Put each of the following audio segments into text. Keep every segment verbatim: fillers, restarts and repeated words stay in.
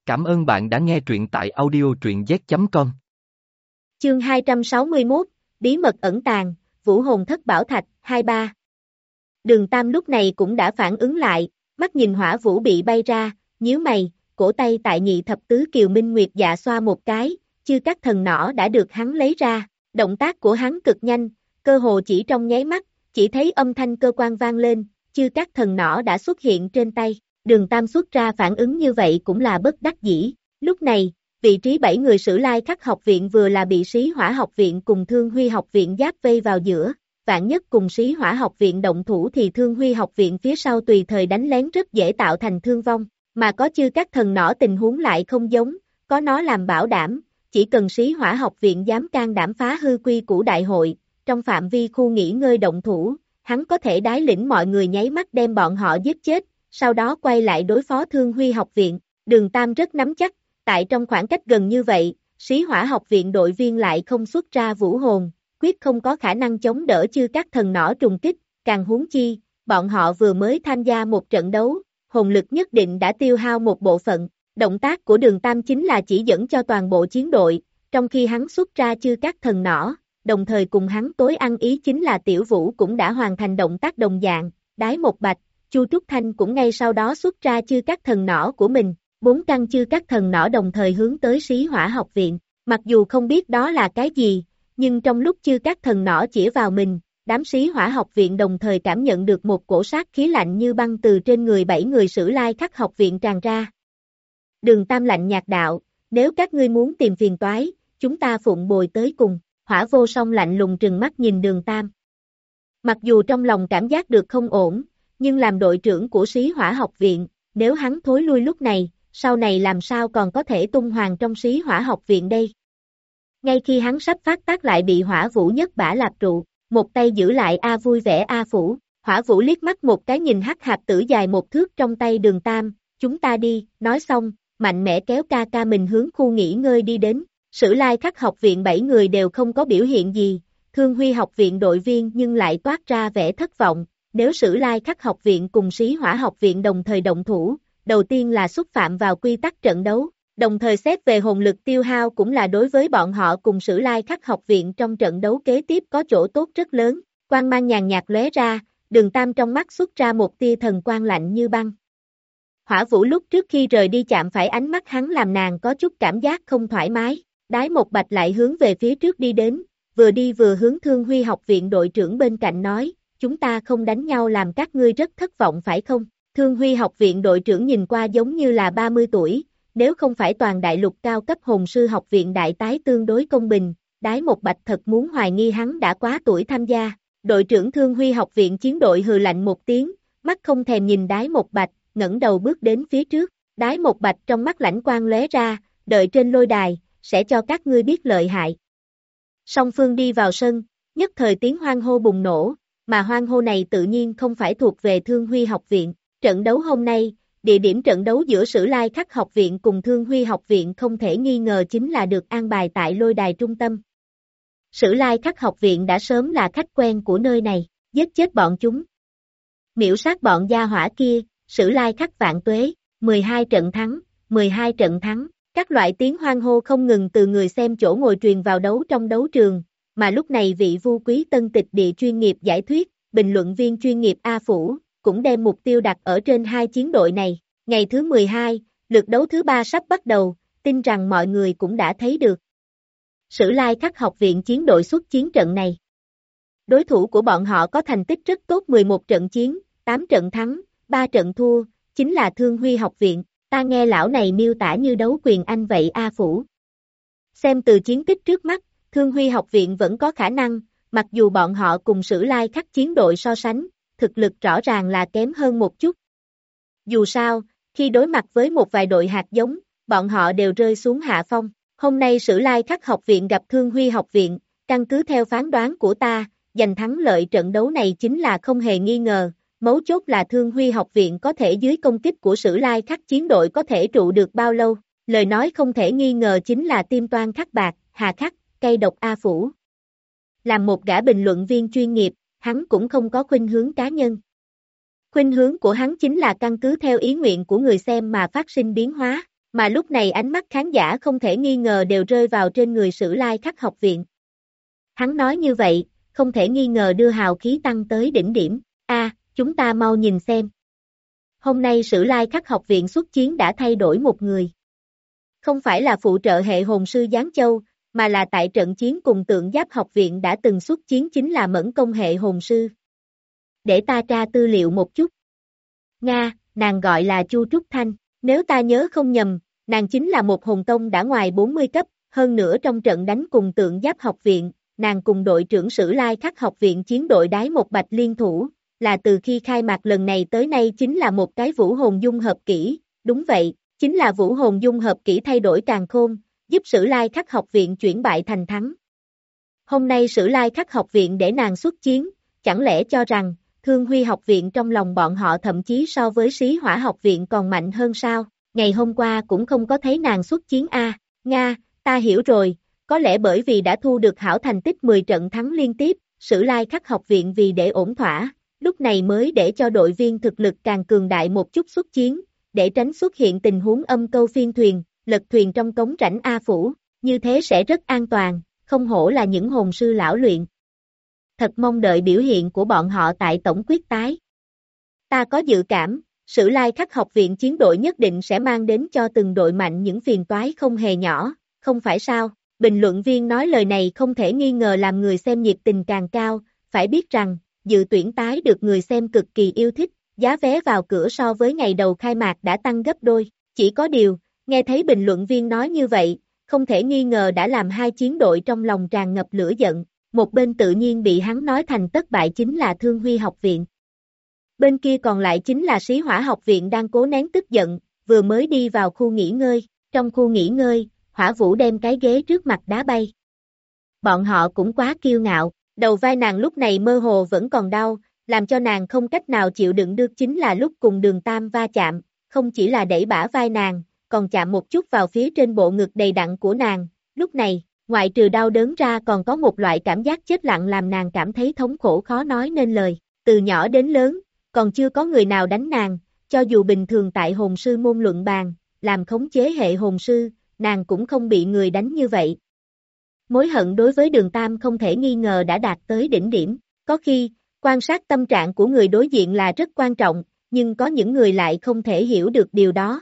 Cảm ơn bạn đã nghe truyện tại audio truyện z chấm com. Chương hai trăm sáu mươi mốt, Bí mật ẩn tàng, Vũ hồn thất bảo thạch, hai ba. Đường Tam lúc này cũng đã phản ứng lại, mắt nhìn hỏa vũ bị bay ra, nhíu mày, cổ tay tại nhị thập tứ kiều minh nguyệt dạ xoa một cái, chư các thần nỏ đã được hắn lấy ra, động tác của hắn cực nhanh, cơ hồ chỉ trong nháy mắt, chỉ thấy âm thanh cơ quan vang lên, chư các thần nỏ đã xuất hiện trên tay. Đường Tam xuất ra phản ứng như vậy cũng là bất đắc dĩ. Lúc này, vị trí bảy người Sử Lai Khắc học viện vừa là bị Sĩ Hỏa học viện cùng Thương Huy học viện giáp vây vào giữa, vạn nhất cùng Sĩ Hỏa học viện động thủ thì Thương Huy học viện phía sau tùy thời đánh lén rất dễ tạo thành thương vong, mà có chư các thần nỏ tình huống lại không giống, có nó làm bảo đảm, chỉ cần Sĩ Hỏa học viện dám can đảm phá hư quy củ đại hội, trong phạm vi khu nghỉ ngơi động thủ, hắn có thể đái lĩnh mọi người nháy mắt đem bọn họ giết chết, sau đó quay lại đối phó Thương Huy học viện. Đường Tam rất nắm chắc, tại trong khoảng cách gần như vậy, Sĩ Hỏa học viện đội viên lại không xuất ra vũ hồn, quyết không có khả năng chống đỡ chư các thần nỏ trùng kích, càng huống chi, bọn họ vừa mới tham gia một trận đấu, hồn lực nhất định đã tiêu hao một bộ phận. Động tác của Đường Tam chính là chỉ dẫn cho toàn bộ chiến đội, trong khi hắn xuất ra chư các thần nỏ, đồng thời cùng hắn tối ăn ý chính là Tiểu Vũ cũng đã hoàn thành động tác đồng dạng, đái một bạch. Chu Trúc Thanh cũng ngay sau đó xuất ra chư các thần nỏ của mình, bốn căn chư các thần nỏ đồng thời hướng tới Sĩ Hỏa học viện, mặc dù không biết đó là cái gì, nhưng trong lúc chư các thần nỏ chĩa vào mình, đám Sĩ Hỏa học viện đồng thời cảm nhận được một cổ sát khí lạnh như băng từ trên người bảy người Sử Lai Khắc học viện tràn ra. Đường Tam lạnh nhạt đạo, nếu các ngươi muốn tìm phiền toái, chúng ta phụng bồi tới cùng. Hỏa Vô Song lạnh lùng trừng mắt nhìn Đường Tam. Mặc dù trong lòng cảm giác được không ổn, nhưng làm đội trưởng của Sĩ Hỏa học viện, nếu hắn thối lui lúc này, sau này làm sao còn có thể tung hoàng trong Sĩ Hỏa học viện đây? Ngay khi hắn sắp phát tác lại bị Hỏa Vũ nhất bả lạp trụ, một tay giữ lại A vui vẻ A Phủ, Hỏa Vũ liếc mắt một cái nhìn hắc hạp tử dài một thước trong tay Đường Tam, chúng ta đi, nói xong, mạnh mẽ kéo ca ca mình hướng khu nghỉ ngơi đi đến. Sử Lai Khắc học viện bảy người đều không có biểu hiện gì, Thương Huy học viện đội viên nhưng lại toát ra vẻ thất vọng. Nếu Sử Lai Khắc học viện cùng Sĩ Hỏa học viện đồng thời động thủ, đầu tiên là xúc phạm vào quy tắc trận đấu, đồng thời xét về hồn lực tiêu hao cũng là đối với bọn họ cùng Sử Lai Khắc học viện trong trận đấu kế tiếp có chỗ tốt rất lớn. Quang mang nhàn nhạt lóe ra, Đường Tam trong mắt xuất ra một tia thần quang lạnh như băng. Hỏa Vũ lúc trước khi rời đi chạm phải ánh mắt hắn làm nàng có chút cảm giác không thoải mái, đái một bạch lại hướng về phía trước đi đến, vừa đi vừa hướng Thương Huy học viện đội trưởng bên cạnh nói, chúng ta không đánh nhau làm các ngươi rất thất vọng phải không? Thương Huy học viện đội trưởng nhìn qua giống như là ba mươi tuổi, nếu không phải toàn đại lục cao cấp hồn sư học viện đại tái tương đối công bình, đái một bạch thật muốn hoài nghi hắn đã quá tuổi tham gia. Đội trưởng Thương Huy học viện chiến đội hừ lạnh một tiếng, mắt không thèm nhìn đái một bạch, ngẩng đầu bước đến phía trước, đái một bạch trong mắt lãnh quang lóe ra, đợi trên lôi đài, sẽ cho các ngươi biết lợi hại. Song phương đi vào sân, nhất thời tiếng hoan hô bùng nổ, mà hoan hô này tự nhiên không phải thuộc về Thương Huy học viện. Trận đấu hôm nay, địa điểm trận đấu giữa Sử Lai Khắc học viện cùng Thương Huy học viện không thể nghi ngờ chính là được an bài tại lôi đài trung tâm. Sử Lai Khắc học viện đã sớm là khách quen của nơi này, giết chết bọn chúng. Miễu sát bọn gia hỏa kia, Sử Lai Khắc vạn tuế, mười hai trận thắng, mười hai trận thắng. Các loại tiếng hoan hô không ngừng từ người xem chỗ ngồi truyền vào đấu trong đấu trường, mà lúc này vị vu quý tân tịch địa chuyên nghiệp giải thuyết, bình luận viên chuyên nghiệp A Phủ, cũng đem mục tiêu đặt ở trên hai chiến đội này. Ngày thứ mười hai, lượt đấu thứ ba sắp bắt đầu, tin rằng mọi người cũng đã thấy được. Sử Lai Khắc học viện chiến đội xuất chiến trận này. Đối thủ của bọn họ có thành tích rất tốt mười một trận chiến, tám trận thắng, ba trận thua, chính là Thương Huy học viện. Ta nghe lão này miêu tả như đấu quyền Anh vậy A Phủ. Xem từ chiến tích trước mắt, Thương Huy học viện vẫn có khả năng, mặc dù bọn họ cùng Sử Lai Khắc chiến đội so sánh, thực lực rõ ràng là kém hơn một chút. Dù sao, khi đối mặt với một vài đội hạt giống, bọn họ đều rơi xuống hạ phong. Hôm nay Sử Lai Khắc học viện gặp Thương Huy học viện, căn cứ theo phán đoán của ta, giành thắng lợi trận đấu này chính là không hề nghi ngờ. Mấu chốt là Thương Huy học viện có thể dưới công kích của Sử Lai Khắc chiến đội có thể trụ được bao lâu, lời nói không thể nghi ngờ chính là Tim Toan Khắc Bạc, Hà Khắc, cây độc A Phủ. Làm một gã bình luận viên chuyên nghiệp, hắn cũng không có khuynh hướng cá nhân. Khuynh hướng của hắn chính là căn cứ theo ý nguyện của người xem mà phát sinh biến hóa, Mà lúc này ánh mắt khán giả không thể nghi ngờ đều rơi vào trên người Sử Lai Khắc học viện. Hắn nói như vậy, không thể nghi ngờ đưa hào khí tăng tới đỉnh điểm. A, chúng ta mau nhìn xem. Hôm nay Sử Lai Khắc học viện xuất chiến đã thay đổi một người. Không phải là phụ trợ hệ hồn sư Giáng Châu, mà là tại trận chiến cùng Tượng Giáp học viện đã từng xuất chiến chính là Mẫn Công hệ hồn sư. Để ta tra tư liệu một chút. Nga, nàng gọi là Chu Trúc Thanh, nếu ta nhớ không nhầm, nàng chính là một hồn tông đã ngoài bốn mươi cấp, hơn nữa trong trận đánh cùng Tượng Giáp học viện, nàng cùng đội trưởng Sử Lai Khắc học viện chiến đội đái một bạch liên thủ, là từ khi khai mạc lần này tới nay chính là một cái vũ hồn dung hợp kỹ, đúng vậy, chính là vũ hồn dung hợp kỹ thay đổi càn khôn, giúp Sử Lai Khắc học viện chuyển bại thành thắng. Hôm nay Sử Lai Khắc học viện để nàng xuất chiến, chẳng lẽ cho rằng, Thương Huy học viện trong lòng bọn họ thậm chí so với Sĩ Hỏa học viện còn mạnh hơn sao, ngày hôm qua cũng không có thấy nàng xuất chiến a. Nga, ta hiểu rồi, có lẽ bởi vì đã thu được hảo thành tích mười trận thắng liên tiếp, Sử Lai Khắc học viện vì để ổn thỏa, lúc này mới để cho đội viên thực lực càng cường đại một chút xuất chiến, để tránh xuất hiện tình huống âm câu phiên thuyền, lật thuyền trong cống rãnh A Phủ, như thế sẽ rất an toàn, không hổ là những hồn sư lão luyện. Thật mong đợi biểu hiện của bọn họ tại tổng quyết tái. Ta có dự cảm, Sử Lai Khắc học viện chiến đội nhất định sẽ mang đến cho từng đội mạnh những phiền toái không hề nhỏ, không phải sao? Bình luận viên nói lời này không thể nghi ngờ làm người xem nhiệt tình càng cao, phải biết rằng, dự tuyển tái được người xem cực kỳ yêu thích, giá vé vào cửa so với ngày đầu khai mạc đã tăng gấp đôi, chỉ có điều, nghe thấy bình luận viên nói như vậy, không thể nghi ngờ đã làm hai chiến đội trong lòng tràn ngập lửa giận, một bên tự nhiên bị hắn nói thành tất bại chính là Thương Huy học viện. Bên kia còn lại chính là Sĩ Hỏa học viện đang cố nén tức giận, vừa mới đi vào khu nghỉ ngơi, trong khu nghỉ ngơi, Hỏa Vũ đem cái ghế trước mặt đá bay. Bọn họ cũng quá kiêu ngạo, đầu vai nàng lúc này mơ hồ vẫn còn đau, làm cho nàng không cách nào chịu đựng được chính là lúc cùng Đường Tam va chạm, không chỉ là đẩy bả vai nàng, còn chạm một chút vào phía trên bộ ngực đầy đặn của nàng, lúc này, ngoại trừ đau đớn ra còn có một loại cảm giác chết lặng làm nàng cảm thấy thống khổ khó nói nên lời, từ nhỏ đến lớn, còn chưa có người nào đánh nàng, cho dù bình thường tại hồn sư môn luận bàn, làm khống chế hệ hồn sư, nàng cũng không bị người đánh như vậy. Mối hận đối với Đường Tam không thể nghi ngờ đã đạt tới đỉnh điểm, có khi, quan sát tâm trạng của người đối diện là rất quan trọng, nhưng có những người lại không thể hiểu được điều đó.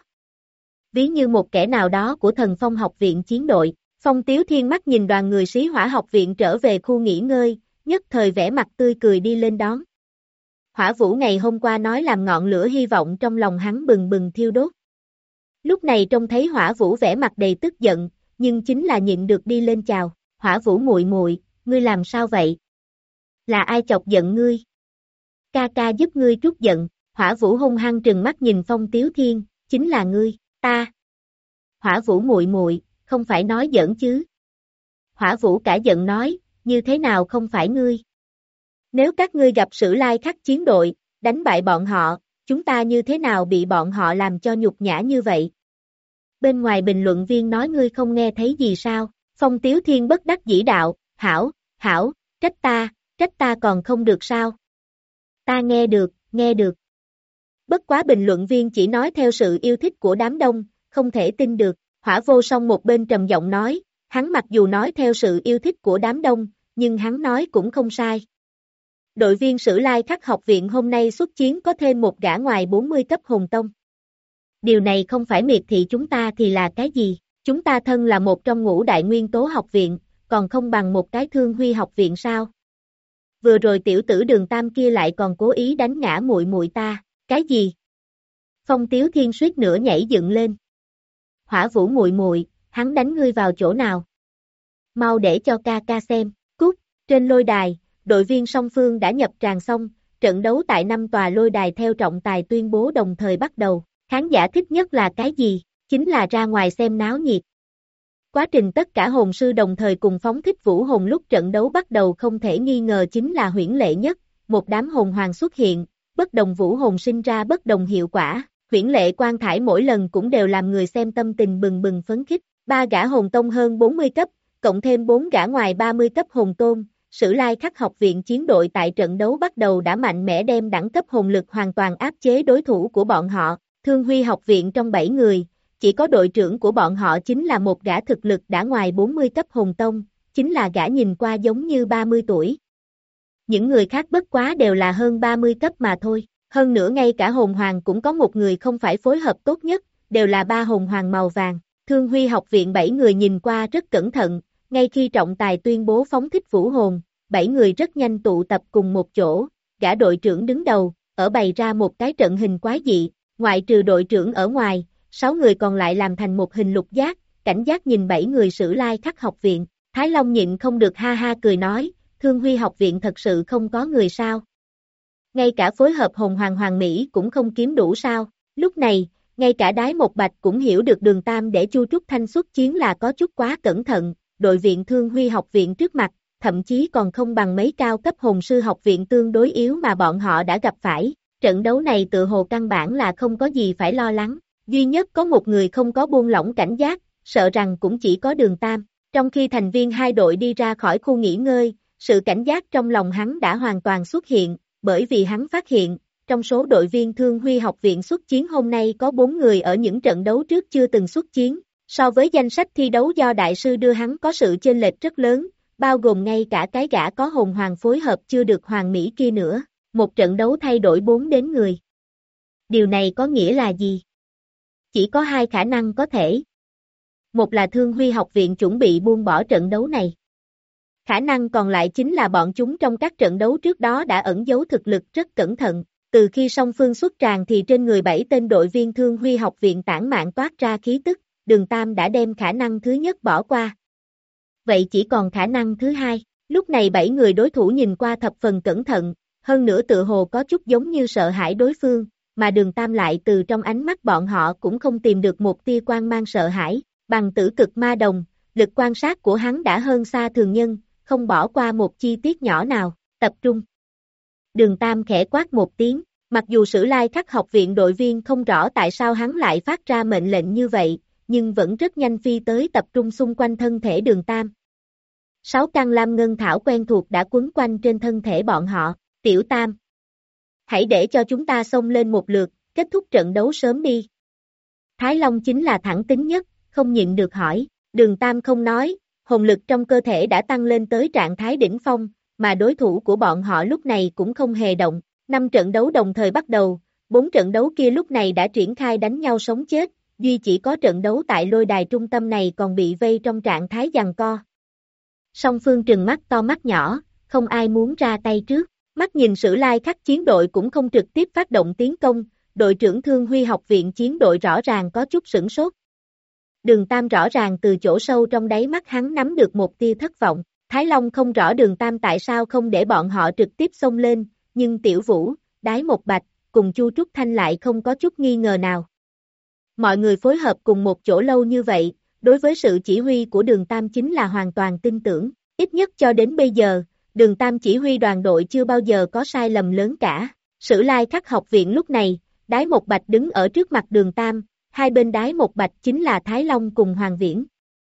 Ví như một kẻ nào đó của Thần Phong học viện chiến đội, Phong Tiếu Thiên mắt nhìn đoàn người Sĩ Hỏa học viện trở về khu nghỉ ngơi, nhất thời vẻ mặt tươi cười đi lên đón. Hỏa Vũ ngày hôm qua nói làm ngọn lửa hy vọng trong lòng hắn bừng bừng thiêu đốt. Lúc này trông thấy Hỏa Vũ vẻ mặt đầy tức giận, nhưng chính là nhịn được đi lên chào, Hỏa Vũ muội muội, ngươi làm sao vậy? Là ai chọc giận ngươi? Ca ca giúp ngươi trút giận, Hỏa Vũ hung hăng trừng mắt nhìn Phong Tiếu Thiên, chính là ngươi, ta. Hỏa Vũ muội muội, không phải nói giỡn chứ? Hỏa Vũ cả giận nói, như thế nào không phải ngươi? Nếu các ngươi gặp Sử Lai Khắc chiến đội, đánh bại bọn họ, chúng ta như thế nào bị bọn họ làm cho nhục nhã như vậy? Bên ngoài bình luận viên nói ngươi không nghe thấy gì sao? Phong Tiếu Thiên bất đắc dĩ đạo, hảo, hảo, trách ta, trách ta còn không được sao? Ta nghe được, nghe được. Bất quá bình luận viên chỉ nói theo sự yêu thích của đám đông, không thể tin được. Hỏa Vô Song một bên trầm giọng nói, hắn mặc dù nói theo sự yêu thích của đám đông, nhưng hắn nói cũng không sai. Đội viên Sử Lai Khắc học viện hôm nay xuất chiến có thêm một gã ngoài bốn mươi cấp hồn tông. Điều này không phải miệt thị chúng ta thì là cái gì? Chúng ta thân là một trong ngũ đại nguyên tố học viện, còn không bằng một cái Thương Huy học viện sao? Vừa rồi tiểu tử Đường Tam kia lại còn cố ý đánh ngã muội muội ta, cái gì? Phong Tiếu Thiên suýt nữa nhảy dựng lên. Hỏa Vũ muội muội, hắn đánh ngươi vào chỗ nào? Mau để cho ca ca xem. Cút, trên lôi đài, đội viên song phương đã nhập tràng xong, trận đấu tại năm tòa lôi đài theo trọng tài tuyên bố đồng thời bắt đầu. Khán giả thích nhất là cái gì? Chính là ra ngoài xem náo nhiệt. Quá trình tất cả hồn sư đồng thời cùng phóng thích vũ hồn lúc trận đấu bắt đầu không thể nghi ngờ chính là huyễn lệ nhất, một đám hồn hoàng xuất hiện, bất đồng vũ hồn sinh ra bất đồng hiệu quả, huyễn lệ quang thải mỗi lần cũng đều làm người xem tâm tình bừng bừng phấn khích, ba gã hồn tông hơn bốn mươi cấp, cộng thêm bốn gã ngoài ba mươi cấp hồn tôn, Sử Lai Khắc học viện chiến đội tại trận đấu bắt đầu đã mạnh mẽ đem đẳng cấp hồn lực hoàn toàn áp chế đối thủ của bọn họ, Thương Huy học viện trong bảy người, chỉ có đội trưởng của bọn họ chính là một gã thực lực đã ngoài bốn mươi cấp hồn tông, chính là gã nhìn qua giống như ba mươi tuổi. Những người khác bất quá đều là hơn ba mươi cấp mà thôi, hơn nữa ngay cả hồn hoàng cũng có một người không phải phối hợp tốt nhất, đều là ba hồn hoàng màu vàng. Thương Huy học viện bảy người nhìn qua rất cẩn thận, ngay khi trọng tài tuyên bố phóng thích vũ hồn, bảy người rất nhanh tụ tập cùng một chỗ, gã đội trưởng đứng đầu, ở bày ra một cái trận hình quái dị, ngoại trừ đội trưởng ở ngoài, sáu người còn lại làm thành một hình lục giác, cảnh giác nhìn bảy người Sử Lai Khắc học viện. Thái Long nhịn không được ha ha cười nói, Thương Huy học viện thật sự không có người sao? Ngay cả phối hợp hồn hoàng hoàng mỹ cũng không kiếm đủ sao? Lúc này, ngay cả Đái Một Bạch cũng hiểu được Đường Tam để Chu Trúc Thanh xuất chiến là có chút quá cẩn thận, đội viện Thương Huy học viện trước mặt, thậm chí còn không bằng mấy cao cấp hồn sư học viện tương đối yếu mà bọn họ đã gặp phải. Trận đấu này tự hồ căn bản là không có gì phải lo lắng, duy nhất có một người không có buông lỏng cảnh giác, sợ rằng cũng chỉ có Đường Tam. Trong khi thành viên hai đội đi ra khỏi khu nghỉ ngơi, sự cảnh giác trong lòng hắn đã hoàn toàn xuất hiện, bởi vì hắn phát hiện, trong số đội viên Thương Huy học viện xuất chiến hôm nay có bốn người ở những trận đấu trước chưa từng xuất chiến, so với danh sách thi đấu do đại sư đưa hắn có sự chênh lệch rất lớn, bao gồm ngay cả cái gã có hồn hoàng phối hợp chưa được hoàng mỹ kia nữa, một trận đấu thay đổi bốn đến người. Điều này có nghĩa là gì? Chỉ có hai khả năng có thể. Một là Thương Huy học viện chuẩn bị buông bỏ trận đấu này. Khả năng còn lại chính là bọn chúng trong các trận đấu trước đó đã ẩn giấu thực lực rất cẩn thận. Từ khi song phương xuất tràng thì trên người bảy tên đội viên Thương Huy học viện tản mạn toát ra khí tức, Đường Tam đã đem khả năng thứ nhất bỏ qua. Vậy chỉ còn khả năng thứ hai, lúc này bảy người đối thủ nhìn qua thập phần cẩn thận, hơn nữa tự hồ có chút giống như sợ hãi đối phương, mà Đường Tam lại từ trong ánh mắt bọn họ cũng không tìm được một tia quang mang sợ hãi, bằng tử cực ma đồng, lực quan sát của hắn đã hơn xa thường nhân, không bỏ qua một chi tiết nhỏ nào, tập trung. Đường Tam khẽ quát một tiếng, mặc dù Sử Lai Khắc học viện đội viên không rõ tại sao hắn lại phát ra mệnh lệnh như vậy, nhưng vẫn rất nhanh phi tới tập trung xung quanh thân thể Đường Tam. Sáu căn lam ngân thảo quen thuộc đã quấn quanh trên thân thể bọn họ, Tiểu Tam. Hãy để cho chúng ta xông lên một lượt, kết thúc trận đấu sớm đi. Thái Long chính là thẳng tính nhất, không nhịn được hỏi, Đường Tam không nói, hồn lực trong cơ thể đã tăng lên tới trạng thái đỉnh phong, mà đối thủ của bọn họ lúc này cũng không hề động. Năm trận đấu đồng thời bắt đầu, bốn trận đấu kia lúc này đã triển khai đánh nhau sống chết, duy chỉ có trận đấu tại lôi đài trung tâm này còn bị vây trong trạng thái giằng co. Song phương trừng mắt to mắt nhỏ, không ai muốn ra tay trước, mắt nhìn Sử Lai Khắc chiến đội cũng không trực tiếp phát động tiến công, đội trưởng Thương Huy học viện chiến đội rõ ràng có chút sửng sốt. Đường Tam rõ ràng từ chỗ sâu trong đáy mắt hắn nắm được một tia thất vọng, Thái Long không rõ Đường Tam tại sao không để bọn họ trực tiếp xông lên, nhưng Tiểu Vũ, Đái Một Bạch, cùng Chu Trúc Thanh lại không có chút nghi ngờ nào. Mọi người phối hợp cùng một chỗ lâu như vậy, đối với sự chỉ huy của Đường Tam chính là hoàn toàn tin tưởng, ít nhất cho đến bây giờ, Đường Tam chỉ huy đoàn đội chưa bao giờ có sai lầm lớn cả. Sử Lai Khắc học viện lúc này, Đái Một Bạch đứng ở trước mặt Đường Tam, hai bên Đái Một Bạch chính là Thái Long cùng Hoàng Viễn.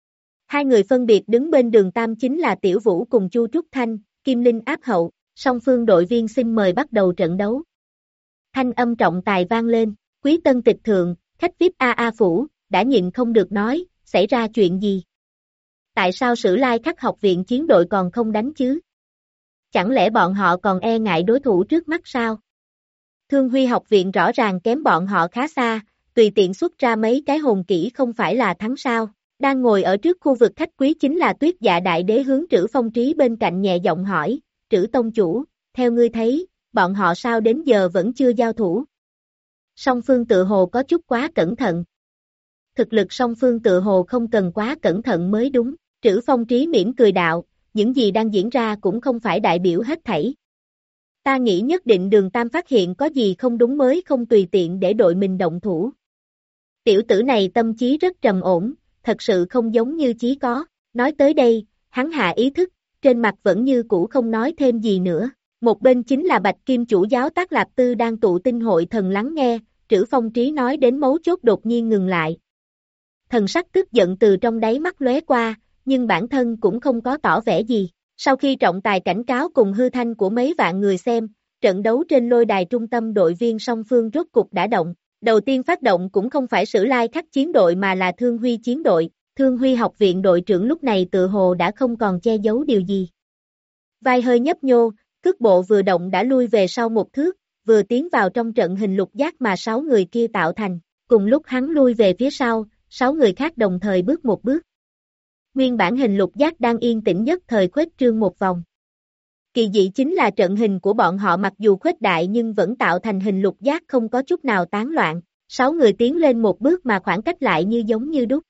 Hai người phân biệt đứng bên Đường Tam chính là Tiểu Vũ cùng Chu Trúc Thanh, Kim Linh áp hậu, song phương đội viên xin mời bắt đầu trận đấu. Thanh âm trọng tài vang lên, Quý Tân Tịch Thượng, khách vi ai pi A A Phủ, đã nhịn không được nói, xảy ra chuyện gì? Tại sao Sử Lai Khắc học viện chiến đội còn không đánh chứ? Chẳng lẽ bọn họ còn e ngại đối thủ trước mắt sao? Thương Huy học viện rõ ràng kém bọn họ khá xa, tùy tiện xuất ra mấy cái hồn kỹ không phải là thắng sao? Đang ngồi ở trước khu vực khách quý chính là Tuyết Dạ Đại Đế hướng Trử Phong Trí bên cạnh nhẹ giọng hỏi, Trử Tông Chủ, theo ngươi thấy, bọn họ sao đến giờ vẫn chưa giao thủ? Song phương tự hồ có chút quá cẩn thận. Thực lực song phương tự hồ không cần quá cẩn thận mới đúng, Trử Phong Trí mỉm cười đạo, những gì đang diễn ra cũng không phải đại biểu hết thảy. Ta nghĩ nhất định Đường Tam phát hiện có gì không đúng mới không tùy tiện để đội mình động thủ. Tiểu tử này tâm trí rất trầm ổn, thật sự không giống như chí có, nói tới đây, hắn hạ ý thức, trên mặt vẫn như cũ không nói thêm gì nữa. Một bên chính là Bạch Kim chủ giáo Tác Lạp Tư đang tụ tinh hội thần lắng nghe, Trử Phong Trí nói đến mấu chốt đột nhiên ngừng lại. Thần sắc tức giận từ trong đáy mắt lóe qua, nhưng bản thân cũng không có tỏ vẻ gì. Sau khi trọng tài cảnh cáo cùng hư thanh của mấy vạn người xem, trận đấu trên lôi đài trung tâm đội viên song phương rốt cục đã động, Đầu tiên phát động cũng không phải Sử Lai Khắc chiến đội mà là Thương Huy chiến đội, Thương Huy học viện đội trưởng lúc này tự hồ đã không còn che giấu điều gì. Vai hơi nhấp nhô, cước bộ vừa động đã lui về sau một thước, vừa tiến vào trong trận hình lục giác mà sáu người kia tạo thành, cùng lúc hắn lui về phía sau, sáu người khác đồng thời bước một bước. Nguyên bản hình lục giác đang yên tĩnh nhất thời khuếch trương một vòng. Kỳ dị chính là trận hình của bọn họ mặc dù khuếch đại nhưng vẫn tạo thành hình lục giác không có chút nào tán loạn, sáu người tiến lên một bước mà khoảng cách lại như giống như đúc.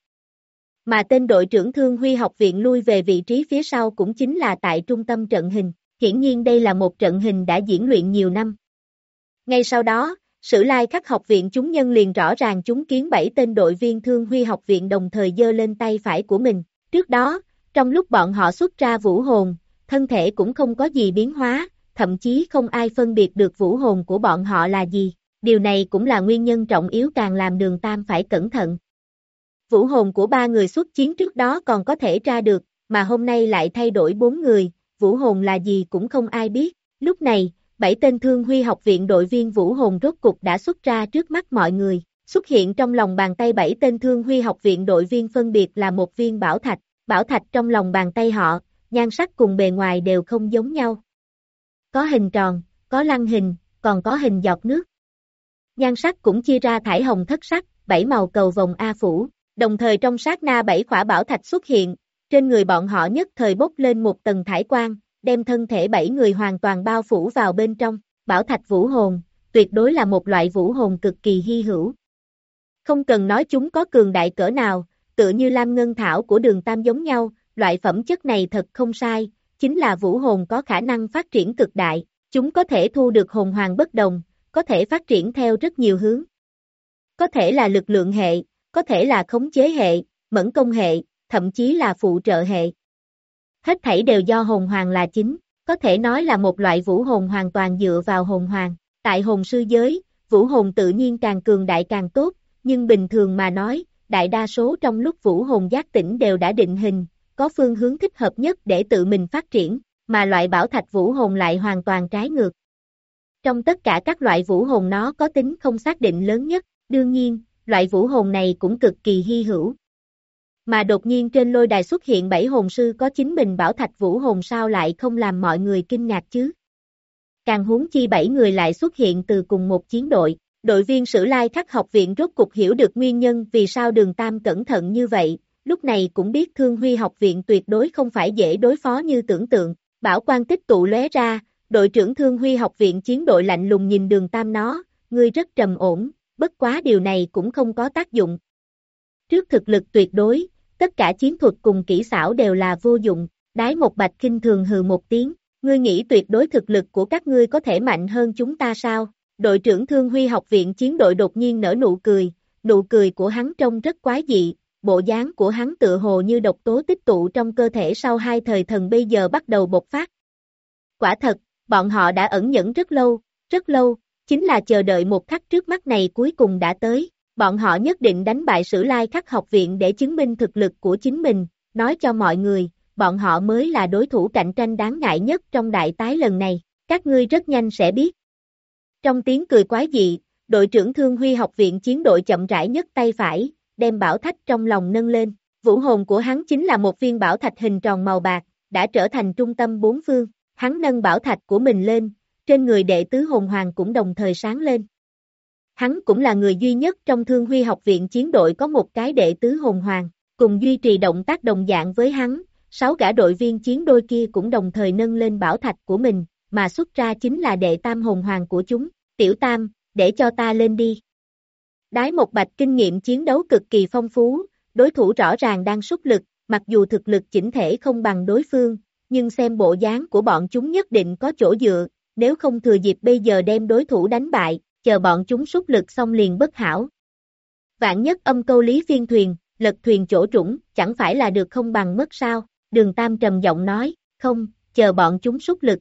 Mà tên đội trưởng Thương Huy học viện lui về vị trí phía sau cũng chính là tại trung tâm trận hình, hiển nhiên đây là một trận hình đã diễn luyện nhiều năm. Ngay sau đó, Sử Lai Khắc học viện chúng nhân liền rõ ràng chúng kiến bảy tên đội viên Thương Huy học viện đồng thời giơ lên tay phải của mình. Trước đó, trong lúc bọn họ xuất ra vũ hồn, thân thể cũng không có gì biến hóa, thậm chí không ai phân biệt được vũ hồn của bọn họ là gì. Điều này cũng là nguyên nhân trọng yếu càng làm Đường Tam phải cẩn thận. Vũ hồn của ba người xuất chiến trước đó còn có thể ra được, mà hôm nay lại thay đổi bốn người, vũ hồn là gì cũng không ai biết. Lúc này, bảy tên Thương Huy học viện đội viên vũ hồn rốt cục đã xuất ra trước mắt mọi người. Xuất hiện trong lòng bàn tay bảy tên Thương Huy học viện đội viên phân biệt là một viên bảo thạch, bảo thạch trong lòng bàn tay họ, nhan sắc cùng bề ngoài đều không giống nhau. Có hình tròn, có lăng hình, còn có hình giọt nước. Nhan sắc cũng chia ra thải hồng thất sắc, bảy màu cầu vồng A phủ, đồng thời trong sát na bảy khỏa bảo thạch xuất hiện, trên người bọn họ nhất thời bốc lên một tầng thải quang, đem thân thể bảy người hoàn toàn bao phủ vào bên trong. Bảo thạch vũ hồn, tuyệt đối là một loại vũ hồn cực kỳ hy hữu. Không cần nói chúng có cường đại cỡ nào, tựa như lam ngân thảo của Đường Tam giống nhau, loại phẩm chất này thật không sai, chính là vũ hồn có khả năng phát triển cực đại, chúng có thể thu được hồn hoàng bất đồng, có thể phát triển theo rất nhiều hướng. Có thể là lực lượng hệ, có thể là khống chế hệ, mẫn công hệ, thậm chí là phụ trợ hệ. Hết thảy đều do hồn hoàng là chính, có thể nói là một loại vũ hồn hoàn toàn dựa vào hồn hoàng. Tại hồn sư giới, vũ hồn tự nhiên càng cường đại càng tốt, nhưng bình thường mà nói, đại đa số trong lúc vũ hồn giác tỉnh đều đã định hình, có phương hướng thích hợp nhất để tự mình phát triển, mà loại bảo thạch vũ hồn lại hoàn toàn trái ngược. Trong tất cả các loại vũ hồn nó có tính không xác định lớn nhất, đương nhiên, loại vũ hồn này cũng cực kỳ hy hữu. Mà đột nhiên trên lôi đài xuất hiện bảy hồn sư có chính mình bảo thạch vũ hồn sao lại không làm mọi người kinh ngạc chứ? Càng huống chi bảy người lại xuất hiện từ cùng một chiến đội, đội viên Sử Lai Khắc học viện rốt cục hiểu được nguyên nhân vì sao Đường Tam cẩn thận như vậy, lúc này cũng biết Thương Huy học viện tuyệt đối không phải dễ đối phó như tưởng tượng. Bảo quang tích tụ lóe ra, đội trưởng Thương Huy học viện chiến đội lạnh lùng nhìn Đường Tam nó, ngươi rất trầm ổn, bất quá điều này cũng không có tác dụng. Trước thực lực tuyệt đối, tất cả chiến thuật cùng kỹ xảo đều là vô dụng. Đái Một Bạch khinh thường hừ một tiếng, ngươi nghĩ tuyệt đối thực lực của các ngươi có thể mạnh hơn chúng ta sao? Đội trưởng Thương Huy học viện chiến đội đột nhiên nở nụ cười, nụ cười của hắn trông rất quái dị, bộ dáng của hắn tựa hồ như độc tố tích tụ trong cơ thể sau hai thời thần bây giờ bắt đầu bộc phát. Quả thật, bọn họ đã ẩn nhẫn rất lâu, rất lâu, chính là chờ đợi một khắc trước mắt này cuối cùng đã tới. Bọn họ nhất định đánh bại Sử Lai Khắc học viện để chứng minh thực lực của chính mình, nói cho mọi người, bọn họ mới là đối thủ cạnh tranh đáng ngại nhất trong đại tái lần này, các ngươi rất nhanh sẽ biết. Trong tiếng cười quái dị, đội trưởng Thương Huy học viện chiến đội chậm rãi nhấc tay phải, đem bảo thạch trong lòng nâng lên, vũ hồn của hắn chính là một viên bảo thạch hình tròn màu bạc, đã trở thành trung tâm bốn phương, hắn nâng bảo thạch của mình lên, trên người đệ tứ hồn hoàng cũng đồng thời sáng lên. Hắn cũng là người duy nhất trong Thương Huy học viện chiến đội có một cái đệ tứ hồn hoàng, cùng duy trì động tác đồng dạng với hắn, sáu gã đội viên chiến đôi kia cũng đồng thời nâng lên bảo thạch của mình, mà xuất ra chính là đệ tam hồn hoàng của chúng, Tiểu Tam, để cho ta lên đi. Đái Một Bạch kinh nghiệm chiến đấu cực kỳ phong phú, đối thủ rõ ràng đang xuất lực, mặc dù thực lực chỉnh thể không bằng đối phương, nhưng xem bộ dáng của bọn chúng nhất định có chỗ dựa, nếu không thừa dịp bây giờ đem đối thủ đánh bại, chờ bọn chúng xuất lực xong liền bất hảo. Vạn nhất âm câu lý phiên thuyền, lật thuyền chỗ trũng, chẳng phải là được không bằng mất sao? Đường Tam trầm giọng nói, không, chờ bọn chúng xuất lực.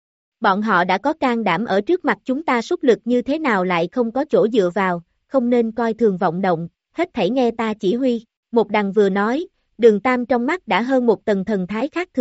Bọn họ đã có can đảm ở trước mặt chúng ta xuất lực như thế nào lại không có chỗ dựa vào, không nên coi thường vọng động, hết thảy nghe ta chỉ huy. Một đằng vừa nói, Đường Tam trong mắt đã hơn một tầng thần thái khác thường,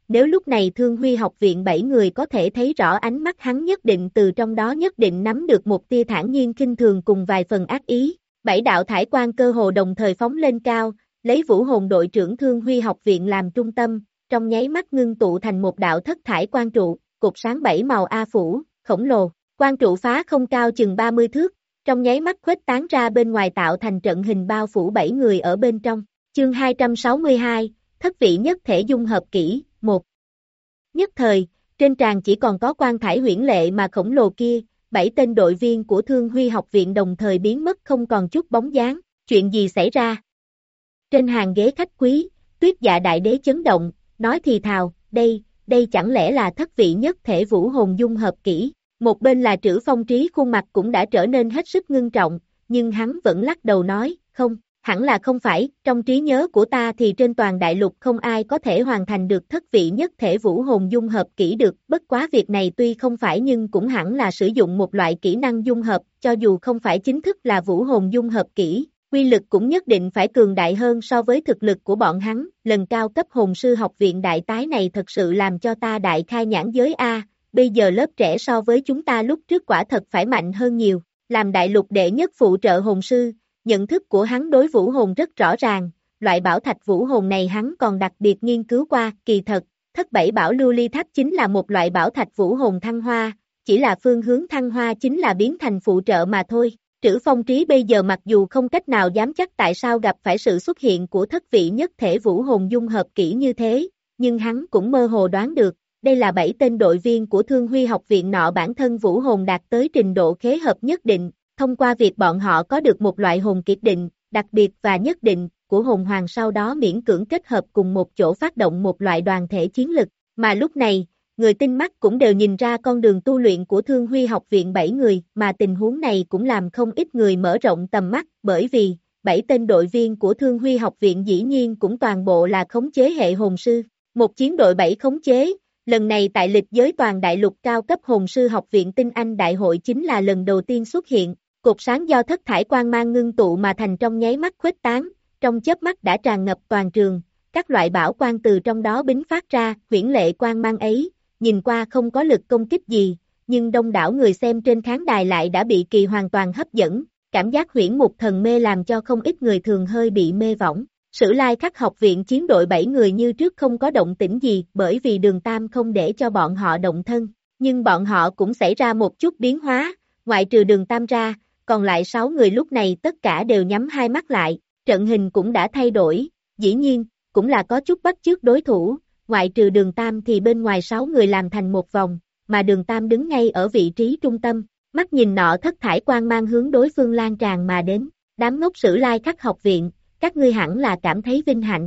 nếu lúc này Thương Huy học viện bảy người có thể thấy rõ ánh mắt hắn nhất định từ trong đó nhất định nắm được một tia thản nhiên khinh thường cùng vài phần ác ý. Bảy đạo thải quang cơ hồ đồng thời phóng lên cao, lấy Vũ Hồn đội trưởng Thương Huy học viện làm trung tâm, trong nháy mắt ngưng tụ thành một đạo thất thải quang trụ, cột sáng bảy màu A phủ, khổng lồ. Quang trụ phá không cao chừng ba mươi thước, trong nháy mắt khuếch tán ra bên ngoài tạo thành trận hình bao phủ bảy người ở bên trong. Chương hai trăm sáu mươi hai, thất vị nhất thể dung hợp kỹ, một. Nhất thời, trên tràn chỉ còn có quang thải huyễn lệ mà khổng lồ kia, bảy tên đội viên của Thương Huy học viện đồng thời biến mất không còn chút bóng dáng, chuyện gì xảy ra? Trên hàng ghế khách quý, Tuyết Dạ đại đế chấn động, nói thì thào, đây, đây chẳng lẽ là thất vị nhất thể vũ hồn dung hợp kỹ? Một bên là Trữ Phong Trí khuôn mặt cũng đã trở nên hết sức ngưng trọng, nhưng hắn vẫn lắc đầu nói, không, hẳn là không phải, trong trí nhớ của ta thì trên toàn đại lục không ai có thể hoàn thành được thất vị nhất thể vũ hồn dung hợp kỹ được, bất quá việc này tuy không phải nhưng cũng hẳn là sử dụng một loại kỹ năng dung hợp, cho dù không phải chính thức là vũ hồn dung hợp kỹ, quy lực cũng nhất định phải cường đại hơn so với thực lực của bọn hắn, lần cao cấp hồn sư học viện đại tái này thật sự làm cho ta đại khai nhãn giới A. Bây giờ lớp trẻ so với chúng ta lúc trước quả thật phải mạnh hơn nhiều, làm đại lục đệ nhất phụ trợ hồn sư, nhận thức của hắn đối vũ hồn rất rõ ràng, loại bảo thạch vũ hồn này hắn còn đặc biệt nghiên cứu qua, kỳ thật, thất bảy bảo lưu ly tháp chính là một loại bảo thạch vũ hồn thăng hoa, chỉ là phương hướng thăng hoa chính là biến thành phụ trợ mà thôi. Trữ Phong Trí bây giờ mặc dù không cách nào dám chắc tại sao gặp phải sự xuất hiện của thất vị nhất thể vũ hồn dung hợp kỹ như thế, nhưng hắn cũng mơ hồ đoán được. Đây là bảy tên đội viên của Thương Huy học viện nọ bản thân vũ hồn đạt tới trình độ khế hợp nhất định, thông qua việc bọn họ có được một loại hồn kiệt định, đặc biệt và nhất định, của hồn hoàng sau đó miễn cưỡng kết hợp cùng một chỗ phát động một loại đoàn thể chiến lực, mà lúc này, người tinh mắt cũng đều nhìn ra con đường tu luyện của Thương Huy học viện bảy người, mà tình huống này cũng làm không ít người mở rộng tầm mắt, bởi vì, bảy tên đội viên của Thương Huy học viện dĩ nhiên cũng toàn bộ là khống chế hệ hồn sư, một chiến đội bảy khống chế. Lần này tại lịch giới toàn đại lục cao cấp hồn sư học viện Tinh Anh Đại hội chính là lần đầu tiên xuất hiện, cột sáng do thất thải quang mang ngưng tụ mà thành trong nháy mắt khuếch tán, trong chớp mắt đã tràn ngập toàn trường, các loại bảo quang từ trong đó bính phát ra, huyễn lệ quang mang ấy, nhìn qua không có lực công kích gì, nhưng đông đảo người xem trên khán đài lại đã bị kỳ hoàn toàn hấp dẫn, cảm giác huyễn mục thần mê làm cho không ít người thường hơi bị mê võng. Sử Lai Khắc học viện chiến đội bảy người như trước không có động tĩnh gì bởi vì Đường Tam không để cho bọn họ động thân, nhưng bọn họ cũng xảy ra một chút biến hóa, ngoại trừ Đường Tam ra, còn lại sáu người lúc này tất cả đều nhắm hai mắt lại, trận hình cũng đã thay đổi, dĩ nhiên, cũng là có chút bắt chước đối thủ, ngoại trừ Đường Tam thì bên ngoài sáu người làm thành một vòng, mà Đường Tam đứng ngay ở vị trí trung tâm, mắt nhìn nọ thất thải quang mang hướng đối phương lan tràn mà đến, đám ngốc Sử Lai Khắc học viện. Các ngươi hẳn là cảm thấy vinh hạnh.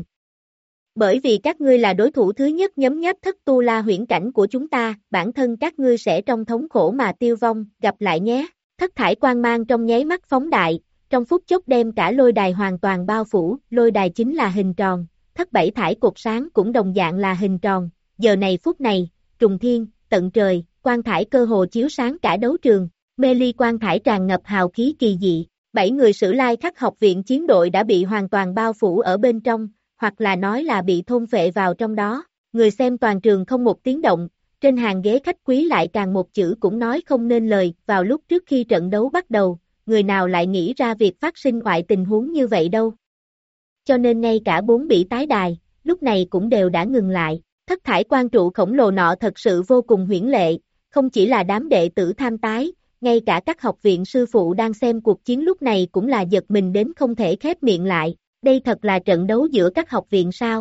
Bởi vì các ngươi là đối thủ thứ nhất nhấm nháp thất tu la huyễn cảnh của chúng ta, bản thân các ngươi sẽ trong thống khổ mà tiêu vong, gặp lại nhé. Thất thải quang mang trong nháy mắt phóng đại, trong phút chốc đem cả lôi đài hoàn toàn bao phủ, lôi đài chính là hình tròn, thất bảy thải cột sáng cũng đồng dạng là hình tròn, giờ này phút này, trùng thiên, tận trời, quang thải cơ hồ chiếu sáng cả đấu trường, mê ly quang thải tràn ngập hào khí kỳ dị. Bảy người Sử Lai Khắc học viện chiến đội đã bị hoàn toàn bao phủ ở bên trong, hoặc là nói là bị thôn phệ vào trong đó, người xem toàn trường không một tiếng động, trên hàng ghế khách quý lại càng một chữ cũng nói không nên lời, vào lúc trước khi trận đấu bắt đầu, người nào lại nghĩ ra việc phát sinh ngoại tình huống như vậy đâu. Cho nên ngay cả bốn bị tái đài, lúc này cũng đều đã ngừng lại, thất thải quang trụ khổng lồ nọ thật sự vô cùng huyễn lệ, không chỉ là đám đệ tử tham tái, ngay cả các học viện sư phụ đang xem cuộc chiến lúc này cũng là giật mình đến không thể khép miệng lại, đây thật là trận đấu giữa các học viện sao?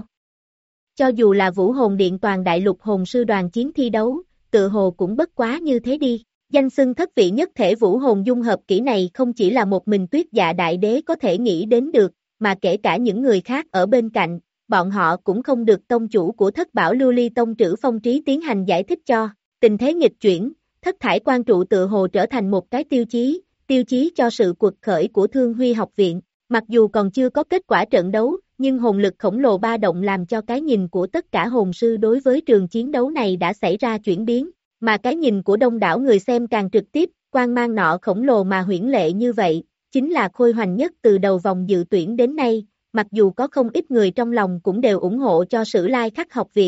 Cho dù là Vũ Hồn Điện toàn đại lục hồn sư đoàn chiến thi đấu, tự hồ cũng bất quá như thế đi, danh xưng thất vị nhất thể Vũ Hồn dung hợp kỹ này không chỉ là một mình Tuyết Dạ đại đế có thể nghĩ đến được, mà kể cả những người khác ở bên cạnh, bọn họ cũng không được tông chủ của thất bảo lưu ly tông Trữ Phong Trí tiến hành giải thích cho, tình thế nghịch chuyển. Thất thải quang trụ tự hồ trở thành một cái tiêu chí, tiêu chí cho sự quật khởi của Thương Huy học viện. Mặc dù còn chưa có kết quả trận đấu, nhưng hồn lực khổng lồ ba động làm cho cái nhìn của tất cả hồn sư đối với trường chiến đấu này đã xảy ra chuyển biến, mà cái nhìn của đông đảo người xem càng trực tiếp, quang mang nọ khổng lồ mà huyễn lệ như vậy, chính là khôi hoành nhất từ đầu vòng dự tuyển đến nay, mặc dù có không ít người trong lòng cũng đều ủng hộ cho Sử Lai Khắc học viện.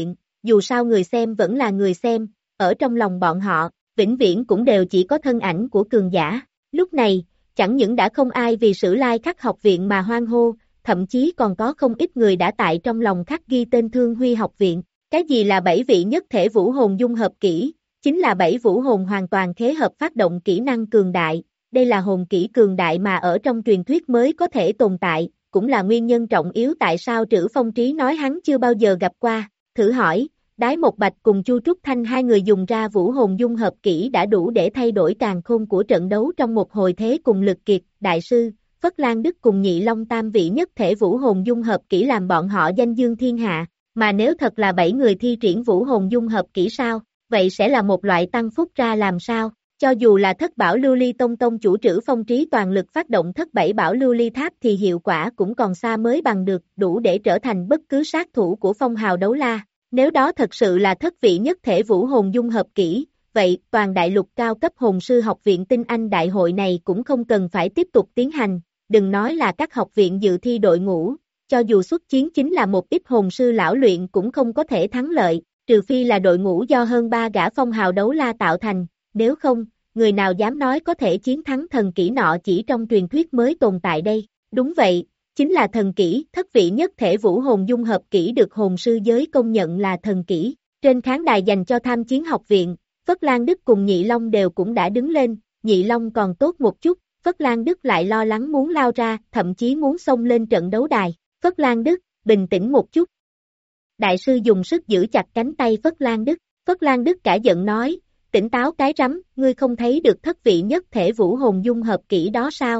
dù sao người xem vẫn là người xem, ở trong lòng bọn họ, vĩnh viễn cũng đều chỉ có thân ảnh của cường giả. Lúc này, chẳng những đã không ai vì Sử Lai Khắc học viện mà hoan hô, thậm chí còn có không ít người đã tại trong lòng khắc ghi tên Thương Huy học viện. Cái gì là bảy vị nhất thể vũ hồn dung hợp kỹ? Chính là bảy vũ hồn hoàn toàn khế hợp phát động kỹ năng cường đại. Đây là hồn kỹ cường đại mà ở trong truyền thuyết mới có thể tồn tại, cũng là nguyên nhân trọng yếu tại sao Trữ Phong Trí nói hắn chưa bao giờ gặp qua. Thử hỏi, Đái Một Bạch cùng Chu Trúc Thanh hai người dùng ra vũ hồn dung hợp kỹ đã đủ để thay đổi càn khôn của trận đấu trong một hồi thế cùng lực kiệt. Đại sư, Phất Lan Đức cùng Nhị Long tam vị nhất thể vũ hồn dung hợp kỹ làm bọn họ danh dương thiên hạ, mà nếu thật là bảy người thi triển vũ hồn dung hợp kỹ sao, vậy sẽ là một loại tăng phúc ra làm sao? Cho dù là thất bảo lưu ly tông tông chủ Trữ Phong Trí toàn lực phát động thất bảy bảo lưu ly tháp thì hiệu quả cũng còn xa mới bằng được, đủ để trở thành bất cứ sát thủ của phong hào đấu la. Nếu đó thật sự là thất vị nhất thể vũ hồn dung hợp kỹ, vậy toàn đại lục cao cấp hồn sư học viện tinh anh đại hội này cũng không cần phải tiếp tục tiến hành, đừng nói là các học viện dự thi đội ngũ, cho dù xuất chiến chính là một ít hồn sư lão luyện cũng không có thể thắng lợi, trừ phi là đội ngũ do hơn ba gã phong hào đấu la tạo thành, nếu không, người nào dám nói có thể chiến thắng thần kỹ nọ chỉ trong truyền thuyết mới tồn tại đây. Đúng vậy, chính là thần kỹ, thất vị nhất thể vũ hồn dung hợp kỹ được hồn sư giới công nhận là thần kỹ. Trên khán đài dành cho tham chiến học viện, Phất Lan Đức cùng Nhị Long đều cũng đã đứng lên, Nhị Long còn tốt một chút, Phất Lan Đức lại lo lắng muốn lao ra, thậm chí muốn xông lên trận đấu đài. Phất Lan Đức, bình tĩnh một chút. Đại sư dùng sức giữ chặt cánh tay Phất Lan Đức, Phất Lan Đức cả giận nói, tỉnh táo cái rắm, ngươi không thấy được thất vị nhất thể vũ hồn dung hợp kỹ đó sao?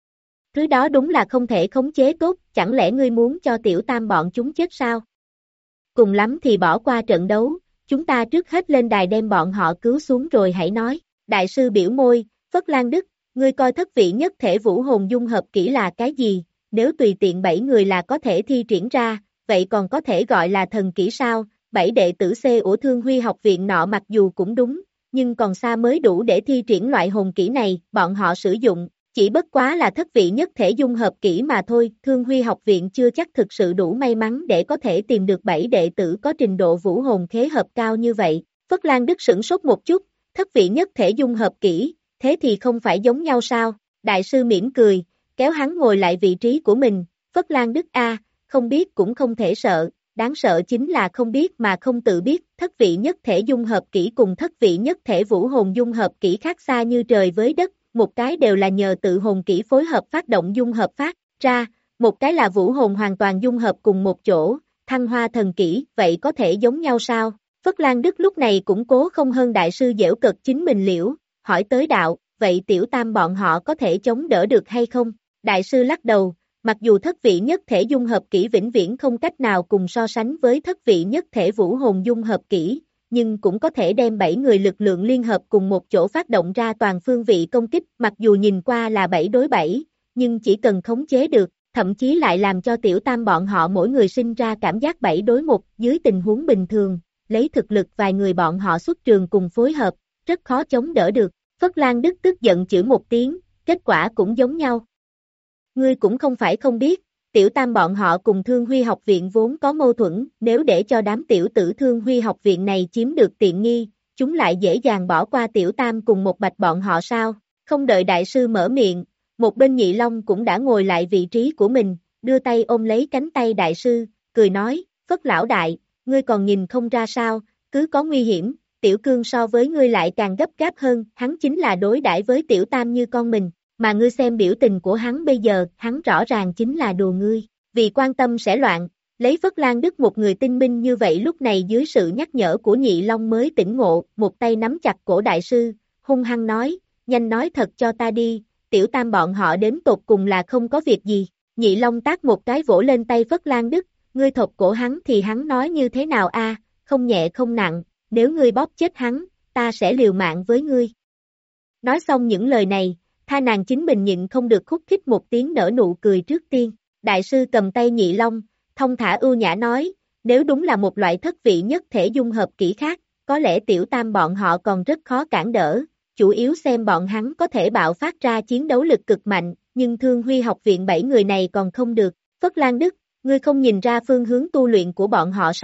Thứ đó đúng là không thể khống chế tốt, chẳng lẽ ngươi muốn cho tiểu tam bọn chúng chết sao? Cùng lắm thì bỏ qua trận đấu, chúng ta trước hết lên đài đem bọn họ cứu xuống rồi hãy nói. Đại sư biểu môi, Phất Lan Đức, ngươi coi thất vị nhất thể vũ hồn dung hợp kỹ là cái gì? Nếu tùy tiện bảy người là có thể thi triển ra, vậy còn có thể gọi là thần kỹ sao? Bảy đệ tử C của Thương Huy học viện nọ mặc dù cũng đúng, nhưng còn xa mới đủ để thi triển loại hồn kỹ này, bọn họ sử dụng, chỉ bất quá là thất vị nhất thể dung hợp kỹ mà thôi. Thương Huy học viện chưa chắc thực sự đủ may mắn để có thể tìm được bảy đệ tử có trình độ vũ hồn khế hợp cao như vậy. Phất Lan Đức sửng sốt một chút, thất vị nhất thể dung hợp kỹ, thế thì không phải giống nhau sao? Đại sư mỉm cười, kéo hắn ngồi lại vị trí của mình. Phất Lan Đức a, không biết cũng không thể sợ, đáng sợ chính là không biết mà không tự biết. Thất vị nhất thể dung hợp kỹ cùng thất vị nhất thể vũ hồn dung hợp kỹ khác xa như trời với đất, một cái đều là nhờ tự hồn kỹ phối hợp phát động dung hợp phát ra, một cái là vũ hồn hoàn toàn dung hợp cùng một chỗ, thăng hoa thần kỹ, vậy có thể giống nhau sao? Phất Lan Đức lúc này cũng cố không hơn đại sư giễu cợt chính mình liễu, hỏi tới đạo, vậy tiểu tam bọn họ có thể chống đỡ được hay không? Đại sư lắc đầu, mặc dù thất vị nhất thể dung hợp kỹ vĩnh viễn không cách nào cùng so sánh với thất vị nhất thể vũ hồn dung hợp kỹ, nhưng cũng có thể đem bảy người lực lượng liên hợp cùng một chỗ phát động ra toàn phương vị công kích, mặc dù nhìn qua là bảy đối bảy, nhưng chỉ cần khống chế được, thậm chí lại làm cho tiểu tam bọn họ mỗi người sinh ra cảm giác bảy đối một, dưới tình huống bình thường, lấy thực lực vài người bọn họ xuất trường cùng phối hợp, rất khó chống đỡ được. Phất Lan Đức tức giận chửi một tiếng, kết quả cũng giống nhau. Ngươi cũng không phải không biết, tiểu tam bọn họ cùng Thương Huy học viện vốn có mâu thuẫn, nếu để cho đám tiểu tử Thương Huy học viện này chiếm được tiện nghi, chúng lại dễ dàng bỏ qua tiểu tam cùng một bạch bọn họ sao? Không đợi đại sư mở miệng, một bên Nhị Long cũng đã ngồi lại vị trí của mình, đưa tay ôm lấy cánh tay đại sư, cười nói, Phất lão đại, ngươi còn nhìn không ra sao, cứ có nguy hiểm, tiểu cương so với ngươi lại càng gấp gáp hơn, hắn chính là đối đãi với tiểu tam như con mình. Mà ngươi xem biểu tình của hắn bây giờ, hắn rõ ràng chính là đùa ngươi, vì quan tâm sẽ loạn, lấy Phất Lan Đức một người tinh minh như vậy lúc này dưới sự nhắc nhở của Nhị Long mới tỉnh ngộ, một tay nắm chặt cổ đại sư, hung hăng nói, nhanh nói thật cho ta đi, tiểu tam bọn họ đến tột cùng là không có việc gì. Nhị Long tát một cái vỗ lên tay Phất Lan Đức, ngươi thọc cổ hắn thì hắn nói như thế nào a? Không nhẹ không nặng, nếu ngươi bóp chết hắn, ta sẽ liều mạng với ngươi. Nói xong những lời này, tha nàng chính mình nhịn không được khúc khích một tiếng nở nụ cười trước tiên. Đại sư cầm tay Nhị Long, thông thả ưu nhã nói, nếu đúng là một loại thất vị nhất thể dung hợp kỹ khác, có lẽ tiểu tam bọn họ còn rất khó cản đỡ, chủ yếu xem bọn hắn có thể bạo phát ra chiến đấu lực cực mạnh, nhưng Thương Huy học viện bảy người này còn không được. Phất Lan Đức, ngươi không nhìn ra phương hướng tu luyện của bọn họ sao?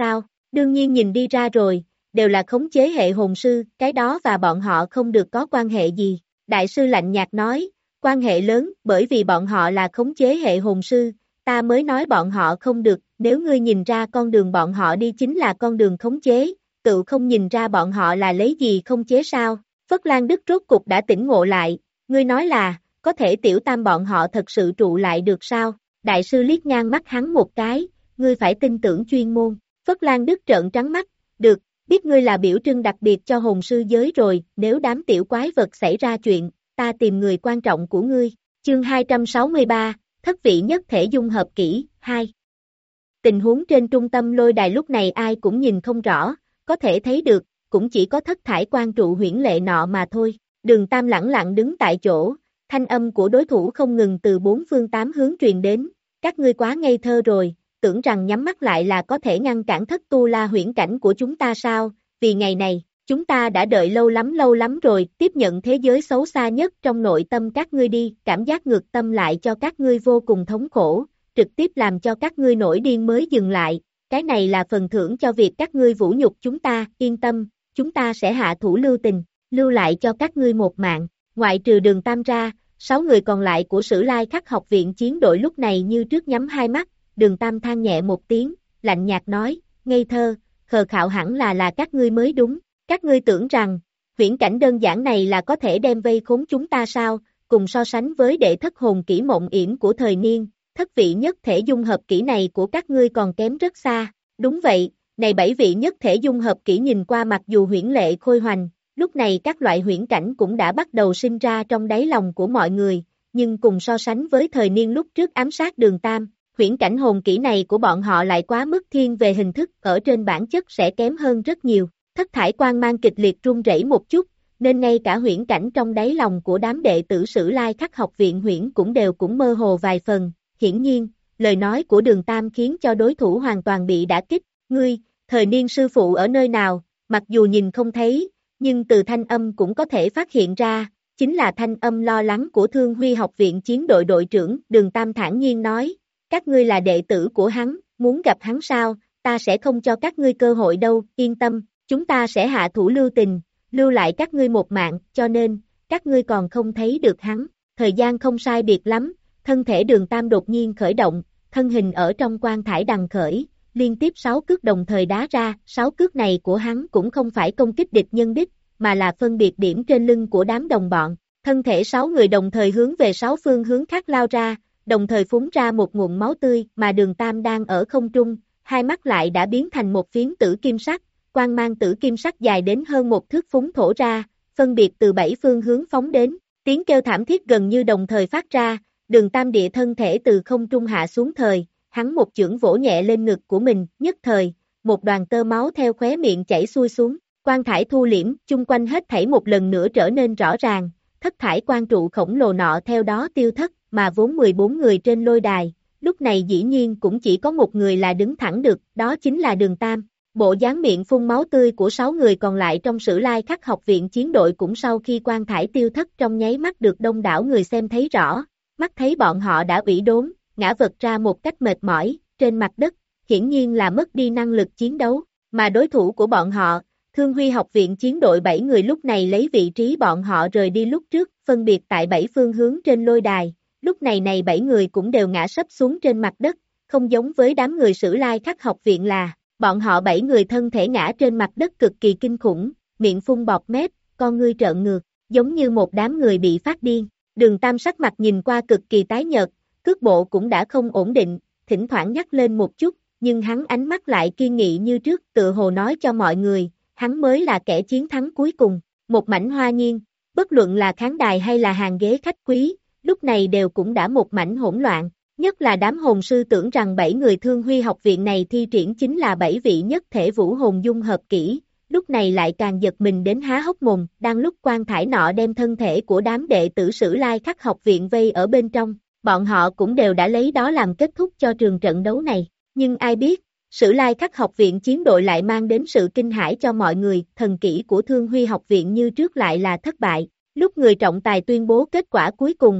Đương nhiên nhìn đi ra rồi, đều là khống chế hệ hồn sư, cái đó và bọn họ không được có quan hệ gì. Đại sư lạnh nhạt nói, quan hệ lớn, bởi vì bọn họ là khống chế hệ hồn sư, ta mới nói bọn họ không được, nếu ngươi nhìn ra con đường bọn họ đi chính là con đường khống chế, tự không nhìn ra bọn họ là lấy gì khống chế sao? Phất Lan Đức rốt cục đã tỉnh ngộ lại, ngươi nói là, có thể tiểu tam bọn họ thật sự trụ lại được sao? Đại sư liếc ngang mắt hắn một cái, ngươi phải tin tưởng chuyên môn. Phất Lan Đức trợn trắng mắt, được, biết ngươi là biểu trưng đặc biệt cho hồn sư giới rồi, nếu đám tiểu quái vật xảy ra chuyện, ta tìm người quan trọng của ngươi. Chương hai trăm sáu mươi ba, thất vị nhất thể dung hợp kỹ, hai. Tình huống trên trung tâm lôi đài lúc này ai cũng nhìn không rõ, có thể thấy được, cũng chỉ có thất thải quan trụ huyễn lệ nọ mà thôi. Đường Tam lẳng lặng đứng tại chỗ, thanh âm của đối thủ không ngừng từ bốn phương tám hướng truyền đến, các ngươi quá ngây thơ rồi, tưởng rằng nhắm mắt lại là có thể ngăn cản thất tu la huyễn cảnh của chúng ta sao, vì ngày này, chúng ta đã đợi lâu lắm lâu lắm rồi, tiếp nhận thế giới xấu xa nhất trong nội tâm các ngươi đi, cảm giác ngược tâm lại cho các ngươi vô cùng thống khổ, trực tiếp làm cho các ngươi nổi điên mới dừng lại, cái này là phần thưởng cho việc các ngươi vũ nhục chúng ta, yên tâm, chúng ta sẽ hạ thủ lưu tình, lưu lại cho các ngươi một mạng, ngoại trừ Đường Tam ra, sáu người còn lại của Sử Lai Khắc học viện chiến đội lúc này như trước nhắm hai mắt, Đường Tam than nhẹ một tiếng, lạnh nhạt nói, ngây thơ, khờ khạo hẳn là là các ngươi mới đúng, các ngươi tưởng rằng, huyễn cảnh đơn giản này là có thể đem vây khốn chúng ta sao, cùng so sánh với đệ thất hồn kỹ mộng yểm của thời niên, thất vị nhất thể dung hợp kỹ này của các ngươi còn kém rất xa, đúng vậy, này bảy vị nhất thể dung hợp kỹ nhìn qua mặc dù huyễn lệ khôi hoành, lúc này các loại huyễn cảnh cũng đã bắt đầu sinh ra trong đáy lòng của mọi người, nhưng cùng so sánh với thời niên lúc trước ám sát Đường Tam, huyễn cảnh hồn kỹ này của bọn họ lại quá mức thiên về hình thức, ở trên bản chất sẽ kém hơn rất nhiều. Thất thải quang mang kịch liệt run rẩy một chút, nên ngay cả huyễn cảnh trong đáy lòng của đám đệ tử Sử Lai Khắc học viện huyễn cũng đều cũng mơ hồ vài phần. Hiển nhiên, lời nói của Đường Tam khiến cho đối thủ hoàn toàn bị đả kích. Ngươi, thời niên sư phụ ở nơi nào, mặc dù nhìn không thấy, nhưng từ thanh âm cũng có thể phát hiện ra, chính là thanh âm lo lắng của Thương Huy học viện chiến đội đội trưởng. Đường Tam thản nhiên nói, các ngươi là đệ tử của hắn, muốn gặp hắn sao, ta sẽ không cho các ngươi cơ hội đâu, yên tâm, chúng ta sẽ hạ thủ lưu tình, lưu lại các ngươi một mạng, cho nên, các ngươi còn không thấy được hắn. Thời gian không sai biệt lắm, thân thể Đường Tam đột nhiên khởi động, thân hình ở trong quan thải đằng khởi, liên tiếp sáu cước đồng thời đá ra, sáu cước này của hắn cũng không phải công kích địch nhân đích, mà là phân biệt điểm trên lưng của đám đồng bọn. Thân thể sáu người đồng thời hướng về sáu phương hướng khác lao ra, đồng thời phúng ra một nguồn máu tươi, mà Đường Tam đang ở không trung, hai mắt lại đã biến thành một phiến tử kim sắc, quang mang tử kim sắc dài đến hơn một thước phúng thổ ra, phân biệt từ bảy phương hướng phóng đến, tiếng kêu thảm thiết gần như đồng thời phát ra, Đường Tam địa thân thể từ không trung hạ xuống thời, hắn một chưởng vỗ nhẹ lên ngực của mình, nhất thời, một đoàn tơ máu theo khóe miệng chảy xuôi xuống, quan thải thu liễm, chung quanh hết thảy một lần nữa trở nên rõ ràng, thất thải quan trụ khổng lồ nọ theo đó tiêu thất, mà vốn mười bốn người trên lôi đài, lúc này dĩ nhiên cũng chỉ có một người là đứng thẳng được, đó chính là Đường Tam. Bộ dáng miệng phun máu tươi của sáu người còn lại trong Sử Lai Khắc học viện chiến đội cũng sau khi quan thải tiêu thất trong nháy mắt được đông đảo người xem thấy rõ, mắt thấy bọn họ đã ủy đốn, ngã vật ra một cách mệt mỏi, trên mặt đất, hiển nhiên là mất đi năng lực chiến đấu, mà đối thủ của bọn họ, Thương Huy học viện chiến đội bảy người lúc này lấy vị trí bọn họ rời đi lúc trước, phân biệt tại bảy phương hướng trên lôi đài, lúc này này bảy người cũng đều ngã sấp xuống trên mặt đất, không giống với đám người Sử Lai Khắc học viện là, bọn họ bảy người thân thể ngã trên mặt đất cực kỳ kinh khủng, miệng phun bọt mép, con ngươi trợn ngược, giống như một đám người bị phát điên. Đường Tam sắc mặt nhìn qua cực kỳ tái nhợt, cước bộ cũng đã không ổn định, thỉnh thoảng nhắc lên một chút, nhưng hắn ánh mắt lại kiên nghị như trước, tự hồ nói cho mọi người, hắn mới là kẻ chiến thắng cuối cùng. Một mảnh hoa nhiên, bất luận là khán đài hay là hàng ghế khách quý, lúc này đều cũng đã một mảnh hỗn loạn, nhất là đám hồn sư tưởng rằng bảy người Thương Huy học viện này thi triển chính là bảy vị nhất thể vũ hồn dung hợp kỹ, lúc này lại càng giật mình đến há hốc mồm, đang lúc quan thải nọ đem thân thể của đám đệ tử Sử Lai Khắc học viện vây ở bên trong, bọn họ cũng đều đã lấy đó làm kết thúc cho trường trận đấu này, nhưng ai biết, Sử Lai Khắc học viện chiến đội lại mang đến sự kinh hãi cho mọi người, thần kỹ của Thương Huy học viện như trước lại là thất bại, lúc người trọng tài tuyên bố kết quả cuối cùng,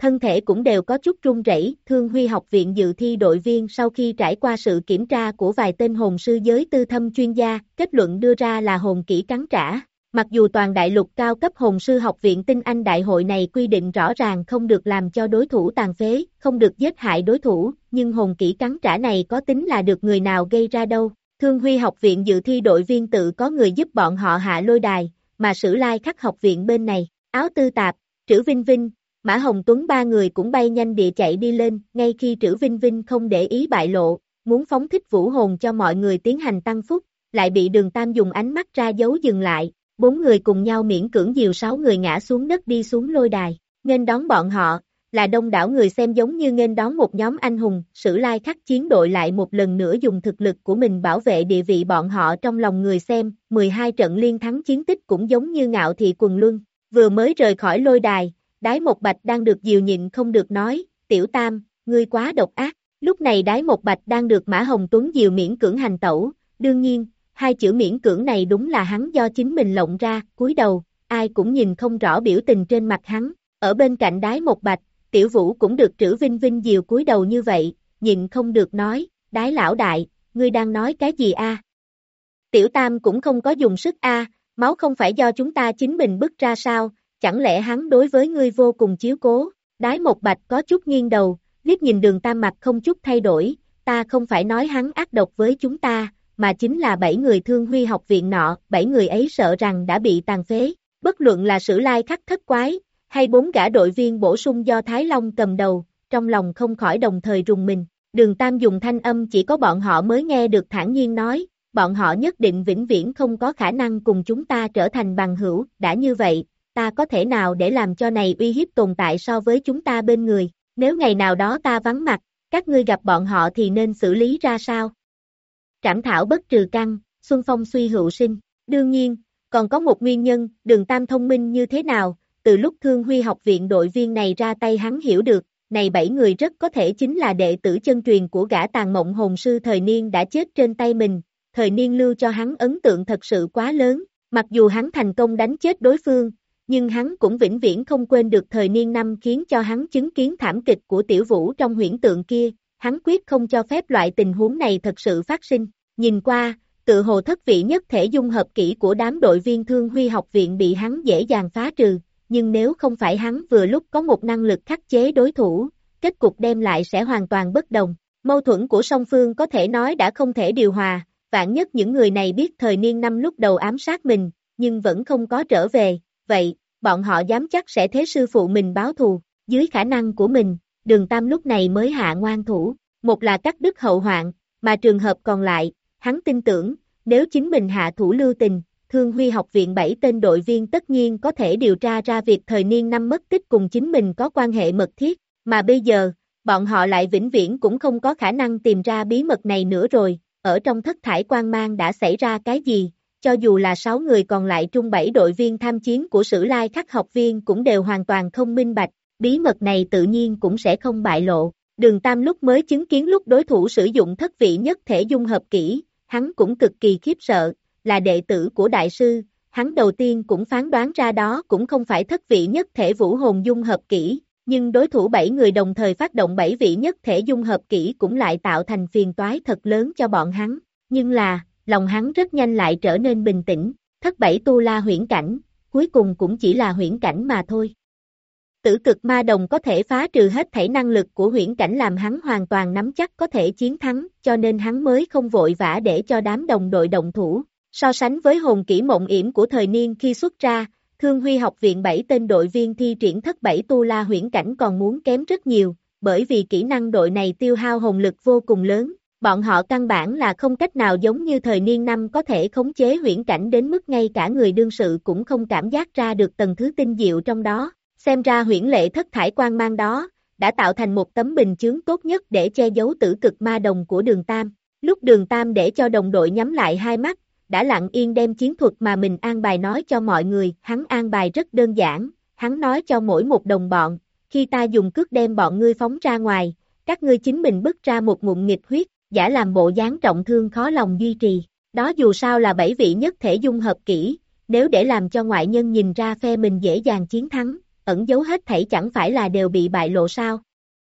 thân thể cũng đều có chút run rẩy. Thương Huy học viện dự thi đội viên sau khi trải qua sự kiểm tra của vài tên hồn sư giới tư thâm chuyên gia, kết luận đưa ra là hồn kỹ cắn trả. Mặc dù toàn đại lục cao cấp hồn sư học viện tinh anh đại hội này quy định rõ ràng không được làm cho đối thủ tàn phế, không được giết hại đối thủ, nhưng hồn kỹ cắn trả này có tính là được người nào gây ra đâu. Thương Huy học viện dự thi đội viên tự có người giúp bọn họ hạ lôi đài, mà Sử Lai Khắc học viện bên này, Áo Tư Tạp, Trữ Vinh Vinh, Mã Hồng Tuấn ba người cũng bay nhanh địa chạy đi lên, ngay khi Trữ Vinh Vinh không để ý bại lộ, muốn phóng thích vũ hồn cho mọi người tiến hành tăng phúc, lại bị Đường Tam dùng ánh mắt ra dấu dừng lại. Bốn người cùng nhau miễn cưỡng dìu sáu người ngã xuống đất đi xuống lôi đài, nghênh đón bọn họ, là đông đảo người xem giống như nghênh đón một nhóm anh hùng. Sử Lai Khắc chiến đội lại một lần nữa dùng thực lực của mình bảo vệ địa vị bọn họ trong lòng người xem, mười hai trận liên thắng chiến tích cũng giống như Ngạo Thị Quần Luân. Vừa mới rời khỏi lôi đài, Đái Một Bạch đang được dìu nhịn không được nói, Tiểu Tam, ngươi quá độc ác. Lúc này Đái Một Bạch đang được Mã Hồng Tuấn dìu miễn cưỡng hành tẩu, đương nhiên, hai chữ miễn cưỡng này đúng là hắn do chính mình lộng ra, cúi đầu, ai cũng nhìn không rõ biểu tình trên mặt hắn. Ở bên cạnh Đái Một Bạch, Tiểu Vũ cũng được Trữ Vinh Vinh dìu cúi đầu như vậy, nhịn không được nói, Đái lão đại, ngươi đang nói cái gì a? Tiểu Tam cũng không có dùng sức a, máu không phải do chúng ta chính mình bứt ra sao, chẳng lẽ hắn đối với ngươi vô cùng chiếu cố? Đái Một Bạch có chút nghiêng đầu, liếc nhìn Đường Tam mặt không chút thay đổi, ta không phải nói hắn ác độc với chúng ta, mà chính là bảy người Thương Huy học viện nọ, bảy người ấy sợ rằng đã bị tàn phế, bất luận là Sử Lai Khắc thất quái, hay bốn gã đội viên bổ sung do Thái Long cầm đầu, trong lòng không khỏi đồng thời rùng mình. Đường Tam dùng thanh âm chỉ có bọn họ mới nghe được thản nhiên nói, bọn họ nhất định vĩnh viễn không có khả năng cùng chúng ta trở thành bằng hữu, đã như vậy, ta có thể nào để làm cho này uy hiếp tồn tại so với chúng ta bên người, nếu ngày nào đó ta vắng mặt, các ngươi gặp bọn họ thì nên xử lý ra sao? Trảm thảo bất trừ căn, xuân phong suy hữu sinh. Đương nhiên, còn có một nguyên nhân, Đường Tam thông minh như thế nào, từ lúc Thương Huy học viện đội viên này ra tay hắn hiểu được, này bảy người rất có thể chính là đệ tử chân truyền của gã tàn mộng hồn sư Thời Niên đã chết trên tay mình. Thời Niên lưu cho hắn ấn tượng thật sự quá lớn, mặc dù hắn thành công đánh chết đối phương, nhưng hắn cũng vĩnh viễn không quên được Thời Niên năm khiến cho hắn chứng kiến thảm kịch của Tiểu Vũ trong huyễn tượng kia. Hắn quyết không cho phép loại tình huống này thật sự phát sinh. Nhìn qua, tự hồ thất vị nhất thể dung hợp kỹ của đám đội viên Thương Huy học viện bị hắn dễ dàng phá trừ, nhưng nếu không phải hắn vừa lúc có một năng lực khắc chế đối thủ, kết cục đem lại sẽ hoàn toàn bất đồng. Mâu thuẫn của song phương có thể nói đã không thể điều hòa, vạn nhất những người này biết Thời Niên năm lúc đầu ám sát mình, nhưng vẫn không có trở về, vậy, bọn họ dám chắc sẽ thế sư phụ mình báo thù, dưới khả năng của mình. Đường Tam lúc này mới hạ ngoan thủ, một là cắt đứt hậu hoạn, mà trường hợp còn lại, hắn tin tưởng, nếu chính mình hạ thủ lưu tình, Thương Huy học viện bảy tên đội viên tất nhiên có thể điều tra ra việc Thời Niên năm mất tích cùng chính mình có quan hệ mật thiết, mà bây giờ, bọn họ lại vĩnh viễn cũng không có khả năng tìm ra bí mật này nữa rồi, ở trong thất thải quang mang đã xảy ra cái gì, cho dù là sáu người còn lại trung bảy đội viên tham chiến của Sử Lai Khắc học viên cũng đều hoàn toàn không minh bạch. Bí mật này tự nhiên cũng sẽ không bại lộ. Đường Tam lúc mới chứng kiến lúc đối thủ sử dụng thất vị nhất thể dung hợp kỹ, hắn cũng cực kỳ khiếp sợ, là đệ tử của đại sư, hắn đầu tiên cũng phán đoán ra đó cũng không phải thất vị nhất thể vũ hồn dung hợp kỹ, nhưng đối thủ bảy người đồng thời phát động bảy vị nhất thể dung hợp kỹ cũng lại tạo thành phiền toái thật lớn cho bọn hắn, nhưng là, lòng hắn rất nhanh lại trở nên bình tĩnh, thất bảy tu la huyễn cảnh, cuối cùng cũng chỉ là huyễn cảnh mà thôi. Tử cực ma đồng có thể phá trừ hết thảy năng lực của huyễn cảnh làm hắn hoàn toàn nắm chắc có thể chiến thắng, cho nên hắn mới không vội vã để cho đám đồng đội động thủ. So sánh với hồn kỹ mộng yểm của Thời Niên khi xuất ra, Thương Huy học viện bảy tên đội viên thi triển thất bảy tu la huyễn cảnh còn muốn kém rất nhiều, bởi vì kỹ năng đội này tiêu hao hồn lực vô cùng lớn, bọn họ căn bản là không cách nào giống như Thời Niên năm có thể khống chế huyễn cảnh đến mức ngay cả người đương sự cũng không cảm giác ra được tầng thứ tinh diệu trong đó. Xem ra huyễn lệ thất thải quang mang đó, đã tạo thành một tấm bình chướng tốt nhất để che giấu tử cực ma đồng của Đường Tam. Lúc Đường Tam để cho đồng đội nhắm lại hai mắt, đã lặng yên đem chiến thuật mà mình an bài nói cho mọi người, hắn an bài rất đơn giản, hắn nói cho mỗi một đồng bọn, khi ta dùng cước đem bọn ngươi phóng ra ngoài, các ngươi chính mình bứt ra một ngụm nghịch huyết, giả làm bộ dáng trọng thương khó lòng duy trì, đó dù sao là bảy vị nhất thể dung hợp kỹ, nếu để làm cho ngoại nhân nhìn ra phe mình dễ dàng chiến thắng, ẩn giấu hết thảy chẳng phải là đều bị bại lộ sao?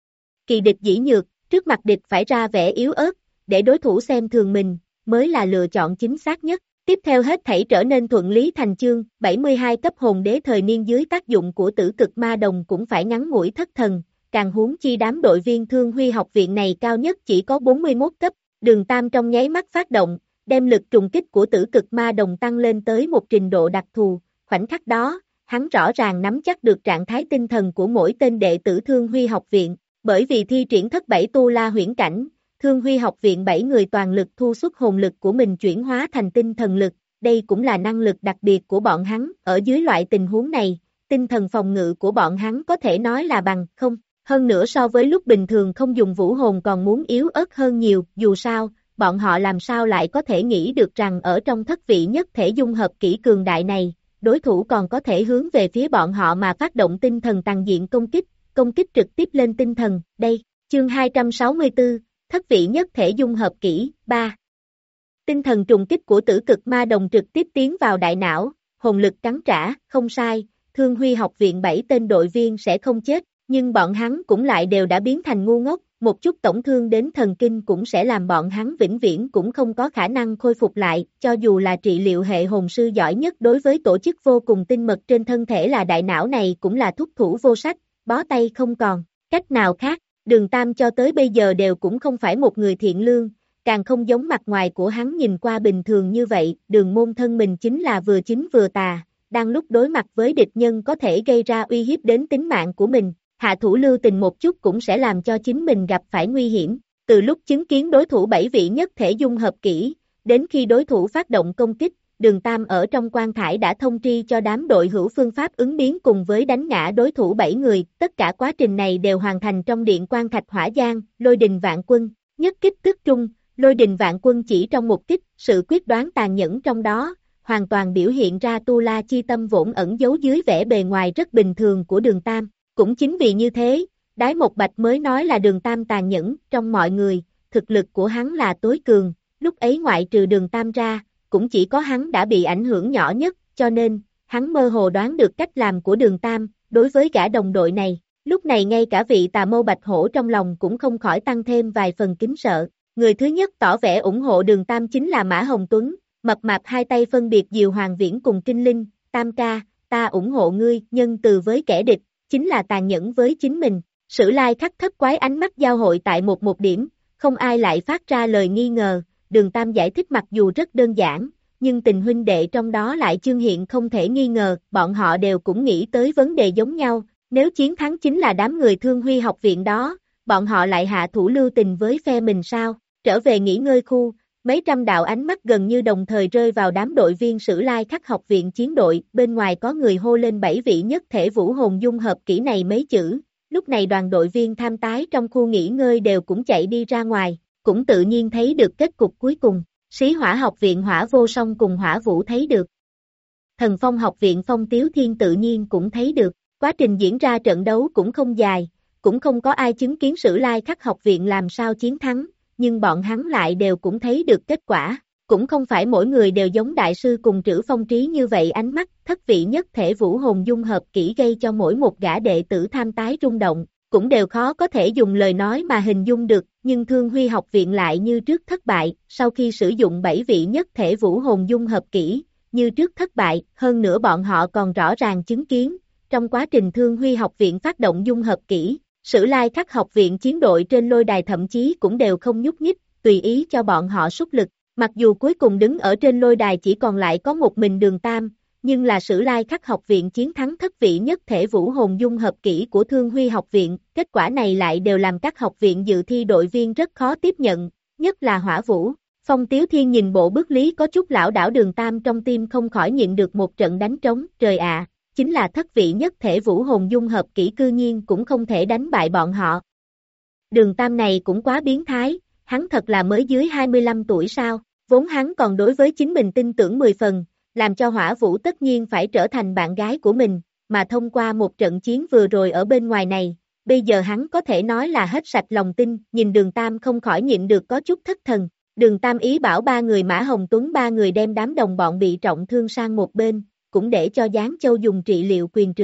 Kỳ địch dĩ nhược, trước mặt địch phải ra vẻ yếu ớt, để đối thủ xem thường mình, mới là lựa chọn chính xác nhất. Tiếp theo hết thảy trở nên thuận lý thành chương, bảy mươi hai cấp hồn đế thời niên dưới tác dụng của tử cực ma đồng cũng phải ngắn ngủi thất thần, càng huống chi đám đội viên Thương Huy học viện này cao nhất chỉ có bốn mươi mốt cấp, Đường Tam trong nháy mắt phát động, đem lực trùng kích của tử cực ma đồng tăng lên tới một trình độ đặc thù, khoảnh khắc đó, hắn rõ ràng nắm chắc được trạng thái tinh thần của mỗi tên đệ tử Thương Huy học viện, bởi vì thi triển thất bảy tu la huyễn cảnh, Thương Huy học viện bảy người toàn lực thu xuất hồn lực của mình chuyển hóa thành tinh thần lực, đây cũng là năng lực đặc biệt của bọn hắn, ở dưới loại tình huống này, tinh thần phòng ngự của bọn hắn có thể nói là bằng không, hơn nữa so với lúc bình thường không dùng vũ hồn còn muốn yếu ớt hơn nhiều, dù sao, bọn họ làm sao lại có thể nghĩ được rằng ở trong thất vị nhất thể dung hợp kỹ cường đại này, đối thủ còn có thể hướng về phía bọn họ mà phát động tinh thần tàng diện công kích, công kích trực tiếp lên tinh thần, đây, chương hai trăm sáu mươi tư, thất vị nhất thể dung hợp kỹ, ba. Tinh thần trùng kích của tử cực ma đồng trực tiếp tiến vào đại não, hồn lực cắn trả, không sai, Thương Huy học viện bảy tên đội viên sẽ không chết, nhưng bọn hắn cũng lại đều đã biến thành ngu ngốc, một chút tổn thương đến thần kinh cũng sẽ làm bọn hắn vĩnh viễn cũng không có khả năng khôi phục lại, cho dù là trị liệu hệ hồn sư giỏi nhất đối với tổ chức vô cùng tinh mật trên thân thể là đại não này cũng là thúc thủ vô sách, bó tay không còn, cách nào khác, Đường Tam cho tới bây giờ đều cũng không phải một người thiện lương, càng không giống mặt ngoài của hắn nhìn qua bình thường như vậy, Đường môn thân mình chính là vừa chính vừa tà, đang lúc đối mặt với địch nhân có thể gây ra uy hiếp đến tính mạng của mình, hạ thủ lưu tình một chút cũng sẽ làm cho chính mình gặp phải nguy hiểm, từ lúc chứng kiến đối thủ bảy vị nhất thể dung hợp kỹ, đến khi đối thủ phát động công kích, Đường Tam ở trong quan thải đã thông tri cho đám đội hữu phương pháp ứng biến cùng với đánh ngã đối thủ bảy người, tất cả quá trình này đều hoàn thành trong điện quan thạch hỏa giang, lôi đình vạn quân, nhất kích tức trung, lôi đình vạn quân chỉ trong một kích, sự quyết đoán tàn nhẫn trong đó, hoàn toàn biểu hiện ra tu la chi tâm vốn ẩn giấu dưới vẻ bề ngoài rất bình thường của Đường Tam, cũng chính vì như thế, Đái Một Bạch mới nói là Đường Tam tàn nhẫn, trong mọi người, thực lực của hắn là tối cường, lúc ấy ngoại trừ Đường Tam ra, cũng chỉ có hắn đã bị ảnh hưởng nhỏ nhất, cho nên, hắn mơ hồ đoán được cách làm của Đường Tam, đối với gã đồng đội này, lúc này ngay cả vị Tà Mâu Bạch Hổ trong lòng cũng không khỏi tăng thêm vài phần kính sợ, người thứ nhất tỏ vẻ ủng hộ Đường Tam chính là Mã Hồng Tuấn, mập mạp hai tay phân biệt Diều Hoàng Viễn cùng Kinh Linh, Tam ca, ta ủng hộ ngươi, nhân từ với kẻ địch, chính là tàn nhẫn với chính mình, Sử Lai Khắc thất quái ánh mắt giao hội tại một một điểm, không ai lại phát ra lời nghi ngờ, Đường Tam giải thích mặc dù rất đơn giản, nhưng tình huynh đệ trong đó lại chương hiện không thể nghi ngờ, bọn họ đều cũng nghĩ tới vấn đề giống nhau, nếu chiến thắng chính là đám người Thương Huy học viện đó, bọn họ lại hạ thủ lưu tình với phe mình sao, trở về nghỉ ngơi khu, mấy trăm đạo ánh mắt gần như đồng thời rơi vào đám đội viên Sử Lai Khắc học viện chiến đội, bên ngoài có người hô lên bảy vị nhất thể vũ hồn dung hợp kỹ này mấy chữ, lúc này đoàn đội viên tham tái trong khu nghỉ ngơi đều cũng chạy đi ra ngoài, cũng tự nhiên thấy được kết cục cuối cùng, Sĩ Hỏa học viện Hỏa Vô Song cùng Hỏa Vũ thấy được. Thần Phong học viện Phong Tiếu Thiên tự nhiên cũng thấy được, quá trình diễn ra trận đấu cũng không dài, cũng không có ai chứng kiến Sử Lai Khắc học viện làm sao chiến thắng, nhưng bọn hắn lại đều cũng thấy được kết quả, cũng không phải mỗi người đều giống đại sư cùng Trữ Phong Trí như vậy ánh mắt, thất vị nhất thể vũ hồn dung hợp kỹ gây cho mỗi một gã đệ tử tham tái rung động, cũng đều khó có thể dùng lời nói mà hình dung được, nhưng Thương Huy học viện lại như trước thất bại, sau khi sử dụng bảy vị nhất thể vũ hồn dung hợp kỹ, như trước thất bại, hơn nữa bọn họ còn rõ ràng chứng kiến, trong quá trình Thương Huy học viện phát động dung hợp kỹ, Sử Lai Khắc học viện chiến đội trên lôi đài thậm chí cũng đều không nhúc nhích, tùy ý cho bọn họ xuất lực, mặc dù cuối cùng đứng ở trên lôi đài chỉ còn lại có một mình Đường Tam, nhưng là Sử Lai Khắc học viện chiến thắng thất vị nhất thể vũ hồn dung hợp kỹ của Thương Huy học viện, kết quả này lại đều làm các học viện dự thi đội viên rất khó tiếp nhận, nhất là Hỏa Vũ. Phong Tiếu Thiên nhìn bộ bước lý có chút lão đảo Đường Tam trong tim không khỏi nhịn được một trận đánh trống, trời ạ, chính là thất vị nhất thể vũ hồn dung hợp kỹ cư nhiên cũng không thể đánh bại bọn họ. Đường Tam này cũng quá biến thái, hắn thật là mới dưới hai mươi lăm tuổi sao, vốn hắn còn đối với chính mình tin tưởng mười phần, làm cho Hỏa Vũ tất nhiên phải trở thành bạn gái của mình, mà thông qua một trận chiến vừa rồi ở bên ngoài này, bây giờ hắn có thể nói là hết sạch lòng tin, nhìn Đường Tam không khỏi nhịn được có chút thất thần. Đường Tam ý bảo ba người Mã Hồng Tuấn ba người đem đám đồng bọn bị trọng thương sang một bên, cũng để cho Giáng Châu dùng trị liệu quyền trượng,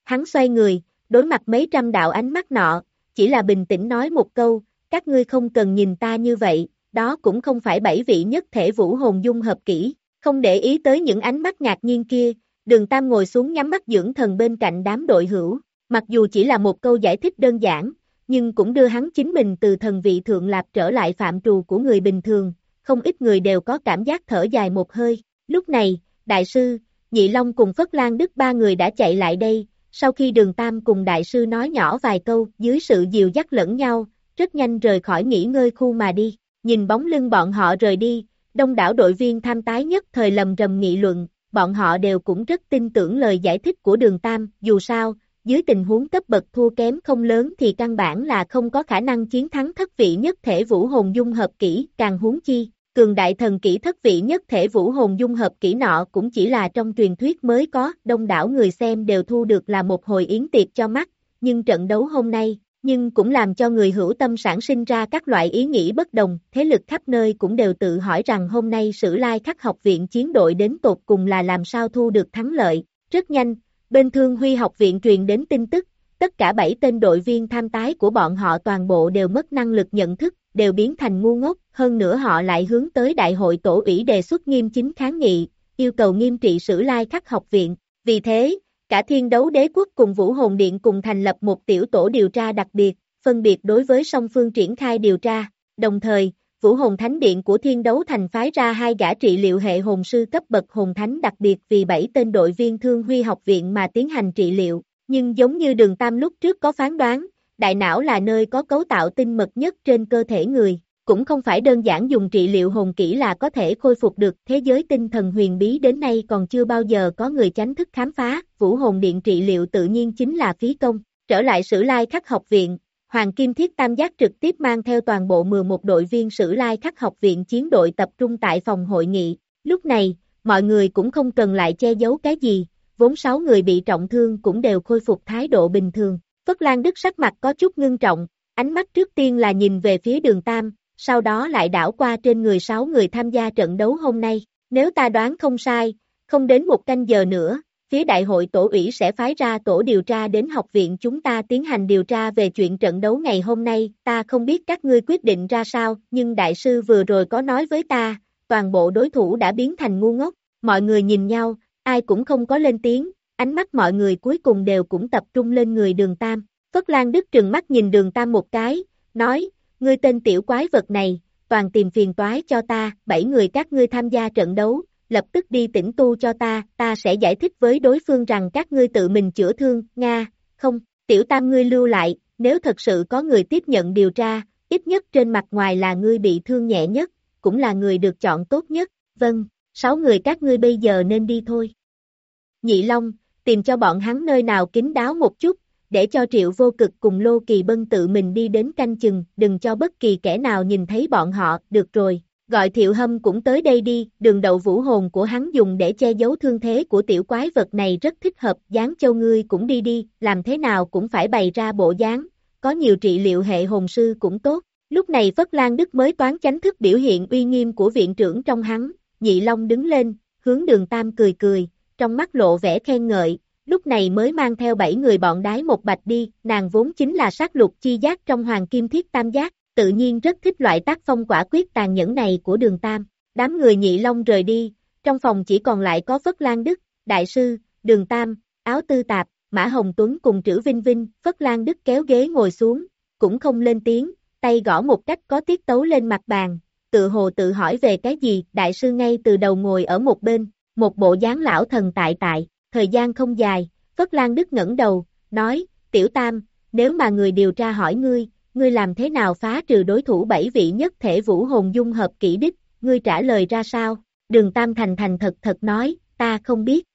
Hắn xoay người, đối mặt mấy trăm đạo ánh mắt nọ, chỉ là bình tĩnh nói một câu, các ngươi không cần nhìn ta như vậy, đó cũng không phải bảy vị nhất thể vũ hồn dung hợp kỹ, không để ý tới những ánh mắt ngạc nhiên kia, Đường Tam ngồi xuống nhắm mắt dưỡng thần bên cạnh đám đội hữu, mặc dù chỉ là một câu giải thích đơn giản, nhưng cũng đưa hắn chính mình từ thần vị thượng lạp trở lại phạm trù của người bình thường, không ít người đều có cảm giác thở dài một hơi, lúc này, Đại sư, Nhị Long cùng Phất Lan Đức ba người đã chạy lại đây, sau khi Đường Tam cùng Đại sư nói nhỏ vài câu, dưới sự dìu dắt lẫn nhau, rất nhanh rời khỏi nghỉ ngơi khu mà đi, nhìn bóng lưng bọn họ rời đi, đông đảo đội viên tham tái nhất thời lầm rầm nghị luận, bọn họ đều cũng rất tin tưởng lời giải thích của Đường Tam, dù sao, dưới tình huống cấp bậc thua kém không lớn thì căn bản là không có khả năng chiến thắng thất vị nhất thể vũ hồn dung hợp kỹ, càng huống chi, cường đại thần kỹ thất vị nhất thể vũ hồn dung hợp kỹ nọ cũng chỉ là trong truyền thuyết mới có, đông đảo người xem đều thu được là một hồi yến tiệc cho mắt, nhưng trận đấu hôm nay, nhưng cũng làm cho người hữu tâm sản sinh ra các loại ý nghĩ bất đồng, thế lực khắp nơi cũng đều tự hỏi rằng hôm nay Sử Lai Khắc học viện chiến đội đến tột cùng là làm sao thu được thắng lợi, rất nhanh, bên Thương Huy học viện truyền đến tin tức, tất cả bảy tên đội viên tham tái của bọn họ toàn bộ đều mất năng lực nhận thức, đều biến thành ngu ngốc, hơn nữa họ lại hướng tới đại hội tổ ủy đề xuất nghiêm chính kháng nghị, yêu cầu nghiêm trị Sử Lai Khắc học viện, vì thế, cả Thiên Đấu Đế Quốc cùng Vũ Hồn Điện cùng thành lập một tiểu tổ điều tra đặc biệt, phân biệt đối với song phương triển khai điều tra, đồng thời, Vũ Hồn Thánh Điện của Thiên Đấu Thành phái ra hai gã trị liệu hệ hồn sư cấp bậc hồn thánh đặc biệt vì bảy tên đội viên Thương Huy học viện mà tiến hành trị liệu, nhưng giống như Đường Tam lúc trước có phán đoán, đại não là nơi có cấu tạo tinh mật nhất trên cơ thể người, cũng không phải đơn giản dùng trị liệu hồn kỹ là có thể khôi phục được, thế giới tinh thần huyền bí đến nay còn chưa bao giờ có người chánh thức khám phá, Vũ Hồn Điện trị liệu tự nhiên chính là phí công, trở lại Sử Lai Khắc học viện. Hoàng Kim Thiết Tam Giác trực tiếp mang theo toàn bộ mười một đội viên Sử Lai Khắc học viện chiến đội tập trung tại phòng hội nghị. Lúc này, mọi người cũng không cần lại che giấu cái gì, vốn sáu người bị trọng thương cũng đều khôi phục thái độ bình thường. Phất Lan Đức sắc mặt có chút ngưng trọng, ánh mắt trước tiên là nhìn về phía Đường Tam, sau đó lại đảo qua trên người sáu người tham gia trận đấu hôm nay. Nếu ta đoán không sai, không đến một canh giờ nữa, phía đại hội tổ ủy sẽ phái ra tổ điều tra đến học viện chúng ta tiến hành điều tra về chuyện trận đấu ngày hôm nay, ta không biết các ngươi quyết định ra sao, nhưng đại sư vừa rồi có nói với ta, toàn bộ đối thủ đã biến thành ngu ngốc, mọi người nhìn nhau, ai cũng không có lên tiếng, ánh mắt mọi người cuối cùng đều cũng tập trung lên người Đường Tam. Phất Lan Đức trừng mắt nhìn Đường Tam một cái, nói, ngươi tên tiểu quái vật này, toàn tìm phiền toái cho ta, bảy người các ngươi tham gia trận đấu, lập tức đi tĩnh tu cho ta, ta sẽ giải thích với đối phương rằng các ngươi tự mình chữa thương, Nga, không, tiểu Tam ngươi lưu lại, nếu thật sự có người tiếp nhận điều tra, ít nhất trên mặt ngoài là ngươi bị thương nhẹ nhất, cũng là người được chọn tốt nhất, vâng, sáu người các ngươi bây giờ nên đi thôi. Nhị Long, tìm cho bọn hắn nơi nào kín đáo một chút, để cho Triệu Vô Cực cùng Lô Kỳ Bân tự mình đi đến canh chừng, đừng cho bất kỳ kẻ nào nhìn thấy bọn họ, được rồi, gọi Thiệu Hâm cũng tới đây đi, đường đậu vũ hồn của hắn dùng để che giấu thương thế của tiểu quái vật này rất thích hợp, Giáng Châu ngươi cũng đi đi, làm thế nào cũng phải bày ra bộ dáng, có nhiều trị liệu hệ hồn sư cũng tốt, lúc này Phất Lan Đức mới toán chánh thức biểu hiện uy nghiêm của viện trưởng trong hắn, Nhị Long đứng lên, hướng Đường Tam cười cười, trong mắt lộ vẻ khen ngợi, lúc này mới mang theo bảy người bọn đái một bạch đi, nàng vốn chính là sát lục chi giác trong Hoàng Kim Thiết Tam Giác, tự nhiên rất thích loại tác phong quả quyết tàn nhẫn này của Đường Tam. Đám người Nhị Long rời đi, trong phòng chỉ còn lại có Phất Lan Đức, Đại sư, Đường Tam, Áo Tư Tạp, Mã Hồng Tuấn cùng Trữ Vinh Vinh, Phất Lan Đức kéo ghế ngồi xuống, cũng không lên tiếng, tay gõ một cách có tiết tấu lên mặt bàn, tự hồ tự hỏi về cái gì, Đại sư ngay từ đầu ngồi ở một bên, một bộ dáng lão thần tại tại. Thời gian không dài, Phất Lan Đức ngẩng đầu, nói, Tiểu Tam, nếu mà người điều tra hỏi ngươi, ngươi làm thế nào phá trừ đối thủ bảy vị nhất thể vũ hồn dung hợp kỹ đích, ngươi trả lời ra sao? Đường Tam thành thành thật thật nói, ta không biết.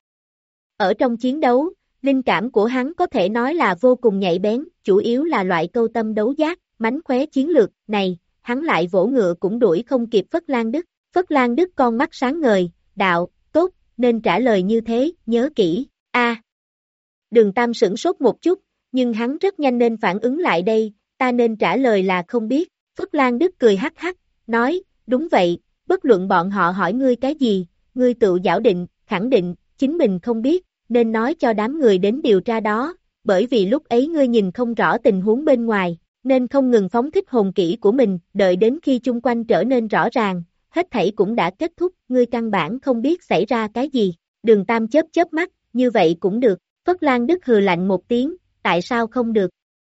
Ở trong chiến đấu, linh cảm của hắn có thể nói là vô cùng nhạy bén, chủ yếu là loại câu tâm đấu giác, mánh khóe chiến lược, này, hắn lại vỗ ngựa cũng đuổi không kịp Phất Lan Đức. Phất Lan Đức con mắt sáng ngời, đạo, tốt, nên trả lời như thế, nhớ kỹ, a. À, Đường Tam sửng sốt một chút, nhưng hắn rất nhanh nên phản ứng lại đây, ta nên trả lời là không biết, Phất Lan Đức cười hắc hắc, nói, đúng vậy, bất luận bọn họ hỏi ngươi cái gì, ngươi tự giảo định, khẳng định, chính mình không biết, nên nói cho đám người đến điều tra đó, bởi vì lúc ấy ngươi nhìn không rõ tình huống bên ngoài, nên không ngừng phóng thích hồn kỹ của mình, đợi đến khi chung quanh trở nên rõ ràng, hết thảy cũng đã kết thúc, ngươi căn bản không biết xảy ra cái gì. Đường Tam chớp chớp mắt, như vậy cũng được. Phất Lan Đức hừ lạnh một tiếng, tại sao không được?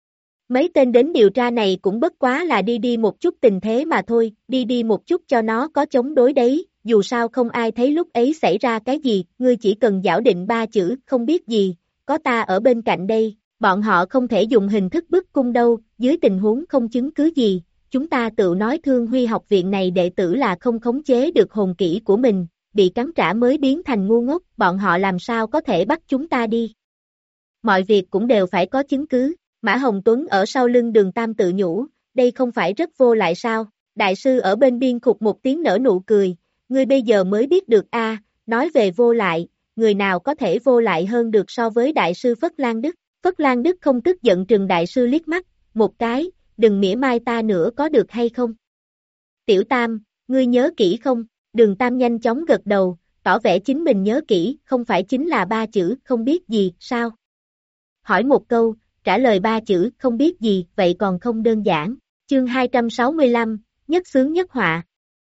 Mấy tên đến điều tra này cũng bất quá là đi đi một chút tình thế mà thôi, đi đi một chút cho nó có chống đối đấy, dù sao không ai thấy lúc ấy xảy ra cái gì, ngươi chỉ cần giảo định ba chữ, không biết gì, có ta ở bên cạnh đây, bọn họ không thể dùng hình thức bức cung đâu, dưới tình huống không chứng cứ gì, chúng ta tự nói Thương Huy học viện này đệ tử là không khống chế được hồn kỹ của mình, bị cắn trả mới biến thành ngu ngốc, bọn họ làm sao có thể bắt chúng ta đi. Mọi việc cũng đều phải có chứng cứ. Mã Hồng Tuấn ở sau lưng Đường Tam tự nhủ, đây không phải rất vô lại sao, đại sư ở bên biên khục một tiếng nở nụ cười, ngươi bây giờ mới biết được a, nói về vô lại, người nào có thể vô lại hơn được so với đại sư Phất Lan Đức. Phất Lan Đức không tức giận trừng đại sư liếc mắt, một cái, đừng mỉa mai ta nữa có được hay không. Tiểu Tam, ngươi nhớ kỹ không? Đường Tam nhanh chóng gật đầu, tỏ vẻ chính mình nhớ kỹ, không phải chính là ba chữ, không biết gì, sao? Hỏi một câu, trả lời ba chữ, không biết gì, vậy còn không đơn giản. Chương hai trăm sáu mươi lăm, nhất xướng nhất họa.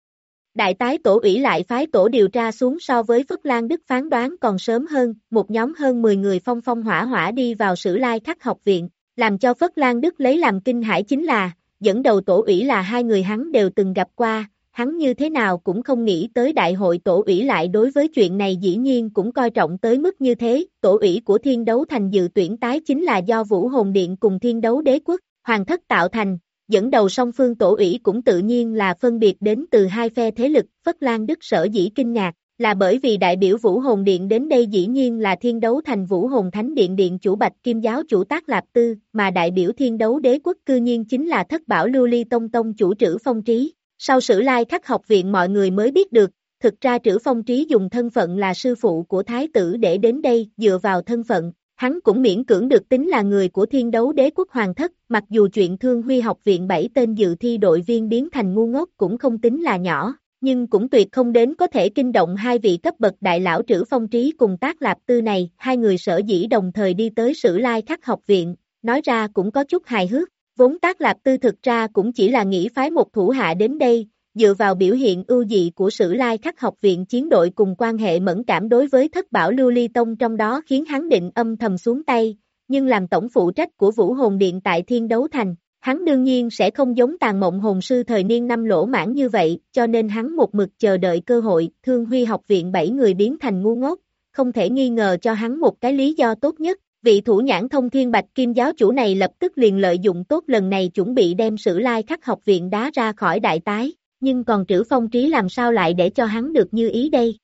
Đại tái tổ ủy lại phái tổ điều tra xuống so với Phất Lan Đức phán đoán còn sớm hơn, một nhóm hơn mười người phong phong hỏa hỏa đi vào Sử Lai Khắc học viện, làm cho Phất Lan Đức lấy làm kinh hãi chính là, dẫn đầu tổ ủy là hai người hắn đều từng gặp qua, hắn như thế nào cũng không nghĩ tới đại hội tổ ủy lại đối với chuyện này dĩ nhiên cũng coi trọng tới mức như thế, tổ ủy của Thiên Đấu Thành dự tuyển tái chính là do Vũ Hồn Điện cùng Thiên Đấu Đế Quốc, Hoàng Thất tạo thành, dẫn đầu song phương tổ ủy cũng tự nhiên là phân biệt đến từ hai phe thế lực, Phất Lan Đức sở dĩ kinh ngạc, là bởi vì đại biểu Vũ Hồn Điện đến đây dĩ nhiên là Thiên Đấu Thành Vũ Hồn Thánh Điện Điện chủ Bạch Kim Giáo chủ Tác Lạp Tư, mà đại biểu Thiên Đấu Đế Quốc cư nhiên chính là Thất Bảo Lưu Ly Tông Tông chủ Trử Phong Trí. Sau Sử Lai Khắc học viện mọi người mới biết được, thực ra Trử Phong Trí dùng thân phận là sư phụ của Thái tử để đến đây, dựa vào thân phận, hắn cũng miễn cưỡng được tính là người của Thiên Đấu Đế Quốc Hoàng Thất, mặc dù chuyện Thương Huy học viện bảy tên dự thi đội viên biến thành ngu ngốc cũng không tính là nhỏ, nhưng cũng tuyệt không đến có thể kinh động hai vị cấp bậc đại lão Trử Phong Trí cùng Tác Lạp Tư này, hai người sở dĩ đồng thời đi tới Sử Lai Khắc học viện, nói ra cũng có chút hài hước. Vốn Tác Lạp Tư thực ra cũng chỉ là nghĩ phái một thủ hạ đến đây, dựa vào biểu hiện ưu dị của Sử Lai Khắc học viện chiến đội cùng quan hệ mẫn cảm đối với Thất Bảo Lưu Ly Tông trong đó khiến hắn định âm thầm xuống tay, nhưng làm tổng phụ trách của Vũ Hồn Điện tại Thiên Đấu Thành, hắn đương nhiên sẽ không giống Tàn Mộng Hồn Sư thời niên năm lỗ mãn như vậy, cho nên hắn một mực chờ đợi cơ hội, Thương Huy học viện bảy người biến thành ngu ngốc, không thể nghi ngờ cho hắn một cái lý do tốt nhất. Vị thủ nhãn thông thiên Bạch Kim giáo chủ này lập tức liền lợi dụng tốt lần này chuẩn bị đem Sử Lai Khắc học viện đá ra khỏi đại tái, nhưng còn Trử Phong Trí làm sao lại để cho hắn được như ý đây?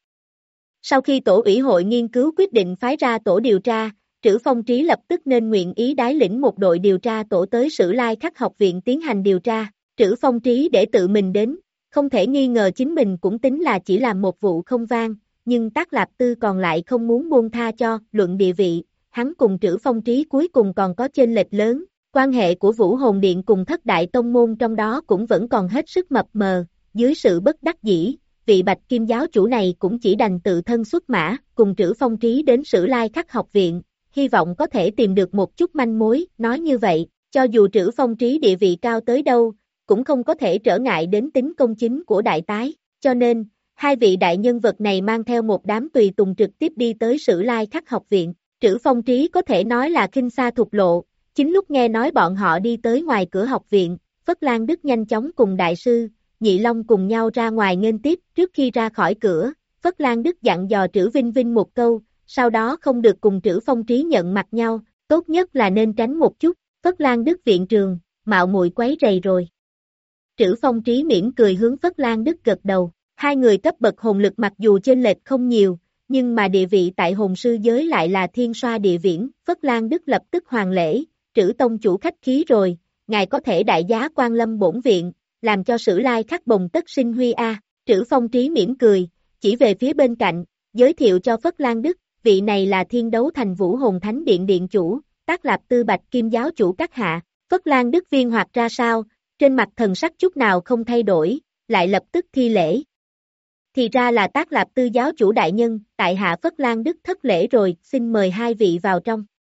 Sau khi tổ ủy hội nghiên cứu quyết định phái ra tổ điều tra, Trử Phong Trí lập tức nên nguyện ý đái lĩnh một đội điều tra tổ tới Sử Lai Khắc học viện tiến hành điều tra, Trử Phong Trí để tự mình đến, không thể nghi ngờ chính mình cũng tính là chỉ làm một vụ không vang, nhưng Tác Lạp Tư còn lại không muốn buông tha cho, luận địa vị. Hắn cùng Trử Phong Trí cuối cùng còn có chênh lệch lớn, quan hệ của Vũ Hồn Điện cùng thất đại tông môn trong đó cũng vẫn còn hết sức mập mờ, dưới sự bất đắc dĩ, vị Bạch Kim giáo chủ này cũng chỉ đành tự thân xuất mã, cùng Trử Phong Trí đến Sử Lai Khắc học viện, hy vọng có thể tìm được một chút manh mối, nói như vậy, cho dù Trử Phong Trí địa vị cao tới đâu, cũng không có thể trở ngại đến tính công chính của đại tái, cho nên, hai vị đại nhân vật này mang theo một đám tùy tùng trực tiếp đi tới Sử Lai Khắc học viện. Trử Phong Trí có thể nói là khinh xa thục lộ, chính lúc nghe nói bọn họ đi tới ngoài cửa học viện, Phất Lan Đức nhanh chóng cùng đại sư, Nhị Long cùng nhau ra ngoài nghênh tiếp, trước khi ra khỏi cửa, Phất Lan Đức dặn dò Trử Vinh Vinh một câu, sau đó không được cùng Trử Phong Trí nhận mặt nhau, tốt nhất là nên tránh một chút, Phất Lan Đức viện trường, mạo muội quấy rầy rồi. Trử Phong Trí mỉm cười hướng Phất Lan Đức gật đầu, hai người cấp bậc hồn lực mặc dù chênh lệch không nhiều, nhưng mà địa vị tại hồn sư giới lại là thiên xoa địa viễn, Phất Lan Đức lập tức hoàn lễ, Trử tông chủ khách khí rồi, ngài có thể đại giá quan lâm bổn viện, làm cho Sử Lai Khắc bồng tất sinh huy a. Trử Phong Trí mỉm cười, chỉ về phía bên cạnh, giới thiệu cho Phất Lan Đức, vị này là Thiên Đấu Thành Vũ Hồn Thánh Điện điện chủ, Tác Lạp Tư Bạch Kim giáo chủ các hạ. Phất Lan Đức viên hoạt ra sao, trên mặt thần sắc chút nào không thay đổi, lại lập tức thi lễ. Thì ra là Tác Lạp Tư giáo chủ đại nhân, tại hạ Phất Lan Đức thất lễ rồi, xin mời hai vị vào trong.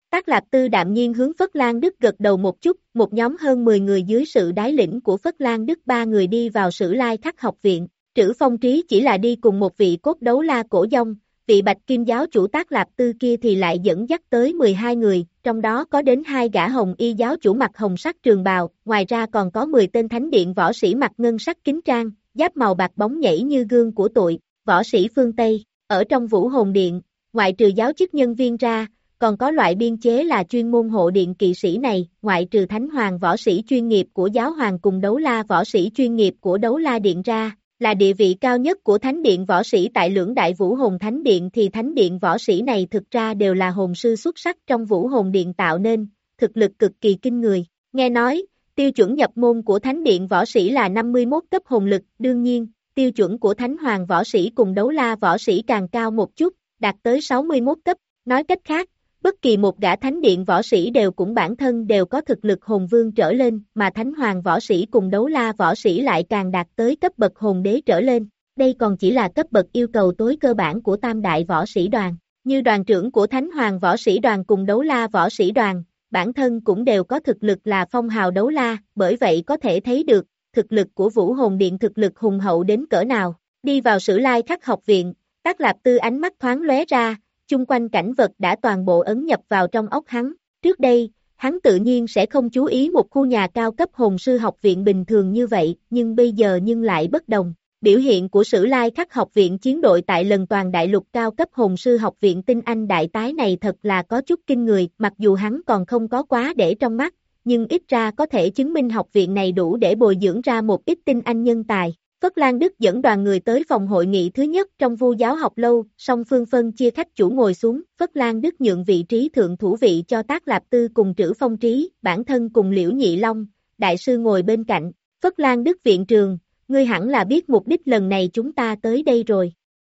Tác Lạp Tư đạm nhiên hướng Phất Lan Đức gật đầu một chút, một nhóm hơn mười người dưới sự đái lĩnh của Phất Lan Đức ba người đi vào Sử Lai Khắc học viện. Trữ Phong Trí chỉ là đi cùng một vị cốt đấu la cổ dông, vị Bạch Kim giáo chủ Tác Lạp Tư kia thì lại dẫn dắt tới mười hai người, trong đó có đến hai gã hồng y giáo chủ mặc hồng sắc trường bào, ngoài ra còn có mười tên thánh điện võ sĩ mặc ngân sắc kính trang, giáp màu bạc bóng nhảy như gương của tụi, võ sĩ phương Tây. Ở trong Vũ Hồn Điện, ngoại trừ giáo chức nhân viên ra, còn có loại biên chế là chuyên môn hộ điện kỵ sĩ này, ngoại trừ thánh hoàng võ sĩ chuyên nghiệp của giáo hoàng cùng đấu la võ sĩ chuyên nghiệp của đấu la điện ra, là địa vị cao nhất của thánh điện võ sĩ tại lưỡng đại Vũ Hồn Thánh Điện thì thánh điện võ sĩ này thực ra đều là hồn sư xuất sắc trong Vũ Hồn Điện tạo nên, thực lực cực kỳ kinh người. Nghe nói, tiêu chuẩn nhập môn của thánh điện võ sĩ là năm mươi mốt cấp hồn lực, đương nhiên, tiêu chuẩn của thánh hoàng võ sĩ cùng đấu la võ sĩ càng cao một chút, đạt tới sáu mươi mốt cấp, nói cách khác, bất kỳ một gã thánh điện võ sĩ đều cũng bản thân đều có thực lực hồn vương trở lên, mà thánh hoàng võ sĩ cùng đấu la võ sĩ lại càng đạt tới cấp bậc hồn đế trở lên. Đây còn chỉ là cấp bậc yêu cầu tối cơ bản của tam đại võ sĩ đoàn. Như đoàn trưởng của thánh hoàng võ sĩ đoàn cùng đấu la võ sĩ đoàn, bản thân cũng đều có thực lực là phong hào đấu la, bởi vậy có thể thấy được, thực lực của Vũ Hồn Điện thực lực hùng hậu đến cỡ nào. Đi vào Sử Lai Khắc học viện, Tác Lạp Tư ánh mắt thoáng lóe ra, chung quanh cảnh vật đã toàn bộ ấn nhập vào trong óc hắn. Trước đây, hắn tự nhiên sẽ không chú ý một khu nhà cao cấp hồn sư học viện bình thường như vậy, nhưng bây giờ nhưng lại bất đồng. Biểu hiện của Sử Lai Khắc học viện chiến đội tại lần toàn đại lục cao cấp hồn sư học viện tinh anh đại tái này thật là có chút kinh người, mặc dù hắn còn không có quá để trong mắt, nhưng ít ra có thể chứng minh học viện này đủ để bồi dưỡng ra một ít tinh anh nhân tài. Phất Lan Đức dẫn đoàn người tới phòng hội nghị thứ nhất trong Vu giáo học lâu, song phương phân chia khách chủ ngồi xuống, Phất Lan Đức nhượng vị trí thượng thủ vị cho Tác Lạp Tư cùng Trữ Phong Trí, bản thân cùng Liễu Nhị Long, đại sư ngồi bên cạnh. Phất Lan Đức viện trường, ngươi hẳn là biết mục đích lần này chúng ta tới đây rồi.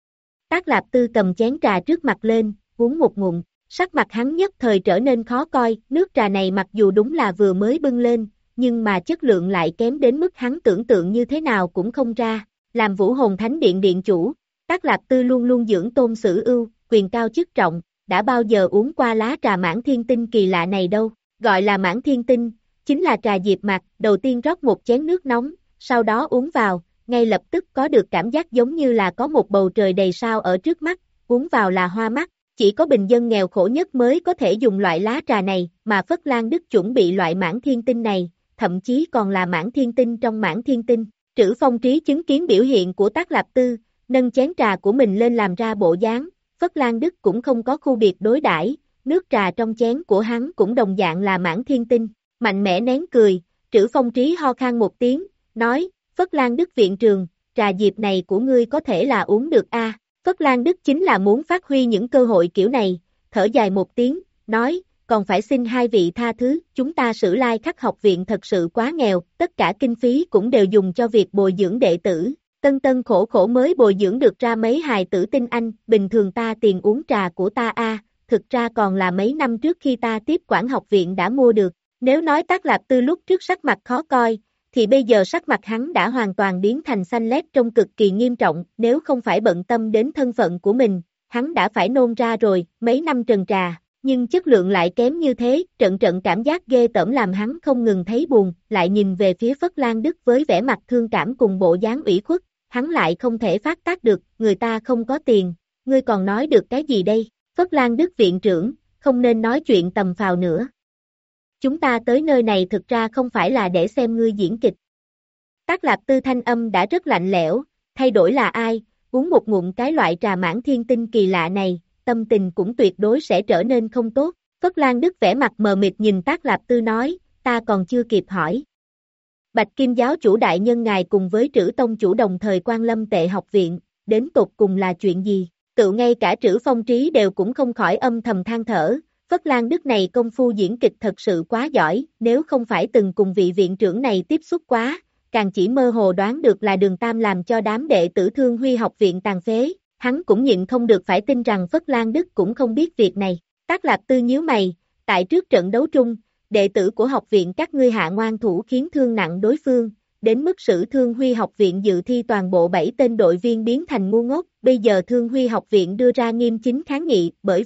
Tác Lạp Tư cầm chén trà trước mặt lên, uống một ngụm, sắc mặt hắn nhất thời trở nên khó coi, nước trà này mặc dù đúng là vừa mới bưng lên, nhưng mà chất lượng lại kém đến mức hắn tưởng tượng như thế nào cũng không ra. Làm Vũ Hồn Thánh Điện điện chủ, Tác Lạp Tư luôn luôn dưỡng tôn xử ưu, quyền cao chức trọng, đã bao giờ uống qua lá trà mãn thiên tinh kỳ lạ này đâu. Gọi là mãn thiên tinh, chính là trà diệp mạc, đầu tiên rót một chén nước nóng, sau đó uống vào, ngay lập tức có được cảm giác giống như là có một bầu trời đầy sao ở trước mắt, uống vào là hoa mắt. Chỉ có bình dân nghèo khổ nhất mới có thể dùng loại lá trà này, mà Phất Lan Đức chuẩn bị loại mãn thiên tinh này, thậm chí còn là mãn thiên tinh trong mãn thiên tinh. Trữ Phong Trí chứng kiến biểu hiện của Tác Lạp Tư, nâng chén trà của mình lên làm ra bộ dáng, Phất Lan Đức cũng không có khu biệt đối đãi, nước trà trong chén của hắn cũng đồng dạng là mãn thiên tinh, mạnh mẽ nén cười, Trữ Phong Trí ho khan một tiếng, nói, Phất Lan Đức viện trường, trà diệp này của ngươi có thể là uống được a. Phất Lan Đức chính là muốn phát huy những cơ hội kiểu này, thở dài một tiếng, nói, còn phải xin hai vị tha thứ, chúng ta Sử Lai Khắc học viện thật sự quá nghèo, tất cả kinh phí cũng đều dùng cho việc bồi dưỡng đệ tử, tân tân khổ khổ mới bồi dưỡng được ra mấy hài tử tinh anh, bình thường ta tiền uống trà của ta a, thực ra còn là mấy năm trước khi ta tiếp quản học viện đã mua được. Nếu nói Tác Lạp Tư lúc trước sắc mặt khó coi, thì bây giờ sắc mặt hắn đã hoàn toàn biến thành xanh lét trông cực kỳ nghiêm trọng, nếu không phải bận tâm đến thân phận của mình, hắn đã phải nôn ra rồi, mấy năm trần trà, nhưng chất lượng lại kém như thế, trận trận cảm giác ghê tởm làm hắn không ngừng thấy buồn, lại nhìn về phía Phất Lan Đức với vẻ mặt thương cảm cùng bộ dáng ủy khuất, hắn lại không thể phát tác được, người ta không có tiền, ngươi còn nói được cái gì đây, Phất Lan Đức viện trưởng, không nên nói chuyện tầm phào nữa. Chúng ta tới nơi này thực ra không phải là để xem ngươi diễn kịch. Tác Lạp Tư thanh âm đã rất lạnh lẽo, thay đổi là ai, uống một ngụm cái loại trà mãn thiên tinh kỳ lạ này, tâm tình cũng tuyệt đối sẽ trở nên không tốt. Phất Lan Đức vẻ mặt mờ mịt nhìn Tác Lạp Tư nói, ta còn chưa kịp hỏi. Bạch Kim giáo chủ đại nhân ngài cùng với Trữ tông chủ đồng thời quan lâm Tệ học viện, đến tột cùng là chuyện gì? Tự ngay cả Trữ Phong Trí đều cũng không khỏi âm thầm than thở. Phất Lan Đức này công phu diễn kịch thật sự quá giỏi, nếu không phải từng cùng vị viện trưởng này tiếp xúc quá, càng chỉ mơ hồ đoán được là Đường Tam làm cho đám đệ tử Thương Huy học viện tàn phế, hắn cũng nhịn không được phải tin rằng Phất Lan Đức cũng không biết việc này. Tác Lạp Tư nhíu mày, tại trước trận đấu trung, đệ tử của học viện các ngươi hạ ngoan thủ khiến thương nặng đối phương, đến mức Sử Thương Huy học viện dự thi toàn bộ bảy tên đội viên biến thành ngu ngốc, bây giờ Thương Huy học viện đưa ra nghiêm chính kháng nghị, bởi vậy,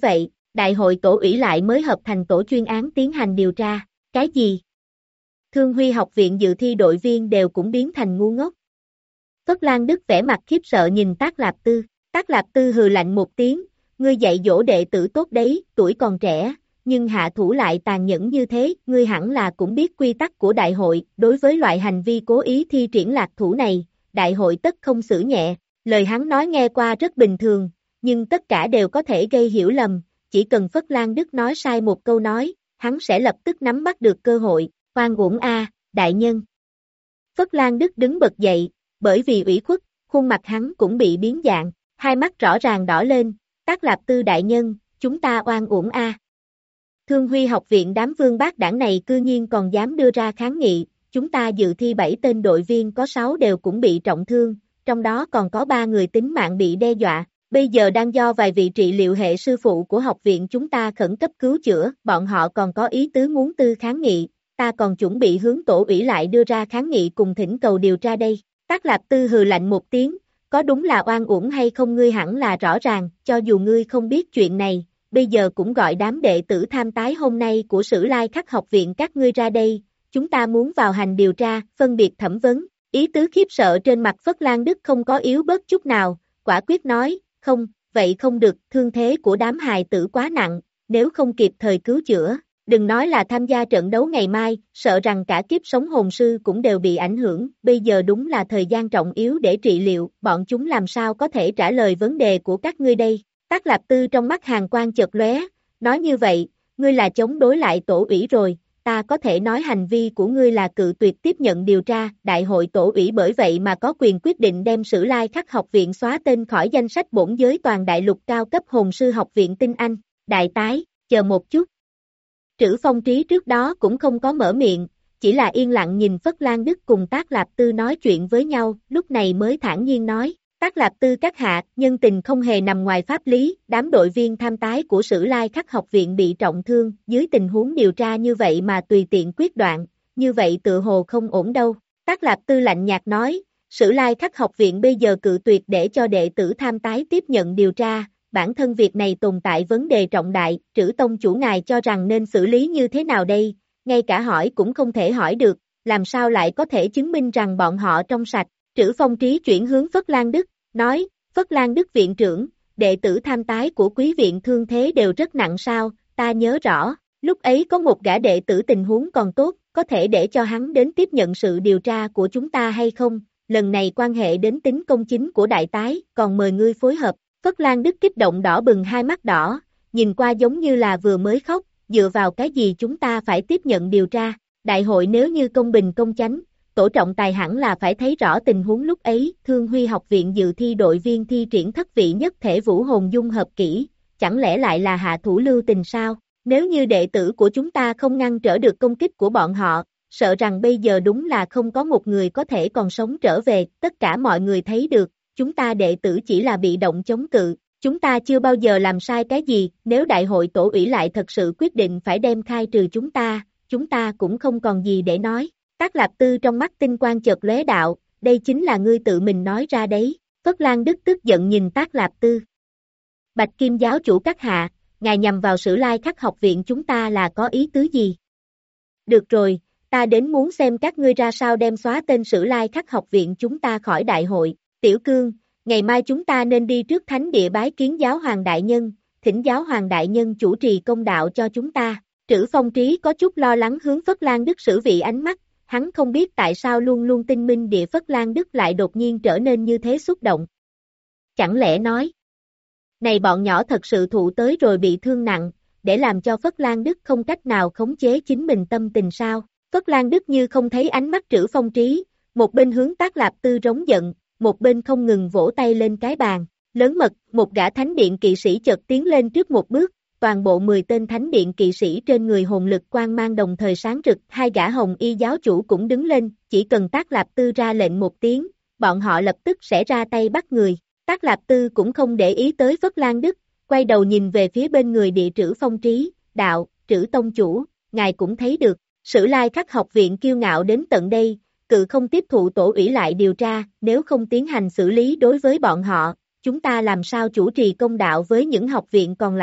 đại hội tổ ủy lại mới hợp thành tổ chuyên án tiến hành điều tra, cái gì? Thương Huy học viện dự thi đội viên đều cũng biến thành ngu ngốc. Phất Lan Đức vẻ mặt khiếp sợ nhìn Tác Lạp Tư, Tác Lạp Tư hừ lạnh một tiếng, ngươi dạy dỗ đệ tử tốt đấy, tuổi còn trẻ, nhưng hạ thủ lại tàn nhẫn như thế, ngươi hẳn là cũng biết quy tắc của đại hội, đối với loại hành vi cố ý thi triển lạc thủ này, đại hội tất không xử nhẹ, lời hắn nói nghe qua rất bình thường, nhưng tất cả đều có thể gây hiểu lầm, chỉ cần Phất Lan Đức nói sai một câu nói, hắn sẽ lập tức nắm bắt được cơ hội, oan uổng a, đại nhân. Phất Lan Đức đứng bật dậy, bởi vì ủy khuất, khuôn mặt hắn cũng bị biến dạng, hai mắt rõ ràng đỏ lên, Tác Lạp Tư đại nhân, chúng ta oan uổng a. Thương Huy học viện đám vương bác đảng này cư nhiên còn dám đưa ra kháng nghị, chúng ta dự thi bảy tên đội viên có sáu đều cũng bị trọng thương, trong đó còn có ba người tính mạng bị đe dọa, bây giờ đang do vài vị trị liệu hệ sư phụ của học viện chúng ta khẩn cấp cứu chữa, bọn họ còn có ý tứ muốn tư kháng nghị, ta còn chuẩn bị hướng tổ ủy lại đưa ra kháng nghị cùng thỉnh cầu điều tra đây. Tác Lạp Tư hừ lạnh một tiếng, có đúng là oan uổng hay không ngươi hẳn là rõ ràng, cho dù ngươi không biết chuyện này, bây giờ cũng gọi đám đệ tử tham tái hôm nay của Sử Lai Khắc học viện các ngươi ra đây, chúng ta muốn vào hành điều tra, phân biệt thẩm vấn, ý tứ khiếp sợ trên mặt Phất Lan Đức không có yếu bớt chút nào, quả quyết nói, không, vậy không được, thương thế của đám hài tử quá nặng, nếu không kịp thời cứu chữa, đừng nói là tham gia trận đấu ngày mai, sợ rằng cả kiếp sống hồn sư cũng đều bị ảnh hưởng, bây giờ đúng là thời gian trọng yếu để trị liệu, bọn chúng làm sao có thể trả lời vấn đề của các ngươi đây. Tác Lạp Tư trong mắt hàn quang chợt lóe, nói như vậy, ngươi là chống đối lại tổ ủy rồi, ta có thể nói hành vi của ngươi là cự tuyệt tiếp nhận điều tra, đại hội tổ ủy bởi vậy mà có quyền quyết định đem Sử Lai Khắc học viện xóa tên khỏi danh sách bổn giới toàn đại lục cao cấp hồn sư học viện tinh anh, đại tái, chờ một chút. Trữ Phong Trí trước đó cũng không có mở miệng, chỉ là yên lặng nhìn Phất Lan Đức cùng Tác Lạp Tư nói chuyện với nhau, lúc này mới thản nhiên nói. Tác Lạp Tư các hạ, nhân tình không hề nằm ngoài pháp lý, đám đội viên tham tái của Sử Lai Khắc học viện bị trọng thương, dưới tình huống điều tra như vậy mà tùy tiện quyết đoạn, như vậy tự hồ không ổn đâu. Tác Lạp Tư lạnh nhạt nói, Sử Lai Khắc học viện bây giờ cự tuyệt để cho đệ tử tham tái tiếp nhận điều tra, bản thân việc này tồn tại vấn đề trọng đại, Trữ tông chủ ngài cho rằng nên xử lý như thế nào đây, ngay cả hỏi cũng không thể hỏi được, làm sao lại có thể chứng minh rằng bọn họ trong sạch. Trữ Phong Trí chuyển hướng Phất Lan Đức, nói, Phất Lan Đức viện trưởng, đệ tử tham tái của quý viện thương thế đều rất nặng sao, ta nhớ rõ, lúc ấy có một gã đệ tử tình huống còn tốt, có thể để cho hắn đến tiếp nhận sự điều tra của chúng ta hay không, lần này quan hệ đến tính công chính của đại tái, còn mời ngươi phối hợp. Phất Lan Đức kích động đỏ bừng hai mắt đỏ, nhìn qua giống như là vừa mới khóc, dựa vào cái gì chúng ta phải tiếp nhận điều tra, đại hội nếu như công bình công chánh, tổ trọng tài hẳn là phải thấy rõ tình huống lúc ấy, Thương Huy học viện dự thi đội viên thi triển thất vị nhất thể vũ hồn dung hợp kỹ, chẳng lẽ lại là hạ thủ lưu tình sao, nếu như đệ tử của chúng ta không ngăn trở được công kích của bọn họ, sợ rằng bây giờ đúng là không có một người có thể còn sống trở về, tất cả mọi người thấy được, chúng ta đệ tử chỉ là bị động chống cự, chúng ta chưa bao giờ làm sai cái gì, nếu đại hội tổ ủy lại thật sự quyết định phải đem khai trừ chúng ta, chúng ta cũng không còn gì để nói. Tác Lạp Tư trong mắt tinh quang chợt lóe đạo, đây chính là ngươi tự mình nói ra đấy, Phất Lan Đức tức giận nhìn Tác Lạp Tư. Bạch Kim giáo chủ các hạ, ngài nhằm vào Sử Lai Khắc học viện chúng ta là có ý tứ gì? Được rồi, ta đến muốn xem các ngươi ra sao đem xóa tên Sử Lai Khắc học viện chúng ta khỏi đại hội, Tiểu Cương, ngày mai chúng ta nên đi trước thánh địa bái kiến giáo hoàng đại nhân, thỉnh giáo hoàng đại nhân chủ trì công đạo cho chúng ta. Trữ Phong Trí có chút lo lắng hướng Phất Lan Đức sử vị ánh mắt, hắn không biết tại sao luôn luôn tinh minh địa Phất Lan Đức lại đột nhiên trở nên như thế xúc động. Chẳng lẽ nói, này bọn nhỏ thật sự thụ tới rồi bị thương nặng, để làm cho Phất Lan Đức không cách nào khống chế chính mình tâm tình sao? Phất Lan Đức như không thấy ánh mắt Trữ Phong Trí, một bên hướng Tác Lạp Tư rống giận, một bên không ngừng vỗ tay lên cái bàn. Lớn mật, một gã thánh điện kỵ sĩ chợt tiến lên trước một bước, toàn bộ mười tên thánh điện kỵ sĩ trên người hồn lực quang mang đồng thời sáng rực, hai gã hồng y giáo chủ cũng đứng lên, chỉ cần Tác Lạp Tư ra lệnh một tiếng, bọn họ lập tức sẽ ra tay bắt người. Tác Lạp Tư cũng không để ý tới Phất Lan Đức, quay đầu nhìn về phía bên người địa Trữ Phong Trí, đạo, Trữ tông chủ, ngài cũng thấy được, Sử Lai Khắc học viện kiêu ngạo đến tận đây, cự không tiếp thụ tổ ủy lại điều tra, nếu không tiến hành xử lý đối với bọn họ, chúng ta làm sao chủ trì công đạo với những học viện còn lại.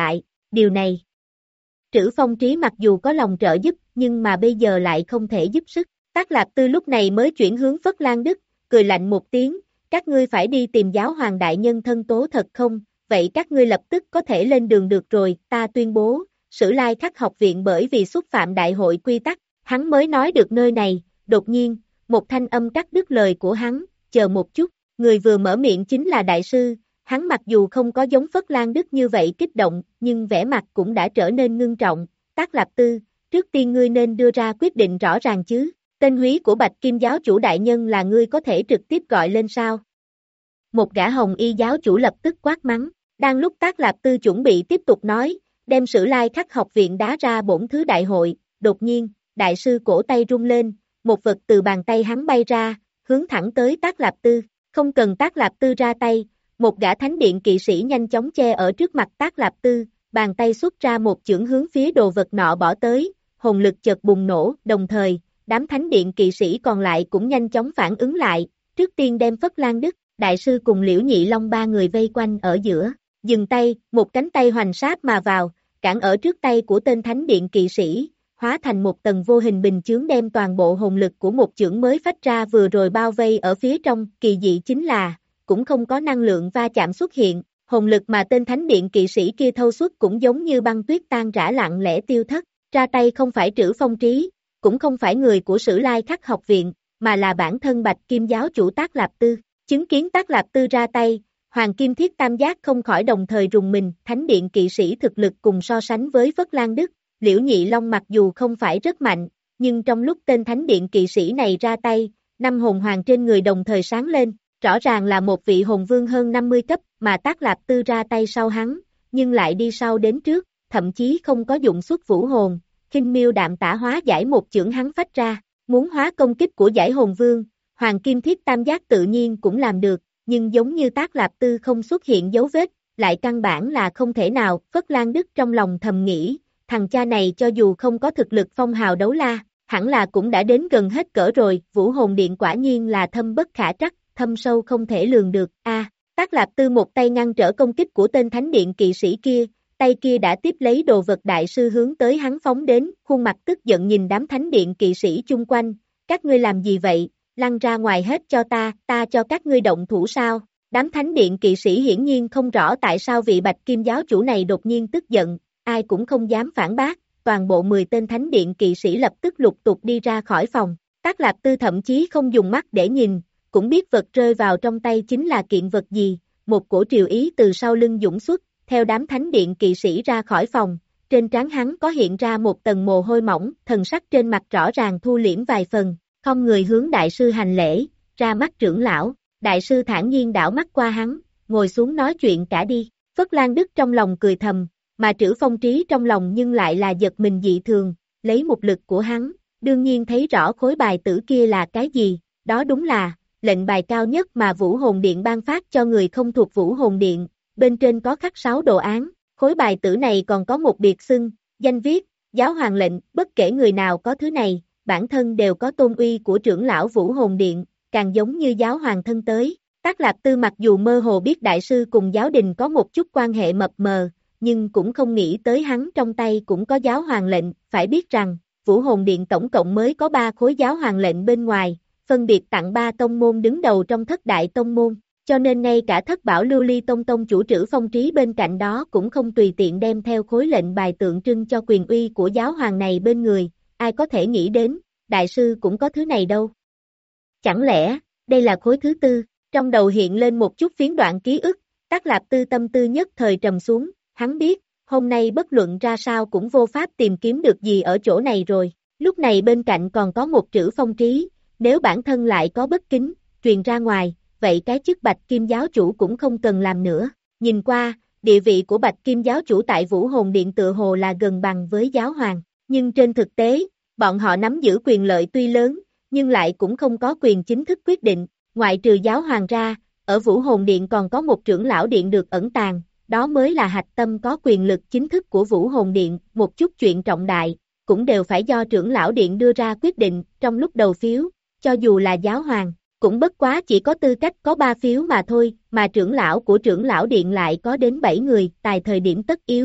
Điều này, Trữ Phong Trí mặc dù có lòng trợ giúp, nhưng mà bây giờ lại không thể giúp sức. Tác Lạp Tư lúc này mới chuyển hướng Phất Lan Đức, cười lạnh một tiếng, các ngươi phải đi tìm giáo hoàng đại nhân thân tố thật không, vậy các ngươi lập tức có thể lên đường được rồi, ta tuyên bố, Sử Lai Khắc học viện bởi vì xúc phạm đại hội quy tắc, hắn mới nói được nơi này, đột nhiên, một thanh âm cắt đứt lời của hắn, chờ một chút, người vừa mở miệng chính là đại sư, hắn mặc dù không có giống Phất Lan Đức như vậy kích động, nhưng vẻ mặt cũng đã trở nên ngưng trọng, Tác Lạp Tư, trước tiên ngươi nên đưa ra quyết định rõ ràng chứ, tên húy của Bạch Kim giáo chủ đại nhân là ngươi có thể trực tiếp gọi lên sao? Một gã hồng y giáo chủ lập tức quát mắng, đang lúc Tác Lạp Tư chuẩn bị tiếp tục nói, đem Sử Lai Khắc học viện đá ra bổn thứ đại hội, đột nhiên, đại sư cổ tay rung lên, một vật từ bàn tay hắn bay ra, hướng thẳng tới Tác Lạp Tư, không cần Tác Lạp Tư ra tay, một gã thánh điện kỵ sĩ nhanh chóng che ở trước mặt Tác Lạp Tư, bàn tay xuất ra một chưởng hướng phía đồ vật nọ bỏ tới, hồn lực chợt bùng nổ, đồng thời, đám thánh điện kỵ sĩ còn lại cũng nhanh chóng phản ứng lại, trước tiên đem Phất Lan Đức, đại sư cùng Liễu Nhị Long ba người vây quanh ở giữa, dừng tay, một cánh tay hoành sát mà vào, cản ở trước tay của tên thánh điện kỵ sĩ, hóa thành một tầng vô hình bình chướng đem toàn bộ hồn lực của một chưởng mới phách ra vừa rồi bao vây ở phía trong, kỳ dị chính là, cũng không có năng lượng va chạm xuất hiện, hồn lực mà tên thánh điện kỵ sĩ kia thâu xuất cũng giống như băng tuyết tan rã lặng lẽ tiêu thất, ra tay không phải Trữ Phong Trí, cũng không phải người của Sử Lai Khắc học viện, mà là bản thân Bạch Kim giáo chủ Tác Lạp Tư, chứng kiến Tác Lạp Tư ra tay, Hoàng Kim Thiết Tam Giác không khỏi đồng thời rùng mình, thánh điện kỵ sĩ thực lực cùng so sánh với Phất Lan Đức, Liễu Nhị Long mặc dù không phải rất mạnh, nhưng trong lúc tên thánh điện kỵ sĩ này ra tay, năm hồn hoàng trên người đồng thời sáng lên, rõ ràng là một vị hồn vương hơn năm mươi cấp, mà Tác Lạp Tư ra tay sau hắn, nhưng lại đi sau đến trước, thậm chí không có dụng xuất vũ hồn, khinh miêu đạm tả hóa giải một chưởng hắn phách ra, muốn hóa công kích của giải hồn vương, Hoàng Kim Thiết Tam Giác tự nhiên cũng làm được, nhưng giống như Tác Lạp Tư không xuất hiện dấu vết, lại căn bản là không thể nào, Phất Lan Đức trong lòng thầm nghĩ, thằng cha này cho dù không có thực lực phong hào đấu la, hẳn là cũng đã đến gần hết cỡ rồi, vũ hồn điện quả nhiên là thâm bất khả trắc, thâm sâu không thể lường được, a à, Tác Lạp Tư một tay ngăn trở công kích của tên thánh điện kỵ sĩ kia, tay kia đã tiếp lấy đồ vật đại sư hướng tới hắn phóng đến, khuôn mặt tức giận nhìn đám thánh điện kỵ sĩ chung quanh, các ngươi làm gì vậy, lăn ra ngoài hết cho ta, ta cho các ngươi động thủ sao, đám thánh điện kỵ sĩ hiển nhiên không rõ tại sao vị Bạch Kim giáo chủ này đột nhiên tức giận, ai cũng không dám phản bác, toàn bộ mười tên thánh điện kỵ sĩ lập tức lục tục đi ra khỏi phòng, Tác Lạp Tư thậm chí không dùng mắt để nhìn, cũng biết vật rơi vào trong tay chính là kiện vật gì, một cổ triều ý từ sau lưng dũng xuất, theo đám thánh điện kỵ sĩ ra khỏi phòng, trên trán hắn có hiện ra một tầng mồ hôi mỏng, thần sắc trên mặt rõ ràng thu liễm vài phần, không người hướng đại sư hành lễ, ra mắt trưởng lão, đại sư thản nhiên đảo mắt qua hắn, ngồi xuống nói chuyện cả đi, Phất Lan Đức trong lòng cười thầm, mà Trữ Phong Trí trong lòng nhưng lại là giật mình dị thường, lấy một lực của hắn, đương nhiên thấy rõ khối bài tử kia là cái gì, đó đúng là, lệnh bài cao nhất mà Vũ Hồn Điện ban phát cho người không thuộc Vũ Hồn Điện, bên trên có khắc sáu đồ án, khối bài tử này còn có một biệt xưng, danh viết, giáo hoàng lệnh, bất kể người nào có thứ này, bản thân đều có tôn uy của trưởng lão Vũ Hồn Điện, càng giống như giáo hoàng thân tới. Tác Lạp Tư mặc dù mơ hồ biết đại sư cùng giáo đình có một chút quan hệ mập mờ, nhưng cũng không nghĩ tới hắn trong tay cũng có giáo hoàng lệnh, phải biết rằng, Vũ Hồn Điện tổng cộng mới có ba khối giáo hoàng lệnh bên ngoài, phân biệt tặng ba tông môn đứng đầu trong thất đại tông môn, cho nên ngay cả thất bảo lưu ly tông tông chủ Trữ Phong Trí bên cạnh đó cũng không tùy tiện đem theo khối lệnh bài tượng trưng cho quyền uy của giáo hoàng này bên người, ai có thể nghĩ đến, đại sư cũng có thứ này đâu. Chẳng lẽ, đây là khối thứ tư, trong đầu hiện lên một chút phiến đoạn ký ức, Tác Lạp Tư tâm tư nhất thời trầm xuống, hắn biết, hôm nay bất luận ra sao cũng vô pháp tìm kiếm được gì ở chỗ này rồi, lúc này bên cạnh còn có một Trữ Phong Trí, nếu bản thân lại có bất kính, truyền ra ngoài, vậy cái chức Bạch Kim giáo chủ cũng không cần làm nữa, nhìn qua, địa vị của Bạch Kim giáo chủ tại Vũ Hồn Điện tựa hồ là gần bằng với giáo hoàng, nhưng trên thực tế, bọn họ nắm giữ quyền lợi tuy lớn, nhưng lại cũng không có quyền chính thức quyết định, ngoại trừ giáo hoàng ra, ở Vũ Hồn Điện còn có một trưởng lão điện được ẩn tàng, đó mới là hạch tâm có quyền lực chính thức của Vũ Hồn Điện, một chút chuyện trọng đại, cũng đều phải do trưởng lão điện đưa ra quyết định, trong lúc đầu phiếu, cho dù là giáo hoàng, cũng bất quá chỉ có tư cách có ba phiếu mà thôi, mà trưởng lão của trưởng lão điện lại có đến bảy người, tại thời điểm tất yếu,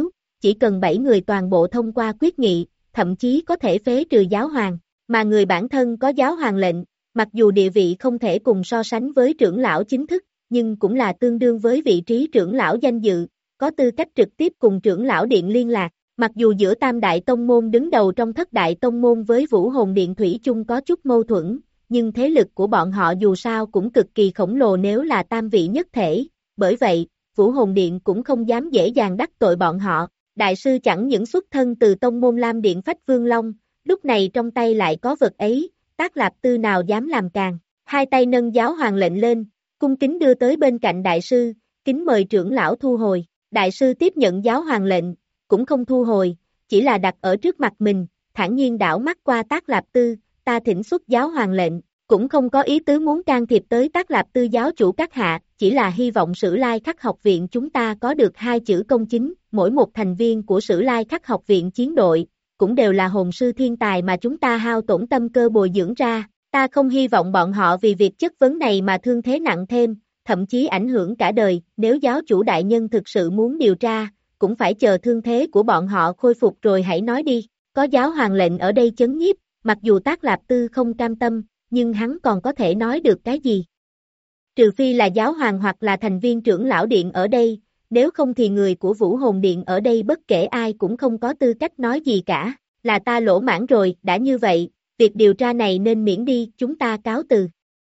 chỉ cần bảy người toàn bộ thông qua quyết nghị, thậm chí có thể phế trừ giáo hoàng, mà người bản thân có giáo hoàng lệnh, mặc dù địa vị không thể cùng so sánh với trưởng lão chính thức, nhưng cũng là tương đương với vị trí trưởng lão danh dự, có tư cách trực tiếp cùng trưởng lão điện liên lạc. Mặc dù giữa tam đại tông môn đứng đầu trong thất đại tông môn với Vũ Hồn Điện thủy chung có chút mâu thuẫn, nhưng thế lực của bọn họ dù sao cũng cực kỳ khổng lồ nếu là tam vị nhất thể, bởi vậy, Vũ Hồn Điện cũng không dám dễ dàng đắc tội bọn họ. Đại sư chẳng những xuất thân từ tông môn Lam Điện Phách Vương Long, lúc này trong tay lại có vật ấy, Tác Lạp Tư nào dám làm càng, hai tay nâng giáo hoàng lệnh lên, cung kính đưa tới bên cạnh đại sư, kính mời trưởng lão thu hồi. Đại sư tiếp nhận giáo hoàng lệnh, cũng không thu hồi, chỉ là đặt ở trước mặt mình, thản nhiên đảo mắt qua Tác Lạp Tư, ta thỉnh xuất giáo hoàng lệnh, cũng không có ý tứ muốn can thiệp tới Tác Lạp Tư giáo chủ các hạ, chỉ là hy vọng Sử Lai Khắc học viện chúng ta có được hai chữ công chính, mỗi một thành viên của Sử Lai Khắc học viện chiến đội, cũng đều là hồn sư thiên tài mà chúng ta hao tổn tâm cơ bồi dưỡng ra, ta không hy vọng bọn họ vì việc chất vấn này mà thương thế nặng thêm, thậm chí ảnh hưởng cả đời, nếu giáo chủ đại nhân thực sự muốn điều tra, cũng phải chờ thương thế của bọn họ khôi phục rồi hãy nói đi, có giáo hoàng lệnh ở đây chấn nhiếp, mặc dù Tác Lạp Tư không cam tâm, nhưng hắn còn có thể nói được cái gì? Trừ phi là giáo hoàng hoặc là thành viên trưởng lão điện ở đây, nếu không thì người của Vũ Hồn Điện ở đây bất kể ai cũng không có tư cách nói gì cả, là ta lỗ mãn rồi, đã như vậy, việc điều tra này nên miễn đi, chúng ta cáo từ.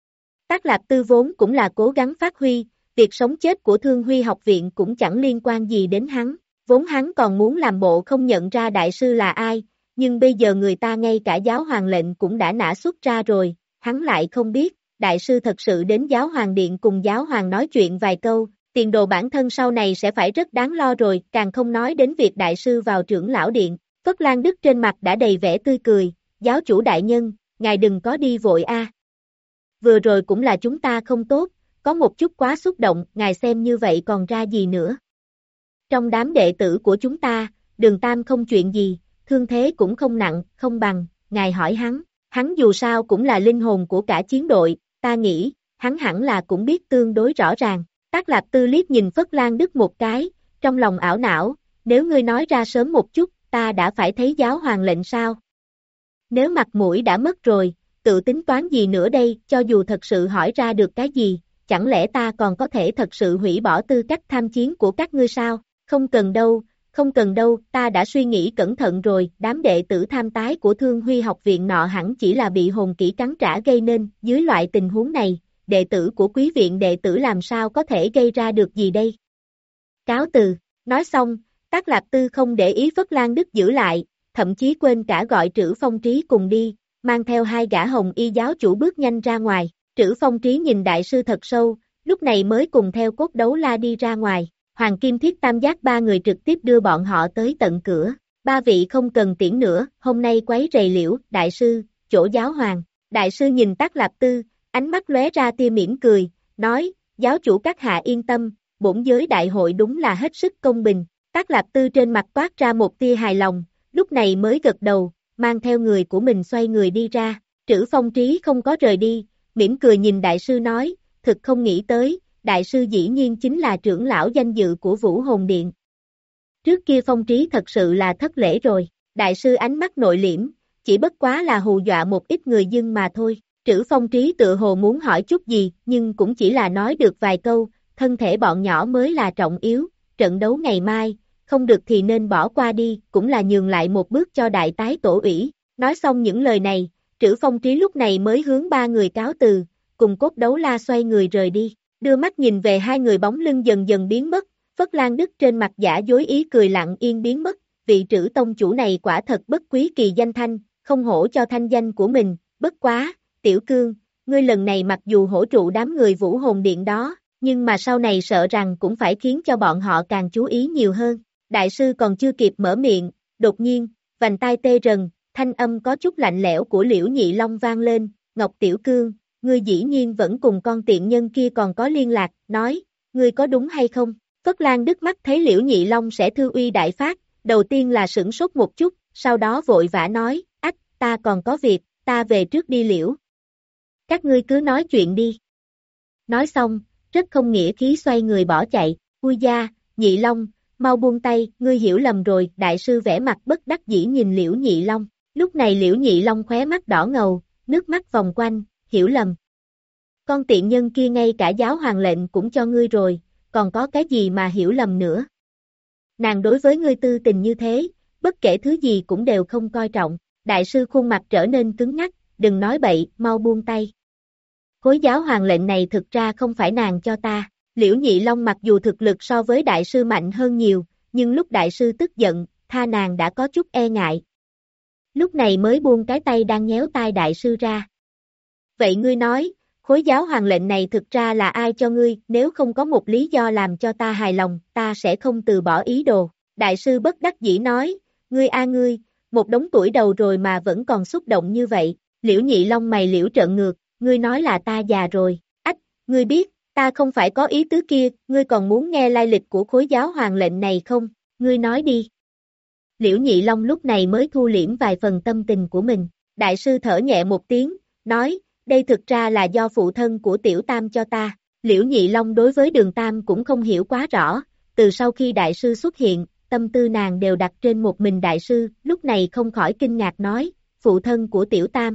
Tác Lạp Tư vốn cũng là cố gắng phát huy, việc sống chết của Thương Huy học viện cũng chẳng liên quan gì đến hắn, vốn hắn còn muốn làm bộ không nhận ra đại sư là ai, nhưng bây giờ người ta ngay cả giáo hoàng lệnh cũng đã nã xuất ra rồi, hắn lại không biết, đại sư thật sự đến giáo hoàng điện cùng giáo hoàng nói chuyện vài câu, tiền đồ bản thân sau này sẽ phải rất đáng lo rồi, càng không nói đến việc đại sư vào trưởng lão điện. Phất Lan Đức trên mặt đã đầy vẻ tươi cười, giáo chủ đại nhân, ngài đừng có đi vội a. Vừa rồi cũng là chúng ta không tốt, có một chút quá xúc động, ngài xem như vậy còn ra gì nữa. Trong đám đệ tử của chúng ta, Đường Tam không chuyện gì, thương thế cũng không nặng, không bằng, ngài hỏi hắn, hắn dù sao cũng là linh hồn của cả chiến đội, ta nghĩ, hắn hẳn là cũng biết tương đối rõ ràng. Tác Lạp Tư liếc nhìn Phất Lan Đức một cái, trong lòng ảo não, nếu ngươi nói ra sớm một chút, ta đã phải thấy giáo hoàng lệnh sao? Nếu mặt mũi đã mất rồi, tự tính toán gì nữa đây, cho dù thật sự hỏi ra được cái gì, chẳng lẽ ta còn có thể thật sự hủy bỏ tư cách tham chiến của các ngươi sao? Không cần đâu, không cần đâu, ta đã suy nghĩ cẩn thận rồi, đám đệ tử tham tái của Thương Huy học viện nọ hẳn chỉ là bị hồn kỹ cắn trả gây nên, dưới loại tình huống này, đệ tử của quý viện đệ tử làm sao có thể gây ra được gì đây? Cáo từ, nói xong, Tác Lạp Tư không để ý Phất Lan Đức giữ lại, thậm chí quên cả gọi Trữ Phong Trí cùng đi, mang theo hai gã hồng y giáo chủ bước nhanh ra ngoài, Trữ Phong Trí nhìn đại sư thật sâu, lúc này mới cùng theo Cốt Đấu La đi ra ngoài, Hoàng Kim Thiết Tam Giác ba người trực tiếp đưa bọn họ tới tận cửa, ba vị không cần tiễn nữa, hôm nay quấy rầy liễu, đại sư, chỗ giáo hoàng, đại sư nhìn Tác Lạp Tư, ánh mắt lóe ra tia mỉm cười, nói, giáo chủ các hạ yên tâm, bổn giới đại hội đúng là hết sức công bình, Tác Lạp Tư trên mặt toát ra một tia hài lòng, lúc này mới gật đầu, mang theo người của mình xoay người đi ra, Trữ Phong Trí không có rời đi, mỉm cười nhìn đại sư nói, thực không nghĩ tới, đại sư dĩ nhiên chính là trưởng lão danh dự của Vũ Hồn Điện. Trước kia Phong Trí thật sự là thất lễ rồi, đại sư ánh mắt nội liễm, chỉ bất quá là hù dọa một ít người dân mà thôi. Trữ Phong Trí tự hồ muốn hỏi chút gì, nhưng cũng chỉ là nói được vài câu, thân thể bọn nhỏ mới là trọng yếu, trận đấu ngày mai, không được thì nên bỏ qua đi, cũng là nhường lại một bước cho đại tái tổ ủy. Nói xong những lời này, Trữ Phong Trí lúc này mới hướng ba người cáo từ, cùng Cốt Đấu La xoay người rời đi, đưa mắt nhìn về hai người bóng lưng dần dần biến mất, Phất Lan Đức trên mặt giả dối ý cười lặng yên biến mất, vị Trữ tông chủ này quả thật bất quý kỳ danh thanh, không hổ cho thanh danh của mình, bất quá. Tiểu Cương, ngươi lần này mặc dù hỗ trụ đám người Vũ Hồn Điện đó, nhưng mà sau này sợ rằng cũng phải khiến cho bọn họ càng chú ý nhiều hơn. Đại sư còn chưa kịp mở miệng, đột nhiên, vành tai tê rần, thanh âm có chút lạnh lẽo của Liễu Nhị Long vang lên, Ngọc Tiểu Cương, ngươi dĩ nhiên vẫn cùng con tiện nhân kia còn có liên lạc, nói, ngươi có đúng hay không? Phất Lan Đức mắt thấy Liễu Nhị Long sẽ thư uy đại phát, đầu tiên là sửng sốt một chút, sau đó vội vã nói, ách, ta còn có việc, ta về trước đi Liễu. Các ngươi cứ nói chuyện đi. Nói xong, rất không nghĩa khí xoay người bỏ chạy, ui da, Nhị Long, mau buông tay, ngươi hiểu lầm rồi, đại sư vẻ mặt bất đắc dĩ nhìn Liễu Nhị Long. Lúc này Liễu Nhị Long khóe mắt đỏ ngầu, nước mắt vòng quanh, hiểu lầm. Con tiện nhân kia ngay cả giáo hoàng lệnh cũng cho ngươi rồi, còn có cái gì mà hiểu lầm nữa. Nàng đối với ngươi tư tình như thế, bất kể thứ gì cũng đều không coi trọng. Đại sư khuôn mặt trở nên cứng ngắc, đừng nói bậy, mau buông tay. Khối giáo hoàng lệnh này thực ra không phải nàng cho ta. Liễu Nhị Long mặc dù thực lực so với đại sư mạnh hơn nhiều, nhưng lúc đại sư tức giận, tha nàng đã có chút e ngại. Lúc này mới buông cái tay đang nhéo tai đại sư ra. Vậy ngươi nói, khối giáo hoàng lệnh này thực ra là ai cho ngươi, nếu không có một lý do làm cho ta hài lòng, ta sẽ không từ bỏ ý đồ. Đại sư bất đắc dĩ nói, ngươi a ngươi, một đống tuổi đầu rồi mà vẫn còn xúc động như vậy. Liễu Nhị Long mày liễu trợn ngược, ngươi nói là ta già rồi. Ách, ngươi biết, ta không phải có ý tứ kia, ngươi còn muốn nghe lai lịch của khối giáo hoàng lệnh này không? Ngươi nói đi. Liễu Nhị Long lúc này mới thu liễm vài phần tâm tình của mình. Đại sư thở nhẹ một tiếng, nói, đây thực ra là do phụ thân của Tiểu Tam cho ta. Liễu Nhị Long đối với Đường Tam cũng không hiểu quá rõ, từ sau khi đại sư xuất hiện, tâm tư nàng đều đặt trên một mình đại sư, lúc này không khỏi kinh ngạc nói, phụ thân của Tiểu Tam.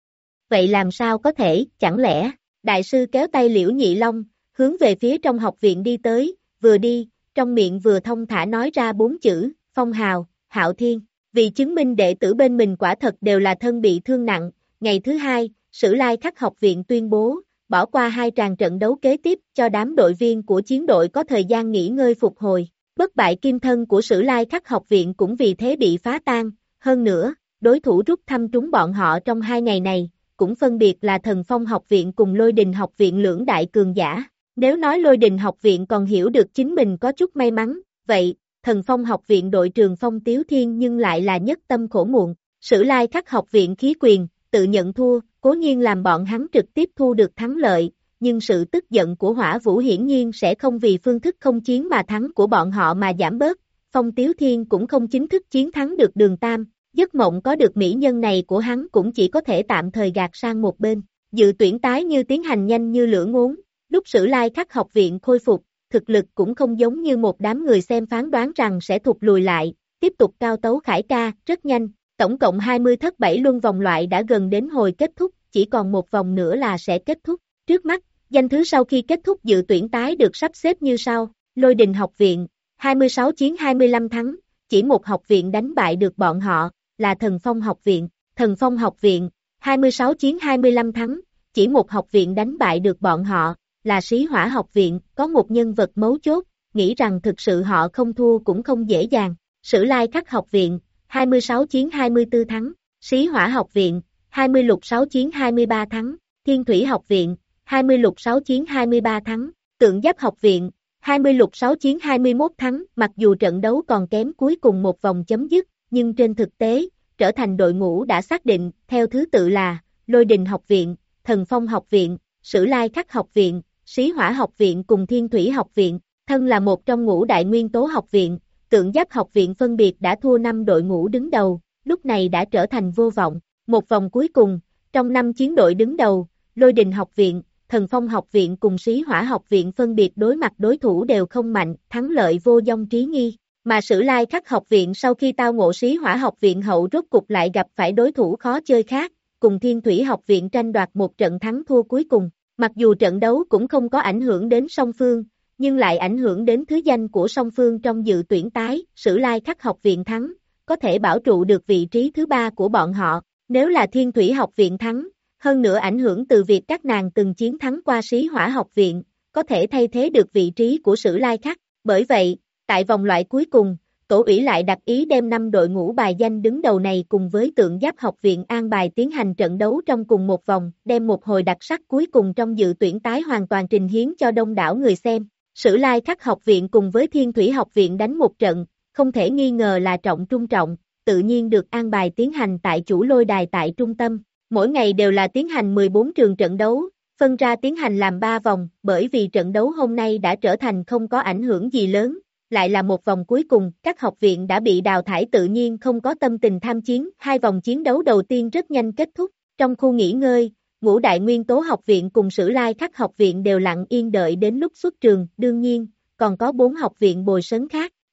Vậy làm sao có thể, chẳng lẽ, đại sư kéo tay Liễu Nhị Long, hướng về phía trong học viện đi tới, vừa đi, trong miệng vừa thông thả nói ra bốn chữ, Phong Hào, Hạo Thiên, vì chứng minh đệ tử bên mình quả thật đều là thân bị thương nặng. Ngày thứ hai, Sử Lai Khắc học viện tuyên bố, bỏ qua hai tràng trận đấu kế tiếp cho đám đội viên của chiến đội có thời gian nghỉ ngơi phục hồi. Bất bại kim thân của Sử Lai Khắc học viện cũng vì thế bị phá tan, hơn nữa, đối thủ rút thăm trúng bọn họ trong hai ngày này, cũng phân biệt là Thần Phong học viện cùng Lôi Đình học viện lưỡng đại cường giả. Nếu nói Lôi Đình học viện còn hiểu được chính mình có chút may mắn, vậy, Thần Phong học viện đội trường Phong Tiếu Thiên nhưng lại là nhất tâm khổ muộn. Sử Lai Khắc học viện khí quyền, tự nhận thua, cố nhiên làm bọn hắn trực tiếp thu được thắng lợi, nhưng sự tức giận của Hỏa Vũ hiển nhiên sẽ không vì phương thức không chiến mà thắng của bọn họ mà giảm bớt. Phong Tiếu Thiên cũng không chính thức chiến thắng được Đường Tam, giấc mộng có được mỹ nhân này của hắn cũng chỉ có thể tạm thời gạt sang một bên. Dự tuyển tái như tiến hành nhanh như lửa ngốn, lúc Sử Lai Khắc học viện khôi phục, thực lực cũng không giống như một đám người xem phán đoán rằng sẽ thụt lùi lại, tiếp tục cao tấu khải ca, rất nhanh. Tổng cộng hai mươi thất bảy luân vòng loại đã gần đến hồi kết thúc, chỉ còn một vòng nữa là sẽ kết thúc. Trước mắt, danh thứ sau khi kết thúc dự tuyển tái được sắp xếp như sau: Lôi Đình học viện, hai mươi sáu chiến hai mươi lăm thắng, chỉ một học viện đánh bại được bọn họ, là Thần Phong học viện. Thần Phong học viện, hai mươi sáu chiến hai mươi lăm thắng, chỉ một học viện đánh bại được bọn họ, là Sĩ Hỏa học viện. Có một nhân vật mấu chốt, nghĩ rằng thực sự họ không thua cũng không dễ dàng. Sử Lai Khắc học viện, hai mươi sáu chiến hai mươi tư thắng, Sĩ Hỏa học viện, hai mươi lục sáu chiến hai mươi ba thắng, Thiên Thủy học viện, hai mươi lục sáu chiến hai mươi ba thắng, Tượng Giáp học viện, hai mươi lục sáu chiến hai mươi mốt thắng. Mặc dù trận đấu còn kém cuối cùng một vòng chấm dứt, nhưng trên thực tế, trở thành đội ngũ đã xác định, theo thứ tự là Lôi Đình học viện, Thần Phong học viện, Sử Lai Khắc học viện, Sĩ Hỏa học viện cùng Thiên Thủy học viện. Thân là một trong ngũ đại nguyên tố học viện, Tượng Giáp học viện phân biệt đã thua năm đội ngũ đứng đầu, lúc này đã trở thành vô vọng. Một vòng cuối cùng, trong năm chiến đội đứng đầu, Lôi Đình học viện, Thần Phong học viện cùng Sĩ Hỏa học viện phân biệt đối mặt đối thủ đều không mạnh, thắng lợi vô dông trí nghi. Mà Sử Lai Khắc học viện sau khi tao ngộ Sĩ Hỏa học viện hậu rốt cục lại gặp phải đối thủ khó chơi khác, cùng Thiên Thủy học viện tranh đoạt một trận thắng thua cuối cùng. Mặc dù trận đấu cũng không có ảnh hưởng đến song phương, nhưng lại ảnh hưởng đến thứ danh của song phương trong dự tuyển tái. Sử Lai Khắc học viện thắng, có thể bảo trụ được vị trí thứ ba của bọn họ. Nếu là Thiên Thủy học viện thắng, hơn nữa ảnh hưởng từ việc các nàng từng chiến thắng qua Sĩ Hỏa học viện, có thể thay thế được vị trí của Sử Lai Khắc. Bởi vậy, tại vòng loại cuối cùng, tổ ủy lại đặt ý đem năm đội ngũ bài danh đứng đầu này cùng với Tượng Giáp học viện an bài tiến hành trận đấu trong cùng một vòng, đem một hồi đặc sắc cuối cùng trong dự tuyển tái hoàn toàn trình hiến cho đông đảo người xem. Sử Lai Khắc học viện cùng với Thiên Thủy học viện đánh một trận, không thể nghi ngờ là trọng trung trọng, tự nhiên được an bài tiến hành tại chủ lôi đài tại trung tâm. Mỗi ngày đều là tiến hành mười bốn trường trận đấu, phân ra tiến hành làm ba vòng, bởi vì trận đấu hôm nay đã trở thành không có ảnh hưởng gì lớn, lại là một vòng cuối cùng, các học viện đã bị đào thải tự nhiên không có tâm tình tham chiến. Hai vòng chiến đấu đầu tiên rất nhanh kết thúc, trong khu nghỉ ngơi, ngũ đại nguyên tố học viện cùng Sử Lai Khắc học viện đều lặng yên đợi đến lúc xuất trường, đương nhiên, còn có bốn học viện bồi sấn khác.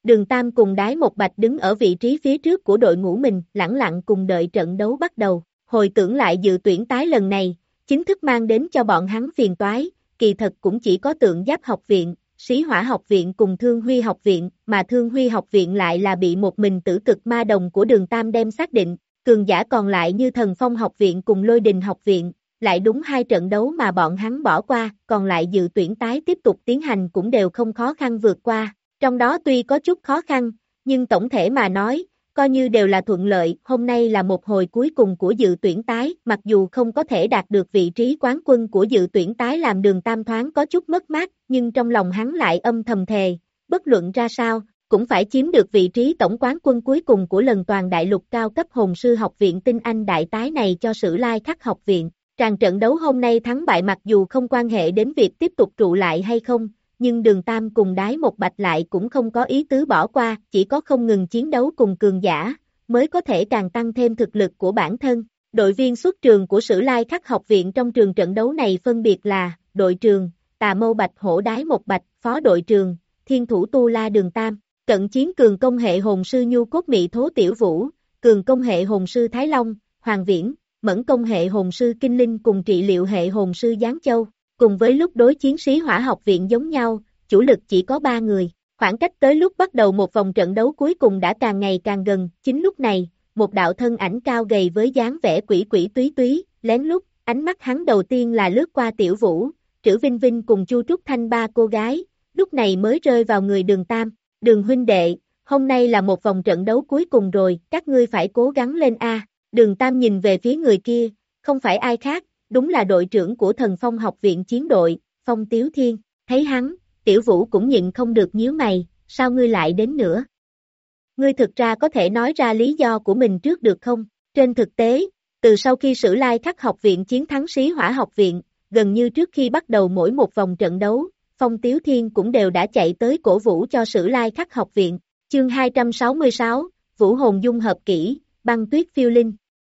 Đường Tam cùng Đái Một Bạch đứng ở vị trí phía trước của đội ngũ mình, lẳng lặng cùng đợi trận đấu bắt đầu. Hồi tưởng lại dự tuyển tái lần này, chính thức mang đến cho bọn hắn phiền toái, kỳ thật cũng chỉ có Tượng Giáp học viện, Sĩ Hỏa học viện cùng Thương Huy học viện, mà Thương Huy học viện lại là bị một mình tử cực ma đồng của Đường Tam đem xác định, cường giả còn lại như Thần Phong học viện cùng Lôi Đình học viện, lại đúng hai trận đấu mà bọn hắn bỏ qua, còn lại dự tuyển tái tiếp tục tiến hành cũng đều không khó khăn vượt qua, trong đó tuy có chút khó khăn, nhưng tổng thể mà nói, coi như đều là thuận lợi, hôm nay là một hồi cuối cùng của dự tuyển tái, mặc dù không có thể đạt được vị trí quán quân của dự tuyển tái làm Đường Tam thoáng có chút mất mát, nhưng trong lòng hắn lại âm thầm thề, bất luận ra sao, cũng phải chiếm được vị trí tổng quán quân cuối cùng của lần toàn đại lục cao cấp hồn sư học viện tinh anh đại tái này cho Sử Lai Khắc học viện. Tràng trận đấu hôm nay thắng bại mặc dù không quan hệ đến việc tiếp tục trụ lại hay không, nhưng Đường Tam cùng Đái Một Bạch lại cũng không có ý tứ bỏ qua, chỉ có không ngừng chiến đấu cùng cường giả, mới có thể càng tăng thêm thực lực của bản thân. Đội viên xuất trường của Sử Lai Khắc học viện trong trường trận đấu này phân biệt là, đội trường, Tà Mâu Bạch Hổ Đái Một Bạch, phó đội trường, Thiên Thủ Tu La Đường Tam, cận chiến cường công hệ hồn sư Nhu Cốt Mị Thố Tiểu Vũ, cường công hệ hồn sư Thái Long, Hoàng Viễn, mẫn công hệ hồn sư Kinh Linh cùng trị liệu hệ hồn sư Giáng Châu. Cùng với lúc đối chiến Sĩ Hỏa học viện giống nhau, chủ lực chỉ có ba người. Khoảng cách tới lúc bắt đầu một vòng trận đấu cuối cùng đã càng ngày càng gần, chính lúc này, một đạo thân ảnh cao gầy với dáng vẻ quỷ quỷ túy túy, lén lút, ánh mắt hắn đầu tiên là lướt qua Tiểu Vũ, Trữ Vinh Vinh cùng Chu Trúc Thanh ba cô gái, lúc này mới rơi vào người Đường Tam. Đường huynh đệ, hôm nay là một vòng trận đấu cuối cùng rồi, các ngươi phải cố gắng lên a. Đường Tam nhìn về phía người kia, không phải ai khác, đúng là đội trưởng của Thần Phong học viện chiến đội, Phong Tiếu Thiên. Thấy hắn, Tiểu Vũ cũng nhịn không được nhíu mày, sao ngươi lại đến nữa? Ngươi thực ra có thể nói ra lý do của mình trước được không? Trên thực tế, từ sau khi Sử Lai Khắc học viện chiến thắng Sĩ Hỏa học viện, gần như trước khi bắt đầu mỗi một vòng trận đấu, Phong Tiếu Thiên cũng đều đã chạy tới cổ vũ cho Sử Lai Khắc học viện. Chương hai trăm sáu mươi sáu, Vũ hồn dung hợp kỹ, băng tuyết phiêu linh.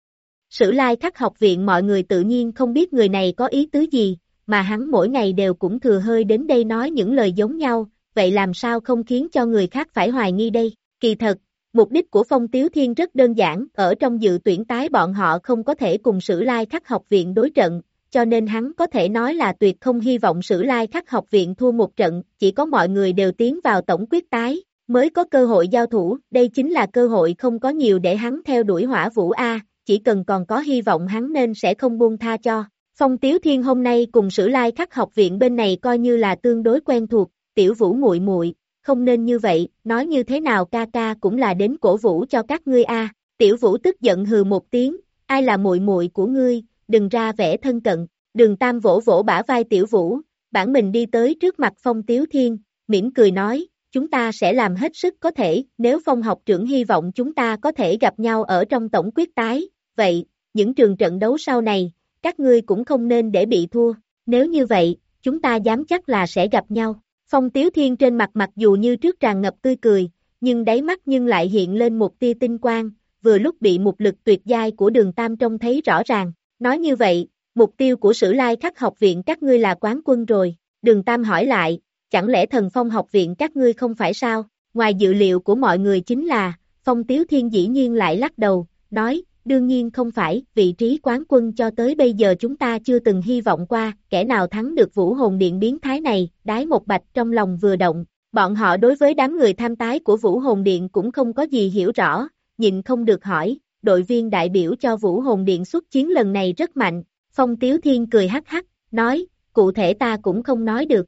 Sử Lai Khắc học viện mọi người tự nhiên không biết người này có ý tứ gì, mà hắn mỗi ngày đều cũng thừa hơi đến đây nói những lời giống nhau, vậy làm sao không khiến cho người khác phải hoài nghi đây? Kỳ thật, mục đích của Phong Tiếu Thiên rất đơn giản, ở trong dự tuyển tái bọn họ không có thể cùng Sử Lai Khắc học viện đối trận, cho nên hắn có thể nói là tuyệt không hy vọng Sử Lai Khắc học viện thua một trận, chỉ có mọi người đều tiến vào tổng quyết tái, mới có cơ hội giao thủ, đây chính là cơ hội không có nhiều để hắn theo đuổi Hỏa Vũ A, chỉ cần còn có hy vọng hắn nên sẽ không buông tha cho. Phong Tiếu Thiên hôm nay cùng Sử Lai Khắc học viện bên này coi như là tương đối quen thuộc, Tiểu Vũ muội muội, không nên như vậy, nói như thế nào ca ca cũng là đến cổ vũ cho các ngươi a. Tiểu Vũ tức giận hừ một tiếng, ai là muội muội của ngươi, đừng ra vẻ thân cận. Đường Tam vỗ vỗ bả vai Tiểu Vũ, bản mình đi tới trước mặt Phong Tiếu Thiên, mỉm cười nói, chúng ta sẽ làm hết sức có thể, nếu Phong học trưởng hy vọng chúng ta có thể gặp nhau ở trong tổng quyết tái, vậy, những trường trận đấu sau này, các ngươi cũng không nên để bị thua, nếu như vậy, chúng ta dám chắc là sẽ gặp nhau. Phong Tiếu Thiên trên mặt mặc dù như trước tràn ngập tươi cười, nhưng đáy mắt nhưng lại hiện lên một tia tinh quang, vừa lúc bị một lực tuyệt giai của Đường Tam trông thấy rõ ràng. Nói như vậy, mục tiêu của Sử Lai Khắc học viện các ngươi là quán quân rồi. Đường Tam hỏi lại, chẳng lẽ Thần Phong học viện các ngươi không phải sao? Ngoài dự liệu của mọi người chính là, Phong Tiếu Thiên dĩ nhiên lại lắc đầu, nói, đương nhiên không phải, vị trí quán quân cho tới bây giờ chúng ta chưa từng hy vọng qua, kẻ nào thắng được Vũ hồn điện biến thái này, Đái Một Bạch trong lòng vừa động, bọn họ đối với đám người tham tái của Vũ hồn điện cũng không có gì hiểu rõ, nhịn không được hỏi, đội viên đại biểu cho Vũ hồn điện xuất chiến lần này rất mạnh, Phong Tiếu Thiên cười hắc hắc, nói, cụ thể ta cũng không nói được.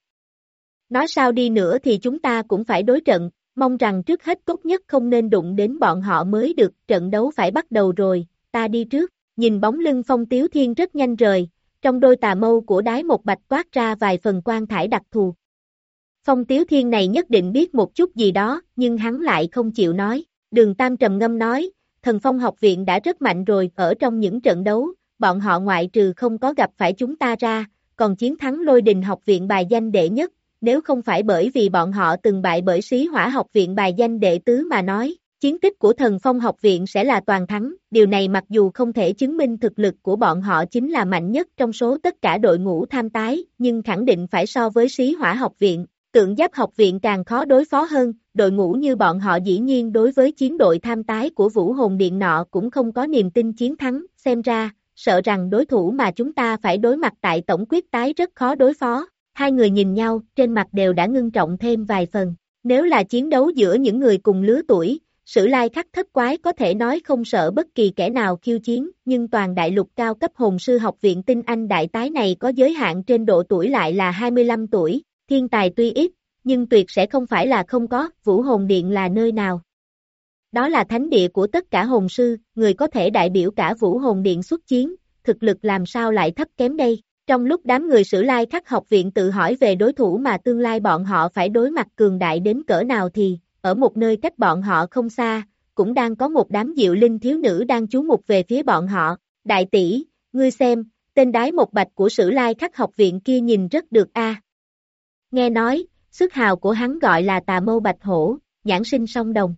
Nói sao đi nữa thì chúng ta cũng phải đối trận, mong rằng trước hết tốt nhất không nên đụng đến bọn họ mới được, trận đấu phải bắt đầu rồi, ta đi trước. Nhìn bóng lưng Phong Tiếu Thiên rất nhanh rời, trong đôi tà mâu của Đái Một Bạch toát ra vài phần quang thải đặc thù. Phong Tiếu Thiên này nhất định biết một chút gì đó, nhưng hắn lại không chịu nói. Đường Tam trầm ngâm nói, Thần Phong học viện đã rất mạnh rồi, ở trong những trận đấu, bọn họ ngoại trừ không có gặp phải chúng ta ra, còn chiến thắng Lôi Đình học viện bài danh đệ nhất, nếu không phải bởi vì bọn họ từng bại bởi Sĩ Hỏa học viện bài danh đệ tứ mà nói, chiến tích của Thần Phong học viện sẽ là toàn thắng, điều này mặc dù không thể chứng minh thực lực của bọn họ chính là mạnh nhất trong số tất cả đội ngũ tham tái, nhưng khẳng định phải so với Sĩ Hỏa học viện. Tượng Giáp học viện càng khó đối phó hơn, đội ngũ như bọn họ dĩ nhiên đối với chiến đội tham tái của Vũ Hồn Điện nọ cũng không có niềm tin chiến thắng, xem ra, sợ rằng đối thủ mà chúng ta phải đối mặt tại tổng quyết tái rất khó đối phó. Hai người nhìn nhau, trên mặt đều đã ngưng trọng thêm vài phần. Nếu là chiến đấu giữa những người cùng lứa tuổi, Sử Lai Khắc Thất Quái có thể nói không sợ bất kỳ kẻ nào khiêu chiến, nhưng toàn đại lục cao cấp hồn sư học viện tinh anh đại tái này có giới hạn trên độ tuổi lại là hai mươi lăm tuổi, thiên tài tuy ít, nhưng tuyệt sẽ không phải là không có. Vũ Hồn Điện là nơi nào? Đó là thánh địa của tất cả hồn sư, người có thể đại biểu cả Vũ Hồn Điện xuất chiến, thực lực làm sao lại thấp kém đây? Trong lúc đám người Sử Lai Khắc học viện tự hỏi về đối thủ mà tương lai bọn họ phải đối mặt cường đại đến cỡ nào thì, ở một nơi cách bọn họ không xa, cũng đang có một đám diệu linh thiếu nữ đang chú mục về phía bọn họ. Đại tỷ, ngươi xem, tên đái một bạch của Sử Lai Khắc học viện kia nhìn rất được a. Nghe nói, xuất hào của hắn gọi là Tà Mâu Bạch Hổ, nhãn sinh song đồng.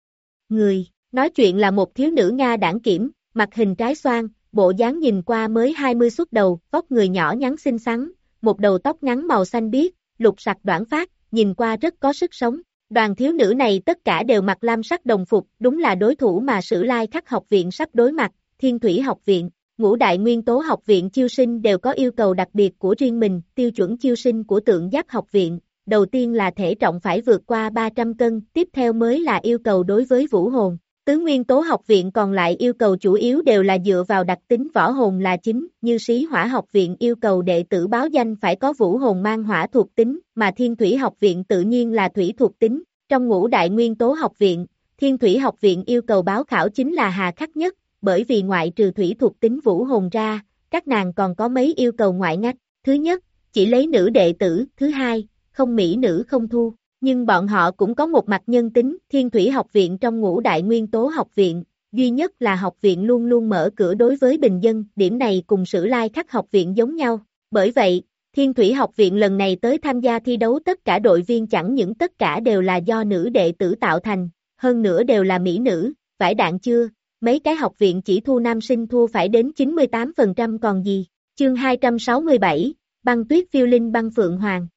Người, nói chuyện là một thiếu nữ Nga đảng kiểm, mặt hình trái xoan, bộ dáng nhìn qua mới hai mươi xuất đầu, vóc người nhỏ nhắn xinh xắn, một đầu tóc ngắn màu xanh biếc, lục sặc đoản phát, nhìn qua rất có sức sống. Đoàn thiếu nữ này tất cả đều mặc lam sắc đồng phục, đúng là đối thủ mà Sử Lai Khắc học viện sắp đối mặt. Thiên Thủy học viện, ngũ đại nguyên tố học viện chiêu sinh đều có yêu cầu đặc biệt của riêng mình. Tiêu chuẩn chiêu sinh của Tượng Giáp học viện, đầu tiên là thể trọng phải vượt qua ba trăm cân, tiếp theo mới là yêu cầu đối với vũ hồn. Tứ nguyên tố học viện còn lại yêu cầu chủ yếu đều là dựa vào đặc tính võ hồn là chính, như Sĩ Hỏa học viện yêu cầu đệ tử báo danh phải có vũ hồn mang hỏa thuộc tính, mà Thiên Thủy học viện tự nhiên là thủy thuộc tính. Trong ngũ đại nguyên tố học viện, Thiên Thủy học viện yêu cầu báo khảo chính là hà khắc nhất, bởi vì ngoại trừ thủy thuộc tính vũ hồn ra, các nàng còn có mấy yêu cầu ngoại ngách. Thứ nhất, chỉ lấy nữ đệ tử, thứ hai, không mỹ nữ không thu. Nhưng bọn họ cũng có một mặt nhân tính, Thiên Thủy học viện trong ngũ đại nguyên tố học viện, duy nhất là học viện luôn luôn mở cửa đối với bình dân, điểm này cùng Sử Lai Khắc học viện giống nhau. Bởi vậy, Thiên Thủy học viện lần này tới tham gia thi đấu tất cả đội viên chẳng những tất cả đều là do nữ đệ tử tạo thành, hơn nữa đều là mỹ nữ, vải đạn chưa, mấy cái học viện chỉ thu nam sinh thua phải đến chín mươi tám phần trăm còn gì. Chương hai trăm sáu mươi bảy, Băng Tuyết Phiêu Linh Băng Phượng Hoàng.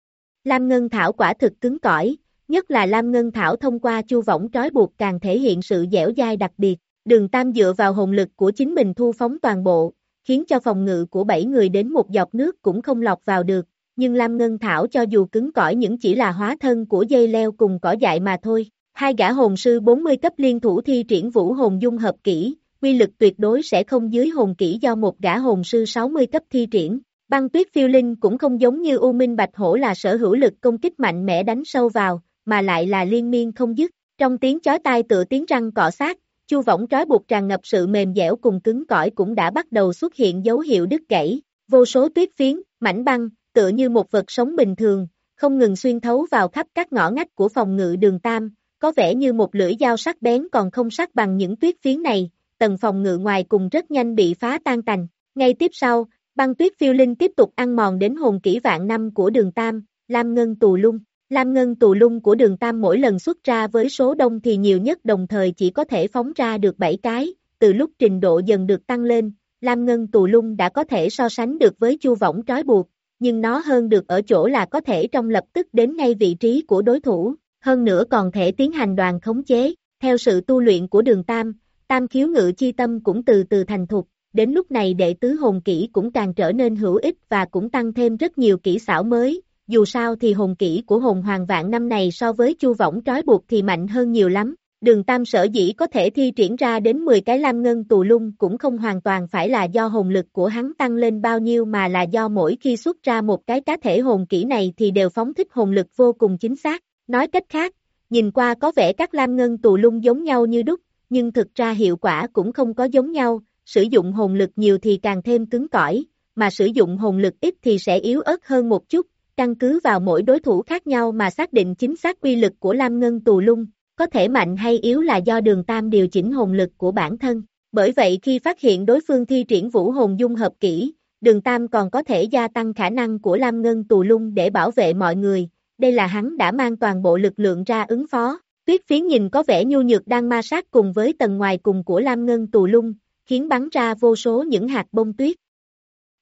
Lam Ngân Thảo quả thực cứng cỏi, nhất là Lam Ngân Thảo thông qua chu võng trói buộc càng thể hiện sự dẻo dai đặc biệt. Đường Tam dựa vào hồn lực của chính mình thu phóng toàn bộ, khiến cho phòng ngự của bảy người đến một giọt nước cũng không lọt vào được, nhưng Lam Ngân Thảo cho dù cứng cỏi những chỉ là hóa thân của dây leo cùng cỏ dại mà thôi. Hai gã hồn sư bốn mươi cấp liên thủ thi triển vũ hồn dung hợp kỹ, quy lực tuyệt đối sẽ không dưới hồn kỹ do một gã hồn sư sáu mươi cấp thi triển. Băng Tuyết Phiêu Linh cũng không giống như U Minh Bạch Hổ là sở hữu lực công kích mạnh mẽ đánh sâu vào, mà lại là liên miên không dứt. Trong tiếng chói tai tựa tiếng răng cọ sát, chu võng trói buộc tràn ngập sự mềm dẻo cùng cứng cỏi cũng đã bắt đầu xuất hiện dấu hiệu đứt gãy. Vô số tuyết phiến, mảnh băng, tựa như một vật sống bình thường, không ngừng xuyên thấu vào khắp các ngõ ngách của phòng ngự Đường Tam, có vẻ như một lưỡi dao sắc bén còn không sắc bằng những tuyết phiến này, tầng phòng ngự ngoài cùng rất nhanh bị phá tan tành. Ngay tiếp sau, Băng Tuyết Phiêu Linh tiếp tục ăn mòn đến hồn kỹ vạn năm của Đường Tam, Lam Ngân Tù Lung. Lam Ngân Tù Lung của Đường Tam mỗi lần xuất ra với số đông thì nhiều nhất đồng thời chỉ có thể phóng ra được bảy cái, từ lúc trình độ dần được tăng lên, Lam Ngân Tù Lung đã có thể so sánh được với chu võng trói buộc, nhưng nó hơn được ở chỗ là có thể trong lập tức đến ngay vị trí của đối thủ, hơn nữa còn thể tiến hành đoàn khống chế. Theo sự tu luyện của Đường Tam, Tam khiếu ngự chi tâm cũng từ từ thành thục. Đến lúc này đệ tứ hồn kỹ cũng càng trở nên hữu ích và cũng tăng thêm rất nhiều kỹ xảo mới, dù sao thì hồn kỹ của hồn hoàng vạn năm này so với chu võng trói buộc thì mạnh hơn nhiều lắm. Đường Tam sở dĩ có thể thi triển ra đến mười cái Lam Ngân Tù Lung cũng không hoàn toàn phải là do hồn lực của hắn tăng lên bao nhiêu mà là do mỗi khi xuất ra một cái cá thể hồn kỹ này thì đều phóng thích hồn lực vô cùng chính xác. Nói cách khác, nhìn qua có vẻ các Lam Ngân Tù Lung giống nhau như đúc, nhưng thực ra hiệu quả cũng không có giống nhau. Sử dụng hồn lực nhiều thì càng thêm cứng cỏi, mà sử dụng hồn lực ít thì sẽ yếu ớt hơn một chút, căn cứ vào mỗi đối thủ khác nhau mà xác định chính xác quy lực của Lam Ngân Tù Lung, có thể mạnh hay yếu là do Đường Tam điều chỉnh hồn lực của bản thân. Bởi vậy khi phát hiện đối phương thi triển vũ hồn dung hợp kỹ, Đường Tam còn có thể gia tăng khả năng của Lam Ngân Tù Lung để bảo vệ mọi người, đây là hắn đã mang toàn bộ lực lượng ra ứng phó. Tuyết phiến nhìn có vẻ nhu nhược đang ma sát cùng với tầng ngoài cùng của Lam Ngân Tù Lung, khiến bắn ra vô số những hạt bông tuyết.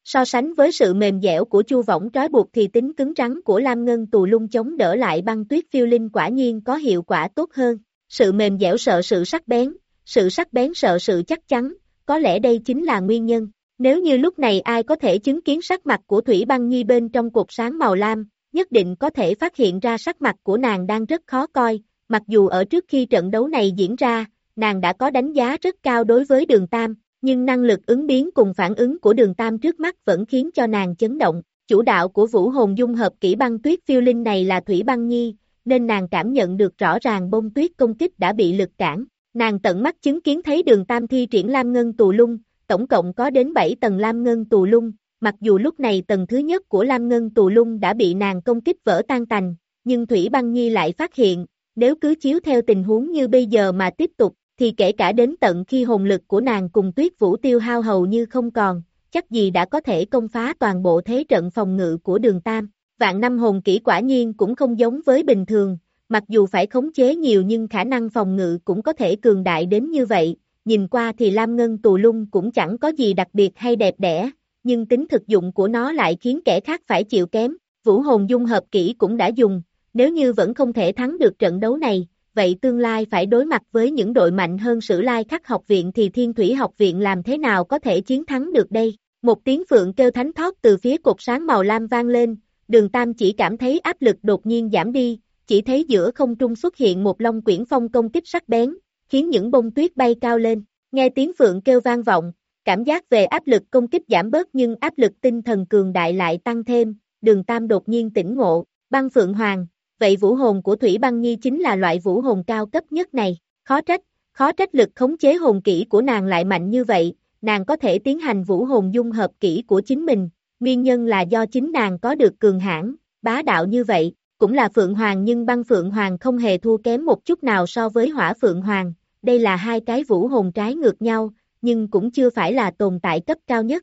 So sánh với sự mềm dẻo của chu võng trói buộc thì tính cứng rắn của lam ngân tù lung chống đỡ lại băng tuyết phiêu linh quả nhiên có hiệu quả tốt hơn. Sự mềm dẻo sợ sự sắc bén, sự sắc bén sợ sự chắc chắn, có lẽ đây chính là nguyên nhân. Nếu như lúc này ai có thể chứng kiến sắc mặt của Thủy Băng Nhi bên trong cột sáng màu lam, nhất định có thể phát hiện ra sắc mặt của nàng đang rất khó coi, mặc dù ở trước khi trận đấu này diễn ra, nàng đã có đánh giá rất cao đối với Đường Tam, nhưng năng lực ứng biến cùng phản ứng của Đường Tam trước mắt vẫn khiến cho nàng chấn động. Chủ đạo của vũ hồn dung hợp kỹ băng tuyết phiêu linh này là Thủy Băng Nhi, nên nàng cảm nhận được rõ ràng bông tuyết công kích đã bị lực cản. Nàng tận mắt chứng kiến thấy Đường Tam thi triển Lam Ngân Tù Lung, tổng cộng có đến bảy tầng Lam Ngân Tù Lung, mặc dù lúc này tầng thứ nhất của Lam Ngân Tù Lung đã bị nàng công kích vỡ tan tành, nhưng Thủy Băng Nhi lại phát hiện, nếu cứ chiếu theo tình huống như bây giờ mà tiếp tục, thì kể cả đến tận khi hồn lực của nàng cùng Tuyết Vũ tiêu hao hầu như không còn, chắc gì đã có thể công phá toàn bộ thế trận phòng ngự của Đường Tam. Vạn năm hồn kỹ quả nhiên cũng không giống với bình thường, mặc dù phải khống chế nhiều nhưng khả năng phòng ngự cũng có thể cường đại đến như vậy. Nhìn qua thì Lam Ngân Tù Lung cũng chẳng có gì đặc biệt hay đẹp đẽ, nhưng tính thực dụng của nó lại khiến kẻ khác phải chịu kém. Vũ hồn dung hợp kỹ cũng đã dùng, nếu như vẫn không thể thắng được trận đấu này, vậy tương lai phải đối mặt với những đội mạnh hơn Sử Lai Khắc học viện thì Thiên Thủy học viện làm thế nào có thể chiến thắng được đây? Một tiếng phượng kêu thánh thót từ phía cột sáng màu lam vang lên, Đường Tam chỉ cảm thấy áp lực đột nhiên giảm đi, chỉ thấy giữa không trung xuất hiện một long quyển phong công kích sắc bén, khiến những bông tuyết bay cao lên. Nghe tiếng phượng kêu vang vọng, cảm giác về áp lực công kích giảm bớt nhưng áp lực tinh thần cường đại lại tăng thêm, Đường Tam đột nhiên tỉnh ngộ, băng phượng hoàng, vậy vũ hồn của Thủy Băng Nhi chính là loại vũ hồn cao cấp nhất này, khó trách, khó trách lực khống chế hồn kỹ của nàng lại mạnh như vậy, nàng có thể tiến hành vũ hồn dung hợp kỹ của chính mình, nguyên nhân là do chính nàng có được cường hãn, bá đạo như vậy, cũng là phượng hoàng nhưng băng phượng hoàng không hề thua kém một chút nào so với hỏa phượng hoàng, đây là hai cái vũ hồn trái ngược nhau, nhưng cũng chưa phải là tồn tại cấp cao nhất.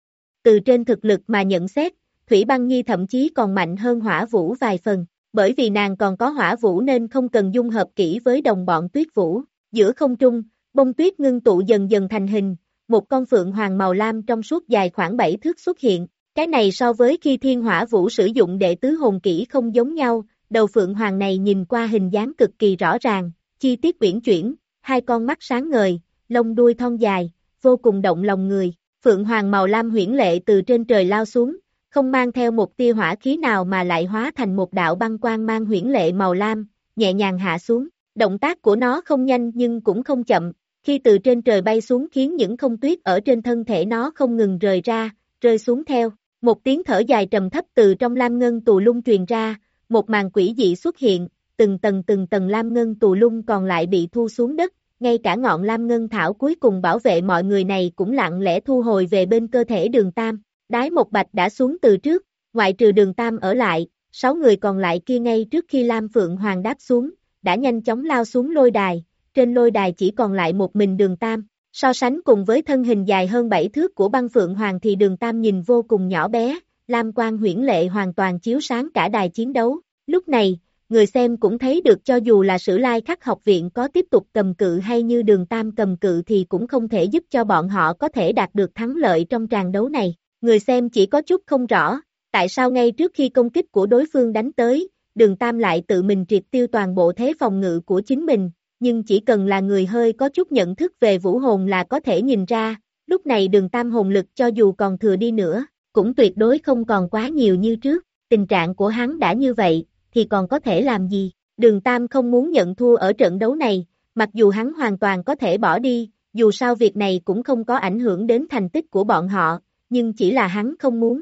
Từ trên thực lực mà nhận xét, Thủy Băng Nhi thậm chí còn mạnh hơn hỏa vũ vài phần, bởi vì nàng còn có hỏa vũ nên không cần dung hợp kỹ với đồng bọn Tuyết Vũ. Giữa không trung, bông tuyết ngưng tụ dần dần thành hình, một con phượng hoàng màu lam trong suốt dài khoảng bảy thước xuất hiện. Cái này so với khi Thiên Hỏa Vũ sử dụng đệ tứ hồn kỹ không giống nhau, đầu phượng hoàng này nhìn qua hình dáng cực kỳ rõ ràng, chi tiết uyển chuyển, hai con mắt sáng ngời, lông đuôi thon dài, vô cùng động lòng người. Phượng hoàng màu lam huyễn lệ từ trên trời lao xuống, không mang theo một tia hỏa khí nào mà lại hóa thành một đạo băng quang mang huyễn lệ màu lam, nhẹ nhàng hạ xuống. Động tác của nó không nhanh nhưng cũng không chậm, khi từ trên trời bay xuống khiến những không tuyết ở trên thân thể nó không ngừng rời ra, rơi xuống theo. Một tiếng thở dài trầm thấp từ trong Lam Ngân Tù Lung truyền ra, một màn quỷ dị xuất hiện, từng tầng từng tầng Lam Ngân Tù Lung còn lại bị thu xuống đất, ngay cả ngọn Lam Ngân Thảo cuối cùng bảo vệ mọi người này cũng lặng lẽ thu hồi về bên cơ thể Đường Tam. Đái Một Bạch đã xuống từ trước, ngoại trừ Đường Tam ở lại, sáu người còn lại kia ngay trước khi Lam Phượng Hoàng đáp xuống, đã nhanh chóng lao xuống lôi đài, trên lôi đài chỉ còn lại một mình Đường Tam. So sánh cùng với thân hình dài hơn bảy thước của băng phượng hoàng thì Đường Tam nhìn vô cùng nhỏ bé, lam quang huyễn lệ hoàn toàn chiếu sáng cả đài chiến đấu. Lúc này, người xem cũng thấy được cho dù là Sử Lai Khắc học viện có tiếp tục cầm cự hay như Đường Tam cầm cự thì cũng không thể giúp cho bọn họ có thể đạt được thắng lợi trong tràng đấu này. Người xem chỉ có chút không rõ, tại sao ngay trước khi công kích của đối phương đánh tới, Đường Tam lại tự mình triệt tiêu toàn bộ thế phòng ngự của chính mình. Nhưng chỉ cần là người hơi có chút nhận thức về vũ hồn là có thể nhìn ra, lúc này Đường Tam hồn lực cho dù còn thừa đi nữa, cũng tuyệt đối không còn quá nhiều như trước, tình trạng của hắn đã như vậy, thì còn có thể làm gì? Đường Tam không muốn nhận thua ở trận đấu này, mặc dù hắn hoàn toàn có thể bỏ đi, dù sao việc này cũng không có ảnh hưởng đến thành tích của bọn họ, nhưng chỉ là hắn không muốn.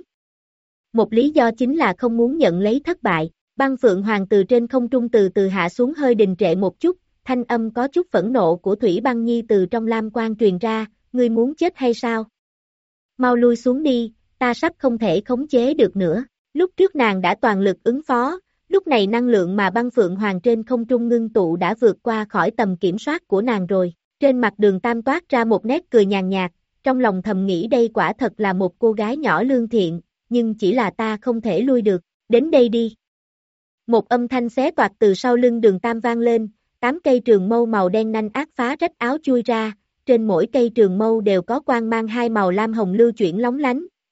Một lý do chính là không muốn nhận lấy thất bại, băng phượng hoàng từ trên không trung từ từ hạ xuống hơi đình trệ một chút, thanh âm có chút phẫn nộ của Thủy Băng Nhi từ trong lam quang truyền ra, ngươi muốn chết hay sao? Mau lui xuống đi, ta sắp không thể khống chế được nữa. Lúc trước nàng đã toàn lực ứng phó, lúc này năng lượng mà băng phượng hoàng trên không trung ngưng tụ đã vượt qua khỏi tầm kiểm soát của nàng rồi. Trên mặt Đường Tam toát ra một nét cười nhàn nhạt, trong lòng thầm nghĩ đây quả thật là một cô gái nhỏ lương thiện, nhưng chỉ là ta không thể lui được, đến đây đi. Một âm thanh xé toạc từ sau lưng Đường Tam vang lên, tám cây trường mâu màu đen nanh ác phá rách áo chui ra, trên mỗi cây trường mâu đều có quang mang hai màu lam hồng lưu chuyển lóng lánh,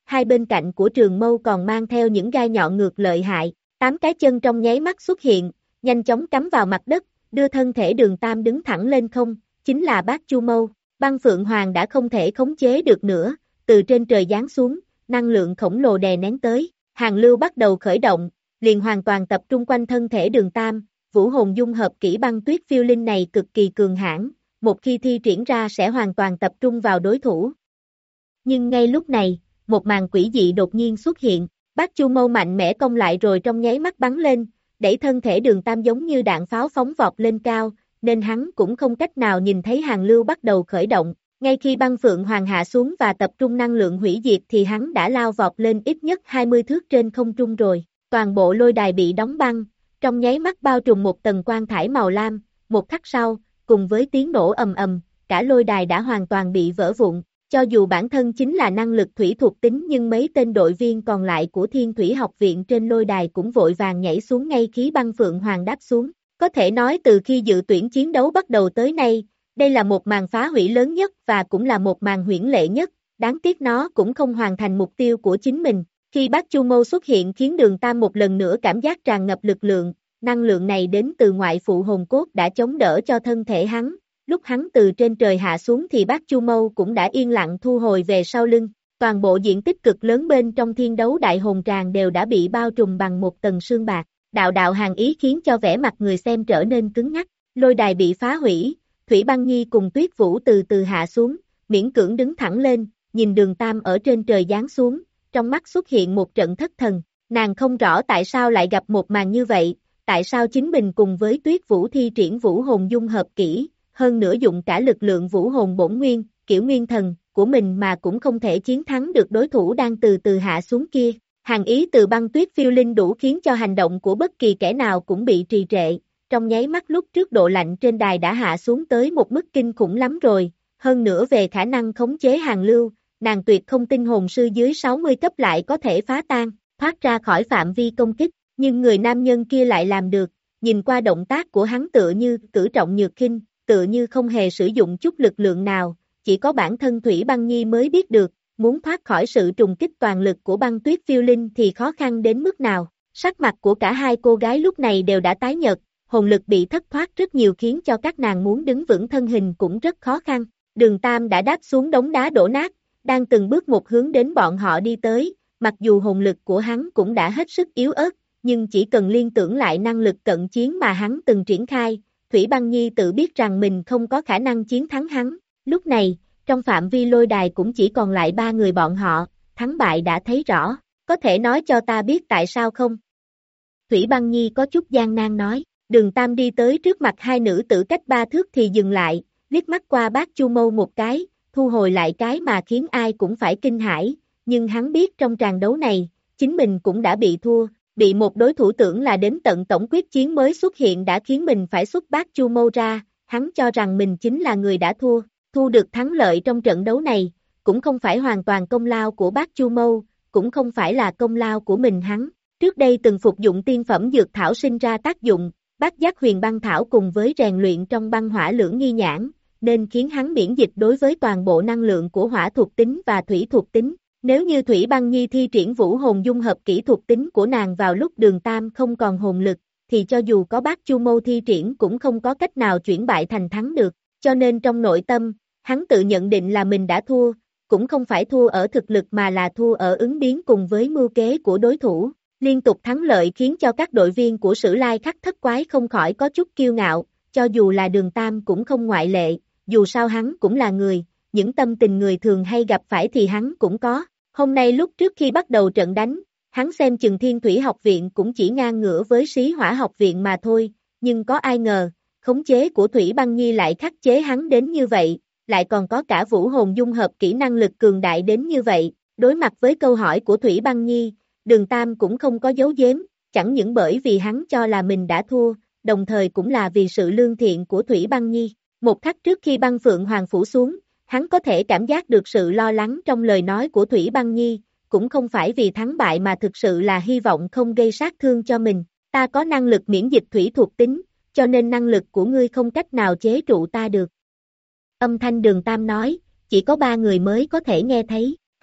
hai bên cạnh của trường mâu còn mang theo những gai nhọn ngược lợi hại, tám cái chân trong nháy mắt xuất hiện, nhanh chóng cắm vào mặt đất, đưa thân thể Đường Tam đứng thẳng lên không, chính là Bát Chu Mâu. Băng Phượng Hoàng đã không thể khống chế được nữa, từ trên trời giáng xuống, năng lượng khổng lồ đè nén tới, Hàn Lưu bắt đầu khởi động, liền hoàn toàn tập trung quanh thân thể Đường Tam, vũ hồn dung hợp kỹ băng tuyết phiêu linh này cực kỳ cường hãn, một khi thi triển ra sẽ hoàn toàn tập trung vào đối thủ. Nhưng ngay lúc này, một màn quỷ dị đột nhiên xuất hiện, Bát Chu Mâu mạnh mẽ công lại rồi trong nháy mắt bắn lên, đẩy thân thể Đường Tam giống như đạn pháo phóng vọt lên cao, nên hắn cũng không cách nào nhìn thấy Hàn Lưu bắt đầu khởi động. Ngay khi băng phượng hoàng hạ xuống và tập trung năng lượng hủy diệt thì hắn đã lao vọt lên ít nhất hai mươi thước trên không trung rồi. Toàn bộ lôi đài bị đóng băng, trong nháy mắt bao trùm một tầng quang thải màu lam, một khắc sau, cùng với tiếng nổ ầm ầm, cả lôi đài đã hoàn toàn bị vỡ vụn. Cho dù bản thân chính là năng lực thủy thuộc tính nhưng mấy tên đội viên còn lại của Thiên Thủy Học Viện trên lôi đài cũng vội vàng nhảy xuống ngay khi băng phượng hoàng đáp xuống. Có thể nói từ khi dự tuyển chiến đấu bắt đầu tới nay, đây là một màn phá hủy lớn nhất và cũng là một màn huyễn lệ nhất, đáng tiếc nó cũng không hoàn thành mục tiêu của chính mình. Khi Bát Chu Mâu xuất hiện khiến Đường Tam một lần nữa cảm giác tràn ngập lực lượng, năng lượng này đến từ ngoại phụ hồn cốt đã chống đỡ cho thân thể hắn. Lúc hắn từ trên trời hạ xuống thì Bát Chu Mâu cũng đã yên lặng thu hồi về sau lưng. Toàn bộ diện tích cực lớn bên trong thiên đấu đại hồn tràng đều đã bị bao trùm bằng một tầng sương bạc. Đạo đạo hàn ý khiến cho vẻ mặt người xem trở nên cứng ngắc. Lôi đài bị phá hủy, Thủy Băng Nhi cùng Tuyết Vũ từ từ hạ xuống, miễn cưỡng đứng thẳng lên, nhìn Đường Tam ở trên trời giáng xuống, trong mắt xuất hiện một trận thất thần. Nàng không rõ tại sao lại gặp một màn như vậy, tại sao chính mình cùng với Tuyết Vũ thi triển vũ hồn dung hợp kỹ, hơn nữa dụng cả lực lượng vũ hồn bổn nguyên, kiểu nguyên thần của mình mà cũng không thể chiến thắng được đối thủ đang từ từ hạ xuống kia. Hàn ý từ băng tuyết phiêu linh đủ khiến cho hành động của bất kỳ kẻ nào cũng bị trì trệ. Trong nháy mắt lúc trước độ lạnh trên đài đã hạ xuống tới một mức kinh khủng lắm rồi, hơn nữa về khả năng khống chế Hàn Lưu, nàng tuyệt không tin hồn sư dưới sáu mươi cấp lại có thể phá tan, thoát ra khỏi phạm vi công kích, nhưng người nam nhân kia lại làm được, nhìn qua động tác của hắn tựa như cử trọng nhược khinh, tựa như không hề sử dụng chút lực lượng nào, chỉ có bản thân Thủy Băng Nhi mới biết được, muốn thoát khỏi sự trùng kích toàn lực của băng tuyết phiêu linh thì khó khăn đến mức nào. Sắc mặt của cả hai cô gái lúc này đều đã tái nhợt, hồn lực bị thất thoát rất nhiều khiến cho các nàng muốn đứng vững thân hình cũng rất khó khăn. Đường Tam đã đáp xuống đống đá đổ nát, đang từng bước một hướng đến bọn họ đi tới, mặc dù hồn lực của hắn cũng đã hết sức yếu ớt, nhưng chỉ cần liên tưởng lại năng lực cận chiến mà hắn từng triển khai, Thủy Băng Nhi tự biết rằng mình không có khả năng chiến thắng hắn. Lúc này, trong phạm vi lôi đài cũng chỉ còn lại ba người bọn họ, thắng bại đã thấy rõ, có thể nói cho ta biết tại sao không? Thủy Băng Nhi có chút gian nan nói. Đường Tam đi tới trước mặt hai nữ tử cách ba thước thì dừng lại, liếc mắt qua Bát Chu Mâu một cái, thu hồi lại cái mà khiến ai cũng phải kinh hãi, nhưng hắn biết trong tràng đấu này, chính mình cũng đã bị thua, bị một đối thủ tưởng là đến tận tổng quyết chiến mới xuất hiện đã khiến mình phải xuất Bát Chu Mâu ra, hắn cho rằng mình chính là người đã thua, thu được thắng lợi trong trận đấu này, cũng không phải hoàn toàn công lao của Bát Chu Mâu, cũng không phải là công lao của mình hắn, trước đây từng phục dụng tiên phẩm dược thảo sinh ra tác dụng. Bát Giác Huyền Băng Thảo cùng với rèn luyện trong băng hỏa lưỡng nghi nhãn, nên khiến hắn miễn dịch đối với toàn bộ năng lượng của hỏa thuộc tính và thủy thuộc tính. Nếu như Thủy Băng Nhi thi triển vũ hồn dung hợp kỹ thuộc tính của nàng vào lúc Đường Tam không còn hồn lực, thì cho dù có Bát Chu Mâu thi triển cũng không có cách nào chuyển bại thành thắng được. Cho nên trong nội tâm, hắn tự nhận định là mình đã thua, cũng không phải thua ở thực lực mà là thua ở ứng biến cùng với mưu kế của đối thủ. Liên tục thắng lợi khiến cho các đội viên của Sử Lai Khắc Thất Quái không khỏi có chút kiêu ngạo, cho dù là Đường Tam cũng không ngoại lệ, dù sao hắn cũng là người, những tâm tình người thường hay gặp phải thì hắn cũng có. Hôm nay lúc trước khi bắt đầu trận đánh, hắn xem chừng Thiên Thủy Học Viện cũng chỉ ngang ngửa với Sĩ Hỏa Học Viện mà thôi, nhưng có ai ngờ, khống chế của Thủy Băng Nhi lại khắc chế hắn đến như vậy, lại còn có cả vũ hồn dung hợp kỹ năng lực cường đại đến như vậy. Đối mặt với câu hỏi của Thủy Băng Nhi, Đường Tam cũng không có giấu giếm, chẳng những bởi vì hắn cho là mình đã thua, đồng thời cũng là vì sự lương thiện của Thủy Băng Nhi. Một khắc trước khi băng phượng hoàng phủ xuống, hắn có thể cảm giác được sự lo lắng trong lời nói của Thủy Băng Nhi, cũng không phải vì thắng bại mà thực sự là hy vọng không gây sát thương cho mình. Ta có năng lực miễn dịch thủy thuộc tính, cho nên năng lực của ngươi không cách nào chế trụ ta được. Âm thanh Đường Tam nói, chỉ có ba người mới có thể nghe thấy.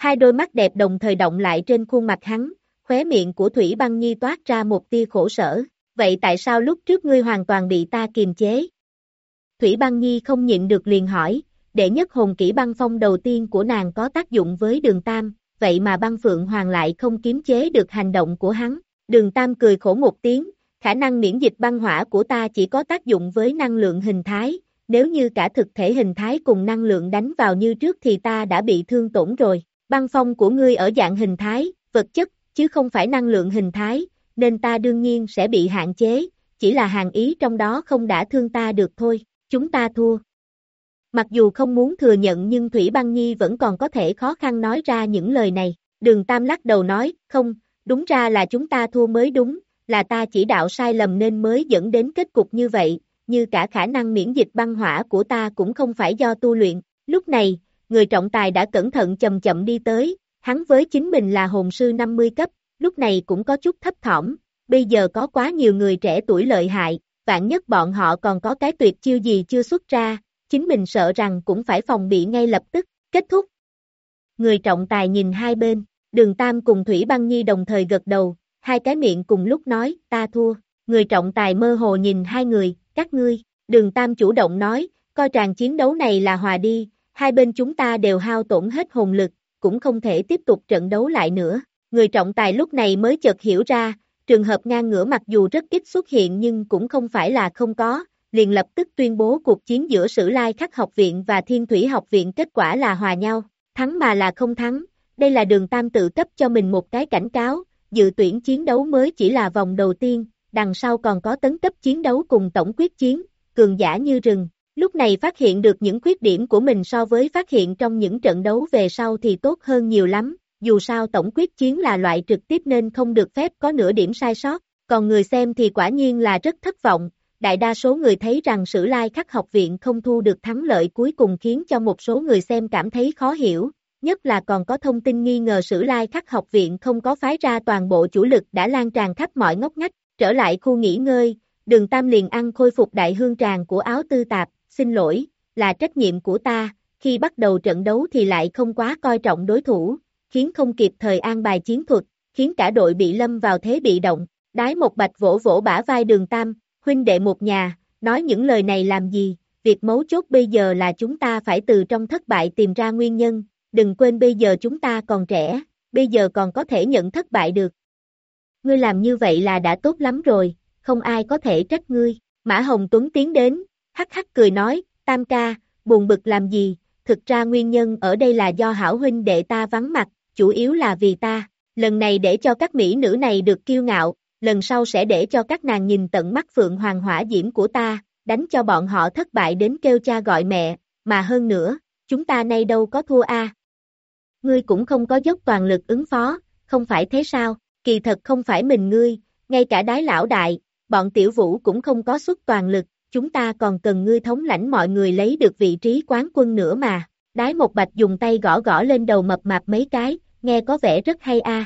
Hai đôi mắt đẹp đồng thời động lại trên khuôn mặt hắn, khóe miệng của Thủy Băng Nhi toát ra một tia khổ sở. Vậy tại sao lúc trước ngươi hoàn toàn bị ta kiềm chế? Thủy Băng Nhi không nhịn được liền hỏi, đệ nhất hồn kỹ băng phong đầu tiên của nàng có tác dụng với Đường Tam, vậy mà băng Phượng Hoàng lại không kiềm chế được hành động của hắn. Đường Tam cười khổ một tiếng, khả năng miễn dịch băng hỏa của ta chỉ có tác dụng với năng lượng hình thái, nếu như cả thực thể hình thái cùng năng lượng đánh vào như trước thì ta đã bị thương tổn rồi. Băng phong của ngươi ở dạng hình thái, vật chất, chứ không phải năng lượng hình thái, nên ta đương nhiên sẽ bị hạn chế, chỉ là hàn ý trong đó không đã thương ta được thôi, chúng ta thua. Mặc dù không muốn thừa nhận nhưng Thủy Băng Nhi vẫn còn có thể khó khăn nói ra những lời này. Đường Tam lắc đầu nói, không, đúng ra là chúng ta thua mới đúng, là ta chỉ đạo sai lầm nên mới dẫn đến kết cục như vậy, như cả khả năng miễn dịch băng hỏa của ta cũng không phải do tu luyện. Lúc này, người trọng tài đã cẩn thận chậm chậm đi tới, hắn với chính mình là hồn sư năm mươi cấp, lúc này cũng có chút thấp thỏm, bây giờ có quá nhiều người trẻ tuổi lợi hại, vạn nhất bọn họ còn có cái tuyệt chiêu gì chưa xuất ra, chính mình sợ rằng cũng phải phòng bị ngay lập tức. Kết thúc. Người trọng tài nhìn hai bên, Đường Tam cùng Thủy Băng Nhi đồng thời gật đầu, hai cái miệng cùng lúc nói, ta thua. Người trọng tài mơ hồ nhìn hai người, các ngươi. Đường Tam chủ động nói, coi tràng chiến đấu này là hòa đi, hai bên chúng ta đều hao tổn hết hồn lực, cũng không thể tiếp tục trận đấu lại nữa. Người trọng tài lúc này mới chợt hiểu ra, trường hợp ngang ngửa mặc dù rất ít xuất hiện nhưng cũng không phải là không có, liền lập tức tuyên bố cuộc chiến giữa Sử Lai Khắc học viện và Thiên Thủy học viện kết quả là hòa nhau, thắng mà là không thắng. Đây là Đường Tam tự cấp cho mình một cái cảnh cáo, dự tuyển chiến đấu mới chỉ là vòng đầu tiên, đằng sau còn có tấn cấp chiến đấu cùng tổng quyết chiến, cường giả như rừng. Lúc này phát hiện được những khuyết điểm của mình so với phát hiện trong những trận đấu về sau thì tốt hơn nhiều lắm, dù sao tổng quyết chiến là loại trực tiếp nên không được phép có nửa điểm sai sót, còn người xem thì quả nhiên là rất thất vọng. Đại đa số người thấy rằng Sử Lai Khắc học viện không thu được thắng lợi cuối cùng khiến cho một số người xem cảm thấy khó hiểu, nhất là còn có thông tin nghi ngờ Sử Lai Khắc học viện không có phái ra toàn bộ chủ lực đã lan tràn khắp mọi ngóc ngách. Trở lại khu nghỉ ngơi, Đường Tam liền ăn khôi phục đại hương tràng của áo tư tạp, xin lỗi, là trách nhiệm của ta, khi bắt đầu trận đấu thì lại không quá coi trọng đối thủ, khiến không kịp thời an bài chiến thuật, khiến cả đội bị lâm vào thế bị động. Đái Một Bạch vỗ vỗ bả vai Đường Tam, huynh đệ một nhà, nói những lời này làm gì, việc mấu chốt bây giờ là chúng ta phải từ trong thất bại tìm ra nguyên nhân, đừng quên bây giờ chúng ta còn trẻ, bây giờ còn có thể nhận thất bại được. Ngươi làm như vậy là đã tốt lắm rồi, không ai có thể trách ngươi. Mã Hồng Tuấn tiến đến, hắc hắc cười nói, Tam ca, buồn bực làm gì, thực ra nguyên nhân ở đây là do hảo huynh đệ ta vắng mặt, chủ yếu là vì ta, lần này để cho các mỹ nữ này được kiêu ngạo, lần sau sẽ để cho các nàng nhìn tận mắt Phượng Hoàng hỏa diễm của ta, đánh cho bọn họ thất bại đến kêu cha gọi mẹ, mà hơn nữa, chúng ta nay đâu có thua a. À. Ngươi cũng không có dốc toàn lực ứng phó, không phải thế sao, kỳ thật không phải mình ngươi, ngay cả Đái lão đại, bọn tiểu vũ cũng không có xuất toàn lực, chúng ta còn cần ngươi thống lãnh mọi người lấy được vị trí quán quân nữa mà. Đái Một Bạch dùng tay gõ gõ lên đầu mập mạp mấy cái, nghe có vẻ rất hay a. À.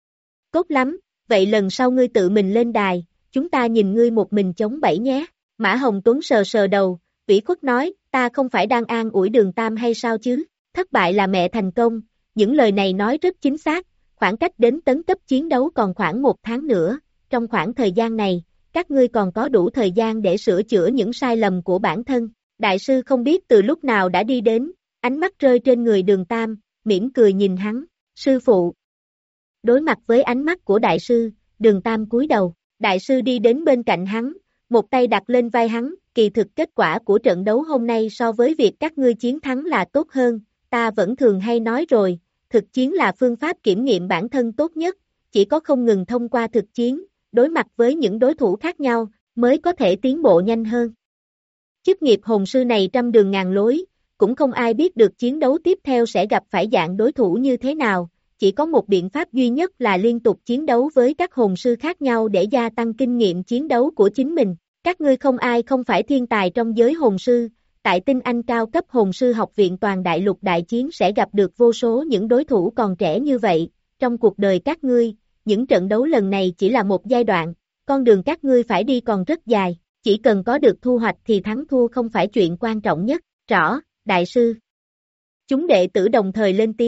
Tốt lắm, vậy lần sau ngươi tự mình lên đài, chúng ta nhìn ngươi một mình chống bẫy nhé. Mã Hồng Tuấn sờ sờ đầu, ủy khuất nói, ta không phải đang an ủi Đường Tam hay sao chứ, thất bại là mẹ thành công, những lời này nói rất chính xác, khoảng cách đến tấn cấp chiến đấu còn khoảng một tháng nữa, trong khoảng thời gian này, các ngươi còn có đủ thời gian để sửa chữa những sai lầm của bản thân. Đại sư không biết từ lúc nào đã đi đến, ánh mắt rơi trên người Đường Tam, mỉm cười nhìn hắn, sư phụ. Đối mặt với ánh mắt của đại sư, Đường Tam cúi đầu, đại sư đi đến bên cạnh hắn, một tay đặt lên vai hắn, kỳ thực kết quả của trận đấu hôm nay so với việc các ngươi chiến thắng là tốt hơn, ta vẫn thường hay nói rồi, thực chiến là phương pháp kiểm nghiệm bản thân tốt nhất, chỉ có không ngừng thông qua thực chiến, đối mặt với những đối thủ khác nhau, mới có thể tiến bộ nhanh hơn. Chức nghiệp hồn sư này trăm đường ngàn lối, cũng không ai biết được chiến đấu tiếp theo sẽ gặp phải dạng đối thủ như thế nào, chỉ có một biện pháp duy nhất là liên tục chiến đấu với các hồn sư khác nhau để gia tăng kinh nghiệm chiến đấu của chính mình. Các ngươi không ai không phải thiên tài trong giới hồn sư, tại Tinh Anh cao cấp hồn sư học viện toàn đại lục đại chiến sẽ gặp được vô số những đối thủ còn trẻ như vậy, trong cuộc đời các ngươi, những trận đấu lần này chỉ là một giai đoạn, con đường các ngươi phải đi còn rất dài, chỉ cần có được thu hoạch thì thắng thua không phải chuyện quan trọng nhất, rõ, đại sư. Chúng đệ tử đồng thời lên tiếng,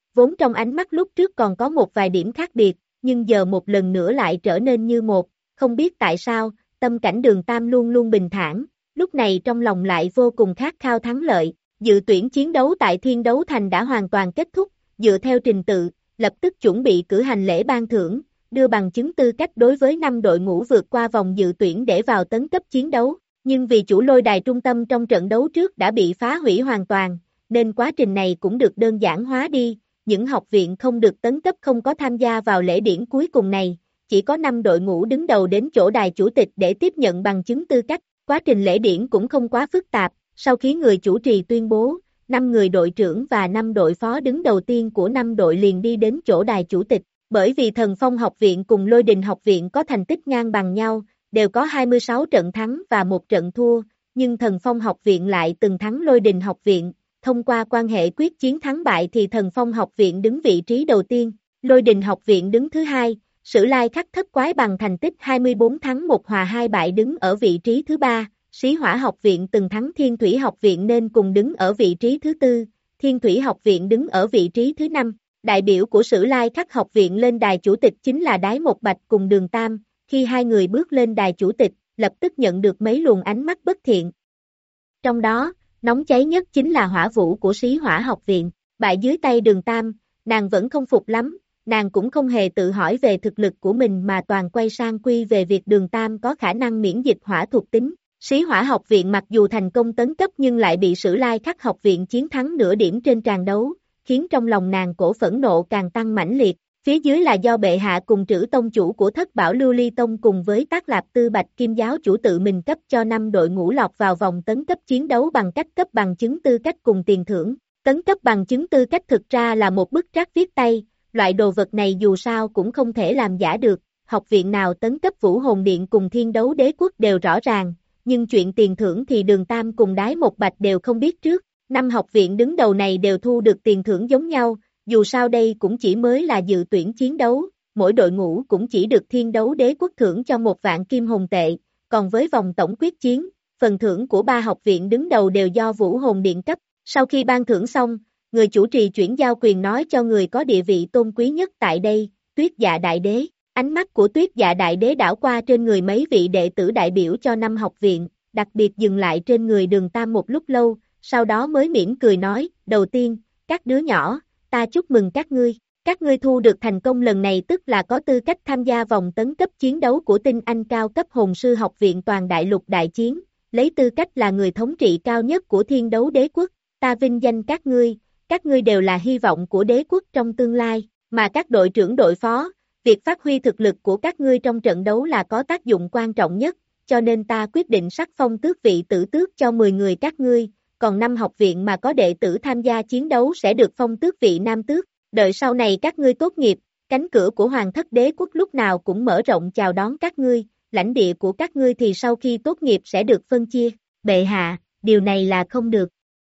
vốn trong ánh mắt lúc trước còn có một vài điểm khác biệt, nhưng giờ một lần nữa lại trở nên như một, không biết tại sao, tâm cảnh Đường Tam luôn luôn bình thản, lúc này trong lòng lại vô cùng khát khao thắng lợi, dự tuyển chiến đấu tại Thiên Đấu Thành đã hoàn toàn kết thúc, dựa theo trình tự, lập tức chuẩn bị cử hành lễ ban thưởng, đưa bằng chứng tư cách đối với năm đội ngũ vượt qua vòng dự tuyển để vào tấn cấp chiến đấu, nhưng vì chủ lôi đài trung tâm trong trận đấu trước đã bị phá hủy hoàn toàn, nên quá trình này cũng được đơn giản hóa đi, những học viện không được tấn cấp không có tham gia vào lễ điển cuối cùng này, chỉ có năm đội ngũ đứng đầu đến chỗ đài chủ tịch để tiếp nhận bằng chứng tư cách, quá trình lễ điển cũng không quá phức tạp, sau khi người chủ trì tuyên bố, năm người đội trưởng và năm đội phó đứng đầu tiên của năm đội liền đi đến chỗ đài chủ tịch, bởi vì Thần Phong học viện cùng Lôi Đình học viện có thành tích ngang bằng nhau, đều có hai mươi sáu trận thắng và một trận thua, nhưng Thần Phong học viện lại từng thắng Lôi Đình học viện, thông qua quan hệ quyết chiến thắng bại thì Thần Phong học viện đứng vị trí đầu tiên, Lôi Đình học viện đứng thứ hai, Sử Lai Khắc Thất Quái bằng thành tích hai mươi bốn thắng một hòa hai bại đứng ở vị trí thứ ba, Xí Hỏa học viện từng thắng Thiên Thủy học viện nên cùng đứng ở vị trí thứ tư, Thiên Thủy học viện đứng ở vị trí thứ năm. Đại biểu của Sử Lai Khắc học viện lên đài chủ tịch chính là Đái Một Bạch cùng Đường Tam, khi hai người bước lên đài chủ tịch, lập tức nhận được mấy luồng ánh mắt bất thiện. Trong đó, nóng cháy nhất chính là Hỏa Vũ của Xí Hỏa học viện, bại dưới tay Đường Tam, nàng vẫn không phục lắm, nàng cũng không hề tự hỏi về thực lực của mình mà toàn quay sang quy về việc Đường Tam có khả năng miễn dịch hỏa thuộc tính. Xí Hỏa học viện mặc dù thành công tấn cấp nhưng lại bị Sử Lai Khắc học viện chiến thắng nửa điểm trên tràng đấu, khiến trong lòng nàng cổ phẫn nộ càng tăng mãnh liệt, phía dưới là do bệ hạ cùng trữ tông chủ của Thất Bảo Lưu Ly Tông cùng với Tác Lạp Tư Bạch Kim giáo chủ tự mình cấp cho năm đội ngũ lọt vào vòng tấn cấp chiến đấu bằng cách cấp bằng chứng tư cách cùng tiền thưởng. Tấn cấp bằng chứng tư cách thực ra là một bức trác viết tay, loại đồ vật này dù sao cũng không thể làm giả được, học viện nào tấn cấp Vũ Hồn Điện cùng Thiên Đấu Đế Quốc đều rõ ràng, nhưng chuyện tiền thưởng thì Đường Tam cùng Đái Một Bạch đều không biết trước. Năm học viện đứng đầu này đều thu được tiền thưởng giống nhau, dù sao đây cũng chỉ mới là dự tuyển chiến đấu, mỗi đội ngũ cũng chỉ được Thiên Đấu Đế Quốc thưởng cho một vạn kim hồn tệ, còn với vòng tổng quyết chiến, phần thưởng của ba học viện đứng đầu đều do Vũ Hồn Điện cấp. Sau khi ban thưởng xong, người chủ trì chuyển giao quyền nói cho người có địa vị tôn quý nhất tại đây, Tuyết Dạ Đại Đế. Ánh mắt của Tuyết Dạ Đại Đế đảo qua trên người mấy vị đệ tử đại biểu cho năm học viện, đặc biệt dừng lại trên người Đường Tam một lúc lâu, sau đó mới mỉm cười nói, đầu tiên, các đứa nhỏ, ta chúc mừng các ngươi, các ngươi thu được thành công lần này tức là có tư cách tham gia vòng tấn cấp chiến đấu của tinh anh cao cấp hồn sư học viện toàn đại lục đại chiến, lấy tư cách là người thống trị cao nhất của Thiên Đấu Đế Quốc, ta vinh danh các ngươi, các ngươi đều là hy vọng của đế quốc trong tương lai, mà các đội trưởng đội phó, việc phát huy thực lực của các ngươi trong trận đấu là có tác dụng quan trọng nhất, cho nên ta quyết định sắc phong tước vị tử tước cho mười người các ngươi. Còn năm học viện mà có đệ tử tham gia chiến đấu sẽ được phong tước vị nam tước, đợi sau này các ngươi tốt nghiệp, cánh cửa của Hoàng Thất Đế Quốc lúc nào cũng mở rộng chào đón các ngươi, lãnh địa của các ngươi thì sau khi tốt nghiệp sẽ được phân chia, bệ hạ, điều này là không được.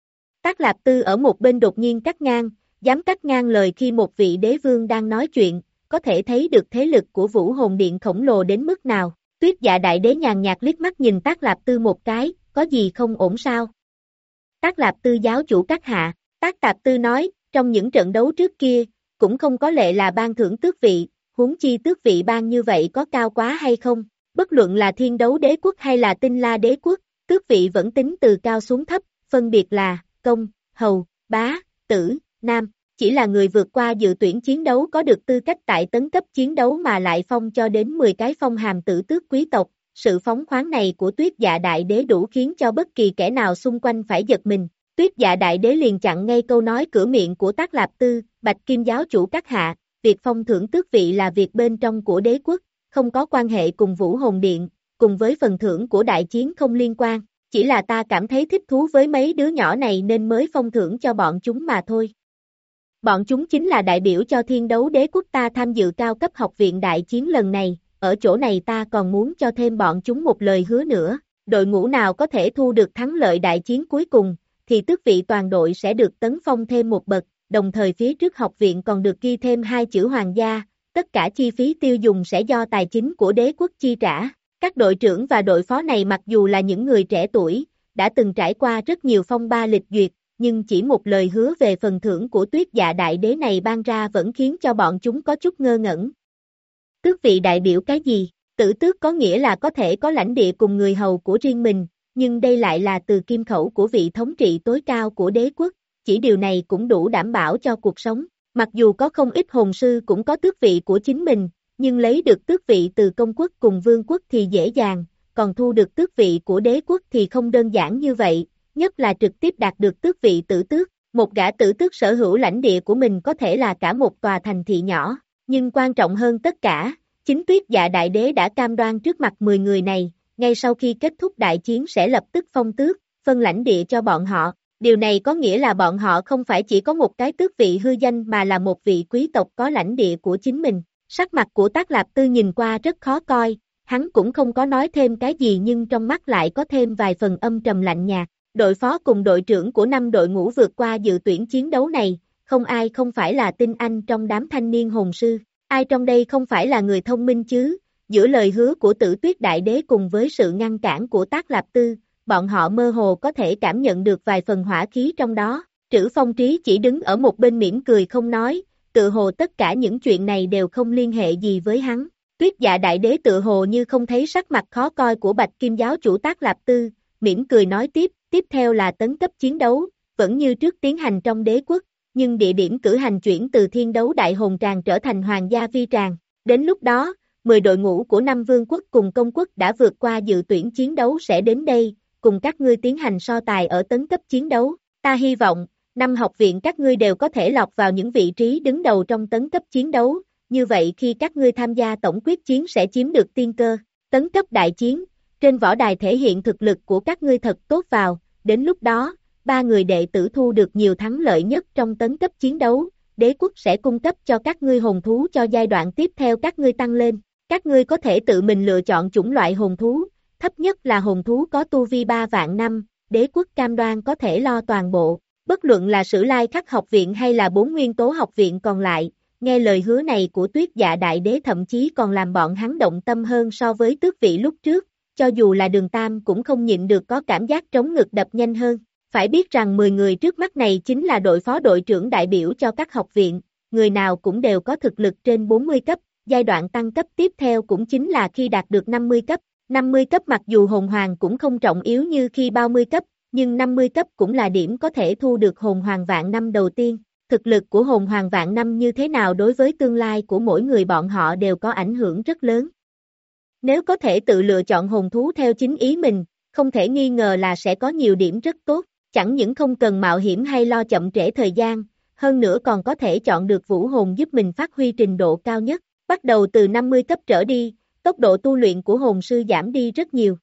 Tác Lạp Tư ở một bên đột nhiên cắt ngang, dám cắt ngang lời khi một vị đế vương đang nói chuyện, có thể thấy được thế lực của Vũ Hồn Điện khổng lồ đến mức nào, Tuyết Dạ Đại Đế nhàn nhạt liếc mắt nhìn Tác Lạp Tư một cái, có gì không ổn sao? Tác Lạp Tư giáo chủ các hạ, Tác Tạp Tư nói, trong những trận đấu trước kia, cũng không có lệ là ban thưởng tước vị, huống chi tước vị ban như vậy có cao quá hay không, bất luận là Thiên Đấu Đế Quốc hay là Tinh La Đế Quốc, tước vị vẫn tính từ cao xuống thấp, phân biệt là, công, hầu, bá, tử, nam, chỉ là người vượt qua dự tuyển chiến đấu có được tư cách tại tấn cấp chiến đấu mà lại phong cho đến mười cái phong hàm tử tước quý tộc. Sự phóng khoáng này của Tuyết Dạ Đại Đế đủ khiến cho bất kỳ kẻ nào xung quanh phải giật mình. Tuyết Dạ Đại Đế liền chặn ngay câu nói cửa miệng của Tác Lạp Tư, Bạch Kim giáo chủ các hạ, việc phong thưởng tước vị là việc bên trong của đế quốc, không có quan hệ cùng Vũ Hồn Điện, cùng với phần thưởng của đại chiến không liên quan, chỉ là ta cảm thấy thích thú với mấy đứa nhỏ này nên mới phong thưởng cho bọn chúng mà thôi. Bọn chúng chính là đại biểu cho Thiên Đấu Đế Quốc ta tham dự cao cấp học viện đại chiến lần này. Ở chỗ này ta còn muốn cho thêm bọn chúng một lời hứa nữa, đội ngũ nào có thể thu được thắng lợi đại chiến cuối cùng, thì tước vị toàn đội sẽ được tấn phong thêm một bậc, đồng thời phía trước học viện còn được ghi thêm hai chữ hoàng gia, tất cả chi phí tiêu dùng sẽ do tài chính của đế quốc chi trả. Các đội trưởng và đội phó này mặc dù là những người trẻ tuổi, đã từng trải qua rất nhiều phong ba lịch duyệt, nhưng chỉ một lời hứa về phần thưởng của Tuyết Dạ Đại Đế này ban ra vẫn khiến cho bọn chúng có chút ngơ ngẩn. Tước vị đại biểu cái gì? Tử tước có nghĩa là có thể có lãnh địa cùng người hầu của riêng mình, nhưng đây lại là từ kim khẩu của vị thống trị tối cao của đế quốc, chỉ điều này cũng đủ đảm bảo cho cuộc sống. Mặc dù có không ít hồn sư cũng có tước vị của chính mình, nhưng lấy được tước vị từ công quốc cùng vương quốc thì dễ dàng, còn thu được tước vị của đế quốc thì không đơn giản như vậy, nhất là trực tiếp đạt được tước vị tử tước. Một gã tử tước sở hữu lãnh địa của mình có thể là cả một tòa thành thị nhỏ, nhưng quan trọng hơn tất cả, chính Tuyết Dạ Đại Đế đã cam đoan trước mặt mười người này, ngay sau khi kết thúc đại chiến sẽ lập tức phong tước, phân lãnh địa cho bọn họ. Điều này có nghĩa là bọn họ không phải chỉ có một cái tước vị hư danh mà là một vị quý tộc có lãnh địa của chính mình. Sắc mặt của Tác Lạp Tư nhìn qua rất khó coi, hắn cũng không có nói thêm cái gì nhưng trong mắt lại có thêm vài phần âm trầm lạnh nhạt. Đội phó cùng đội trưởng của năm đội ngũ vượt qua dự tuyển chiến đấu này, không ai không phải là tinh anh trong đám thanh niên hồn sư. Ai trong đây không phải là người thông minh chứ? Giữa lời hứa của Tử Tuyết Đại Đế cùng với sự ngăn cản của Tác Lạp Tư, bọn họ mơ hồ có thể cảm nhận được vài phần hỏa khí trong đó. Trữ Phong Trí chỉ đứng ở một bên mỉm cười không nói, tự hồ tất cả những chuyện này đều không liên hệ gì với hắn. Tuyết Dạ Đại Đế tự hồ như không thấy sắc mặt khó coi của Bạch Kim giáo chủ Tác Lạp Tư, mỉm cười nói tiếp, tiếp theo là tấn cấp chiến đấu, vẫn như trước tiến hành trong đế quốc, nhưng địa điểm cử hành chuyển từ thiên đấu đại hồn tràng trở thành hoàng gia vi tràng. Đến lúc đó, mười đội ngũ của năm vương quốc cùng công quốc đã vượt qua dự tuyển chiến đấu sẽ đến đây, cùng các ngươi tiến hành so tài ở tấn cấp chiến đấu. Ta hy vọng, năm học viện các ngươi đều có thể lọt vào những vị trí đứng đầu trong tấn cấp chiến đấu, như vậy khi các ngươi tham gia tổng quyết chiến sẽ chiếm được tiên cơ. Tấn cấp đại chiến, trên võ đài thể hiện thực lực của các ngươi thật tốt vào, đến lúc đó, ba người đệ tử thu được nhiều thắng lợi nhất trong tấn cấp chiến đấu, đế quốc sẽ cung cấp cho các ngươi hồn thú cho giai đoạn tiếp theo các ngươi tăng lên. Các ngươi có thể tự mình lựa chọn chủng loại hồn thú, thấp nhất là hồn thú có tu vi ba vạn năm, đế quốc cam đoan có thể lo toàn bộ, bất luận là Sử Lai Khắc học viện hay là bốn nguyên tố học viện còn lại. Nghe lời hứa này của Tuyết Dạ Đại Đế thậm chí còn làm bọn hắn động tâm hơn so với tước vị lúc trước, cho dù là Đường Tam cũng không nhịn được có cảm giác trống ngực đập nhanh hơn. Phải biết rằng mười người trước mắt này chính là đội phó đội trưởng đại biểu cho các học viện, người nào cũng đều có thực lực trên bốn mươi cấp, giai đoạn tăng cấp tiếp theo cũng chính là khi đạt được năm mươi cấp. năm mươi cấp mặc dù hồn hoàng cũng không trọng yếu như khi ba mươi cấp, nhưng năm mươi cấp cũng là điểm có thể thu được hồn hoàng vạn năm đầu tiên. Thực lực của hồn hoàng vạn năm như thế nào đối với tương lai của mỗi người bọn họ đều có ảnh hưởng rất lớn. Nếu có thể tự lựa chọn hồn thú theo chính ý mình, không thể nghi ngờ là sẽ có nhiều điểm rất tốt, chẳng những không cần mạo hiểm hay lo chậm trễ thời gian, hơn nữa còn có thể chọn được vũ hồn giúp mình phát huy trình độ cao nhất. Bắt đầu từ năm mươi cấp trở đi, tốc độ tu luyện của hồn sư giảm đi rất nhiều.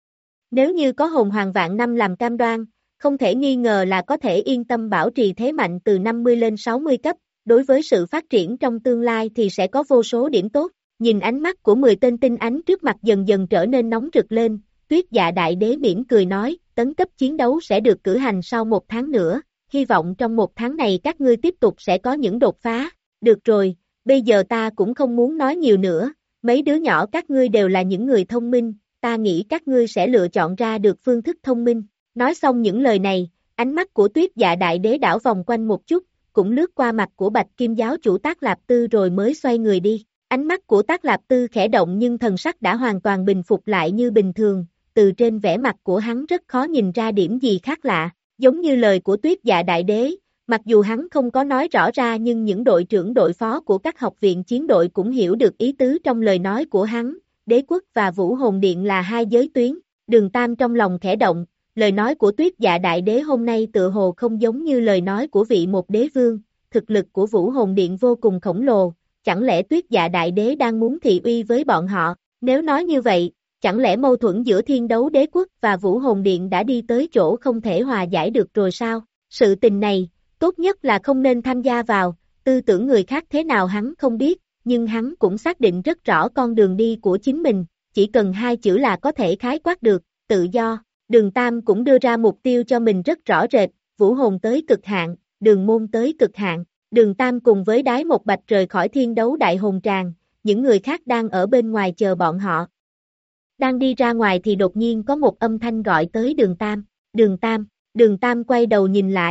Nếu như có hồn hoàng vạn năm làm cam đoan, không thể nghi ngờ là có thể yên tâm bảo trì thế mạnh từ năm mươi lên sáu mươi cấp, đối với sự phát triển trong tương lai thì sẽ có vô số điểm tốt. Nhìn ánh mắt của mười tên tinh ánh trước mặt dần dần trở nên nóng rực lên, Tuyết Dạ Đại Đế mỉm cười nói, tấn cấp chiến đấu sẽ được cử hành sau một tháng nữa, hy vọng trong một tháng này các ngươi tiếp tục sẽ có những đột phá. Được rồi, bây giờ ta cũng không muốn nói nhiều nữa, mấy đứa nhỏ các ngươi đều là những người thông minh, ta nghĩ các ngươi sẽ lựa chọn ra được phương thức thông minh. Nói xong những lời này, ánh mắt của Tuyết Dạ Đại Đế đảo vòng quanh một chút, cũng lướt qua mặt của Bạch Kim giáo chủ Tác Lạp Tư rồi mới xoay người đi. Ánh mắt của Tác Lạp Tư khẽ động nhưng thần sắc đã hoàn toàn bình phục lại như bình thường, từ trên vẻ mặt của hắn rất khó nhìn ra điểm gì khác lạ, giống như lời của Tuyết Dạ Đại Đế, mặc dù hắn không có nói rõ ra nhưng những đội trưởng đội phó của các học viện chiến đội cũng hiểu được ý tứ trong lời nói của hắn, đế quốc và Vũ Hồn Điện là hai giới tuyến. Đường Tam trong lòng khẽ động, lời nói của Tuyết Dạ Đại Đế hôm nay tựa hồ không giống như lời nói của vị một đế vương, thực lực của Vũ Hồn Điện vô cùng khổng lồ, chẳng lẽ Tuyết Dạ Đại Đế đang muốn thị uy với bọn họ, nếu nói như vậy, chẳng lẽ mâu thuẫn giữa Thiên Đấu Đế Quốc và Vũ Hồn Điện đã đi tới chỗ không thể hòa giải được rồi sao? Sự tình này, tốt nhất là không nên tham gia vào, tư tưởng người khác thế nào hắn không biết, nhưng hắn cũng xác định rất rõ con đường đi của chính mình, chỉ cần hai chữ là có thể khái quát được, tự do. Đường Tam cũng đưa ra mục tiêu cho mình rất rõ rệt, vũ hồn tới cực hạn, đường môn tới cực hạn. Đường Tam cùng với Đái Một Bạch rời khỏi Thiên Đấu Đại Hồn Tràng, những người khác đang ở bên ngoài chờ bọn họ. Đang đi ra ngoài thì đột nhiên có một âm thanh gọi tới Đường Tam, Đường Tam, Đường Tam quay đầu nhìn lại,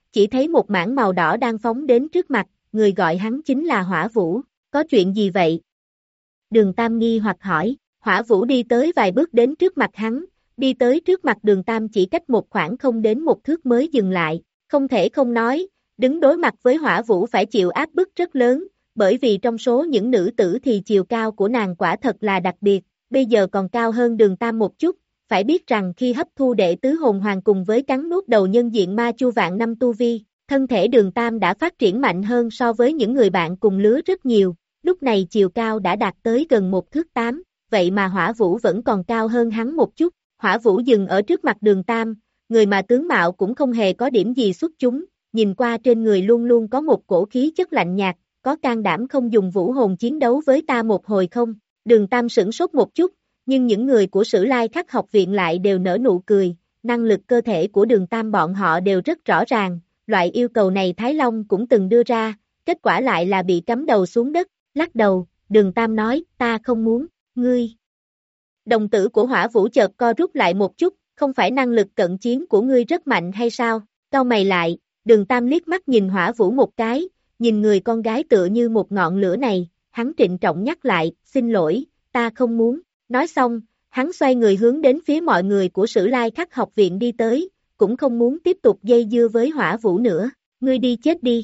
chỉ thấy một mảng màu đỏ đang phóng đến trước mặt, người gọi hắn chính là Hỏa Vũ, có chuyện gì vậy? Đường Tam nghi hoặc hỏi, Hỏa Vũ đi tới vài bước đến trước mặt hắn, đi tới trước mặt Đường Tam chỉ cách một khoảng không đến một thước mới dừng lại, không thể không nói, đứng đối mặt với Hỏa Vũ phải chịu áp bức rất lớn, bởi vì trong số những nữ tử thì chiều cao của nàng quả thật là đặc biệt, bây giờ còn cao hơn Đường Tam một chút, phải biết rằng khi hấp thu đệ tứ hồn hoàng cùng với cắn nuốt đầu nhân diện ma chu vạn năm tu vi, thân thể Đường Tam đã phát triển mạnh hơn so với những người bạn cùng lứa rất nhiều, lúc này chiều cao đã đạt tới gần một thước tám, vậy mà Hỏa Vũ vẫn còn cao hơn hắn một chút. Hỏa Vũ dừng ở trước mặt Đường Tam, người mà tướng mạo cũng không hề có điểm gì xuất chúng, nhìn qua trên người luôn luôn có một cổ khí chất lạnh nhạt, có can đảm không dùng vũ hồn chiến đấu với ta một hồi không? Đường Tam sửng sốt một chút, nhưng những người của Sử Lai Khắc học viện lại đều nở nụ cười, năng lực cơ thể của Đường Tam bọn họ đều rất rõ ràng, loại yêu cầu này Thái Long cũng từng đưa ra, kết quả lại là bị cắm đầu xuống đất, lắc đầu, Đường Tam nói, ta không muốn, ngươi. Đồng tử của Hỏa Vũ chợt co rút lại một chút, không phải năng lực cận chiến của ngươi rất mạnh hay sao? Cau mày lại, Đường Tam liếc mắt nhìn Hỏa Vũ một cái, nhìn người con gái tựa như một ngọn lửa này, hắn trịnh trọng nhắc lại, xin lỗi, ta không muốn. Nói xong, hắn xoay người hướng đến phía mọi người của Sử Lai Khắc học viện đi tới, cũng không muốn tiếp tục dây dưa với Hỏa Vũ nữa, ngươi đi chết đi.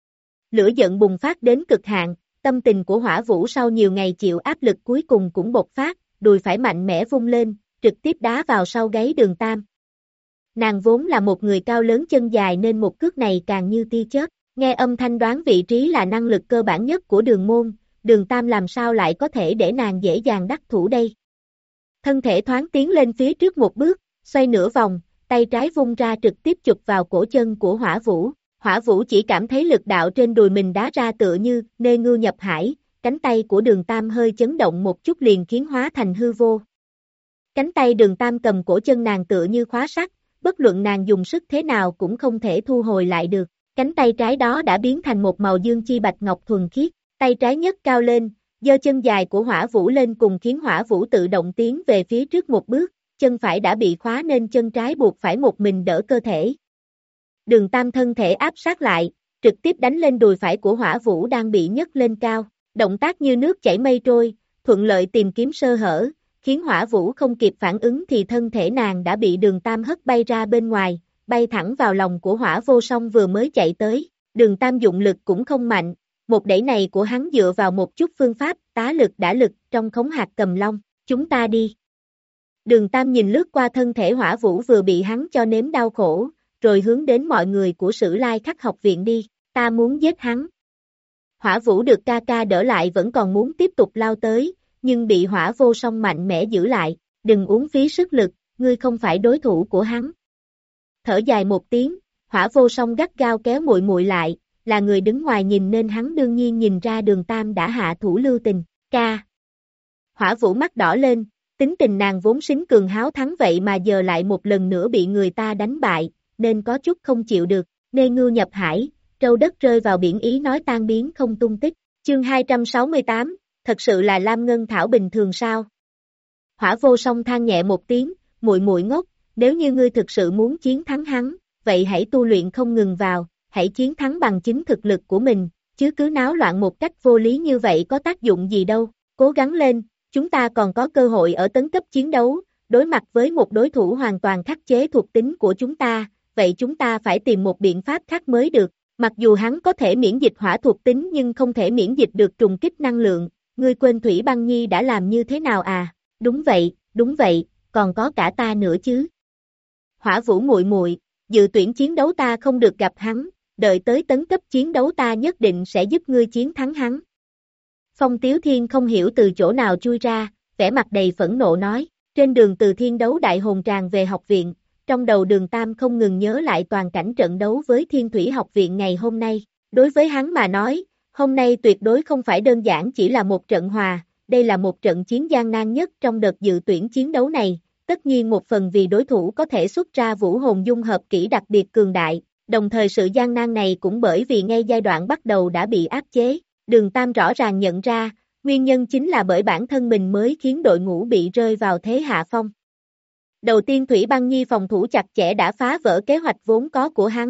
Lửa giận bùng phát đến cực hạn, tâm tình của Hỏa Vũ sau nhiều ngày chịu áp lực cuối cùng cũng bộc phát, đùi phải mạnh mẽ vung lên, trực tiếp đá vào sau gáy Đường Tam. Nàng vốn là một người cao lớn chân dài nên một cước này càng như tia chớp, nghe âm thanh đoán vị trí là năng lực cơ bản nhất của Đường môn, Đường Tam làm sao lại có thể để nàng dễ dàng đắc thủ đây. Thân thể thoáng tiến lên phía trước một bước, xoay nửa vòng, tay trái vung ra trực tiếp chụp vào cổ chân của Hỏa Vũ. Hỏa Vũ chỉ cảm thấy lực đạo trên đùi mình đá ra tựa như nê ngư nhập hải, cánh tay của Đường Tam hơi chấn động một chút liền khiến hóa thành hư vô. Cánh tay Đường Tam cầm cổ chân nàng tựa như khóa sắt, bất luận nàng dùng sức thế nào cũng không thể thu hồi lại được. Cánh tay trái đó đã biến thành một màu dương chi bạch ngọc thuần khiết, tay trái nhấc cao lên, giơ chân dài của Hỏa Vũ lên cùng khiến Hỏa Vũ tự động tiến về phía trước một bước, chân phải đã bị khóa nên chân trái buộc phải một mình đỡ cơ thể. Đường Tam thân thể áp sát lại, trực tiếp đánh lên đùi phải của Hỏa Vũ đang bị nhấc lên cao, động tác như nước chảy mây trôi, thuận lợi tìm kiếm sơ hở, khiến Hỏa Vũ không kịp phản ứng thì thân thể nàng đã bị Đường Tam hất bay ra bên ngoài, bay thẳng vào lòng của Hỏa Vô Song vừa mới chạy tới. Đường Tam dụng lực cũng không mạnh, một đẩy này của hắn dựa vào một chút phương pháp tá lực đả lực trong khống hạt cầm long, chúng ta đi. Đường Tam nhìn lướt qua thân thể Hỏa Vũ vừa bị hắn cho nếm đau khổ, rồi hướng đến mọi người của Sử Lai Khắc học viện đi, ta muốn giết hắn. Hỏa Vũ được ca ca đỡ lại vẫn còn muốn tiếp tục lao tới, nhưng bị Hỏa Vô Song mạnh mẽ giữ lại, đừng uống phí sức lực, ngươi không phải đối thủ của hắn. Thở dài một tiếng, Hỏa Vô Song gắt gao kéo muội muội lại, là người đứng ngoài nhìn nên hắn đương nhiên nhìn ra Đường Tam đã hạ thủ lưu tình, ca. Hỏa Vũ mắt đỏ lên, tính tình nàng vốn sính cường háo thắng vậy mà giờ lại một lần nữa bị người ta đánh bại, nên có chút không chịu được, nê ngưu nhập hải, trâu đất rơi vào biển ý nói tan biến không tung tích, chương hai trăm sáu mươi tám, thật sự là Lam Ngân Thảo bình thường sao? Hỏa Vô Song than nhẹ một tiếng, muội muội ngốc, nếu như ngươi thực sự muốn chiến thắng hắn, vậy hãy tu luyện không ngừng vào, hãy chiến thắng bằng chính thực lực của mình, chứ cứ náo loạn một cách vô lý như vậy có tác dụng gì đâu, cố gắng lên, chúng ta còn có cơ hội ở tấn cấp chiến đấu, đối mặt với một đối thủ hoàn toàn khắc chế thuộc tính của chúng ta, vậy chúng ta phải tìm một biện pháp khác mới được, mặc dù hắn có thể miễn dịch hỏa thuộc tính nhưng không thể miễn dịch được trùng kích năng lượng, ngươi quên Thủy Băng Nhi đã làm như thế nào à, đúng vậy, đúng vậy, còn có cả ta nữa chứ. Hỏa Vũ muội muội, dự tuyển chiến đấu ta không được gặp hắn, đợi tới tấn cấp chiến đấu ta nhất định sẽ giúp ngươi chiến thắng hắn. Phong Tiếu Thiên không hiểu từ chỗ nào chui ra, vẻ mặt đầy phẫn nộ nói, trên đường từ thiên đấu đại hồn tràng về học viện, trong đầu Đường Tam không ngừng nhớ lại toàn cảnh trận đấu với Thiên Thủy học viện ngày hôm nay, đối với hắn mà nói, hôm nay tuyệt đối không phải đơn giản chỉ là một trận hòa, đây là một trận chiến gian nan nhất trong đợt dự tuyển chiến đấu này, tất nhiên một phần vì đối thủ có thể xuất ra vũ hồn dung hợp kỹ đặc biệt cường đại, đồng thời sự gian nan này cũng bởi vì ngay giai đoạn bắt đầu đã bị áp chế, Đường Tam rõ ràng nhận ra, nguyên nhân chính là bởi bản thân mình mới khiến đội ngũ bị rơi vào thế hạ phong. Đầu tiên Thủy Băng Nhi phòng thủ chặt chẽ đã phá vỡ kế hoạch vốn có của hắn,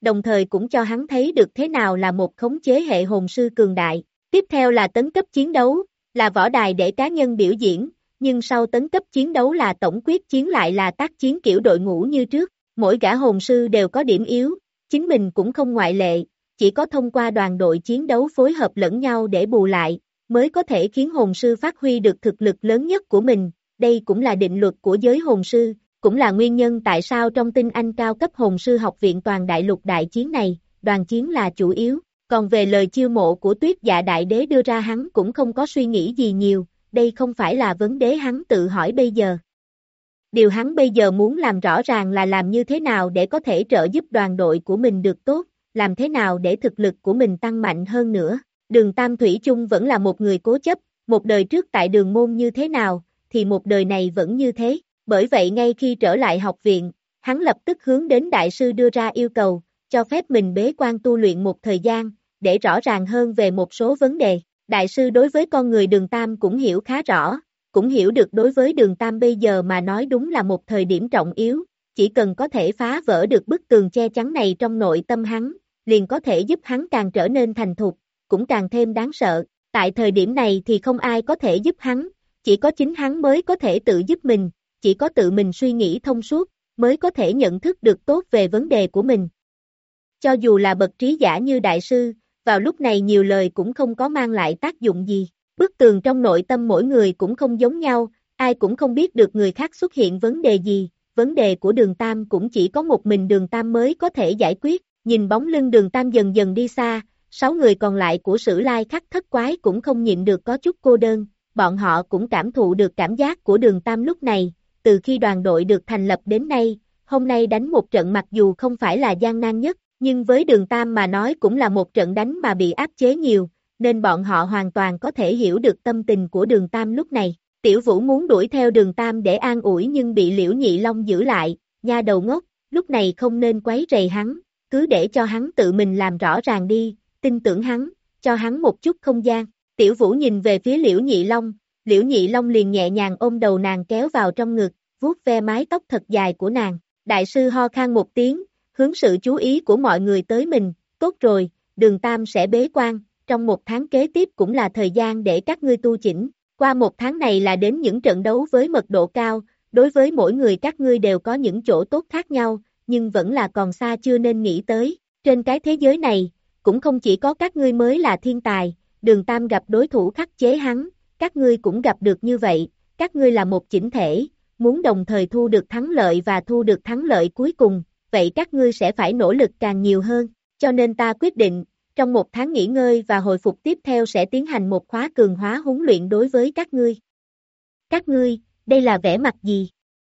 đồng thời cũng cho hắn thấy được thế nào là một khống chế hệ hồn sư cường đại. Tiếp theo là tấn cấp chiến đấu, là võ đài để cá nhân biểu diễn, nhưng sau tấn cấp chiến đấu là tổng quyết chiến lại là tác chiến kiểu đội ngũ như trước. Mỗi gã hồn sư đều có điểm yếu, chính mình cũng không ngoại lệ, chỉ có thông qua đoàn đội chiến đấu phối hợp lẫn nhau để bù lại, mới có thể khiến hồn sư phát huy được thực lực lớn nhất của mình. Đây cũng là định luật của giới hồn sư, cũng là nguyên nhân tại sao trong tinh anh cao cấp hồn sư học viện toàn đại lục đại chiến này, đoàn chiến là chủ yếu. Còn về lời chiêu mộ của Tuyết Dạ Đại Đế đưa ra hắn cũng không có suy nghĩ gì nhiều, đây không phải là vấn đề hắn tự hỏi bây giờ. Điều hắn bây giờ muốn làm rõ ràng là làm như thế nào để có thể trợ giúp đoàn đội của mình được tốt, làm thế nào để thực lực của mình tăng mạnh hơn nữa. Đường Tam Thủy chung vẫn là một người cố chấp, một đời trước tại đường môn như thế nào, thì một đời này vẫn như thế. Bởi vậy ngay khi trở lại học viện, hắn lập tức hướng đến đại sư đưa ra yêu cầu, cho phép mình bế quan tu luyện một thời gian, để rõ ràng hơn về một số vấn đề. Đại sư đối với con người Đường Tam cũng hiểu khá rõ, cũng hiểu được đối với Đường Tam bây giờ mà nói đúng là một thời điểm trọng yếu, chỉ cần có thể phá vỡ được bức tường che chắn này trong nội tâm hắn, liền có thể giúp hắn càng trở nên thành thục, cũng càng thêm đáng sợ. Tại thời điểm này thì không ai có thể giúp hắn, chỉ có chính hắn mới có thể tự giúp mình, chỉ có tự mình suy nghĩ thông suốt, mới có thể nhận thức được tốt về vấn đề của mình. Cho dù là bậc trí giả như đại sư, vào lúc này nhiều lời cũng không có mang lại tác dụng gì. Bức tường trong nội tâm mỗi người cũng không giống nhau, ai cũng không biết được người khác xuất hiện vấn đề gì, vấn đề của Đường Tam cũng chỉ có một mình Đường Tam mới có thể giải quyết. Nhìn bóng lưng Đường Tam dần dần đi xa, sáu người còn lại của Sử Lai Khắc Thất Quái cũng không nhịn được có chút cô đơn, bọn họ cũng cảm thụ được cảm giác của Đường Tam lúc này, từ khi đoàn đội được thành lập đến nay, hôm nay đánh một trận mặc dù không phải là gian nan nhất, nhưng với Đường Tam mà nói cũng là một trận đánh mà bị áp chế nhiều, nên bọn họ hoàn toàn có thể hiểu được tâm tình của Đường Tam lúc này. Tiểu Vũ muốn đuổi theo Đường Tam để an ủi nhưng bị Liễu Nhị Long giữ lại, nha đầu ngốc, lúc này không nên quấy rầy hắn, cứ để cho hắn tự mình làm rõ ràng đi, tin tưởng hắn, cho hắn một chút không gian. Tiểu Vũ nhìn về phía Liễu Nhị Long, Liễu Nhị Long liền nhẹ nhàng ôm đầu nàng kéo vào trong ngực, vuốt ve mái tóc thật dài của nàng. Đại sư ho khan một tiếng, hướng sự chú ý của mọi người tới mình, tốt rồi, Đường Tam sẽ bế quan, trong một tháng kế tiếp cũng là thời gian để các ngươi tu chỉnh. Qua một tháng này là đến những trận đấu với mật độ cao, đối với mỗi người các ngươi đều có những chỗ tốt khác nhau, nhưng vẫn là còn xa chưa nên nghĩ tới. Trên cái thế giới này, cũng không chỉ có các ngươi mới là thiên tài, Đường Tam gặp đối thủ khắc chế hắn, các ngươi cũng gặp được như vậy, các ngươi là một chỉnh thể, muốn đồng thời thu được thắng lợi và thu được thắng lợi cuối cùng, vậy các ngươi sẽ phải nỗ lực càng nhiều hơn, cho nên ta quyết định, trong một tháng nghỉ ngơi và hồi phục tiếp theo sẽ tiến hành một khóa cường hóa huấn luyện đối với các ngươi. Các ngươi, đây là vẻ mặt gì?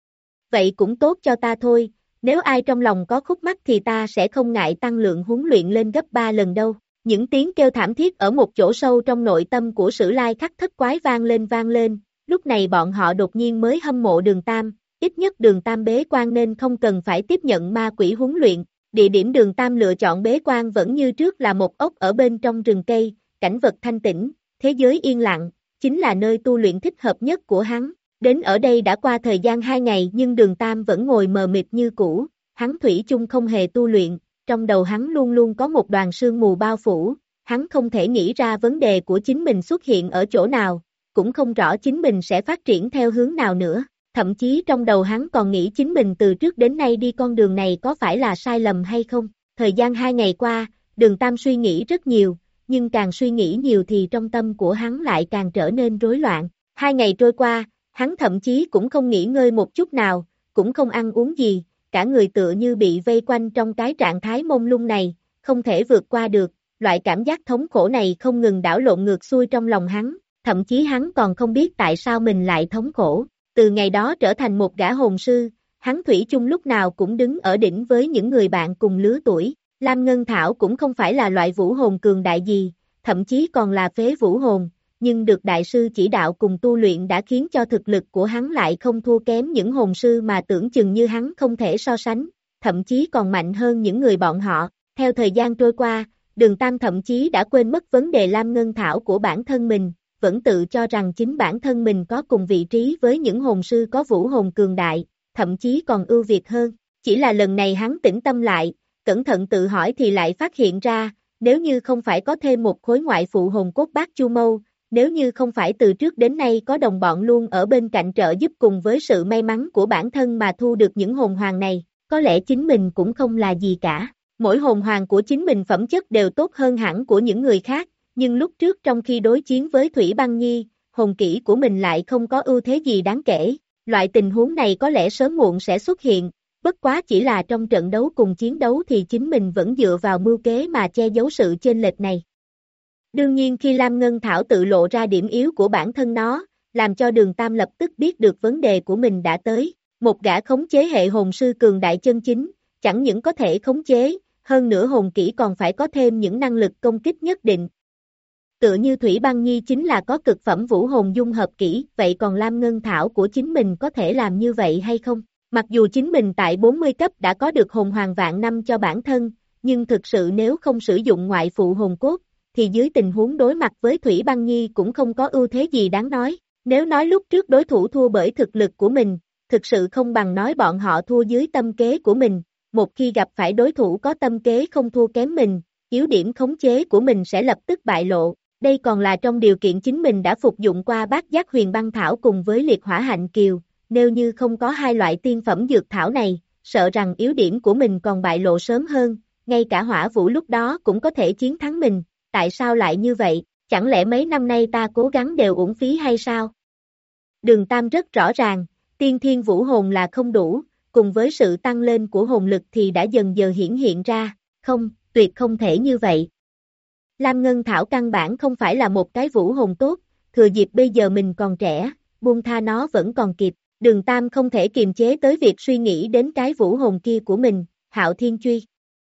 Vậy cũng tốt cho ta thôi, nếu ai trong lòng có khúc mắc thì ta sẽ không ngại tăng lượng huấn luyện lên gấp ba lần đâu. Những tiếng kêu thảm thiết ở một chỗ sâu trong nội tâm của Sử Lai Khắc Thất Quái vang lên vang lên, lúc này bọn họ đột nhiên mới hâm mộ Đường Tam, ít nhất Đường Tam bế quan nên không cần phải tiếp nhận ma quỷ huấn luyện. Địa điểm Đường Tam lựa chọn bế quan vẫn như trước là một ốc ở bên trong rừng cây, cảnh vật thanh tĩnh, thế giới yên lặng, chính là nơi tu luyện thích hợp nhất của hắn. Đến ở đây đã qua thời gian hai ngày nhưng Đường Tam vẫn ngồi mờ mịt như cũ, hắn thủy chung không hề tu luyện, trong đầu hắn luôn luôn có một đoàn sương mù bao phủ, hắn không thể nghĩ ra vấn đề của chính mình xuất hiện ở chỗ nào, cũng không rõ chính mình sẽ phát triển theo hướng nào nữa. Thậm chí trong đầu hắn còn nghĩ chính mình từ trước đến nay đi con đường này có phải là sai lầm hay không. Thời gian hai ngày qua, Đường Tam suy nghĩ rất nhiều, nhưng càng suy nghĩ nhiều thì trong tâm của hắn lại càng trở nên rối loạn. Hai ngày trôi qua, hắn thậm chí cũng không nghỉ ngơi một chút nào, cũng không ăn uống gì, cả người tựa như bị vây quanh trong cái trạng thái mông lung này, không thể vượt qua được. Loại cảm giác thống khổ này không ngừng đảo lộn ngược xuôi trong lòng hắn, thậm chí hắn còn không biết tại sao mình lại thống khổ. Từ ngày đó trở thành một gã hồn sư, hắn thủy chung lúc nào cũng đứng ở đỉnh với những người bạn cùng lứa tuổi. Lam Ngân Thảo cũng không phải là loại vũ hồn cường đại gì, thậm chí còn là phế vũ hồn, nhưng được đại sư chỉ đạo cùng tu luyện đã khiến cho thực lực của hắn lại không thua kém những hồn sư mà tưởng chừng như hắn không thể so sánh, thậm chí còn mạnh hơn những người bọn họ. Theo thời gian trôi qua, Đường Tam thậm chí đã quên mất vấn đề Lam Ngân Thảo của bản thân mình, vẫn tự cho rằng chính bản thân mình có cùng vị trí với những hồn sư có vũ hồn cường đại, thậm chí còn ưu việt hơn. Chỉ là lần này hắn tĩnh tâm lại, cẩn thận tự hỏi thì lại phát hiện ra, nếu như không phải có thêm một khối ngoại phụ hồn cốt bát chu mâu, nếu như không phải từ trước đến nay có đồng bọn luôn ở bên cạnh trợ giúp cùng với sự may mắn của bản thân mà thu được những hồn hoàng này, có lẽ chính mình cũng không là gì cả. Mỗi hồn hoàng của chính mình phẩm chất đều tốt hơn hẳn của những người khác, nhưng lúc trước trong khi đối chiến với Thủy Băng Nhi, hồn kỹ của mình lại không có ưu thế gì đáng kể. Loại tình huống này có lẽ sớm muộn sẽ xuất hiện, bất quá chỉ là trong trận đấu cùng chiến đấu thì chính mình vẫn dựa vào mưu kế mà che giấu sự chênh lệch này. Đương nhiên khi Lam Ngân Thảo tự lộ ra điểm yếu của bản thân nó, làm cho Đường Tam lập tức biết được vấn đề của mình đã tới. Một gã khống chế hệ hồn sư cường đại chân chính, chẳng những có thể khống chế, hơn nữa hồn kỹ còn phải có thêm những năng lực công kích nhất định. Tựa như Thủy Băng Nhi chính là có cực phẩm vũ hồn dung hợp kỹ, vậy còn Lam Ngân Thảo của chính mình có thể làm như vậy hay không? Mặc dù chính mình tại bốn mươi cấp đã có được hồn hoàng vạn năm cho bản thân, nhưng thực sự nếu không sử dụng ngoại phụ hồn cốt, thì dưới tình huống đối mặt với Thủy Băng Nhi cũng không có ưu thế gì đáng nói. Nếu nói lúc trước đối thủ thua bởi thực lực của mình, thực sự không bằng nói bọn họ thua dưới tâm kế của mình. Một khi gặp phải đối thủ có tâm kế không thua kém mình, yếu điểm khống chế của mình sẽ lập tức bại lộ. Đây còn là trong điều kiện chính mình đã phục dụng qua bát giác huyền băng thảo cùng với liệt hỏa hạnh kiều. Nếu như không có hai loại tiên phẩm dược thảo này, sợ rằng yếu điểm của mình còn bại lộ sớm hơn, ngay cả hỏa vũ lúc đó cũng có thể chiến thắng mình. Tại sao lại như vậy? Chẳng lẽ mấy năm nay ta cố gắng đều uổng phí hay sao? Đường Tam rất rõ ràng, tiên thiên vũ hồn là không đủ, cùng với sự tăng lên của hồn lực thì đã dần dần hiển hiện ra, không, tuyệt không thể như vậy. Lam Ngân Thảo căn bản không phải là một cái vũ hồn tốt, thừa dịp bây giờ mình còn trẻ, buông tha nó vẫn còn kịp. Đường Tam không thể kiềm chế tới việc suy nghĩ đến cái vũ hồn kia của mình, Hạo Thiên Truy.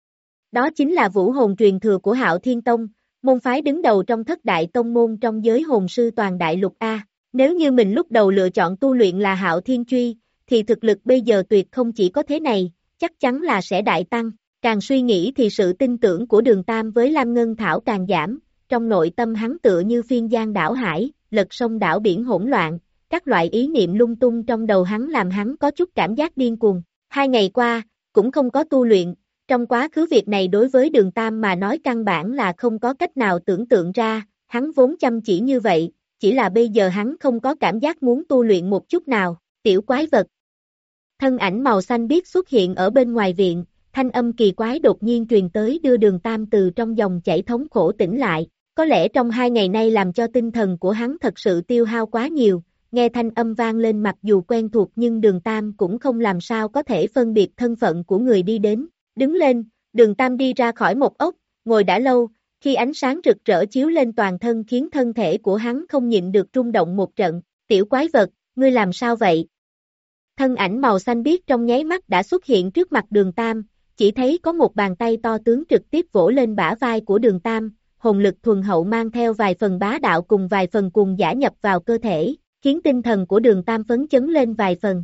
Đó chính là vũ hồn truyền thừa của Hạo Thiên Tông, môn phái đứng đầu trong thất đại tông môn trong giới hồn sư toàn đại lục A. Nếu như mình lúc đầu lựa chọn tu luyện là Hạo Thiên Truy, thì thực lực bây giờ tuyệt không chỉ có thế này, chắc chắn là sẽ đại tăng. Càng suy nghĩ thì sự tin tưởng của Đường Tam với Lam Ngân Thảo càng giảm, trong nội tâm hắn tựa như phiên giang đảo hải, lật sông đảo biển hỗn loạn, các loại ý niệm lung tung trong đầu hắn làm hắn có chút cảm giác điên cuồng. Hai ngày qua, cũng không có tu luyện, trong quá khứ việc này đối với Đường Tam mà nói căn bản là không có cách nào tưởng tượng ra, hắn vốn chăm chỉ như vậy, chỉ là bây giờ hắn không có cảm giác muốn tu luyện một chút nào. Tiểu quái vật. Thân ảnh màu xanh biếc xuất hiện ở bên ngoài viện, thanh âm kỳ quái đột nhiên truyền tới đưa Đường Tam từ trong dòng chảy thống khổ tỉnh lại. Có lẽ trong hai ngày nay làm cho tinh thần của hắn thật sự tiêu hao quá nhiều, nghe thanh âm vang lên mặc dù quen thuộc nhưng Đường Tam cũng không làm sao có thể phân biệt thân phận của người đi đến. Đứng lên, Đường Tam đi ra khỏi một ốc, ngồi đã lâu, khi ánh sáng rực rỡ chiếu lên toàn thân khiến thân thể của hắn không nhịn được rung động một trận. Tiểu quái vật, ngươi làm sao vậy? Thân ảnh màu xanh biếc trong nháy mắt đã xuất hiện trước mặt Đường Tam, chỉ thấy có một bàn tay to tướng trực tiếp vỗ lên bả vai của Đường Tam, hồn lực thuần hậu mang theo vài phần bá đạo cùng vài phần cuồng dã nhập vào cơ thể, khiến tinh thần của Đường Tam phấn chấn lên vài phần.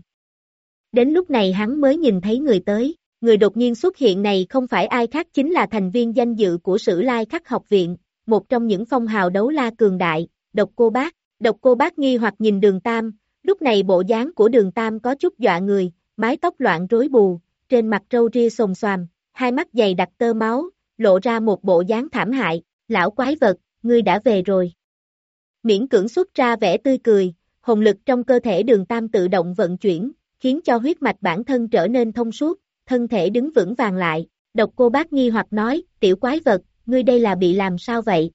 Đến lúc này hắn mới nhìn thấy người tới, người đột nhiên xuất hiện này không phải ai khác chính là thành viên danh dự của Sử Lai Khắc học viện, một trong những phong hào đấu la cường đại, Độc Cô Bác. Độc Cô Bác nghi hoặc nhìn Đường Tam, lúc này bộ dáng của Đường Tam có chút dọa người, mái tóc loạn rối bù, trên mặt râu ria xồm xoàm, hai mắt dày đặc tơ máu, lộ ra một bộ dáng thảm hại. Lão quái vật, ngươi đã về rồi. Miễn cưỡng xuất ra vẻ tươi cười, hồn lực trong cơ thể Đường Tam tự động vận chuyển, khiến cho huyết mạch bản thân trở nên thông suốt, thân thể đứng vững vàng lại. Độc Cô Bác nghi hoặc nói, tiểu quái vật, ngươi đây là bị làm sao vậy?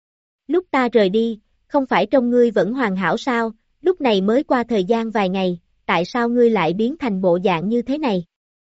Lúc ta rời đi, không phải trông ngươi vẫn hoàn hảo sao, lúc này mới qua thời gian vài ngày, tại sao ngươi lại biến thành bộ dạng như thế này?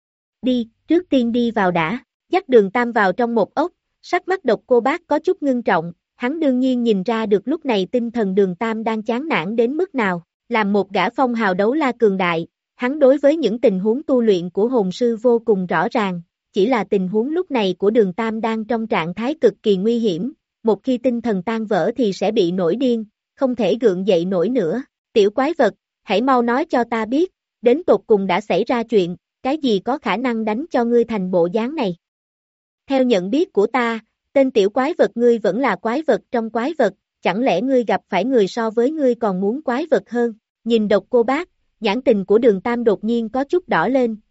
Đi, trước tiên đi vào đã, dắt Đường Tam vào trong một ốc, sắc mắt Độc Cô Bác có chút ngưng trọng, hắn đương nhiên nhìn ra được lúc này tinh thần Đường Tam đang chán nản đến mức nào, làm một gã phong hào đấu la cường đại, hắn đối với những tình huống tu luyện của hồn sư vô cùng rõ ràng, chỉ là tình huống lúc này của Đường Tam đang trong trạng thái cực kỳ nguy hiểm, một khi tinh thần tan vỡ thì sẽ bị nổi điên, không thể gượng dậy nổi nữa. Tiểu quái vật, hãy mau nói cho ta biết, đến tột cùng đã xảy ra chuyện, cái gì có khả năng đánh cho ngươi thành bộ dáng này? Theo nhận biết của ta, tên tiểu quái vật ngươi vẫn là quái vật trong quái vật, chẳng lẽ ngươi gặp phải người so với ngươi còn muốn quái vật hơn? Nhìn Độc Cô Bác, nhãn tình của Đường Tam đột nhiên có chút đỏ lên,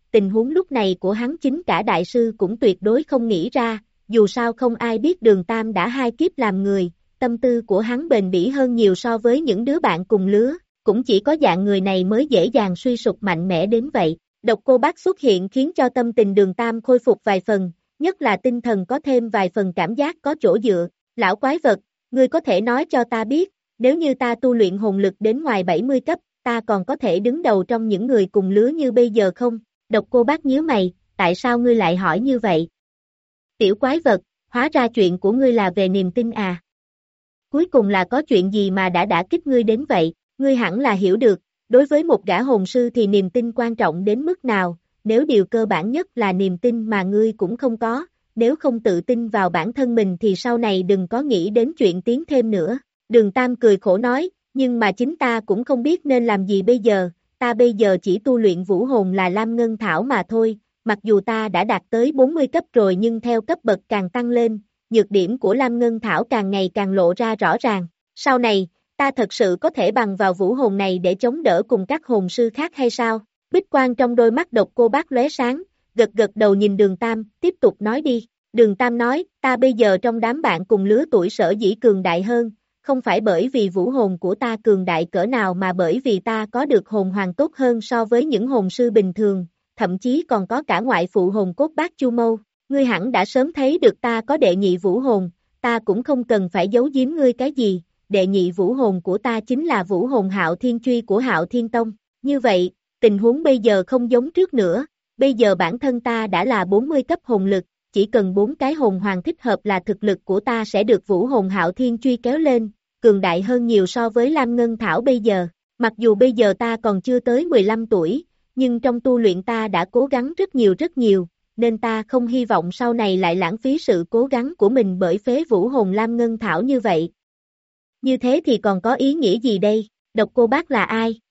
tình huống lúc này của hắn chính cả đại sư cũng tuyệt đối không nghĩ ra, dù sao không ai biết Đường Tam đã hai kiếp làm người, tâm tư của hắn bền bỉ hơn nhiều so với những đứa bạn cùng lứa, cũng chỉ có dạng người này mới dễ dàng suy sụp mạnh mẽ đến vậy. Độc Cô Bác xuất hiện khiến cho tâm tình Đường Tam khôi phục vài phần, nhất là tinh thần có thêm vài phần cảm giác có chỗ dựa. Lão quái vật, ngươi có thể nói cho ta biết, nếu như ta tu luyện hồn lực đến ngoài bảy mươi cấp, ta còn có thể đứng đầu trong những người cùng lứa như bây giờ không? Độc Cô Bác nhíu mày, tại sao ngươi lại hỏi như vậy? Tiểu quái vật, hóa ra chuyện của ngươi là về niềm tin à? Cuối cùng là có chuyện gì mà đã đả kích ngươi đến vậy? Ngươi hẳn là hiểu được, đối với một gã hồn sư thì niềm tin quan trọng đến mức nào, nếu điều cơ bản nhất là niềm tin mà ngươi cũng không có, nếu không tự tin vào bản thân mình thì sau này đừng có nghĩ đến chuyện tiến thêm nữa. Đường Tam cười khổ nói, nhưng mà chính ta cũng không biết nên làm gì bây giờ, ta bây giờ chỉ tu luyện vũ hồn là Lam Ngân Thảo mà thôi, mặc dù ta đã đạt tới bốn mươi cấp rồi nhưng theo cấp bậc càng tăng lên, nhược điểm của Lam Ngân Thảo càng ngày càng lộ ra rõ ràng. Sau này, ta thật sự có thể bằng vào vũ hồn này để chống đỡ cùng các hồn sư khác hay sao? Bích quang trong đôi mắt Độc Cô Bác lóe sáng, gật gật đầu nhìn Đường Tam, tiếp tục nói đi. Đường Tam nói, ta bây giờ trong đám bạn cùng lứa tuổi sở dĩ cường đại hơn, không phải bởi vì vũ hồn của ta cường đại cỡ nào mà bởi vì ta có được hồn hoàng tốt hơn so với những hồn sư bình thường, thậm chí còn có cả ngoại phụ hồn cốt Bát Chu Mâu. Ngươi hẳn đã sớm thấy được ta có đệ nhị vũ hồn, ta cũng không cần phải giấu giếm ngươi cái gì, đệ nhị vũ hồn của ta chính là vũ hồn Hạo Thiên Truy của Hạo Thiên Tông. Như vậy, tình huống bây giờ không giống trước nữa, bây giờ bản thân ta đã là bốn mươi cấp hồn lực, chỉ cần bốn cái hồn hoàng thích hợp là thực lực của ta sẽ được vũ hồn Hạo Thiên Truy kéo lên, cường đại hơn nhiều so với Lam Ngân Thảo bây giờ. Mặc dù bây giờ ta còn chưa tới mười lăm tuổi, nhưng trong tu luyện ta đã cố gắng rất nhiều rất nhiều, nên ta không hy vọng sau này lại lãng phí sự cố gắng của mình bởi phế vũ hồn Lam Ngân Thảo như vậy. Như thế thì còn có ý nghĩa gì đây? Độc Cô Bác là ai?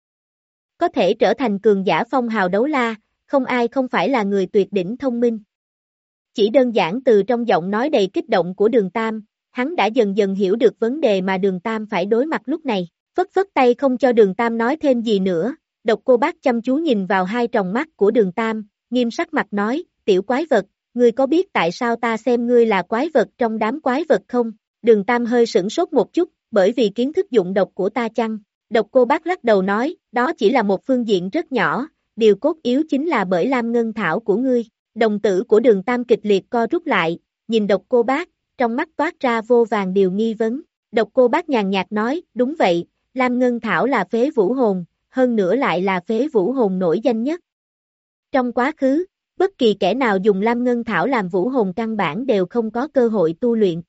Có thể trở thành cường giả phong hào đấu la, không ai không phải là người tuyệt đỉnh thông minh. Chỉ đơn giản từ trong giọng nói đầy kích động của Đường Tam, hắn đã dần dần hiểu được vấn đề mà Đường Tam phải đối mặt lúc này. Phất phất tay không cho Đường Tam nói thêm gì nữa, Độc Cô Bác chăm chú nhìn vào hai tròng mắt của Đường Tam, nghiêm sắc mặt nói, tiểu quái vật, ngươi có biết tại sao ta xem ngươi là quái vật trong đám quái vật không? Đường Tam hơi sửng sốt một chút, bởi vì kiến thức dụng độc của ta chăng? Độc Cô Bác lắc đầu nói, đó chỉ là một phương diện rất nhỏ, điều cốt yếu chính là bởi Lam Ngân Thảo của ngươi. Đồng tử của Đường Tam kịch liệt co rút lại, nhìn Độc Cô Bác, trong mắt toát ra vô vàn điều nghi vấn. Độc Cô Bác nhàn nhạt nói, đúng vậy, Lam Ngân Thảo là phế vũ hồn, hơn nữa lại là phế vũ hồn nổi danh nhất. Trong quá khứ, bất kỳ kẻ nào dùng Lam Ngân Thảo làm vũ hồn căn bản đều không có cơ hội tu luyện.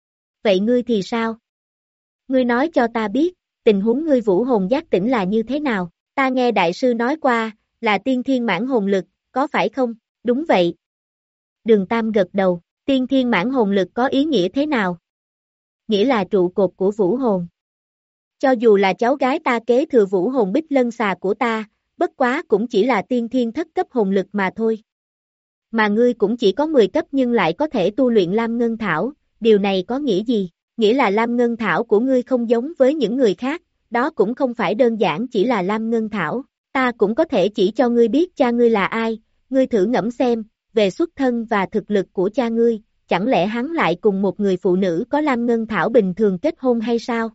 Vậy ngươi thì sao? Ngươi nói cho ta biết, tình huống ngươi vũ hồn giác tỉnh là như thế nào? Ta nghe đại sư nói qua, là tiên thiên mãn hồn lực, có phải không? Đúng vậy. Đường Tam gật đầu, tiên thiên mãn hồn lực có ý nghĩa thế nào? Nghĩa là trụ cột của vũ hồn. Cho dù là cháu gái ta kế thừa vũ hồn Bích Lân Xà của ta, bất quá cũng chỉ là tiên thiên thất cấp hồn lực mà thôi. Mà ngươi cũng chỉ có mười cấp nhưng lại có thể tu luyện Lam Ngân Thảo, điều này có nghĩa gì? Nghĩa là Lam Ngân Thảo của ngươi không giống với những người khác, đó cũng không phải đơn giản chỉ là Lam Ngân Thảo, ta cũng có thể chỉ cho ngươi biết cha ngươi là ai, ngươi thử ngẫm xem, về xuất thân và thực lực của cha ngươi, chẳng lẽ hắn lại cùng một người phụ nữ có Lam Ngân Thảo bình thường kết hôn hay sao?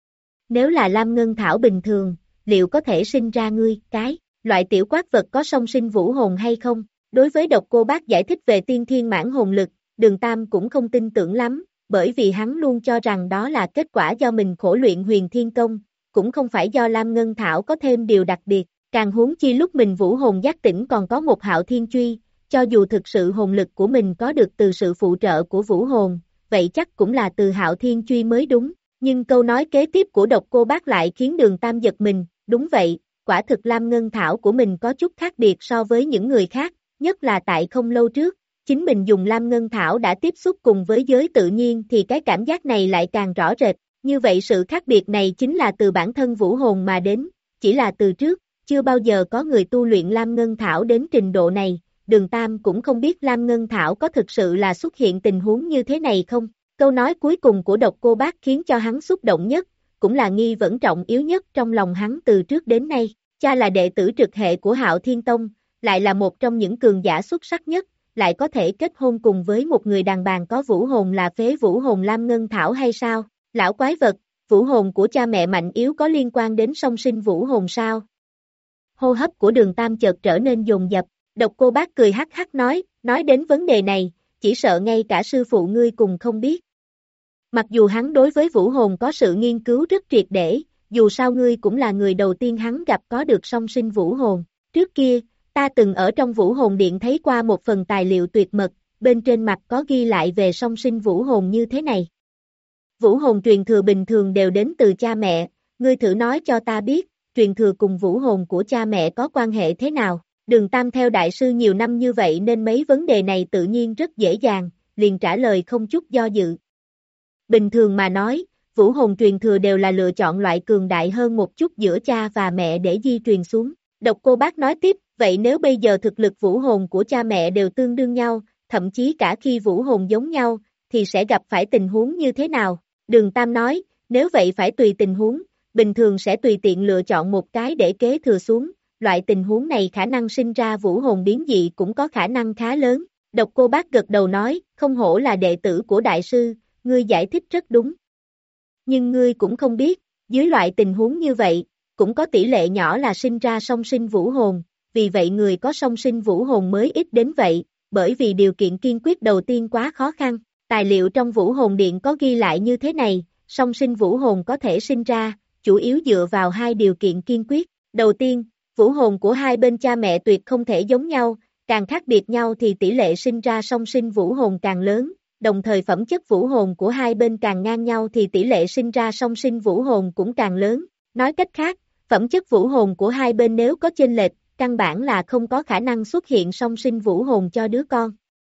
Nếu là Lam Ngân Thảo bình thường, liệu có thể sinh ra ngươi, cái, loại tiểu quái vật có song sinh vũ hồn hay không? Đối với Độc Cô Bác giải thích về tiên thiên mãn hồn lực, Đường Tam cũng không tin tưởng lắm, bởi vì hắn luôn cho rằng đó là kết quả do mình khổ luyện huyền thiên công, cũng không phải do Lam Ngân Thảo có thêm điều đặc biệt, càng huống chi lúc mình vũ hồn giác tỉnh còn có một Hạo Thiên Truy, cho dù thực sự hồn lực của mình có được từ sự phụ trợ của vũ hồn, vậy chắc cũng là từ Hạo Thiên Truy mới đúng, nhưng câu nói kế tiếp của Độc Cô Bác lại khiến Đường Tam giật mình, đúng vậy, quả thực Lam Ngân Thảo của mình có chút khác biệt so với những người khác, nhất là tại không lâu trước, chính mình dùng Lam Ngân Thảo đã tiếp xúc cùng với giới tự nhiên thì cái cảm giác này lại càng rõ rệt, như vậy sự khác biệt này chính là từ bản thân vũ hồn mà đến, chỉ là từ trước, chưa bao giờ có người tu luyện Lam Ngân Thảo đến trình độ này, Đường Tam cũng không biết Lam Ngân Thảo có thực sự là xuất hiện tình huống như thế này không, câu nói cuối cùng của Độc Cô Bác khiến cho hắn xúc động nhất, cũng là nghi vấn trọng yếu nhất trong lòng hắn từ trước đến nay, cha là đệ tử trực hệ của Hạo Thiên Tông, lại là một trong những cường giả xuất sắc nhất, lại có thể kết hôn cùng với một người đàn bà có vũ hồn là phế vũ hồn Lam Ngân Thảo hay sao? Lão quái vật, vũ hồn của cha mẹ mạnh yếu có liên quan đến song sinh vũ hồn sao? Hô hấp của Đường Tam chợt trở nên dồn dập, Độc Cô Bác cười hắc hắc nói, nói đến vấn đề này, chỉ sợ ngay cả sư phụ ngươi cùng không biết. Mặc dù hắn đối với vũ hồn có sự nghiên cứu rất triệt để, dù sao ngươi cũng là người đầu tiên hắn gặp có được song sinh vũ hồn. Trước kia, ta từng ở trong vũ hồn điện thấy qua một phần tài liệu tuyệt mật, bên trên mặt có ghi lại về song sinh vũ hồn như thế này. Vũ hồn truyền thừa bình thường đều đến từ cha mẹ, ngươi thử nói cho ta biết, truyền thừa cùng vũ hồn của cha mẹ có quan hệ thế nào? Đường Tam theo đại sư nhiều năm như vậy nên mấy vấn đề này tự nhiên rất dễ dàng, liền trả lời không chút do dự. Bình thường mà nói, vũ hồn truyền thừa đều là lựa chọn loại cường đại hơn một chút giữa cha và mẹ để di truyền xuống. Độc Cô Bác nói tiếp, vậy nếu bây giờ thực lực vũ hồn của cha mẹ đều tương đương nhau, thậm chí cả khi vũ hồn giống nhau, thì sẽ gặp phải tình huống như thế nào? Đường Tam nói, nếu vậy phải tùy tình huống, bình thường sẽ tùy tiện lựa chọn một cái để kế thừa xuống, loại tình huống này khả năng sinh ra vũ hồn biến dị cũng có khả năng khá lớn. Độc Cô Bác gật đầu nói, không hổ là đệ tử của đại sư, ngươi giải thích rất đúng. Nhưng ngươi cũng không biết, dưới loại tình huống như vậy, cũng có tỷ lệ nhỏ là sinh ra song sinh vũ hồn, vì vậy người có song sinh vũ hồn mới ít đến vậy, bởi vì điều kiện kiên quyết đầu tiên quá khó khăn. Tài liệu trong vũ hồn điện có ghi lại như thế này, song sinh vũ hồn có thể sinh ra, chủ yếu dựa vào hai điều kiện kiên quyết. Đầu tiên, vũ hồn của hai bên cha mẹ tuyệt không thể giống nhau, càng khác biệt nhau thì tỷ lệ sinh ra song sinh vũ hồn càng lớn, đồng thời phẩm chất vũ hồn của hai bên càng ngang nhau thì tỷ lệ sinh ra song sinh vũ hồn cũng càng lớn. Nói cách khác, phẩm chất vũ hồn của hai bên nếu có chênh lệch, căn bản là không có khả năng xuất hiện song sinh vũ hồn cho đứa con.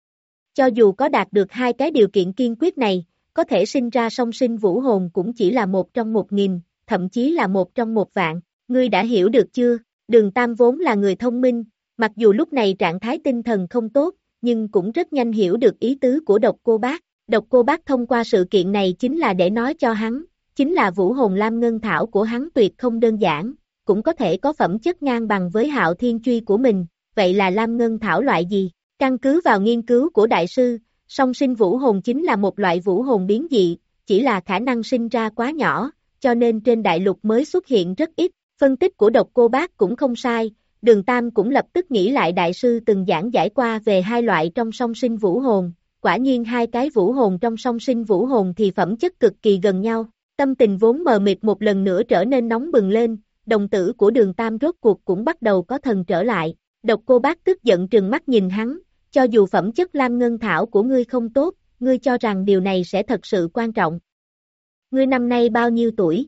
Cho dù có đạt được hai cái điều kiện kiên quyết này, có thể sinh ra song sinh vũ hồn cũng chỉ là một trong một nghìn, thậm chí là một trong một vạn. Ngươi đã hiểu được chưa? Đường Tam vốn là người thông minh, mặc dù lúc này trạng thái tinh thần không tốt, nhưng cũng rất nhanh hiểu được ý tứ của Độc Cô Bác. Độc Cô Bác thông qua sự kiện này chính là để nói cho hắn, chính là vũ hồn Lam Ngân Thảo của hắn tuyệt không đơn giản, cũng có thể có phẩm chất ngang bằng với Hạo Thiên Truy của mình, vậy là Lam Ngân Thảo loại gì? Căn cứ vào nghiên cứu của đại sư, song sinh vũ hồn chính là một loại vũ hồn biến dị, chỉ là khả năng sinh ra quá nhỏ, cho nên trên đại lục mới xuất hiện rất ít. Phân tích của Độc Cô Bác cũng không sai, Đường Tam cũng lập tức nghĩ lại đại sư từng giảng giải qua về hai loại trong song sinh vũ hồn, quả nhiên hai cái vũ hồn trong song sinh vũ hồn thì phẩm chất cực kỳ gần nhau. Tâm tình vốn mờ mịt một lần nữa trở nên nóng bừng lên, đồng tử của Đường Tam rốt cuộc cũng bắt đầu có thần trở lại. Độc Cô Bác tức giận trừng mắt nhìn hắn, cho dù phẩm chất Lam Ngân Thảo của ngươi không tốt, ngươi cho rằng điều này sẽ thật sự quan trọng. Ngươi năm nay bao nhiêu tuổi?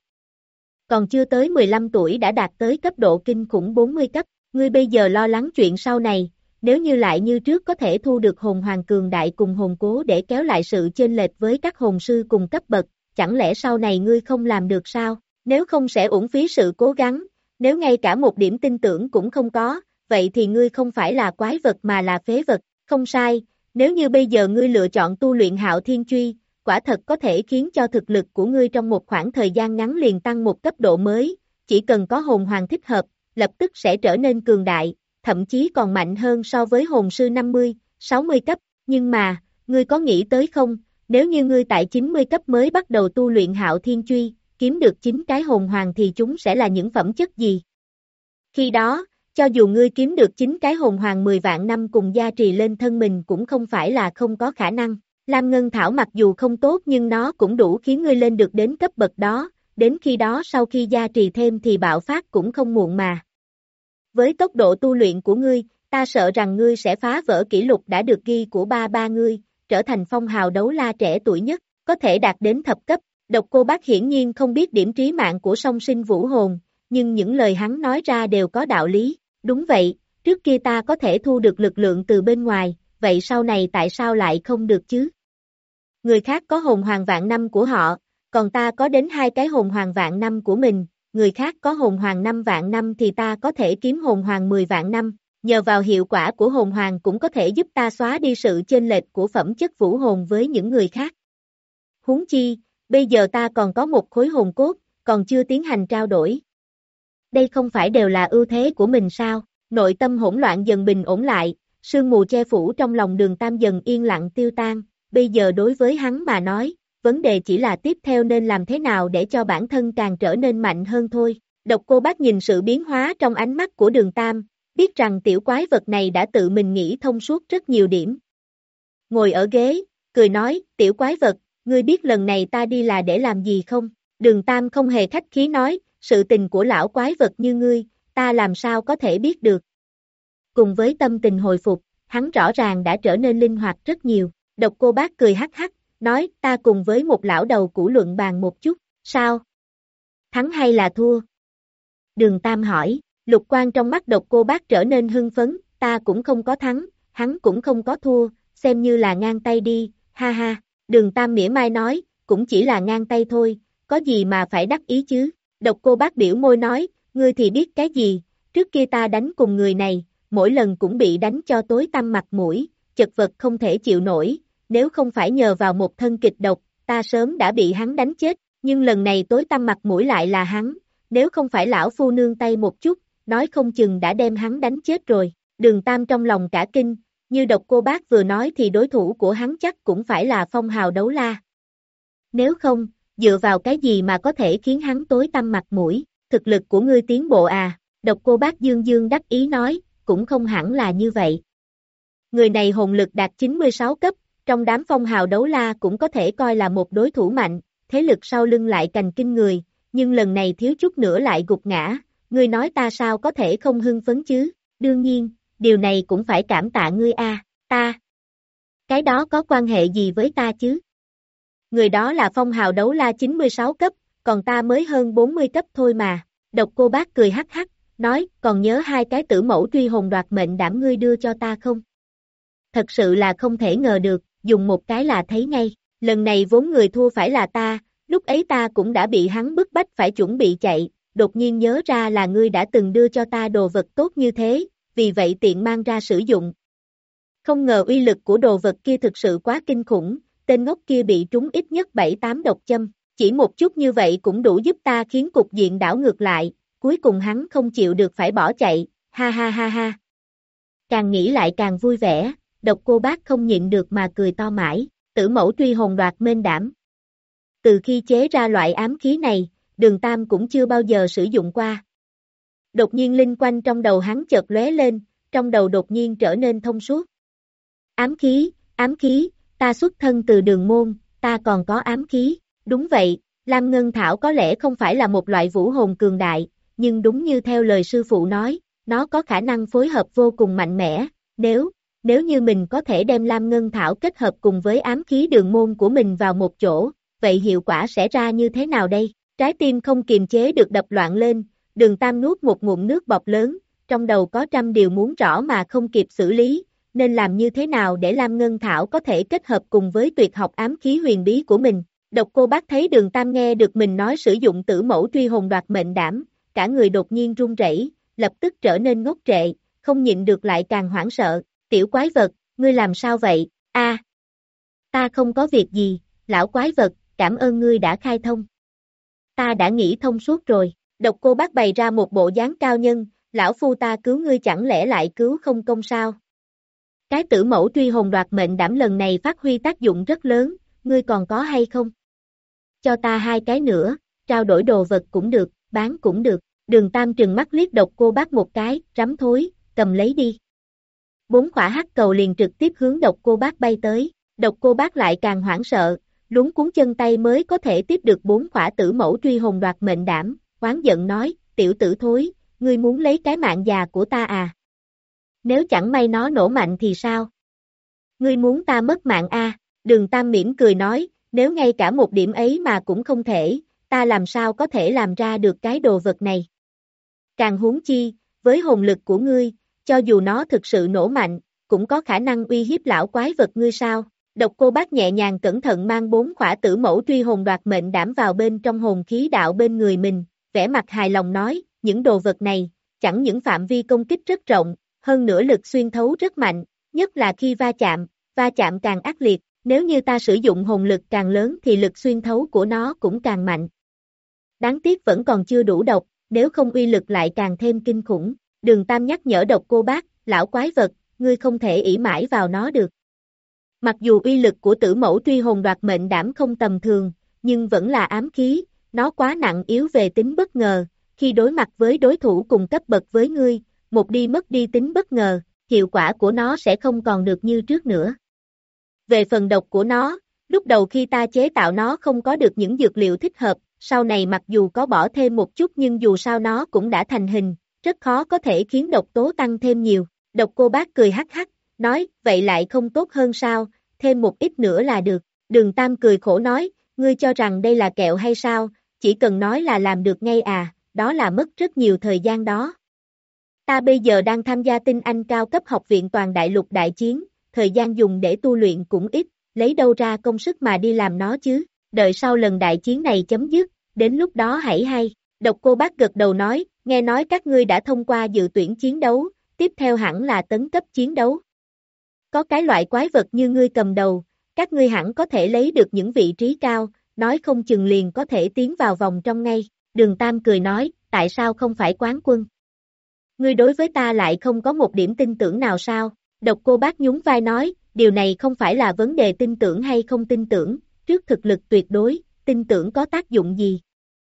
Còn chưa tới mười lăm tuổi đã đạt tới cấp độ kinh khủng bốn mươi cấp, ngươi bây giờ lo lắng chuyện sau này, nếu như lại như trước có thể thu được hồn hoàng cường đại cùng hồn cố để kéo lại sự chênh lệch với các hồn sư cùng cấp bậc, chẳng lẽ sau này ngươi không làm được sao? Nếu không sẽ uổng phí sự cố gắng, nếu ngay cả một điểm tin tưởng cũng không có, vậy thì ngươi không phải là quái vật mà là phế vật. Không sai, nếu như bây giờ ngươi lựa chọn tu luyện Hạo Thiên Truy, quả thật có thể khiến cho thực lực của ngươi trong một khoảng thời gian ngắn liền tăng một cấp độ mới, chỉ cần có hồn hoàng thích hợp, lập tức sẽ trở nên cường đại, thậm chí còn mạnh hơn so với hồn sư năm mươi, sáu mươi cấp, nhưng mà, ngươi có nghĩ tới không, nếu như ngươi tại chín mươi cấp mới bắt đầu tu luyện Hạo Thiên Truy, kiếm được chín cái hồn hoàng thì chúng sẽ là những phẩm chất gì? Khi đó, cho dù ngươi kiếm được chín cái hồn hoàng mười vạn năm cùng gia trì lên thân mình cũng không phải là không có khả năng. Lam Ngân Thảo mặc dù không tốt nhưng nó cũng đủ khiến ngươi lên được đến cấp bậc đó, đến khi đó sau khi gia trì thêm thì bạo phát cũng không muộn mà. Với tốc độ tu luyện của ngươi, ta sợ rằng ngươi sẽ phá vỡ kỷ lục đã được ghi của ba ba ngươi, trở thành phong hào đấu la trẻ tuổi nhất, có thể đạt đến thập cấp. Độc Cô Bác hiển nhiên không biết điểm trí mạng của song sinh vũ hồn, nhưng những lời hắn nói ra đều có đạo lý. Đúng vậy, trước kia ta có thể thu được lực lượng từ bên ngoài, vậy sau này tại sao lại không được chứ? Người khác có hồn hoàng vạn năm của họ, còn ta có đến hai cái hồn hoàng vạn năm của mình, người khác có hồn hoàng năm vạn năm thì ta có thể kiếm hồn hoàng mười vạn năm, nhờ vào hiệu quả của hồn hoàng cũng có thể giúp ta xóa đi sự chênh lệch của phẩm chất vũ hồn với những người khác. Huống chi, bây giờ ta còn có một khối hồn cốt, còn chưa tiến hành trao đổi. Đây không phải đều là ưu thế của mình sao? Nội tâm hỗn loạn dần bình ổn lại, sương mù che phủ trong lòng Đường Tam dần yên lặng tiêu tan, bây giờ đối với hắn mà nói, vấn đề chỉ là tiếp theo nên làm thế nào để cho bản thân càng trở nên mạnh hơn thôi. Độc Cô Bác nhìn sự biến hóa trong ánh mắt của Đường Tam, biết rằng tiểu quái vật này đã tự mình nghĩ thông suốt rất nhiều điểm. Ngồi ở ghế, cười nói, tiểu quái vật, ngươi biết lần này ta đi là để làm gì không? Đường Tam không hề khách khí nói, sự tình của lão quái vật như ngươi, ta làm sao có thể biết được. Cùng với tâm tình hồi phục, hắn rõ ràng đã trở nên linh hoạt rất nhiều. Độc Cô Bác cười hắc hắc, nói, ta cùng với một lão đầu cũ luận bàn một chút, sao? Thắng hay là thua? Đường Tam hỏi, lục quan trong mắt Độc Cô Bác trở nên hưng phấn, ta cũng không có thắng, hắn cũng không có thua, xem như là ngang tay đi, ha ha. Đường Tam mỉa mai nói, cũng chỉ là ngang tay thôi, có gì mà phải đắc ý chứ. Độc Cô Bác biểu môi nói, ngươi thì biết cái gì, trước kia ta đánh cùng người này, mỗi lần cũng bị đánh cho tối tăm mặt mũi, chật vật không thể chịu nổi, nếu không phải nhờ vào một thân kịch độc, ta sớm đã bị hắn đánh chết, nhưng lần này tối tăm mặt mũi lại là hắn, nếu không phải lão phu nương tay một chút, nói không chừng đã đem hắn đánh chết rồi. Đường Tam trong lòng cả kinh, như Độc Cô Bác vừa nói thì đối thủ của hắn chắc cũng phải là Phong Hào Đấu La. Nếu không, dựa vào cái gì mà có thể khiến hắn tối tăm mặt mũi, thực lực của ngươi tiến bộ à, Độc Cô Bác dương dương đắc ý nói, cũng không hẳn là như vậy. Người này hồn lực đạt chín mươi sáu cấp, trong đám Phong Hào Đấu La cũng có thể coi là một đối thủ mạnh, thế lực sau lưng lại cành kinh người, nhưng lần này thiếu chút nữa lại gục ngã, ngươi nói ta sao có thể không hưng phấn chứ, đương nhiên, điều này cũng phải cảm tạ ngươi a, à, ta. Cái đó có quan hệ gì với ta chứ? Người đó là Phong Hào Đấu La chín mươi sáu cấp, còn ta mới hơn bốn mươi cấp thôi mà. Độc Cô Bác cười hắc hắc, nói, còn nhớ hai cái tử mẫu truy hồn đoạt mệnh đảm ngươi đưa cho ta không? Thật sự là không thể ngờ được, dùng một cái là thấy ngay, lần này vốn người thua phải là ta, lúc ấy ta cũng đã bị hắn bức bách phải chuẩn bị chạy, đột nhiên nhớ ra là ngươi đã từng đưa cho ta đồ vật tốt như thế, vì vậy tiện mang ra sử dụng. Không ngờ uy lực của đồ vật kia thực sự quá kinh khủng, tên ngốc kia bị trúng ít nhất bảy tám độc châm, chỉ một chút như vậy cũng đủ giúp ta khiến cục diện đảo ngược lại, cuối cùng hắn không chịu được phải bỏ chạy, ha ha ha ha. Càng nghĩ lại càng vui vẻ, Độc Cô Bác không nhịn được mà cười to mãi, tử mẫu truy hồn đoạt mên đảm. Từ khi chế ra loại ám khí này, Đường Tam cũng chưa bao giờ sử dụng qua. Đột nhiên linh quanh trong đầu hắn chợt lóe lên, trong đầu đột nhiên trở nên thông suốt. Ám khí, ám khí, ta xuất thân từ Đường môn, ta còn có ám khí, đúng vậy, Lam Ngân Thảo có lẽ không phải là một loại vũ hồn cường đại, nhưng đúng như theo lời sư phụ nói, nó có khả năng phối hợp vô cùng mạnh mẽ, nếu, nếu như mình có thể đem Lam Ngân Thảo kết hợp cùng với ám khí Đường môn của mình vào một chỗ, vậy hiệu quả sẽ ra như thế nào đây? Trái tim không kiềm chế được đập loạn lên, Đường Tam nuốt một ngụm nước bọt lớn, trong đầu có trăm điều muốn rõ mà không kịp xử lý, nên làm như thế nào để Lam Ngân Thảo có thể kết hợp cùng với tuyệt học ám khí huyền bí của mình. Độc Cô Bác thấy Đường Tam nghe được mình nói sử dụng tử mẫu truy hồn đoạt mệnh đảm, cả người đột nhiên run rẩy, lập tức trở nên ngốc trệ, không nhịn được lại càng hoảng sợ, tiểu quái vật, ngươi làm sao vậy, a, à, ta không có việc gì, lão quái vật, cảm ơn ngươi đã khai thông. Ta đã nghĩ thông suốt rồi, Độc Cô Bác bày ra một bộ dáng cao nhân, lão phu ta cứu ngươi chẳng lẽ lại cứu không công sao? Cái tử mẫu truy hồn đoạt mệnh đảm lần này phát huy tác dụng rất lớn, ngươi còn có hay không? Cho ta hai cái nữa, trao đổi đồ vật cũng được, bán cũng được, Đường Tam trừng mắt liếc Độc Cô Bác một cái, rắm thối, cầm lấy đi. Bốn quả hắc cầu liền trực tiếp hướng Độc Cô Bác bay tới, Độc Cô Bác lại càng hoảng sợ, luống cuống chân tay mới có thể tiếp được bốn quả tử mẫu truy hồn đoạt mệnh đảm, oán giận nói, tiểu tử thối, ngươi muốn lấy cái mạng già của ta à? Nếu chẳng may nó nổ mạnh thì sao? Ngươi muốn ta mất mạng a? À? Đường Tam mỉm cười nói, nếu ngay cả một điểm ấy mà cũng không thể, ta làm sao có thể làm ra được cái đồ vật này? Càng huống chi, với hồn lực của ngươi, cho dù nó thực sự nổ mạnh, cũng có khả năng uy hiếp lão quái vật ngươi sao? Độc Cô Bác nhẹ nhàng cẩn thận mang bốn khỏa tử mẫu truy hồn đoạt mệnh đảm vào bên trong hồn khí đạo bên người mình, vẻ mặt hài lòng nói, những đồ vật này, chẳng những phạm vi công kích rất rộng, hơn nữa lực xuyên thấu rất mạnh, nhất là khi va chạm, va chạm càng ác liệt, nếu như ta sử dụng hồn lực càng lớn thì lực xuyên thấu của nó cũng càng mạnh. Đáng tiếc vẫn còn chưa đủ độc, nếu không uy lực lại càng thêm kinh khủng. Đường Tam nhắc nhở Độc Cô Bác, lão quái vật, ngươi không thể ỷ mãi vào nó được. Mặc dù uy lực của tử mẫu truy hồn đoạt mệnh đảm không tầm thường, nhưng vẫn là ám khí, nó quá nặng yếu về tính bất ngờ, khi đối mặt với đối thủ cùng cấp bậc với ngươi, một đi mất đi tính bất ngờ, hiệu quả của nó sẽ không còn được như trước nữa. Về phần độc của nó, lúc đầu khi ta chế tạo nó không có được những dược liệu thích hợp, sau này mặc dù có bỏ thêm một chút nhưng dù sao nó cũng đã thành hình, rất khó có thể khiến độc tố tăng thêm nhiều. Độc Cô Bác cười hắc hắc, nói, vậy lại không tốt hơn sao, thêm một ít nữa là được. Đường Tam cười khổ nói, ngươi cho rằng đây là kẹo hay sao, chỉ cần nói là làm được ngay à, đó là mất rất nhiều thời gian đó. Ta bây giờ đang tham gia tinh anh cao cấp học viện toàn đại lục đại chiến, thời gian dùng để tu luyện cũng ít, lấy đâu ra công sức mà đi làm nó chứ, đợi sau lần đại chiến này chấm dứt, đến lúc đó hãy hay. Độc Cô Bác gật đầu nói, nghe nói các ngươi đã thông qua dự tuyển chiến đấu, tiếp theo hẳn là tấn cấp chiến đấu. Có cái loại quái vật như ngươi cầm đầu, các ngươi hẳn có thể lấy được những vị trí cao, nói không chừng liền có thể tiến vào vòng trong ngay. Đường Tam cười nói, tại sao không phải quán quân? Ngươi đối với ta lại không có một điểm tin tưởng nào sao? Độc Cô Bác nhún vai nói, điều này không phải là vấn đề tin tưởng hay không tin tưởng, trước thực lực tuyệt đối, tin tưởng có tác dụng gì?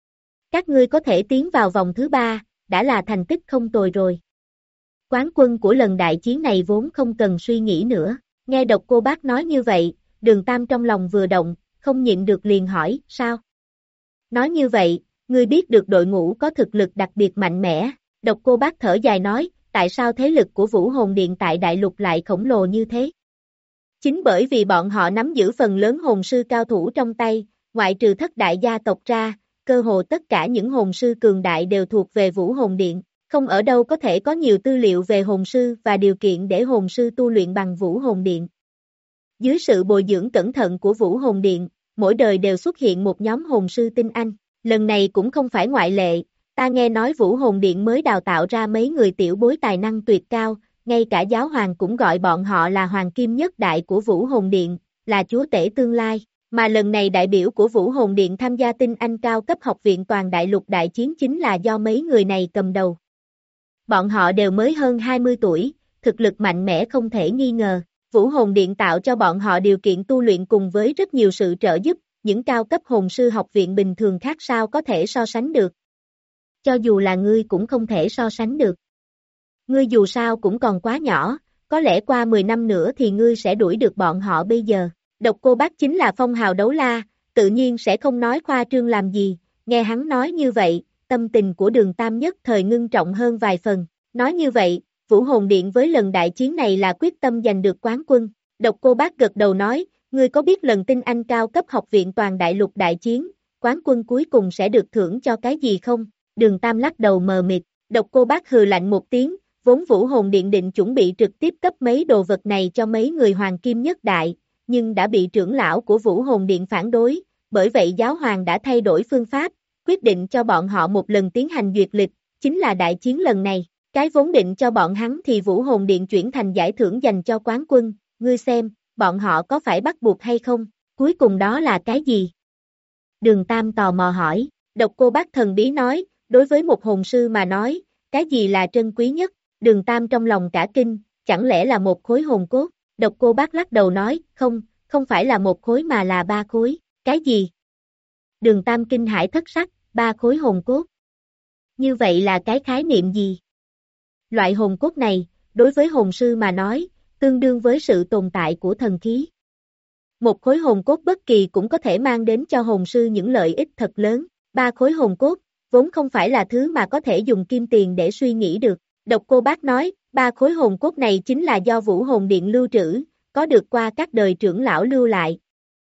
Các ngươi có thể tiến vào vòng thứ ba, đã là thành tích không tồi rồi. Quán quân của lần đại chiến này vốn không cần suy nghĩ nữa. Nghe Độc Cô Bác nói như vậy, Đường Tam trong lòng vừa động, không nhịn được liền hỏi, sao? Nói như vậy, ngươi biết được đội ngũ có thực lực đặc biệt mạnh mẽ. Độc Cô Bác thở dài nói, tại sao thế lực của Vũ Hồn Điện tại Đại Lục lại khổng lồ như thế? Chính bởi vì bọn họ nắm giữ phần lớn hồn sư cao thủ trong tay, ngoại trừ thất đại gia tộc ra, cơ hồ tất cả những hồn sư cường đại đều thuộc về Vũ Hồn Điện, không ở đâu có thể có nhiều tư liệu về hồn sư và điều kiện để hồn sư tu luyện bằng Vũ Hồn Điện. Dưới sự bồi dưỡng cẩn thận của Vũ Hồn Điện, mỗi đời đều xuất hiện một nhóm hồn sư tinh anh, lần này cũng không phải ngoại lệ, ta nghe nói Vũ Hồn Điện mới đào tạo ra mấy người tiểu bối tài năng tuyệt cao, ngay cả giáo hoàng cũng gọi bọn họ là hoàng kim nhất đại của Vũ Hồn Điện, là chúa tể tương lai, mà lần này đại biểu của Vũ Hồn Điện tham gia tinh anh cao cấp học viện toàn đại lục đại chiến chính là do mấy người này cầm đầu. Bọn họ đều mới hơn hai mươi tuổi, thực lực mạnh mẽ không thể nghi ngờ, Vũ Hồn Điện tạo cho bọn họ điều kiện tu luyện cùng với rất nhiều sự trợ giúp, những cao cấp hồn sư học viện bình thường khác sao có thể so sánh được. Cho dù là ngươi cũng không thể so sánh được. Ngươi dù sao cũng còn quá nhỏ, có lẽ qua mười năm nữa thì ngươi sẽ đuổi được bọn họ bây giờ. Độc Cô Bác chính là phong hào đấu la, tự nhiên sẽ không nói khoa trương làm gì, nghe hắn nói như vậy, tâm tình của Đường Tam nhất thời ngưng trọng hơn vài phần. Nói như vậy, Vũ Hồn Điện với lần đại chiến này là quyết tâm giành được quán quân. Độc Cô Bác gật đầu nói, ngươi có biết lần tinh anh cao cấp học viện toàn đại lục đại chiến, quán quân cuối cùng sẽ được thưởng cho cái gì không? Đường Tam lắc đầu mờ mịt, Độc Cô Bác hừ lạnh một tiếng, vốn Vũ Hồn Điện định chuẩn bị trực tiếp cấp mấy đồ vật này cho mấy người hoàng kim nhất đại, nhưng đã bị trưởng lão của Vũ Hồn Điện phản đối, bởi vậy giáo hoàng đã thay đổi phương pháp, quyết định cho bọn họ một lần tiến hành duyệt lịch, chính là đại chiến lần này. Cái vốn định cho bọn hắn thì Vũ Hồn Điện chuyển thành giải thưởng dành cho quán quân, ngươi xem, bọn họ có phải bắt buộc hay không, cuối cùng đó là cái gì? Đường Tam tò mò hỏi, Độc Cô Bác thần bí nói, đối với một hồn sư mà nói, cái gì là trân quý nhất? Đường Tam trong lòng cả kinh, chẳng lẽ là một khối hồn cốt? Độc Cô Bác lắc đầu nói, không, không phải là một khối mà là ba khối, cái gì? Đường Tam kinh hãi thất sắc, ba khối hồn cốt. Như vậy là cái khái niệm gì? Loại hồn cốt này, đối với hồn sư mà nói, tương đương với sự tồn tại của thần khí. Một khối hồn cốt bất kỳ cũng có thể mang đến cho hồn sư những lợi ích thật lớn. Ba khối hồn cốt, vốn không phải là thứ mà có thể dùng kim tiền để suy nghĩ được. Độc Cô Bác nói, ba khối hồn cốt này chính là do Vũ Hồn Điện lưu trữ, có được qua các đời trưởng lão lưu lại.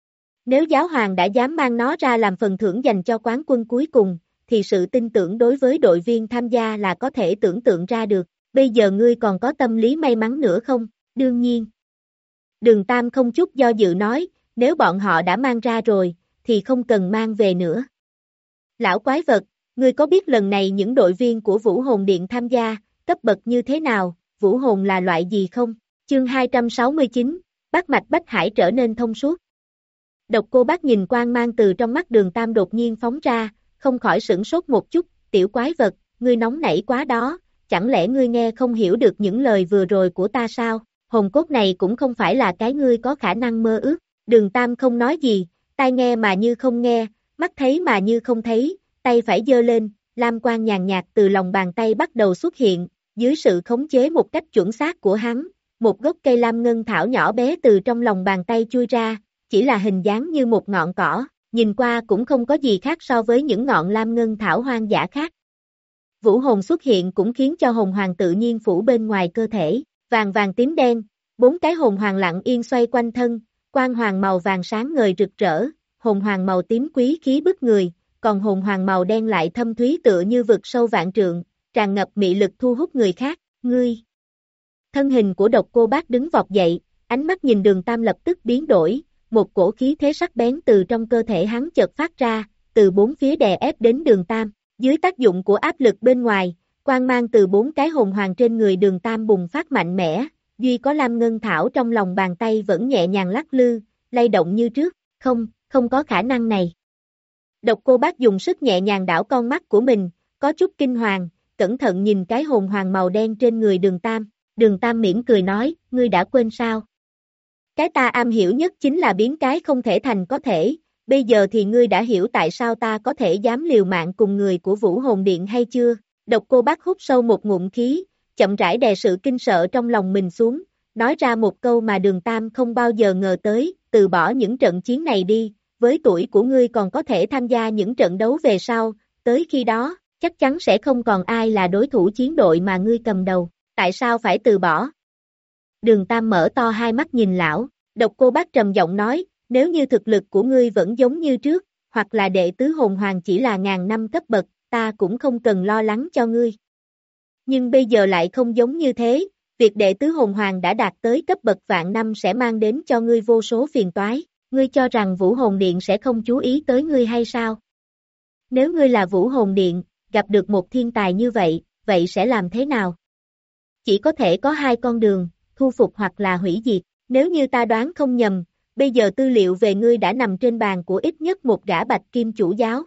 Nếu giáo hoàng đã dám mang nó ra làm phần thưởng dành cho quán quân cuối cùng, thì sự tin tưởng đối với đội viên tham gia là có thể tưởng tượng ra được. Bây giờ ngươi còn có tâm lý may mắn nữa không? Đương nhiên. Đường Tam không chút do dự nói, nếu bọn họ đã mang ra rồi, thì không cần mang về nữa. Lão quái vật, ngươi có biết lần này những đội viên của Vũ Hồn Điện tham gia, cấp bậc như thế nào, Vũ Hồn là loại gì không? Chương hai trăm sáu mươi chín, Bát Mạch Bách Hải trở nên thông suốt. Độc Cô Bác nhìn quang mang từ trong mắt Đường Tam đột nhiên phóng ra, không khỏi sửng sốt một chút, tiểu quái vật, ngươi nóng nảy quá đó, chẳng lẽ ngươi nghe không hiểu được những lời vừa rồi của ta sao? Hồn cốt này cũng không phải là cái ngươi có khả năng mơ ước. Đường Tam không nói gì, tai nghe mà như không nghe, mắt thấy mà như không thấy, tay phải giơ lên, lam quang nhàn nhạt từ lòng bàn tay bắt đầu xuất hiện, dưới sự khống chế một cách chuẩn xác của hắn, một gốc cây lam ngân thảo nhỏ bé từ trong lòng bàn tay chui ra, chỉ là hình dáng như một ngọn cỏ, nhìn qua cũng không có gì khác so với những ngọn lam ngân thảo hoang dã khác. Vũ hồn xuất hiện cũng khiến cho hồn hoàng tự nhiên phủ bên ngoài cơ thể, vàng vàng tím đen, bốn cái hồn hoàng lặng yên xoay quanh thân, quang hoàng màu vàng sáng ngời rực rỡ, hồn hoàng màu tím quý khí bức người, còn hồn hoàng màu đen lại thâm thúy tựa như vực sâu vạn trượng, tràn ngập mị lực thu hút người khác, ngươi. Thân hình của Độc Cô Bác đứng vọt dậy, ánh mắt nhìn Đường Tam lập tức biến đổi, một cổ khí thế sắc bén từ trong cơ thể hắn chợt phát ra, từ bốn phía đè ép đến Đường Tam, dưới tác dụng của áp lực bên ngoài, quang mang từ bốn cái hồn hoàng trên người Đường Tam bùng phát mạnh mẽ, duy có lam ngân thảo trong lòng bàn tay vẫn nhẹ nhàng lắc lư, lay động như trước, không, không có khả năng này. Độc Cô Bác dùng sức nhẹ nhàng đảo con mắt của mình, có chút kinh hoàng, cẩn thận nhìn cái hồn hoàng màu đen trên người Đường Tam, Đường Tam mỉm cười nói, ngươi đã quên sao? Cái ta am hiểu nhất chính là biến cái không thể thành có thể, bây giờ thì ngươi đã hiểu tại sao ta có thể dám liều mạng cùng người của Vũ Hồn Điện hay chưa? Độc Cô Bác hút sâu một ngụm khí, chậm rãi đè sự kinh sợ trong lòng mình xuống, nói ra một câu mà Đường Tam không bao giờ ngờ tới, từ bỏ những trận chiến này đi, với tuổi của ngươi còn có thể tham gia những trận đấu về sau, tới khi đó, chắc chắn sẽ không còn ai là đối thủ chiến đội mà ngươi cầm đầu, tại sao phải từ bỏ? Đường Tam mở to hai mắt nhìn lão, Độc Cô Bác trầm giọng nói, nếu như thực lực của ngươi vẫn giống như trước, hoặc là đệ tứ hồn hoàng chỉ là ngàn năm cấp bậc, ta cũng không cần lo lắng cho ngươi. Nhưng bây giờ lại không giống như thế, việc đệ tứ hồn hoàng đã đạt tới cấp bậc vạn năm sẽ mang đến cho ngươi vô số phiền toái, ngươi cho rằng Vũ Hồn Điện sẽ không chú ý tới ngươi hay sao? Nếu ngươi là Vũ Hồn Điện, gặp được một thiên tài như vậy, vậy sẽ làm thế nào? Chỉ có thể có hai con đường, thu phục hoặc là hủy diệt, nếu như ta đoán không nhầm, bây giờ tư liệu về ngươi đã nằm trên bàn của ít nhất một gã bạch kim chủ giáo.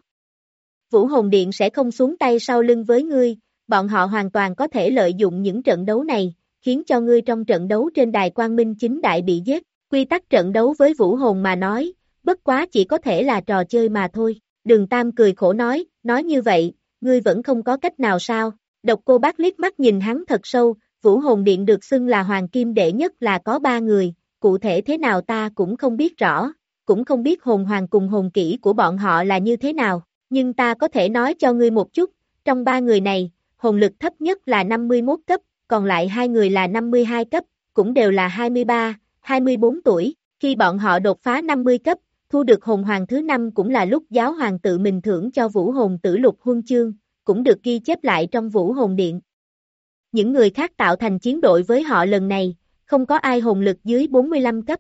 Vũ Hồn Điện sẽ không xuống tay sau lưng với ngươi, bọn họ hoàn toàn có thể lợi dụng những trận đấu này, khiến cho ngươi trong trận đấu trên đài Quang Minh chính đại bị giết. Quy tắc trận đấu với Vũ Hồn mà nói, bất quá chỉ có thể là trò chơi mà thôi. Đường Tam cười khổ nói, nói như vậy, ngươi vẫn không có cách nào sao? Độc Cô Bác liếc mắt nhìn hắn thật sâu, Vũ Hồn Điện được xưng là hoàng kim đệ nhất là có ba người, cụ thể thế nào ta cũng không biết rõ, cũng không biết hồn hoàng cùng hồn kỹ của bọn họ là như thế nào, nhưng ta có thể nói cho ngươi một chút, trong ba người này, hồn lực thấp nhất là năm mươi mốt cấp, còn lại hai người là năm mươi hai cấp, cũng đều là hai mươi ba, hai mươi bốn tuổi, khi bọn họ đột phá năm mươi cấp, thu được hồn hoàng thứ năm cũng là lúc giáo hoàng tự mình thưởng cho Vũ Hồn Tử Lục huân chương, cũng được ghi chép lại trong Vũ Hồn Điện. Những người khác tạo thành chiến đội với họ lần này, không có ai hồn lực dưới bốn mươi lăm cấp.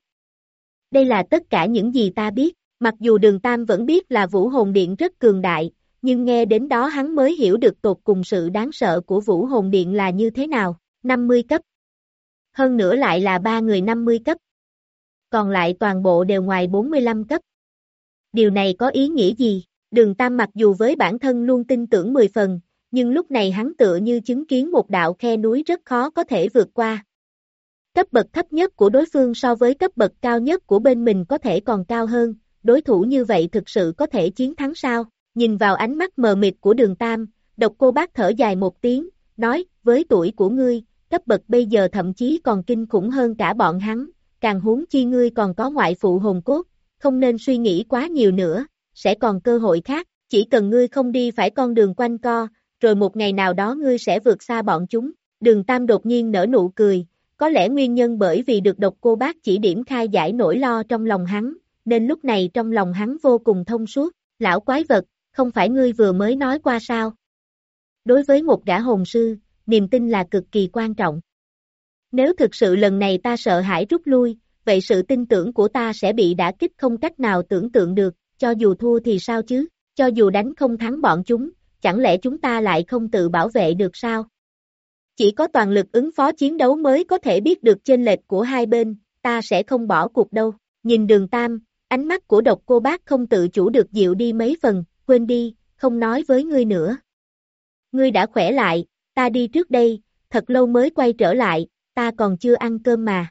Đây là tất cả những gì ta biết, mặc dù Đường Tam vẫn biết là Vũ Hồn Điện rất cường đại, nhưng nghe đến đó hắn mới hiểu được tột cùng sự đáng sợ của Vũ Hồn Điện là như thế nào, năm mươi cấp. Hơn nữa lại là ba người năm mươi cấp. Còn lại toàn bộ đều ngoài bốn mươi lăm cấp. Điều này có ý nghĩa gì? Đường Tam mặc dù với bản thân luôn tin tưởng mười phần, nhưng lúc này hắn tựa như chứng kiến một đạo khe núi rất khó có thể vượt qua. Cấp bậc thấp nhất của đối phương so với cấp bậc cao nhất của bên mình có thể còn cao hơn, đối thủ như vậy thực sự có thể chiến thắng sao? Nhìn vào ánh mắt mờ mịt của Đường Tam, Độc Cô Bác thở dài một tiếng, nói, với tuổi của ngươi, cấp bậc bây giờ thậm chí còn kinh khủng hơn cả bọn hắn, càng huống chi ngươi còn có ngoại phụ hồn cốt, không nên suy nghĩ quá nhiều nữa, sẽ còn cơ hội khác, chỉ cần ngươi không đi phải con đường quanh co, rồi một ngày nào đó ngươi sẽ vượt xa bọn chúng. Đường Tam đột nhiên nở nụ cười, có lẽ nguyên nhân bởi vì được Độc Cô Bác chỉ điểm khai giải nỗi lo trong lòng hắn, nên lúc này trong lòng hắn vô cùng thông suốt, lão quái vật, không phải ngươi vừa mới nói qua sao? Đối với một gã hồn sư, niềm tin là cực kỳ quan trọng. Nếu thực sự lần này ta sợ hãi rút lui, vậy sự tin tưởng của ta sẽ bị đả kích không cách nào tưởng tượng được, cho dù thua thì sao chứ, cho dù đánh không thắng bọn chúng, chẳng lẽ chúng ta lại không tự bảo vệ được sao? Chỉ có toàn lực ứng phó chiến đấu mới có thể biết được chênh lệch của hai bên, ta sẽ không bỏ cuộc đâu. Nhìn Đường Tam, ánh mắt của Độc Cô Bác không tự chủ được dịu đi mấy phần, quên đi, không nói với ngươi nữa. Ngươi đã khỏe lại, ta đi trước đây, thật lâu mới quay trở lại, ta còn chưa ăn cơm mà.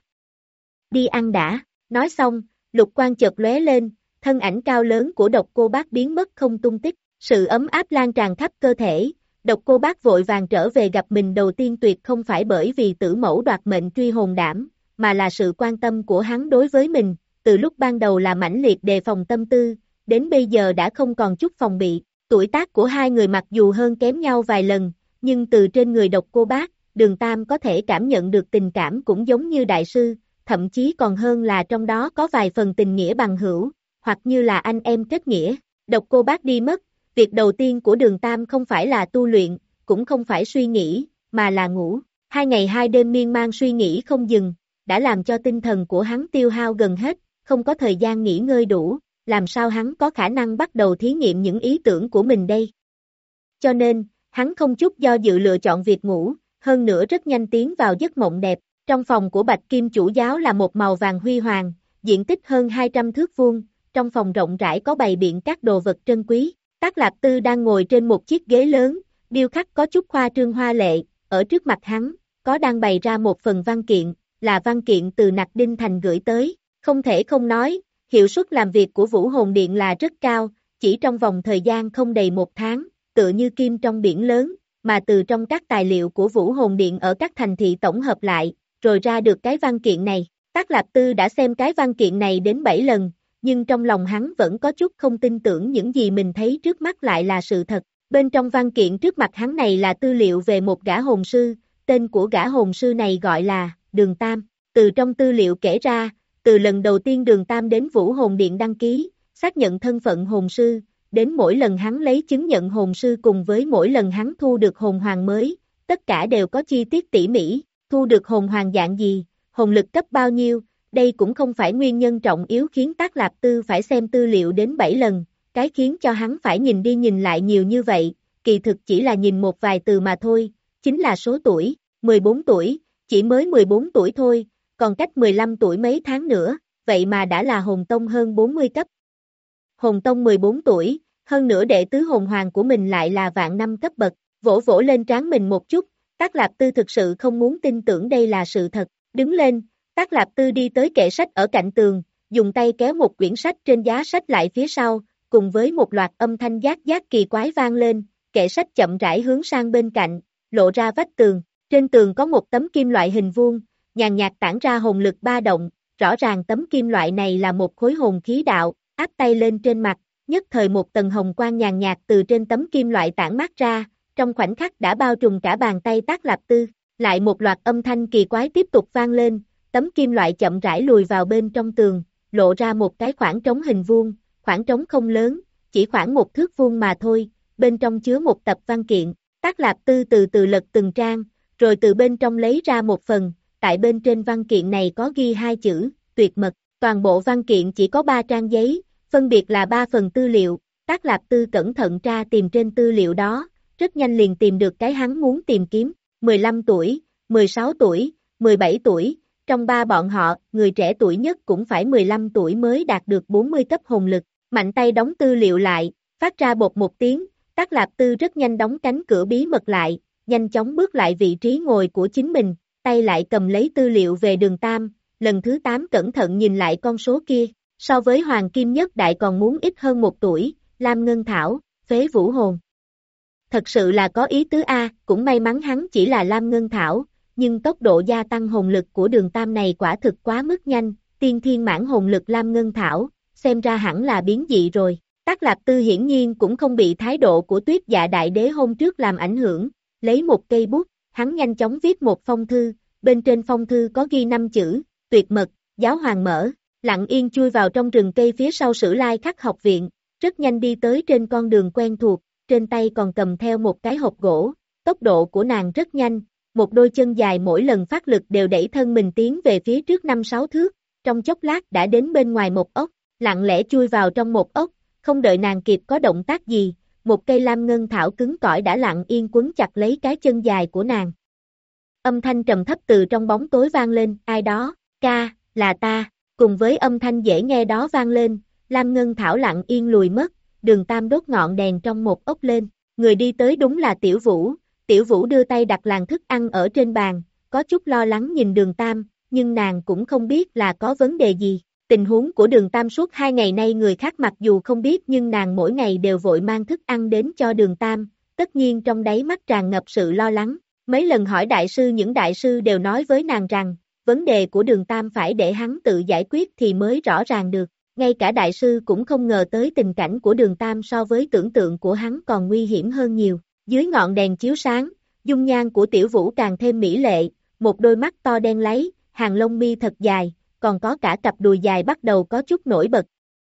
Đi ăn đã, nói xong, lục quang chợt lóe lên, thân ảnh cao lớn của Độc Cô Bác biến mất không tung tích, sự ấm áp lan tràn khắp cơ thể, Độc Cô Bác vội vàng trở về gặp mình đầu tiên tuyệt không phải bởi vì tử mẫu đoạt mệnh truy hồn đảm, mà là sự quan tâm của hắn đối với mình, từ lúc ban đầu là mãnh liệt đề phòng tâm tư, đến bây giờ đã không còn chút phòng bị, tuổi tác của hai người mặc dù hơn kém nhau vài lần, nhưng từ trên người Độc Cô Bác, Đường Tam có thể cảm nhận được tình cảm cũng giống như đại sư, thậm chí còn hơn là trong đó có vài phần tình nghĩa bằng hữu, hoặc như là anh em kết nghĩa. Độc Cô Bác đi mất, việc đầu tiên của Đường Tam không phải là tu luyện, cũng không phải suy nghĩ, mà là ngủ. Hai ngày hai đêm miên man suy nghĩ không dừng, đã làm cho tinh thần của hắn tiêu hao gần hết, không có thời gian nghỉ ngơi đủ, làm sao hắn có khả năng bắt đầu thí nghiệm những ý tưởng của mình đây. Cho nên, hắn không chút do dự lựa chọn việc ngủ, hơn nữa rất nhanh tiến vào giấc mộng đẹp. Trong phòng của Bạch Kim Chủ Giáo là một màu vàng huy hoàng, diện tích hơn hai trăm thước vuông, trong phòng rộng rãi có bày biện các đồ vật trân quý. Tác Lạp Tư đang ngồi trên một chiếc ghế lớn, điêu khắc có chút khoa trương hoa lệ, ở trước mặt hắn, có đang bày ra một phần văn kiện, là văn kiện từ Nặc Đinh Thành gửi tới, không thể không nói, hiệu suất làm việc của Vũ Hồn Điện là rất cao, chỉ trong vòng thời gian không đầy một tháng, tựa như kim trong biển lớn, mà từ trong các tài liệu của Vũ Hồn Điện ở các thành thị tổng hợp lại, rồi ra được cái văn kiện này. Tác Lạp Tư đã xem cái văn kiện này đến bảy lần, nhưng trong lòng hắn vẫn có chút không tin tưởng những gì mình thấy trước mắt lại là sự thật. Bên trong văn kiện trước mặt hắn này là tư liệu về một gã hồn sư, tên của gã hồn sư này gọi là Đường Tam. Từ trong tư liệu kể ra, từ lần đầu tiên Đường Tam đến Vũ Hồn Điện đăng ký, xác nhận thân phận hồn sư, đến mỗi lần hắn lấy chứng nhận hồn sư cùng với mỗi lần hắn thu được hồn hoàng mới, tất cả đều có chi tiết tỉ mỉ, thu được hồn hoàng dạng gì, hồn lực cấp bao nhiêu, đây cũng không phải nguyên nhân trọng yếu khiến Tác Lạp Tư phải xem tư liệu đến bảy lần, cái khiến cho hắn phải nhìn đi nhìn lại nhiều như vậy, kỳ thực chỉ là nhìn một vài từ mà thôi, chính là số tuổi, mười bốn tuổi, chỉ mới mười bốn tuổi thôi, còn cách mười lăm tuổi mấy tháng nữa, vậy mà đã là hồn tông hơn bốn mươi cấp. Hồn tông mười bốn tuổi, hơn nữa đệ tứ hồn hoàng của mình lại là vạn năm cấp bậc, vỗ vỗ lên trán mình một chút, Tác Lạp Tư thực sự không muốn tin tưởng đây là sự thật, đứng lên, Tác Lạp Tư đi tới kệ sách ở cạnh tường, dùng tay kéo một quyển sách trên giá sách lại phía sau, cùng với một loạt âm thanh giác giác kỳ quái vang lên, kệ sách chậm rãi hướng sang bên cạnh, lộ ra vách tường, trên tường có một tấm kim loại hình vuông, nhàn nhạt tản ra hồn lực ba động, rõ ràng tấm kim loại này là một khối hồn khí đạo, áp tay lên trên mặt, nhất thời một tầng hồng quang nhàn nhạt từ trên tấm kim loại tản mát ra, trong khoảnh khắc đã bao trùm cả bàn tay Tác Lạp Tư, lại một loạt âm thanh kỳ quái tiếp tục vang lên, tấm kim loại chậm rãi lùi vào bên trong tường, lộ ra một cái khoảng trống hình vuông, khoảng trống không lớn, chỉ khoảng một thước vuông mà thôi, bên trong chứa một tập văn kiện, Tác Lạp Tư từ từ lật từng trang, rồi từ bên trong lấy ra một phần, tại bên trên văn kiện này có ghi hai chữ, tuyệt mật, toàn bộ văn kiện chỉ có ba trang giấy, phân biệt là ba phần tư liệu, Tác Lạp Tư cẩn thận tra tìm trên tư liệu đó, rất nhanh liền tìm được cái hắn muốn tìm kiếm, mười lăm tuổi, mười sáu tuổi, mười bảy tuổi, trong ba bọn họ, người trẻ tuổi nhất cũng phải mười lăm tuổi mới đạt được bốn mươi cấp hồn lực, mạnh tay đóng tư liệu lại, phát ra bột một tiếng, Tác Lạp Tư rất nhanh đóng cánh cửa bí mật lại, nhanh chóng bước lại vị trí ngồi của chính mình, tay lại cầm lấy tư liệu về Đường Tam, lần thứ tám cẩn thận nhìn lại con số kia, so với Hoàng Kim Nhất Đại còn muốn ít hơn một tuổi, Lam Ngân Thảo, phế vũ hồn. Thật sự là có ý tứ A, cũng may mắn hắn chỉ là Lam Ngân Thảo, nhưng tốc độ gia tăng hồn lực của Đường Tam này quả thực quá mức nhanh, tiên thiên mãn hồn lực Lam Ngân Thảo, xem ra hẳn là biến dị rồi. Tác Lạp Tư hiển nhiên cũng không bị thái độ của Tuyết Dạ Đại Đế hôm trước làm ảnh hưởng, lấy một cây bút, hắn nhanh chóng viết một phong thư, bên trên phong thư có ghi năm chữ, tuyệt mật, giáo hoàng mở, lặng yên chui vào trong rừng cây phía sau Sử Lai Khắc học viện, rất nhanh đi tới trên con đường quen thuộc, trên tay còn cầm theo một cái hộp gỗ, tốc độ của nàng rất nhanh, một đôi chân dài mỗi lần phát lực đều đẩy thân mình tiến về phía trước năm sáu thước, trong chốc lát đã đến bên ngoài một ốc, lặng lẽ chui vào trong một ốc, không đợi nàng kịp có động tác gì, một cây lam ngân thảo cứng cỏi đã lặng yên quấn chặt lấy cái chân dài của nàng. Âm thanh trầm thấp từ trong bóng tối vang lên, ai đó, ca, là ta, cùng với âm thanh dễ nghe đó vang lên, lam ngân thảo lặng yên lùi mất, Đường Tam đốt ngọn đèn trong một ốc lên, người đi tới đúng là Tiểu Vũ, Tiểu Vũ đưa tay đặt làng thức ăn ở trên bàn, có chút lo lắng nhìn Đường Tam, nhưng nàng cũng không biết là có vấn đề gì. Tình huống của Đường Tam suốt hai ngày nay người khác mặc dù không biết nhưng nàng mỗi ngày đều vội mang thức ăn đến cho Đường Tam, tất nhiên trong đáy mắt tràn ngập sự lo lắng. Mấy lần hỏi đại sư những đại sư đều nói với nàng rằng, vấn đề của Đường Tam phải để hắn tự giải quyết thì mới rõ ràng được. Ngay cả đại sư cũng không ngờ tới tình cảnh của Đường Tam so với tưởng tượng của hắn còn nguy hiểm hơn nhiều. Dưới ngọn đèn chiếu sáng, dung nhan của Tiểu Vũ càng thêm mỹ lệ, một đôi mắt to đen láy, hàng lông mi thật dài, còn có cả cặp đùi dài bắt đầu có chút nổi bật.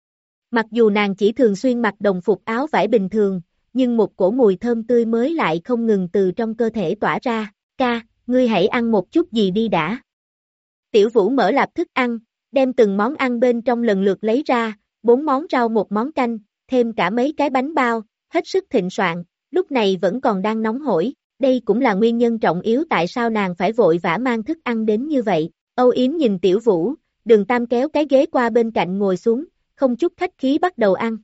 Mặc dù nàng chỉ thường xuyên mặc đồng phục áo vải bình thường, nhưng một cổ mùi thơm tươi mới lại không ngừng từ trong cơ thể tỏa ra. Ca, ngươi hãy ăn một chút gì đi đã. Tiểu Vũ mở lạp thức ăn, đem từng món ăn bên trong lần lượt lấy ra, bốn món rau một món canh, thêm cả mấy cái bánh bao, hết sức thịnh soạn, lúc này vẫn còn đang nóng hổi. Đây cũng là nguyên nhân trọng yếu tại sao nàng phải vội vã mang thức ăn đến như vậy. Âu Yếm nhìn Tiểu Vũ, Đường Tam kéo cái ghế qua bên cạnh ngồi xuống, không chút khách khí bắt đầu ăn.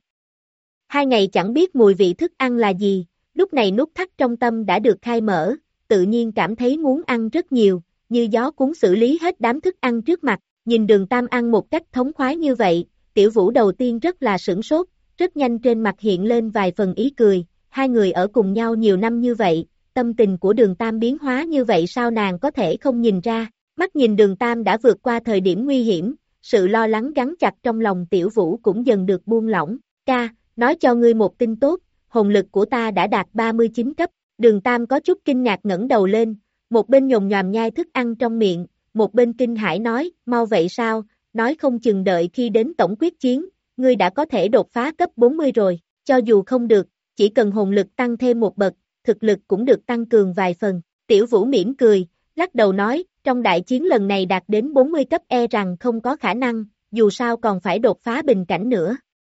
Hai ngày chẳng biết mùi vị thức ăn là gì, lúc này nút thắt trong tâm đã được khai mở, tự nhiên cảm thấy muốn ăn rất nhiều, như gió cuốn xử lý hết đám thức ăn trước mặt. Nhìn Đường Tam ăn một cách thống khoái như vậy, Tiểu Vũ đầu tiên rất là sửng sốt, rất nhanh trên mặt hiện lên vài phần ý cười. Hai người ở cùng nhau nhiều năm như vậy, tâm tình của Đường Tam biến hóa như vậy sao nàng có thể không nhìn ra. Mắt nhìn Đường Tam đã vượt qua thời điểm nguy hiểm, sự lo lắng gắn chặt trong lòng Tiểu Vũ cũng dần được buông lỏng. Ca, nói cho ngươi một tin tốt, hồn lực của ta đã đạt ba mươi chín cấp. Đường Tam có chút kinh ngạc ngẩng đầu lên, một bên nhồm nhoàm nhai thức ăn trong miệng, một bên kinh hãi nói, mau vậy sao, nói không chừng đợi khi đến tổng quyết chiến, ngươi đã có thể đột phá cấp bốn mươi rồi, cho dù không được, chỉ cần hồn lực tăng thêm một bậc, thực lực cũng được tăng cường vài phần. Tiểu Vũ mỉm cười, lắc đầu nói, trong đại chiến lần này đạt đến bốn mươi cấp e rằng không có khả năng, dù sao còn phải đột phá bình cảnh nữa.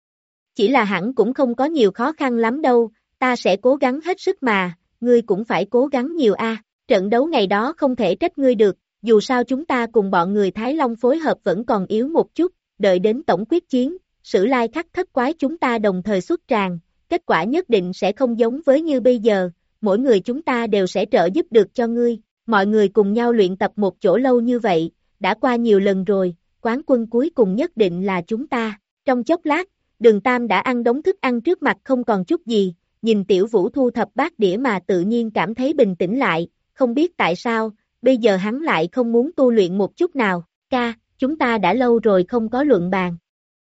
Chỉ là hẳn cũng không có nhiều khó khăn lắm đâu, ta sẽ cố gắng hết sức mà, ngươi cũng phải cố gắng nhiều a. Trận đấu ngày đó không thể trách ngươi được, dù sao chúng ta cùng bọn người Thái Long phối hợp vẫn còn yếu một chút, đợi đến tổng quyết chiến, Sử Lai Khắc thất quái chúng ta đồng thời xuất tràng, kết quả nhất định sẽ không giống với như bây giờ, mỗi người chúng ta đều sẽ trợ giúp được cho ngươi. Mọi người cùng nhau luyện tập một chỗ lâu như vậy, đã qua nhiều lần rồi, quán quân cuối cùng nhất định là chúng ta. Trong chốc lát, Đường Tam đã ăn đống thức ăn trước mặt không còn chút gì, nhìn Tiểu Vũ thu thập bát đĩa mà tự nhiên cảm thấy bình tĩnh lại, không biết tại sao, bây giờ hắn lại không muốn tu luyện một chút nào. Ca, chúng ta đã lâu rồi không có luận bàn.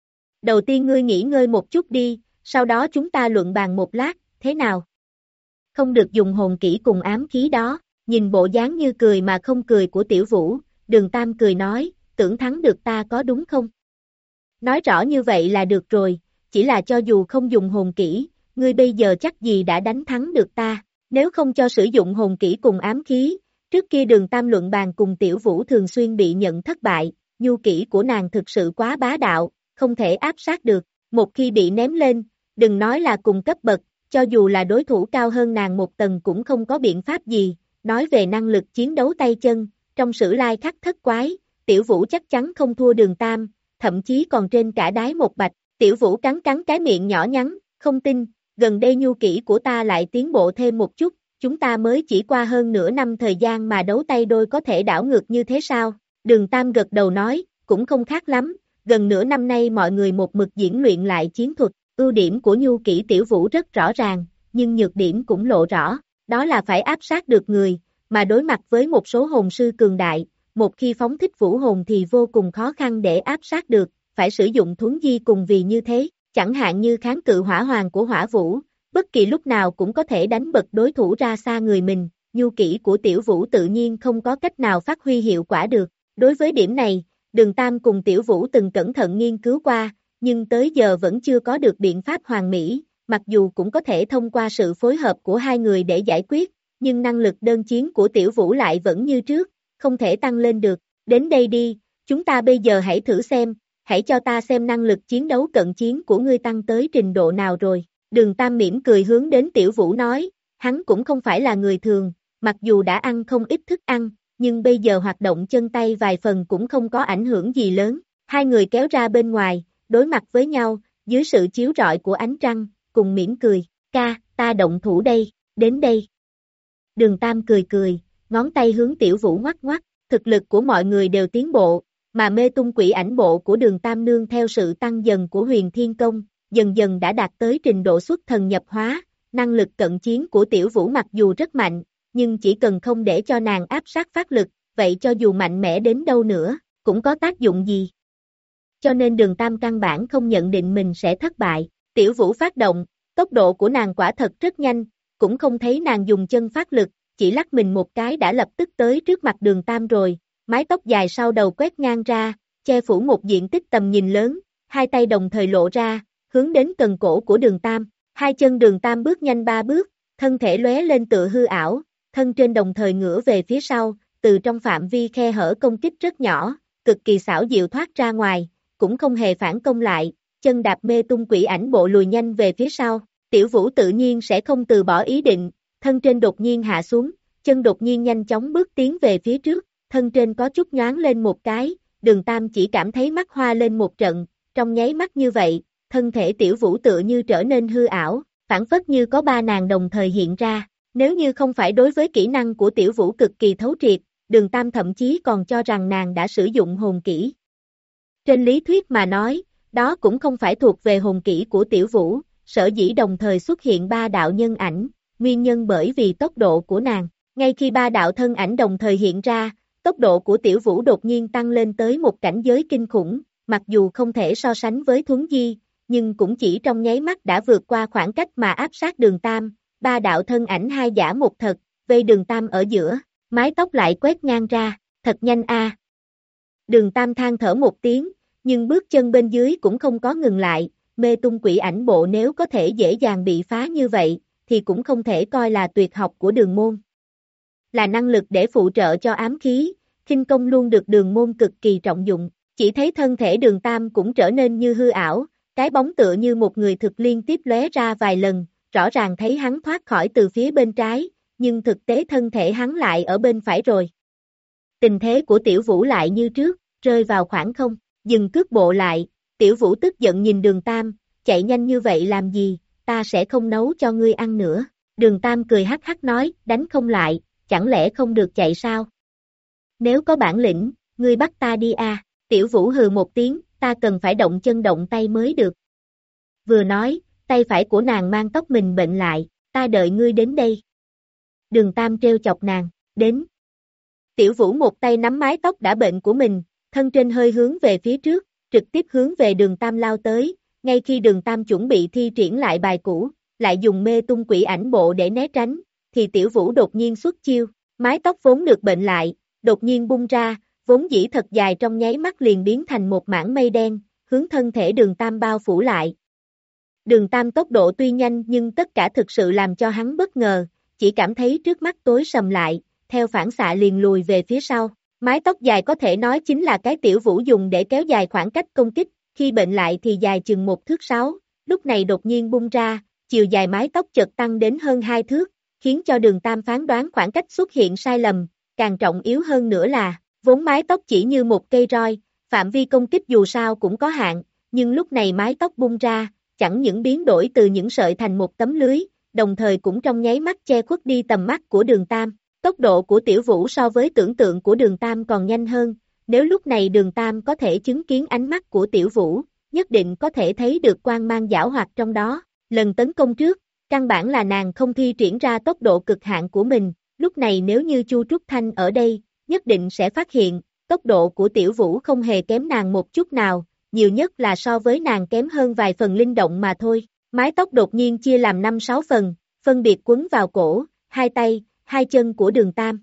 Đầu tiên ngươi nghỉ ngơi một chút đi, sau đó chúng ta luận bàn một lát, thế nào? Không được dùng hồn kỹ cùng ám khí đó. Nhìn bộ dáng như cười mà không cười của Tiểu Vũ, Đường Tam cười nói, tưởng thắng được ta có đúng không? Nói rõ như vậy là được rồi, chỉ là cho dù không dùng hồn kỹ, ngươi bây giờ chắc gì đã đánh thắng được ta, nếu không cho sử dụng hồn kỹ cùng ám khí, trước kia Đường Tam luận bàn cùng Tiểu Vũ thường xuyên bị nhận thất bại, nhu kỹ của nàng thực sự quá bá đạo, không thể áp sát được, một khi bị ném lên, đừng nói là cùng cấp bậc, cho dù là đối thủ cao hơn nàng một tầng cũng không có biện pháp gì. Nói về năng lực chiến đấu tay chân, trong Sử Lai Khắc thất quái, Tiểu Vũ chắc chắn không thua Đường Tam, thậm chí còn trên cả đái một bạch. Tiểu Vũ cắn cắn cái miệng nhỏ nhắn, không tin, gần đây nhu kỹ của ta lại tiến bộ thêm một chút, chúng ta mới chỉ qua hơn nửa năm thời gian mà đấu tay đôi có thể đảo ngược như thế sao? Đường Tam gật đầu nói, cũng không khác lắm, gần nửa năm nay mọi người một mực diễn luyện lại chiến thuật, ưu điểm của nhu kỹ Tiểu Vũ rất rõ ràng, nhưng nhược điểm cũng lộ rõ. Đó là phải áp sát được người, mà đối mặt với một số hồn sư cường đại, một khi phóng thích vũ hồn thì vô cùng khó khăn để áp sát được, phải sử dụng thuấn di cùng vì như thế, chẳng hạn như kháng cự hỏa hoàng của hỏa vũ, bất kỳ lúc nào cũng có thể đánh bật đối thủ ra xa người mình, nhu kỹ của Tiểu Vũ tự nhiên không có cách nào phát huy hiệu quả được. Đối với điểm này, Đường Tam cùng Tiểu Vũ từng cẩn thận nghiên cứu qua, nhưng tới giờ vẫn chưa có được biện pháp hoàn mỹ. Mặc dù cũng có thể thông qua sự phối hợp của hai người để giải quyết, nhưng năng lực đơn chiến của Tiểu Vũ lại vẫn như trước, không thể tăng lên được. Đến đây đi, chúng ta bây giờ hãy thử xem, hãy cho ta xem năng lực chiến đấu cận chiến của ngươi tăng tới trình độ nào rồi. Đường Tam mỉm cười hướng đến Tiểu Vũ nói, hắn cũng không phải là người thường, mặc dù đã ăn không ít thức ăn, nhưng bây giờ hoạt động chân tay vài phần cũng không có ảnh hưởng gì lớn. Hai người kéo ra bên ngoài, đối mặt với nhau, dưới sự chiếu rọi của ánh trăng, cùng mỉm cười, ca, ta động thủ đây, đến đây. Đường Tam cười cười, ngón tay hướng Tiểu Vũ ngoắc ngoắc, thực lực của mọi người đều tiến bộ, mà mê tung quỷ ảnh bộ của Đường Tam nương theo sự tăng dần của Huyền Thiên Công, dần dần đã đạt tới trình độ xuất thần nhập hóa, năng lực cận chiến của Tiểu Vũ mặc dù rất mạnh, nhưng chỉ cần không để cho nàng áp sát phát lực, vậy cho dù mạnh mẽ đến đâu nữa, cũng có tác dụng gì. Cho nên Đường Tam căn bản không nhận định mình sẽ thất bại, Tiểu Vũ phát động, tốc độ của nàng quả thật rất nhanh, cũng không thấy nàng dùng chân phát lực, chỉ lắc mình một cái đã lập tức tới trước mặt Đường Tam rồi, mái tóc dài sau đầu quét ngang ra, che phủ một diện tích tầm nhìn lớn, hai tay đồng thời lộ ra, hướng đến cần cổ của Đường Tam, hai chân Đường Tam bước nhanh ba bước, thân thể lóe lên tựa hư ảo, thân trên đồng thời ngửa về phía sau, từ trong phạm vi khe hở công kích rất nhỏ, cực kỳ xảo diệu thoát ra ngoài, cũng không hề phản công lại, chân đạp mê tung quỷ ảnh bộ lùi nhanh về phía sau, Tiểu Vũ tự nhiên sẽ không từ bỏ ý định, thân trên đột nhiên hạ xuống, chân đột nhiên nhanh chóng bước tiến về phía trước, thân trên có chút nhoáng lên một cái, Đường Tam chỉ cảm thấy mắt hoa lên một trận, trong nháy mắt như vậy, thân thể Tiểu Vũ tựa như trở nên hư ảo, phản phất như có ba nàng đồng thời hiện ra, nếu như không phải đối với kỹ năng của Tiểu Vũ cực kỳ thấu triệt, Đường Tam thậm chí còn cho rằng nàng đã sử dụng hồn kỹ. Trên lý thuyết mà nói, đó cũng không phải thuộc về hồn kỹ của Tiểu Vũ, sở dĩ đồng thời xuất hiện ba đạo nhân ảnh, nguyên nhân bởi vì tốc độ của nàng. Ngay khi ba đạo thân ảnh đồng thời hiện ra, tốc độ của Tiểu Vũ đột nhiên tăng lên tới một cảnh giới kinh khủng, mặc dù không thể so sánh với Thuấn Di, nhưng cũng chỉ trong nháy mắt đã vượt qua khoảng cách mà áp sát Đường Tam, ba đạo thân ảnh hai giả một thật, vây Đường Tam ở giữa, mái tóc lại quét ngang ra, thật nhanh a. Đường Tam than thở một tiếng, nhưng bước chân bên dưới cũng không có ngừng lại, mê tung quỷ ảnh bộ nếu có thể dễ dàng bị phá như vậy, thì cũng không thể coi là tuyệt học của Đường môn. Là năng lực để phụ trợ cho ám khí, khinh công luôn được Đường môn cực kỳ trọng dụng, chỉ thấy thân thể Đường Tam cũng trở nên như hư ảo, cái bóng tựa như một người thực liên tiếp lóe ra vài lần, rõ ràng thấy hắn thoát khỏi từ phía bên trái, nhưng thực tế thân thể hắn lại ở bên phải rồi. Tình thế của Tiểu Vũ lại như trước, rơi vào khoảng không, dừng cước bộ lại, Tiểu Vũ tức giận nhìn Đường Tam, chạy nhanh như vậy làm gì, ta sẽ không nấu cho ngươi ăn nữa. Đường Tam cười hắc hắc nói, đánh không lại, chẳng lẽ không được chạy sao? Nếu có bản lĩnh, ngươi bắt ta đi a. Tiểu Vũ hừ một tiếng, ta cần phải động chân động tay mới được. Vừa nói, tay phải của nàng mang tóc mình bệnh lại, ta đợi ngươi đến đây. Đường Tam trêu chọc nàng, đến. Tiểu Vũ một tay nắm mái tóc đã bệnh của mình, thân trên hơi hướng về phía trước, trực tiếp hướng về Đường Tam lao tới, ngay khi Đường Tam chuẩn bị thi triển lại bài cũ, lại dùng mê tung quỷ ảnh bộ để né tránh, thì Tiểu Vũ đột nhiên xuất chiêu, mái tóc vốn được bệnh lại, đột nhiên bung ra, vốn dĩ thật dài trong nháy mắt liền biến thành một mảng mây đen, hướng thân thể Đường Tam bao phủ lại. Đường Tam tốc độ tuy nhanh nhưng tất cả thực sự làm cho hắn bất ngờ, chỉ cảm thấy trước mắt tối sầm lại, theo phản xạ liền lùi về phía sau. Mái tóc dài có thể nói chính là cái Tiểu Vũ dùng để kéo dài khoảng cách công kích, khi bệnh lại thì dài chừng một thước sáu, lúc này đột nhiên bung ra, chiều dài mái tóc chợt tăng đến hơn hai thước, khiến cho Đường Tam phán đoán khoảng cách xuất hiện sai lầm, càng trọng yếu hơn nữa là, vốn mái tóc chỉ như một cây roi, phạm vi công kích dù sao cũng có hạn, nhưng lúc này mái tóc bung ra, chẳng những biến đổi từ những sợi thành một tấm lưới, đồng thời cũng trong nháy mắt che khuất đi tầm mắt của Đường Tam. Tốc độ của Tiểu Vũ so với tưởng tượng của Đường Tam còn nhanh hơn, nếu lúc này Đường Tam có thể chứng kiến ánh mắt của Tiểu Vũ, nhất định có thể thấy được quang mang giảo hoạt trong đó. Lần tấn công trước, căn bản là nàng không thi triển ra tốc độ cực hạn của mình, lúc này nếu như Chu Trúc Thanh ở đây, nhất định sẽ phát hiện, tốc độ của Tiểu Vũ không hề kém nàng một chút nào, nhiều nhất là so với nàng kém hơn vài phần linh động mà thôi. Mái tóc đột nhiên chia làm năm sáu phần, phân biệt quấn vào cổ, hai tay, hai chân của Đường Tam.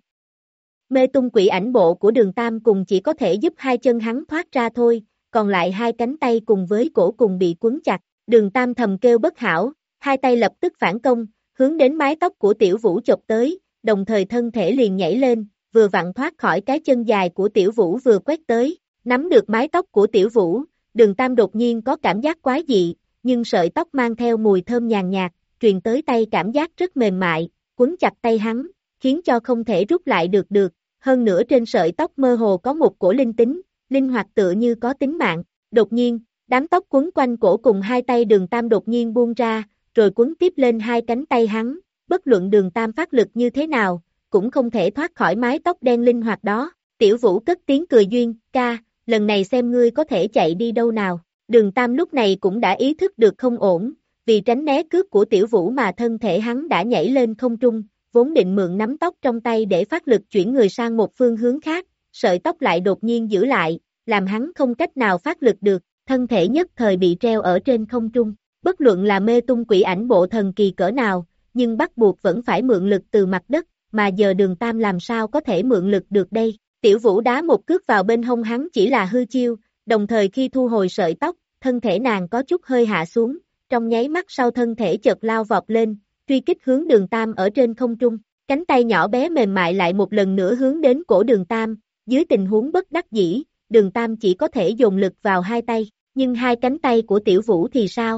Mê tung quỷ ảnh bộ của Đường Tam cùng chỉ có thể giúp hai chân hắn thoát ra thôi, còn lại hai cánh tay cùng với cổ cùng bị quấn chặt. Đường Tam thầm kêu bất hảo, hai tay lập tức phản công, hướng đến mái tóc của Tiểu Vũ chộp tới, đồng thời thân thể liền nhảy lên, vừa vặn thoát khỏi cái chân dài của Tiểu Vũ vừa quét tới, nắm được mái tóc của Tiểu Vũ, Đường Tam đột nhiên có cảm giác quái dị, nhưng sợi tóc mang theo mùi thơm nhàn nhạt, truyền tới tay cảm giác rất mềm mại, quấn chặt tay hắn, khiến cho không thể rút lại được được, hơn nữa trên sợi tóc mơ hồ có một cổ linh tính, linh hoạt tựa như có tính mạng, đột nhiên, đám tóc quấn quanh cổ cùng hai tay Đường Tam đột nhiên buông ra, rồi quấn tiếp lên hai cánh tay hắn, bất luận đường Tam phát lực như thế nào, cũng không thể thoát khỏi mái tóc đen linh hoạt đó. Tiểu Vũ cất tiếng cười duyên, ca, lần này xem ngươi có thể chạy đi đâu nào. Đường Tam lúc này cũng đã ý thức được không ổn, vì tránh né cước của Tiểu Vũ mà thân thể hắn đã nhảy lên không trung, vốn định mượn nắm tóc trong tay để phát lực chuyển người sang một phương hướng khác, sợi tóc lại đột nhiên giữ lại, làm hắn không cách nào phát lực được, thân thể nhất thời bị treo ở trên không trung. Bất luận là mê tung quỷ ảnh bộ thần kỳ cỡ nào, nhưng bắt buộc vẫn phải mượn lực từ mặt đất, mà giờ đường Tam làm sao có thể mượn lực được đây. Tiểu Vũ đá một cước vào bên hông hắn chỉ là hư chiêu, đồng thời khi thu hồi sợi tóc, thân thể nàng có chút hơi hạ xuống, trong nháy mắt sau thân thể chợt lao vọt lên, truy kích hướng đường Tam ở trên không trung, cánh tay nhỏ bé mềm mại lại một lần nữa hướng đến cổ đường Tam, dưới tình huống bất đắc dĩ, đường Tam chỉ có thể dồn lực vào hai tay, nhưng hai cánh tay của Tiểu Vũ thì sao?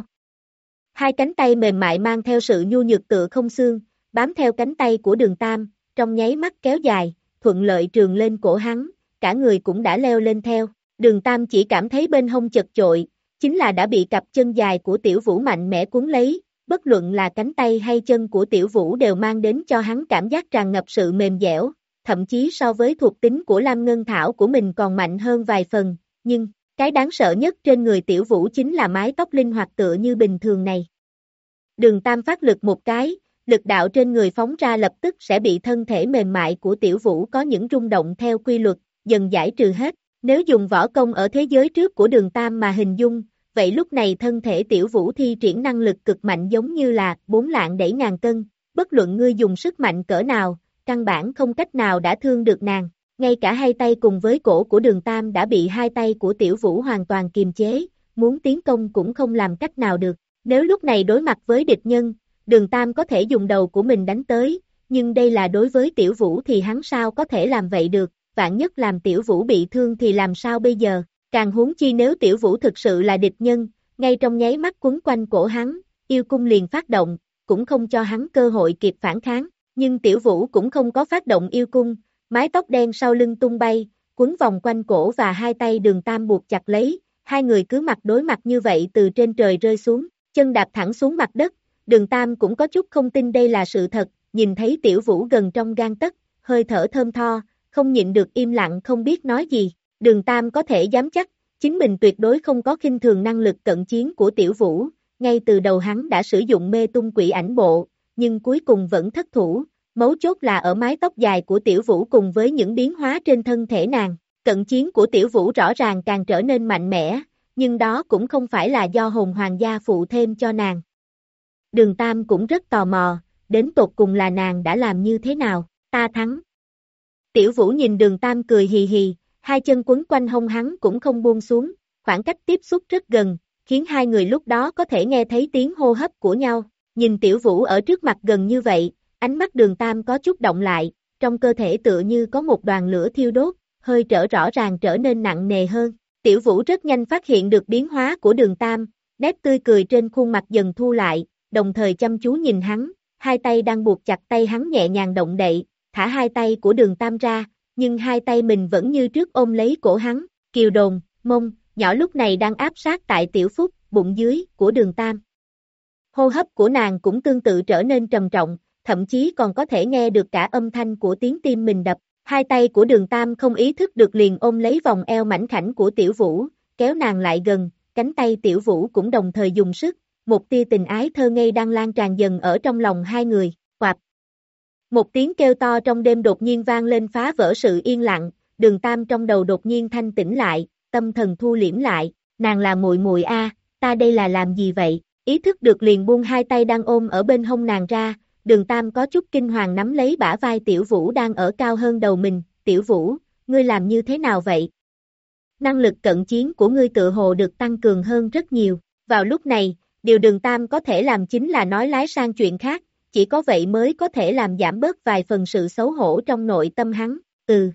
Hai cánh tay mềm mại mang theo sự nhu nhược tựa không xương, bám theo cánh tay của đường Tam, trong nháy mắt kéo dài, thuận lợi trường lên cổ hắn, cả người cũng đã leo lên theo, đường Tam chỉ cảm thấy bên hông chật chội, chính là đã bị cặp chân dài của Tiểu Vũ mạnh mẽ cuốn lấy, bất luận là cánh tay hay chân của Tiểu Vũ đều mang đến cho hắn cảm giác tràn ngập sự mềm dẻo, thậm chí so với thuộc tính của Lam Ngân Thảo của mình còn mạnh hơn vài phần, nhưng, cái đáng sợ nhất trên người Tiểu Vũ chính là mái tóc linh hoạt tựa như bình thường này. Đường Tam phát lực một cái, lực đạo trên người phóng ra lập tức sẽ bị thân thể mềm mại của Tiểu Vũ có những rung động theo quy luật, dần giải trừ hết. Nếu dùng võ công ở thế giới trước của đường Tam mà hình dung, vậy lúc này thân thể Tiểu Vũ thi triển năng lực cực mạnh giống như là bốn lạng đẩy ngàn cân, bất luận ngươi dùng sức mạnh cỡ nào, căn bản không cách nào đã thương được nàng. Ngay cả hai tay cùng với cổ của đường Tam đã bị hai tay của Tiểu Vũ hoàn toàn kiềm chế, muốn tiến công cũng không làm cách nào được. Nếu lúc này đối mặt với địch nhân, đường Tam có thể dùng đầu của mình đánh tới, nhưng đây là đối với Tiểu Vũ thì hắn sao có thể làm vậy được, vạn nhất làm Tiểu Vũ bị thương thì làm sao bây giờ, càng huống chi nếu Tiểu Vũ thực sự là địch nhân, ngay trong nháy mắt quấn quanh cổ hắn, yêu cung liền phát động, cũng không cho hắn cơ hội kịp phản kháng, nhưng Tiểu Vũ cũng không có phát động yêu cung, mái tóc đen sau lưng tung bay, quấn vòng quanh cổ và hai tay đường Tam buộc chặt lấy, hai người cứ mặt đối mặt như vậy từ trên trời rơi xuống, chân đạp thẳng xuống mặt đất, đường Tam cũng có chút không tin đây là sự thật, nhìn thấy Tiểu Vũ gần trong gang tấc, hơi thở thơm tho, không nhịn được im lặng không biết nói gì, đường Tam có thể dám chắc, chính mình tuyệt đối không có khinh thường năng lực cận chiến của Tiểu Vũ, ngay từ đầu hắn đã sử dụng mê tung quỷ ảnh bộ, nhưng cuối cùng vẫn thất thủ, mấu chốt là ở mái tóc dài của Tiểu Vũ cùng với những biến hóa trên thân thể nàng, cận chiến của Tiểu Vũ rõ ràng càng trở nên mạnh mẽ, nhưng đó cũng không phải là do hồn hoàng gia phụ thêm cho nàng. Đường Tam cũng rất tò mò, đến tột cùng là nàng đã làm như thế nào, ta thắng. Tiểu Vũ nhìn đường Tam cười hì hì, hai chân quấn quanh hông hắn cũng không buông xuống, khoảng cách tiếp xúc rất gần, khiến hai người lúc đó có thể nghe thấy tiếng hô hấp của nhau, nhìn Tiểu Vũ ở trước mặt gần như vậy, ánh mắt đường Tam có chút động lại, trong cơ thể tựa như có một đoàn lửa thiêu đốt, hơi trở rõ ràng trở nên nặng nề hơn. Tiểu Vũ rất nhanh phát hiện được biến hóa của đường Tam, nét tươi cười trên khuôn mặt dần thu lại, đồng thời chăm chú nhìn hắn, hai tay đang buộc chặt tay hắn nhẹ nhàng động đậy, thả hai tay của đường Tam ra, nhưng hai tay mình vẫn như trước ôm lấy cổ hắn, kiều đồn, mông, nhỏ lúc này đang áp sát tại Tiểu Phúc, bụng dưới của đường Tam. Hô hấp của nàng cũng tương tự trở nên trầm trọng, thậm chí còn có thể nghe được cả âm thanh của tiếng tim mình đập. Hai tay của đường Tam không ý thức được liền ôm lấy vòng eo mảnh khảnh của Tiểu Vũ, kéo nàng lại gần, cánh tay Tiểu Vũ cũng đồng thời dùng sức, một tia tình ái thơ ngây đang lan tràn dần ở trong lòng hai người, quạp. Một tiếng kêu to trong đêm đột nhiên vang lên phá vỡ sự yên lặng, đường Tam trong đầu đột nhiên thanh tĩnh lại, tâm thần thu liễm lại, nàng là muội muội a, ta đây là làm gì vậy, ý thức được liền buông hai tay đang ôm ở bên hông nàng ra. Đường Tam có chút kinh hoàng nắm lấy bả vai Tiểu Vũ đang ở cao hơn đầu mình, Tiểu Vũ, ngươi làm như thế nào vậy? Năng lực cận chiến của ngươi tự hồ được tăng cường hơn rất nhiều, vào lúc này, điều đường Tam có thể làm chính là nói lái sang chuyện khác, chỉ có vậy mới có thể làm giảm bớt vài phần sự xấu hổ trong nội tâm hắn, ừ.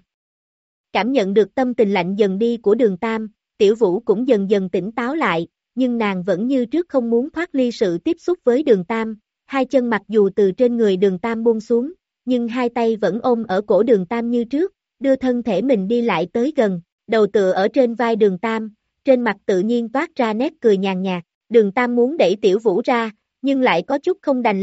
Cảm nhận được tâm tình lạnh dần đi của đường Tam, Tiểu Vũ cũng dần dần tỉnh táo lại, nhưng nàng vẫn như trước không muốn thoát ly sự tiếp xúc với đường Tam. Hai chân mặc dù từ trên người đường Tam buông xuống, nhưng hai tay vẫn ôm ở cổ đường Tam như trước, đưa thân thể mình đi lại tới gần, đầu tựa ở trên vai đường Tam, trên mặt tự nhiên toát ra nét cười nhàn nhạt, đường Tam muốn đẩy Tiểu Vũ ra, nhưng lại có chút không đành lòng,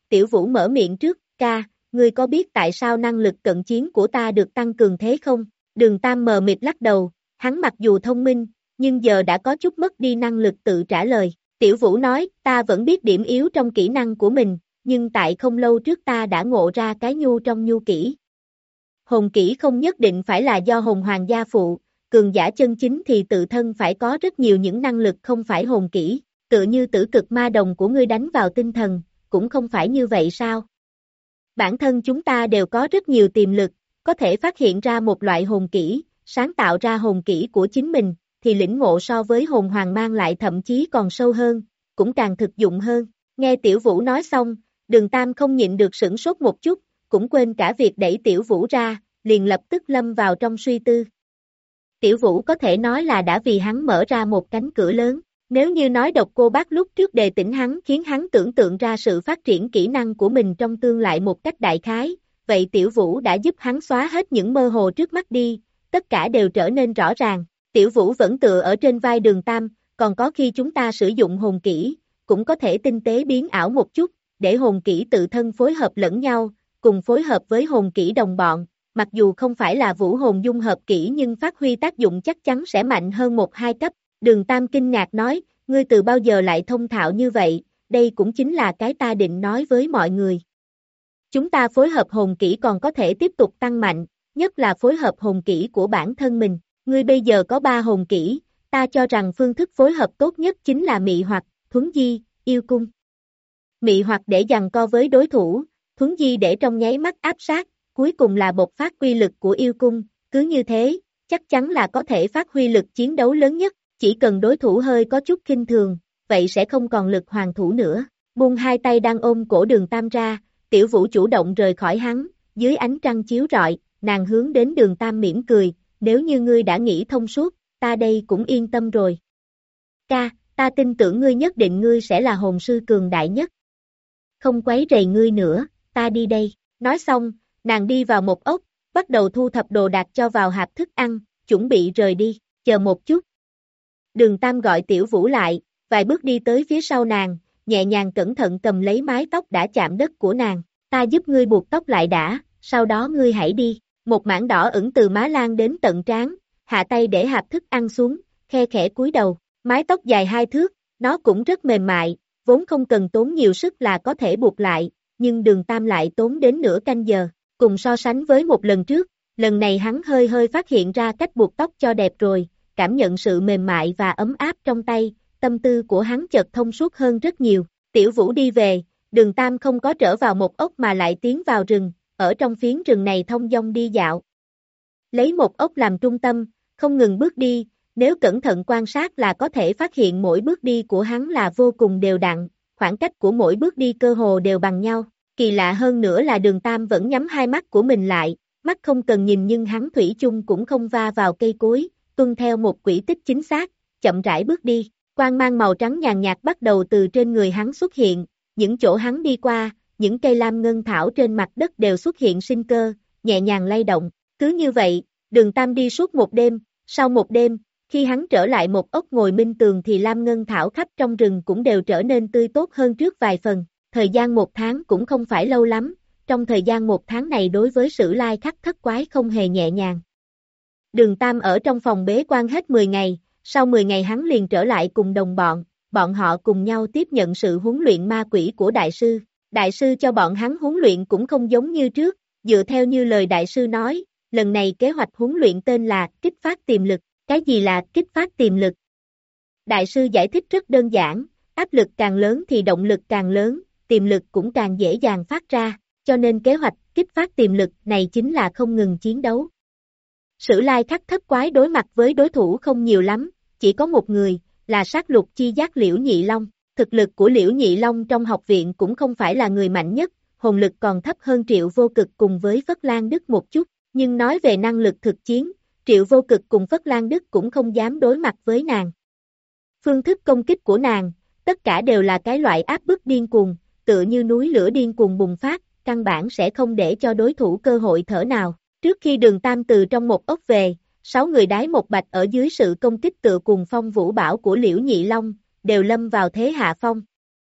Tiểu Vũ mở miệng trước, ca, ngươi có biết tại sao năng lực cận chiến của ta được tăng cường thế không? Đường Tam mờ mịt lắc đầu, hắn mặc dù thông minh, nhưng giờ đã có chút mất đi năng lực tự trả lời. Tiểu Vũ nói, ta vẫn biết điểm yếu trong kỹ năng của mình, nhưng tại không lâu trước ta đã ngộ ra cái nhu trong nhu kỹ. Hồn kỹ không nhất định phải là do hồn hoàng gia phụ, cường giả chân chính thì tự thân phải có rất nhiều những năng lực không phải hồn kỹ, tựa như tử cực ma đồng của ngươi đánh vào tinh thần, cũng không phải như vậy sao? Bản thân chúng ta đều có rất nhiều tiềm lực, có thể phát hiện ra một loại hồn kỹ, sáng tạo ra hồn kỹ của chính mình, thì lĩnh ngộ so với hồn hoàng mang lại thậm chí còn sâu hơn, cũng càng thực dụng hơn. Nghe Tiểu Vũ nói xong, Đường Tam không nhịn được sửng sốt một chút, cũng quên cả việc đẩy Tiểu Vũ ra, liền lập tức lâm vào trong suy tư. Tiểu Vũ có thể nói là đã vì hắn mở ra một cánh cửa lớn. Nếu như nói độc cô bác lúc trước đề tỉnh hắn khiến hắn tưởng tượng ra sự phát triển kỹ năng của mình trong tương lai một cách đại khái, vậy Tiểu Vũ đã giúp hắn xóa hết những mơ hồ trước mắt đi, tất cả đều trở nên rõ ràng. Tiểu Vũ vẫn tựa ở trên vai Đường Tam, còn có khi chúng ta sử dụng hồn kỹ, cũng có thể tinh tế biến ảo một chút, để hồn kỹ tự thân phối hợp lẫn nhau, cùng phối hợp với hồn kỹ đồng bọn, mặc dù không phải là vũ hồn dung hợp kỹ nhưng phát huy tác dụng chắc chắn sẽ mạnh hơn một hai cấp. Đường Tam kinh ngạc nói, ngươi từ bao giờ lại thông thạo như vậy, đây cũng chính là cái ta định nói với mọi người. Chúng ta phối hợp hồn kỹ còn có thể tiếp tục tăng mạnh, nhất là phối hợp hồn kỹ của bản thân mình. Ngươi bây giờ có ba hồn kỹ, ta cho rằng phương thức phối hợp tốt nhất chính là mị hoặc, thuấn di, yêu cung. Mị hoặc để giằng co với đối thủ, thuấn di để trong nháy mắt áp sát, cuối cùng là bộc phát quy lực của yêu cung, cứ như thế, chắc chắn là có thể phát huy lực chiến đấu lớn nhất. Chỉ cần đối thủ hơi có chút khinh thường, vậy sẽ không còn lực hoàn thủ nữa. Buông hai tay đang ôm cổ Đường Tam ra, Tiểu Vũ chủ động rời khỏi hắn, dưới ánh trăng chiếu rọi, nàng hướng đến Đường Tam mỉm cười, nếu như ngươi đã nghĩ thông suốt, ta đây cũng yên tâm rồi. Ca, ta tin tưởng ngươi nhất định ngươi sẽ là hồn sư cường đại nhất. Không quấy rầy ngươi nữa, ta đi đây. Nói xong, nàng đi vào một ốc, bắt đầu thu thập đồ đạc cho vào hạp thức ăn, chuẩn bị rời đi, chờ một chút. Đường Tam gọi Tiểu Vũ lại, vài bước đi tới phía sau nàng, nhẹ nhàng cẩn thận cầm lấy mái tóc đã chạm đất của nàng. Ta giúp ngươi buộc tóc lại đã, sau đó ngươi hãy đi. Một mảng đỏ ửng từ má Lan đến tận trán, hạ tay để hạp thức ăn xuống, khe khẽ cúi đầu. Mái tóc dài hai thước, nó cũng rất mềm mại, vốn không cần tốn nhiều sức là có thể buộc lại, nhưng Đường Tam lại tốn đến nửa canh giờ. Cùng so sánh với một lần trước, lần này hắn hơi hơi phát hiện ra cách buộc tóc cho đẹp rồi. Cảm nhận sự mềm mại và ấm áp trong tay, tâm tư của hắn chợt thông suốt hơn rất nhiều. Tiểu Vũ đi về, Đường Tam không có trở vào một ốc mà lại tiến vào rừng, ở trong phiến rừng này thông dong đi dạo. Lấy một ốc làm trung tâm, không ngừng bước đi, nếu cẩn thận quan sát là có thể phát hiện mỗi bước đi của hắn là vô cùng đều đặn, khoảng cách của mỗi bước đi cơ hồ đều bằng nhau. Kỳ lạ hơn nữa là Đường Tam vẫn nhắm hai mắt của mình lại, mắt không cần nhìn nhưng hắn thủy chung cũng không va vào cây cối, tuân theo một quỹ tích chính xác, chậm rãi bước đi, quang mang màu trắng nhàn nhạt bắt đầu từ trên người hắn xuất hiện, những chỗ hắn đi qua, những cây lam ngân thảo trên mặt đất đều xuất hiện sinh cơ, nhẹ nhàng lay động, cứ như vậy, Đường Tam đi suốt một đêm, sau một đêm, khi hắn trở lại một ốc ngồi minh tường thì lam ngân thảo khắp trong rừng cũng đều trở nên tươi tốt hơn trước vài phần, thời gian một tháng cũng không phải lâu lắm, trong thời gian một tháng này đối với Sử Lai Khắc thất quái không hề nhẹ nhàng. Đường Tam ở trong phòng bế quan hết mười ngày, sau mười ngày hắn liền trở lại cùng đồng bọn, bọn họ cùng nhau tiếp nhận sự huấn luyện ma quỷ của đại sư. Đại sư cho bọn hắn huấn luyện cũng không giống như trước, dựa theo như lời đại sư nói, lần này kế hoạch huấn luyện tên là kích phát tiềm lực. Cái gì là kích phát tiềm lực? Đại sư giải thích rất đơn giản, áp lực càng lớn thì động lực càng lớn, tiềm lực cũng càng dễ dàng phát ra, cho nên kế hoạch kích phát tiềm lực này chính là không ngừng chiến đấu. Sử Lai Khắc thất quái đối mặt với đối thủ không nhiều lắm, chỉ có một người, là sát lục chi giác Liễu Nhị Long. Thực lực của Liễu Nhị Long trong học viện cũng không phải là người mạnh nhất, hồn lực còn thấp hơn Triệu Vô Cực cùng với Phất Lan Đức một chút, nhưng nói về năng lực thực chiến, Triệu Vô Cực cùng Phất Lan Đức cũng không dám đối mặt với nàng. Phương thức công kích của nàng, tất cả đều là cái loại áp bức điên cuồng, tựa như núi lửa điên cuồng bùng phát, căn bản sẽ không để cho đối thủ cơ hội thở nào. Trước khi Đường Tam từ trong một ốc về, sáu người đái một bạch ở dưới sự công kích tựa cùng phong vũ bảo của Liễu Nhị Long, đều lâm vào thế hạ phong.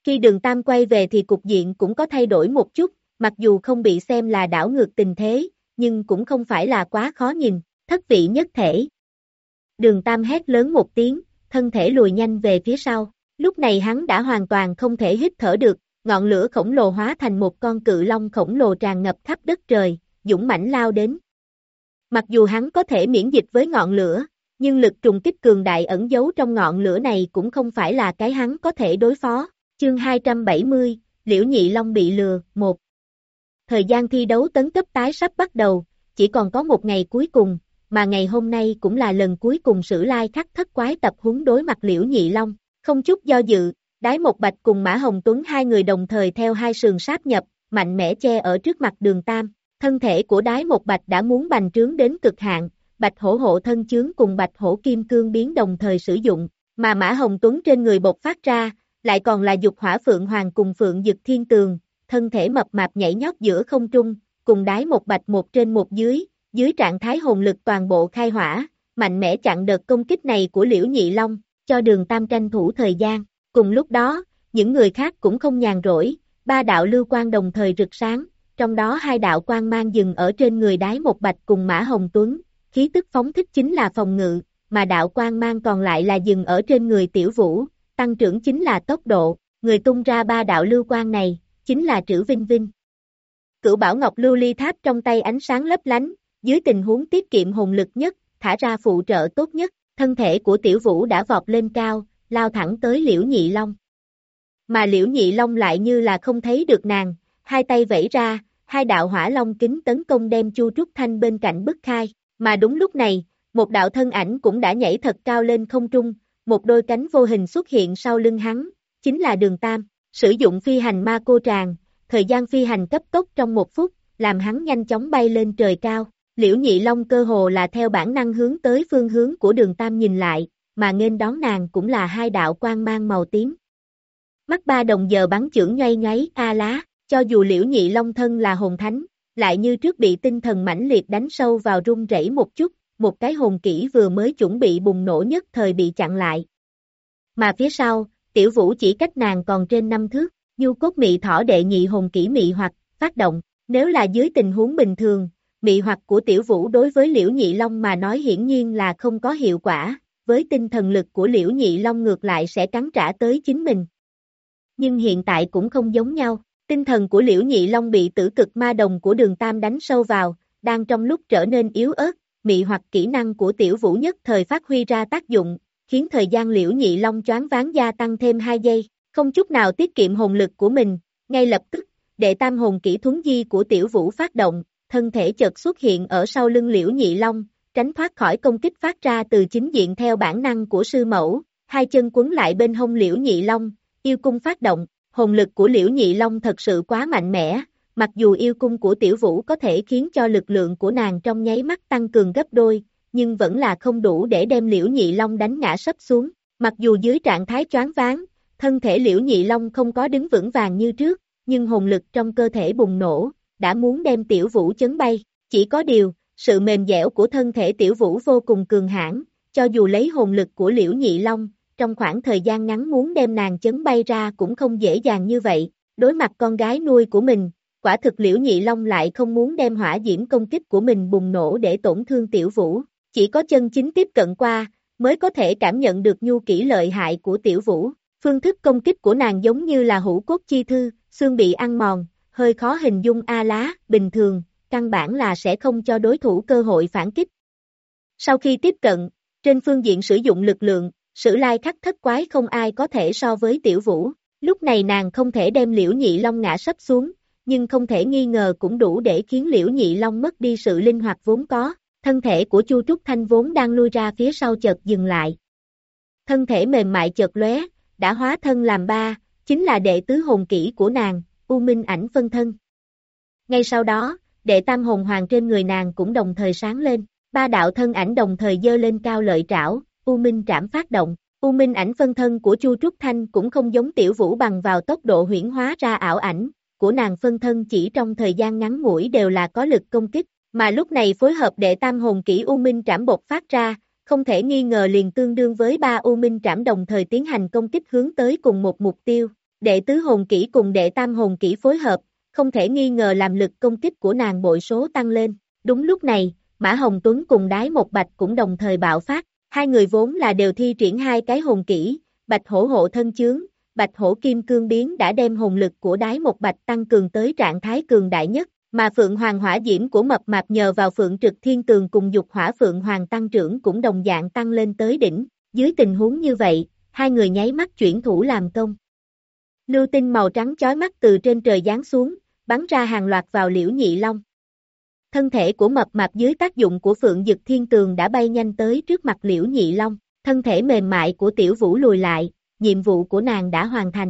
Khi Đường Tam quay về thì cục diện cũng có thay đổi một chút, mặc dù không bị xem là đảo ngược tình thế, nhưng cũng không phải là quá khó nhìn, thất vị nhất thể. Đường Tam hét lớn một tiếng, thân thể lùi nhanh về phía sau, lúc này hắn đã hoàn toàn không thể hít thở được, ngọn lửa khổng lồ hóa thành một con cự long khổng lồ tràn ngập khắp đất trời, dũng mãnh lao đến. Mặc dù hắn có thể miễn dịch với ngọn lửa, nhưng lực trùng kích cường đại ẩn giấu trong ngọn lửa này cũng không phải là cái hắn có thể đối phó. Chương hai trăm bảy mươi, Liễu Nhị Long bị lừa, một. Thời gian thi đấu tấn cấp tái sắp bắt đầu, chỉ còn có một ngày cuối cùng, mà ngày hôm nay cũng là lần cuối cùng Sử Lai Khắc thất quái tập huấn đối mặt Liễu Nhị Long. Không chút do dự, Đái Một Bạch cùng Mã Hồng Tuấn hai người đồng thời theo hai sườn sáp nhập, mạnh mẽ che ở trước mặt Đường Tam. Thân thể của Đái Một Bạch đã muốn bành trướng đến cực hạn, Bạch Hổ hộ thân chướng cùng Bạch Hổ kim cương biến đồng thời sử dụng, mà Mã Hồng Tuấn trên người bộc phát ra, lại còn là dục hỏa Phượng Hoàng cùng Phượng Dực Thiên Tường, thân thể mập mạp nhảy nhót giữa không trung, cùng Đái Một Bạch một trên một dưới, dưới trạng thái hồn lực toàn bộ khai hỏa, mạnh mẽ chặn đợt công kích này của Liễu Nhị Long, cho Đường Tam tranh thủ thời gian. Cùng lúc đó, những người khác cũng không nhàn rỗi, ba đạo lưu quang đồng thời rực sáng, trong đó hai đạo quang mang dừng ở trên người Đái Một Bạch cùng Mã Hồng Tuấn, khí tức phóng thích chính là phòng ngự, mà đạo quang mang còn lại là dừng ở trên người Tiểu Vũ, tăng trưởng chính là tốc độ, người tung ra ba đạo lưu quang này, chính là Trữ Vinh Vinh. Cửu Bảo Ngọc lưu ly tháp trong tay ánh sáng lấp lánh, dưới tình huống tiết kiệm hồn lực nhất, thả ra phụ trợ tốt nhất, thân thể của Tiểu Vũ đã vọt lên cao, lao thẳng tới Liễu Nhị Long. Mà Liễu Nhị Long lại như là không thấy được nàng, hai tay vẫy ra, hai đạo hỏa long kính tấn công đem Chu Trúc Thanh bên cạnh bức khai, mà đúng lúc này, một đạo thân ảnh cũng đã nhảy thật cao lên không trung, một đôi cánh vô hình xuất hiện sau lưng hắn, chính là Đường Tam, sử dụng phi hành ma cô tràng, thời gian phi hành cấp tốc trong một phút, làm hắn nhanh chóng bay lên trời cao. Liễu Nhị Long cơ hồ là theo bản năng hướng tới phương hướng của Đường Tam nhìn lại, mà nghênh đón nàng cũng là hai đạo quang mang màu tím. Mắt ba đồng giờ bắn chưởng nhoay nháy, a lá, cho dù Liễu Nhị Long thân là hồn thánh, lại như trước bị tinh thần mãnh liệt đánh sâu vào run rẩy một chút, một cái hồn kỹ vừa mới chuẩn bị bùng nổ nhất thời bị chặn lại. Mà phía sau, Tiểu Vũ chỉ cách nàng còn trên năm thước, Du Cốt Mị Thỏ đệ nhị hồn kỹ mị hoặc, phát động, nếu là dưới tình huống bình thường, mị hoặc của Tiểu Vũ đối với Liễu Nhị Long mà nói hiển nhiên là không có hiệu quả, với tinh thần lực của Liễu Nhị Long ngược lại sẽ cắn trả tới chính mình. Nhưng hiện tại cũng không giống nhau, tinh thần của Liễu Nhị Long bị tử cực ma đồng của Đường Tam đánh sâu vào, đang trong lúc trở nên yếu ớt, mị hoặc kỹ năng của Tiểu Vũ nhất thời phát huy ra tác dụng, khiến thời gian Liễu Nhị Long choáng váng gia tăng thêm hai giây, không chút nào tiết kiệm hồn lực của mình, ngay lập tức, đệ tam hồn kỹ thuấn di của Tiểu Vũ phát động, thân thể chợt xuất hiện ở sau lưng Liễu Nhị Long, tránh thoát khỏi công kích phát ra từ chính diện theo bản năng của sư mẫu, hai chân quấn lại bên hông Liễu Nhị Long, yêu cung phát động, hồn lực của Liễu Nhị Long thật sự quá mạnh mẽ, mặc dù yêu cung của Tiểu Vũ có thể khiến cho lực lượng của nàng trong nháy mắt tăng cường gấp đôi, nhưng vẫn là không đủ để đem Liễu Nhị Long đánh ngã sấp xuống, mặc dù dưới trạng thái choáng váng, thân thể Liễu Nhị Long không có đứng vững vàng như trước, nhưng hồn lực trong cơ thể bùng nổ, đã muốn đem Tiểu Vũ chấn bay, chỉ có điều, sự mềm dẻo của thân thể Tiểu Vũ vô cùng cường hãn, cho dù lấy hồn lực của Liễu Nhị Long, trong khoảng thời gian ngắn muốn đem nàng chấn bay ra cũng không dễ dàng như vậy, đối mặt con gái nuôi của mình, quả thực Liễu Nhị Long lại không muốn đem hỏa diễm công kích của mình bùng nổ để tổn thương Tiểu Vũ, chỉ có chân chính tiếp cận qua, mới có thể cảm nhận được nhu kỹ lợi hại của Tiểu Vũ, phương thức công kích của nàng giống như là hũ cốt chi thư, xương bị ăn mòn, hơi khó hình dung a lá, bình thường, căn bản là sẽ không cho đối thủ cơ hội phản kích. Sau khi tiếp cận, trên phương diện sử dụng lực lượng, Sử Lai Khắc thất quái không ai có thể so với Tiểu Vũ, lúc này nàng không thể đem Liễu Nhị Long ngã sấp xuống, nhưng không thể nghi ngờ cũng đủ để khiến Liễu Nhị Long mất đi sự linh hoạt vốn có, thân thể của Chu Trúc Thanh vốn đang lui ra phía sau chợt dừng lại. Thân thể mềm mại chợt lóe, đã hóa thân làm ba, chính là đệ tứ hồn kỹ của nàng, U Minh ảnh phân thân. Ngay sau đó, đệ tam hồn hoàng trên người nàng cũng đồng thời sáng lên, ba đạo thân ảnh đồng thời giơ lên cao lợi trảo, U Minh trảm phát động. U Minh ảnh phân thân của Chu Trúc Thanh cũng không giống Tiểu Vũ bằng vào tốc độ huyễn hóa ra ảo ảnh, của nàng phân thân chỉ trong thời gian ngắn ngủi đều là có lực công kích, mà lúc này phối hợp đệ tam hồn kỹ U Minh trảm bộc phát ra, không thể nghi ngờ liền tương đương với ba U Minh trảm đồng thời tiến hành công kích hướng tới cùng một mục tiêu, Đệ tứ hồn kỹ cùng đệ tam hồn kỹ phối hợp, không thể nghi ngờ làm lực công kích của nàng bội số tăng lên. Đúng lúc này, Mã Hồng Tuấn cùng Đái Một Bạch cũng đồng thời bạo phát, hai người vốn là đều thi triển hai cái hồn kỹ, Bạch Hổ hộ thân chướng, Bạch Hổ kim cương biến đã đem hồn lực của Đái Một Bạch tăng cường tới trạng thái cường đại nhất, mà Phượng Hoàng hỏa diễm của Mập Mạp nhờ vào Phượng Trực Thiên Tường cùng Dục Hỏa Phượng Hoàng tăng trưởng cũng đồng dạng tăng lên tới đỉnh, dưới tình huống như vậy, hai người nháy mắt chuyển thủ làm công. Lưu tinh màu trắng chói mắt từ trên trời giáng xuống, bắn ra hàng loạt vào Liễu Nhị Long. Thân thể của Mập Mạp dưới tác dụng của Phượng Dực Thiên Tường đã bay nhanh tới trước mặt Liễu Nhị Long, thân thể mềm mại của Tiểu Vũ lùi lại, nhiệm vụ của nàng đã hoàn thành.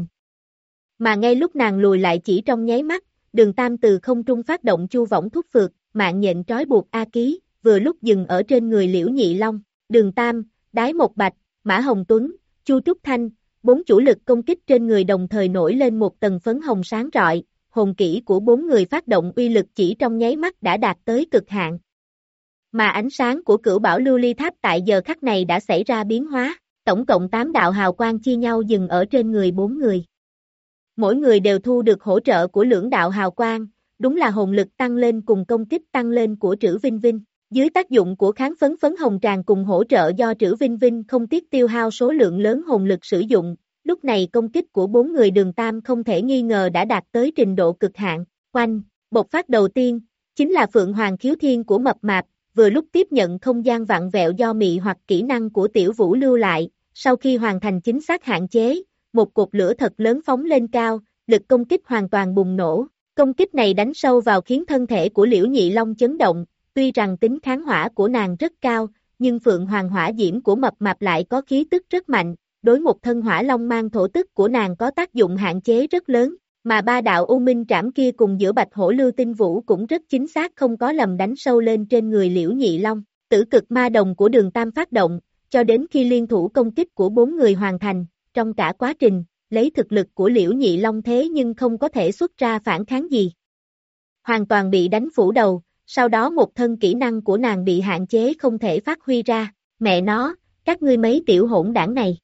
Mà ngay lúc nàng lùi lại chỉ trong nháy mắt, Đường Tam từ không trung phát động chu võng thúc phược, mạng nhện trói buộc A Ký, vừa lúc dừng ở trên người Liễu Nhị Long, Đường Tam, Đái Một Bạch, Mã Hồng Tuấn, Chu Trúc Thanh, bốn chủ lực công kích trên người đồng thời nổi lên một tầng phấn hồng sáng rọi, hồn kỹ của bốn người phát động uy lực chỉ trong nháy mắt đã đạt tới cực hạn. Mà ánh sáng của Cửu Bảo Lưu Ly Tháp tại giờ khắc này đã xảy ra biến hóa, tổng cộng tám đạo hào quang chia nhau dừng ở trên người bốn người. Mỗi người đều thu được hỗ trợ của lưỡng đạo hào quang, đúng là hồn lực tăng lên cùng công kích tăng lên của Trữ Vinh Vinh. Dưới tác dụng của kháng phấn phấn hồng tràng cùng hỗ trợ do Trữ Vinh Vinh không tiếc tiêu hao số lượng lớn hồn lực sử dụng, lúc này công kích của bốn người Đường Tam không thể nghi ngờ đã đạt tới trình độ cực hạn. Oanh, bộc phát đầu tiên, chính là Phượng Hoàng khiếu thiên của Mập Mạp, vừa lúc tiếp nhận không gian vặn vẹo do mị hoặc kỹ năng của Tiểu Vũ lưu lại, sau khi hoàn thành chính xác hạn chế, một cột lửa thật lớn phóng lên cao, lực công kích hoàn toàn bùng nổ. Công kích này đánh sâu vào khiến thân thể của Liễu Nhị Long chấn động, tuy rằng tính kháng hỏa của nàng rất cao, nhưng Phượng Hoàng hỏa diễm của Mập Mạp lại có khí tức rất mạnh, đối một thân hỏa long mang thổ tức của nàng có tác dụng hạn chế rất lớn, mà ba đạo U Minh Trảm kia cùng giữa Bạch Hổ Lưu Tinh Vũ cũng rất chính xác không có lầm đánh sâu lên trên người Liễu Nhị Long. Tử cực ma đồng của Đường Tam phát động, cho đến khi liên thủ công kích của bốn người hoàn thành, trong cả quá trình, lấy thực lực của Liễu Nhị Long thế nhưng không có thể xuất ra phản kháng gì. Hoàn toàn bị đánh phủ đầu, sau đó một thân kỹ năng của nàng bị hạn chế không thể phát huy ra, mẹ nó, các ngươi mấy tiểu hỗn đảng này.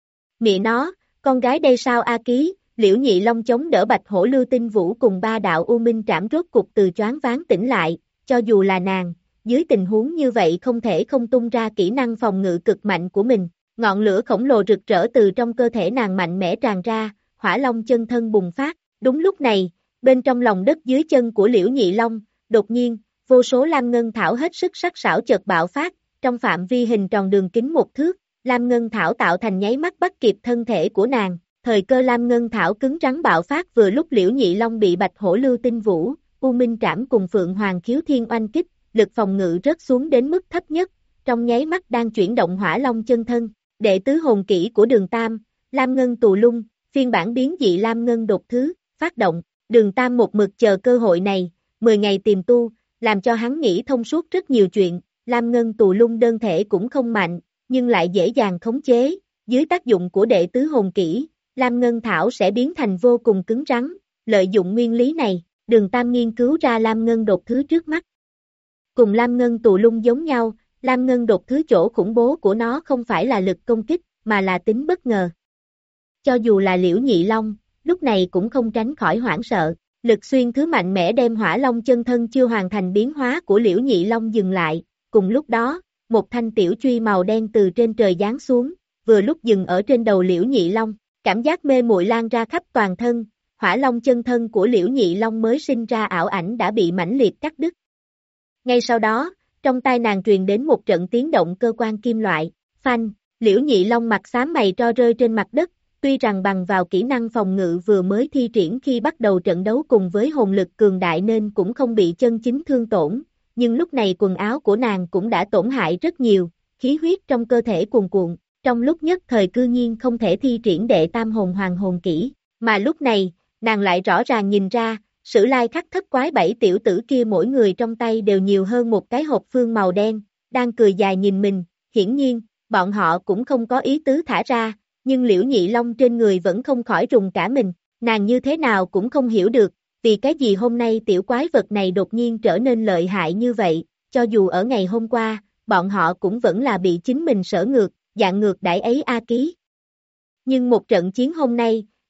Mẹ nó, con gái đây sao A Ký, Liễu Nhị Long chống đỡ Bạch Hổ Lưu Tinh Vũ cùng ba đạo U Minh Trảm rốt cục từ choáng váng tỉnh lại, cho dù là nàng, dưới tình huống như vậy không thể không tung ra kỹ năng phòng ngự cực mạnh của mình, ngọn lửa khổng lồ rực rỡ từ trong cơ thể nàng mạnh mẽ tràn ra, hỏa long chân thân bùng phát, đúng lúc này, bên trong lòng đất dưới chân của Liễu Nhị Long, đột nhiên, vô số lam ngân thảo hết sức sắc sảo chợt bạo phát, trong phạm vi hình tròn đường kính một thước, lam ngân thảo tạo thành nháy mắt bắt kịp thân thể của nàng, thời cơ lam ngân thảo cứng rắn bạo phát vừa lúc Liễu Nhị Long bị Bạch Hổ Lưu Tinh Vũ, U Minh Trảm cùng Phượng Hoàng khiếu thiên oanh kích, lực phòng ngự rớt xuống đến mức thấp nhất, trong nháy mắt đang chuyển động hỏa long chân thân, đệ tứ hồn kỹ của Đường Tam, Lam Ngân Tù Lung, phiên bản biến dị Lam Ngân đột thứ, phát động, Đường Tam một mực chờ cơ hội này, mười ngày tìm tu, làm cho hắn nghĩ thông suốt rất nhiều chuyện, Lam Ngân Tù Lung đơn thể cũng không mạnh, nhưng lại dễ dàng khống chế, dưới tác dụng của đệ tứ hồn kỹ, Lam Ngân Thảo sẽ biến thành vô cùng cứng rắn, lợi dụng nguyên lý này, Đường Tam nghiên cứu ra Lam Ngân đột thứ trước mắt. Cùng Lam Ngân Tù Lung giống nhau, Lam Ngân đột thứ chỗ khủng bố của nó không phải là lực công kích, mà là tính bất ngờ. Cho dù là Liễu Nhị Long, lúc này cũng không tránh khỏi hoảng sợ, lực xuyên thứ mạnh mẽ đem hỏa long chân thân chưa hoàn thành biến hóa của Liễu Nhị Long dừng lại, cùng lúc đó, một thanh tiểu truy màu đen từ trên trời giáng xuống, vừa lúc dừng ở trên đầu Liễu Nhị Long, cảm giác mê muội lan ra khắp toàn thân, hỏa long chân thân của Liễu Nhị Long mới sinh ra ảo ảnh đã bị mãnh liệt cắt đứt. Ngay sau đó, trong tai nàng truyền đến một trận tiếng động cơ quan kim loại, phanh, Liễu Nhị Long mặt xám mày tro rơi trên mặt đất, tuy rằng bằng vào kỹ năng phòng ngự vừa mới thi triển khi bắt đầu trận đấu cùng với hồn lực cường đại nên cũng không bị chân chính thương tổn, nhưng lúc này quần áo của nàng cũng đã tổn hại rất nhiều, khí huyết trong cơ thể cuồn cuộn, trong lúc nhất thời cư nhiên không thể thi triển đệ tam hồn hoàng hồn kỹ, mà lúc này, nàng lại rõ ràng nhìn ra, Sử Lai Khắc thất quái bảy tiểu tử kia mỗi người trong tay đều nhiều hơn một cái hộp phương màu đen, đang cười dài nhìn mình, hiển nhiên, bọn họ cũng không có ý tứ thả ra, nhưng Liễu Nhị Long trên người vẫn không khỏi rùng cả mình, nàng như thế nào cũng không hiểu được, vì cái gì hôm nay tiểu quái vật này đột nhiên trở nên lợi hại như vậy, cho dù ở ngày hôm qua, bọn họ cũng vẫn là bị chính mình sở ngược, dạng ngược đãi ấy A Ký. Nhưng một trận chiến hôm nay,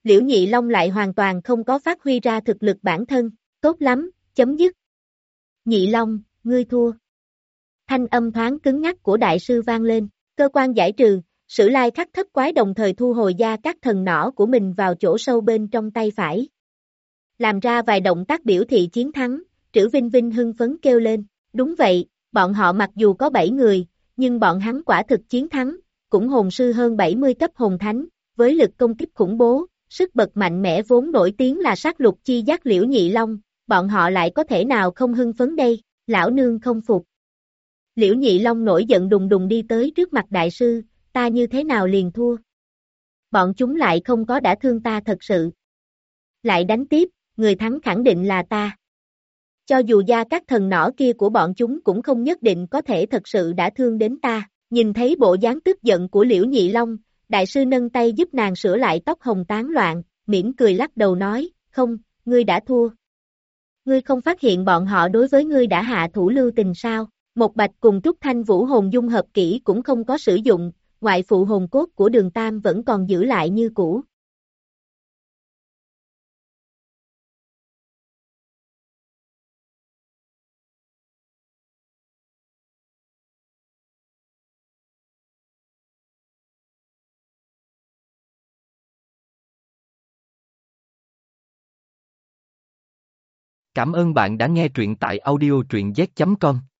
Liễu Nhị Long lại hoàn toàn không có phát huy ra thực lực bản thân, tốt lắm, chấm dứt. Nhị Long, ngươi thua. Thanh âm thoáng cứng ngắc của đại sư vang lên, cơ quan giải trừ, Sử Lai Khắc thất quái đồng thời thu hồi gia các thần nỏ của mình vào chỗ sâu bên trong tay phải. Làm ra vài động tác biểu thị chiến thắng, Trữ Vinh Vinh hưng phấn kêu lên, đúng vậy, bọn họ mặc dù có bảy người, nhưng bọn hắn quả thực chiến thắng, cũng hồn sư hơn bảy mươi cấp hồn thánh, với lực công kích khủng bố, sức bật mạnh mẽ vốn nổi tiếng là sát lục chi giác Liễu Nhị Long, bọn họ lại có thể nào không hưng phấn đây, lão nương không phục. Liễu Nhị Long nổi giận đùng đùng đi tới trước mặt đại sư, ta như thế nào liền thua. Bọn chúng lại không có đã thương ta thật sự. Lại đánh tiếp, người thắng khẳng định là ta. Cho dù gia các thần nỏ kia của bọn chúng cũng không nhất định có thể thật sự đã thương đến ta. Nhìn thấy bộ dáng tức giận của Liễu Nhị Long, đại sư nâng tay giúp nàng sửa lại tóc hồng tán loạn, mỉm cười lắc đầu nói, không, ngươi đã thua. Ngươi không phát hiện bọn họ đối với ngươi đã hạ thủ lưu tình sao? Một Bạch cùng Trúc Thanh Vũ hồn dung hợp kỹ cũng không có sử dụng, ngoại phụ hồn cốt của Đường Tam vẫn còn giữ lại như cũ. Cảm ơn bạn đã nghe truyện tại audio truyện z chấm com.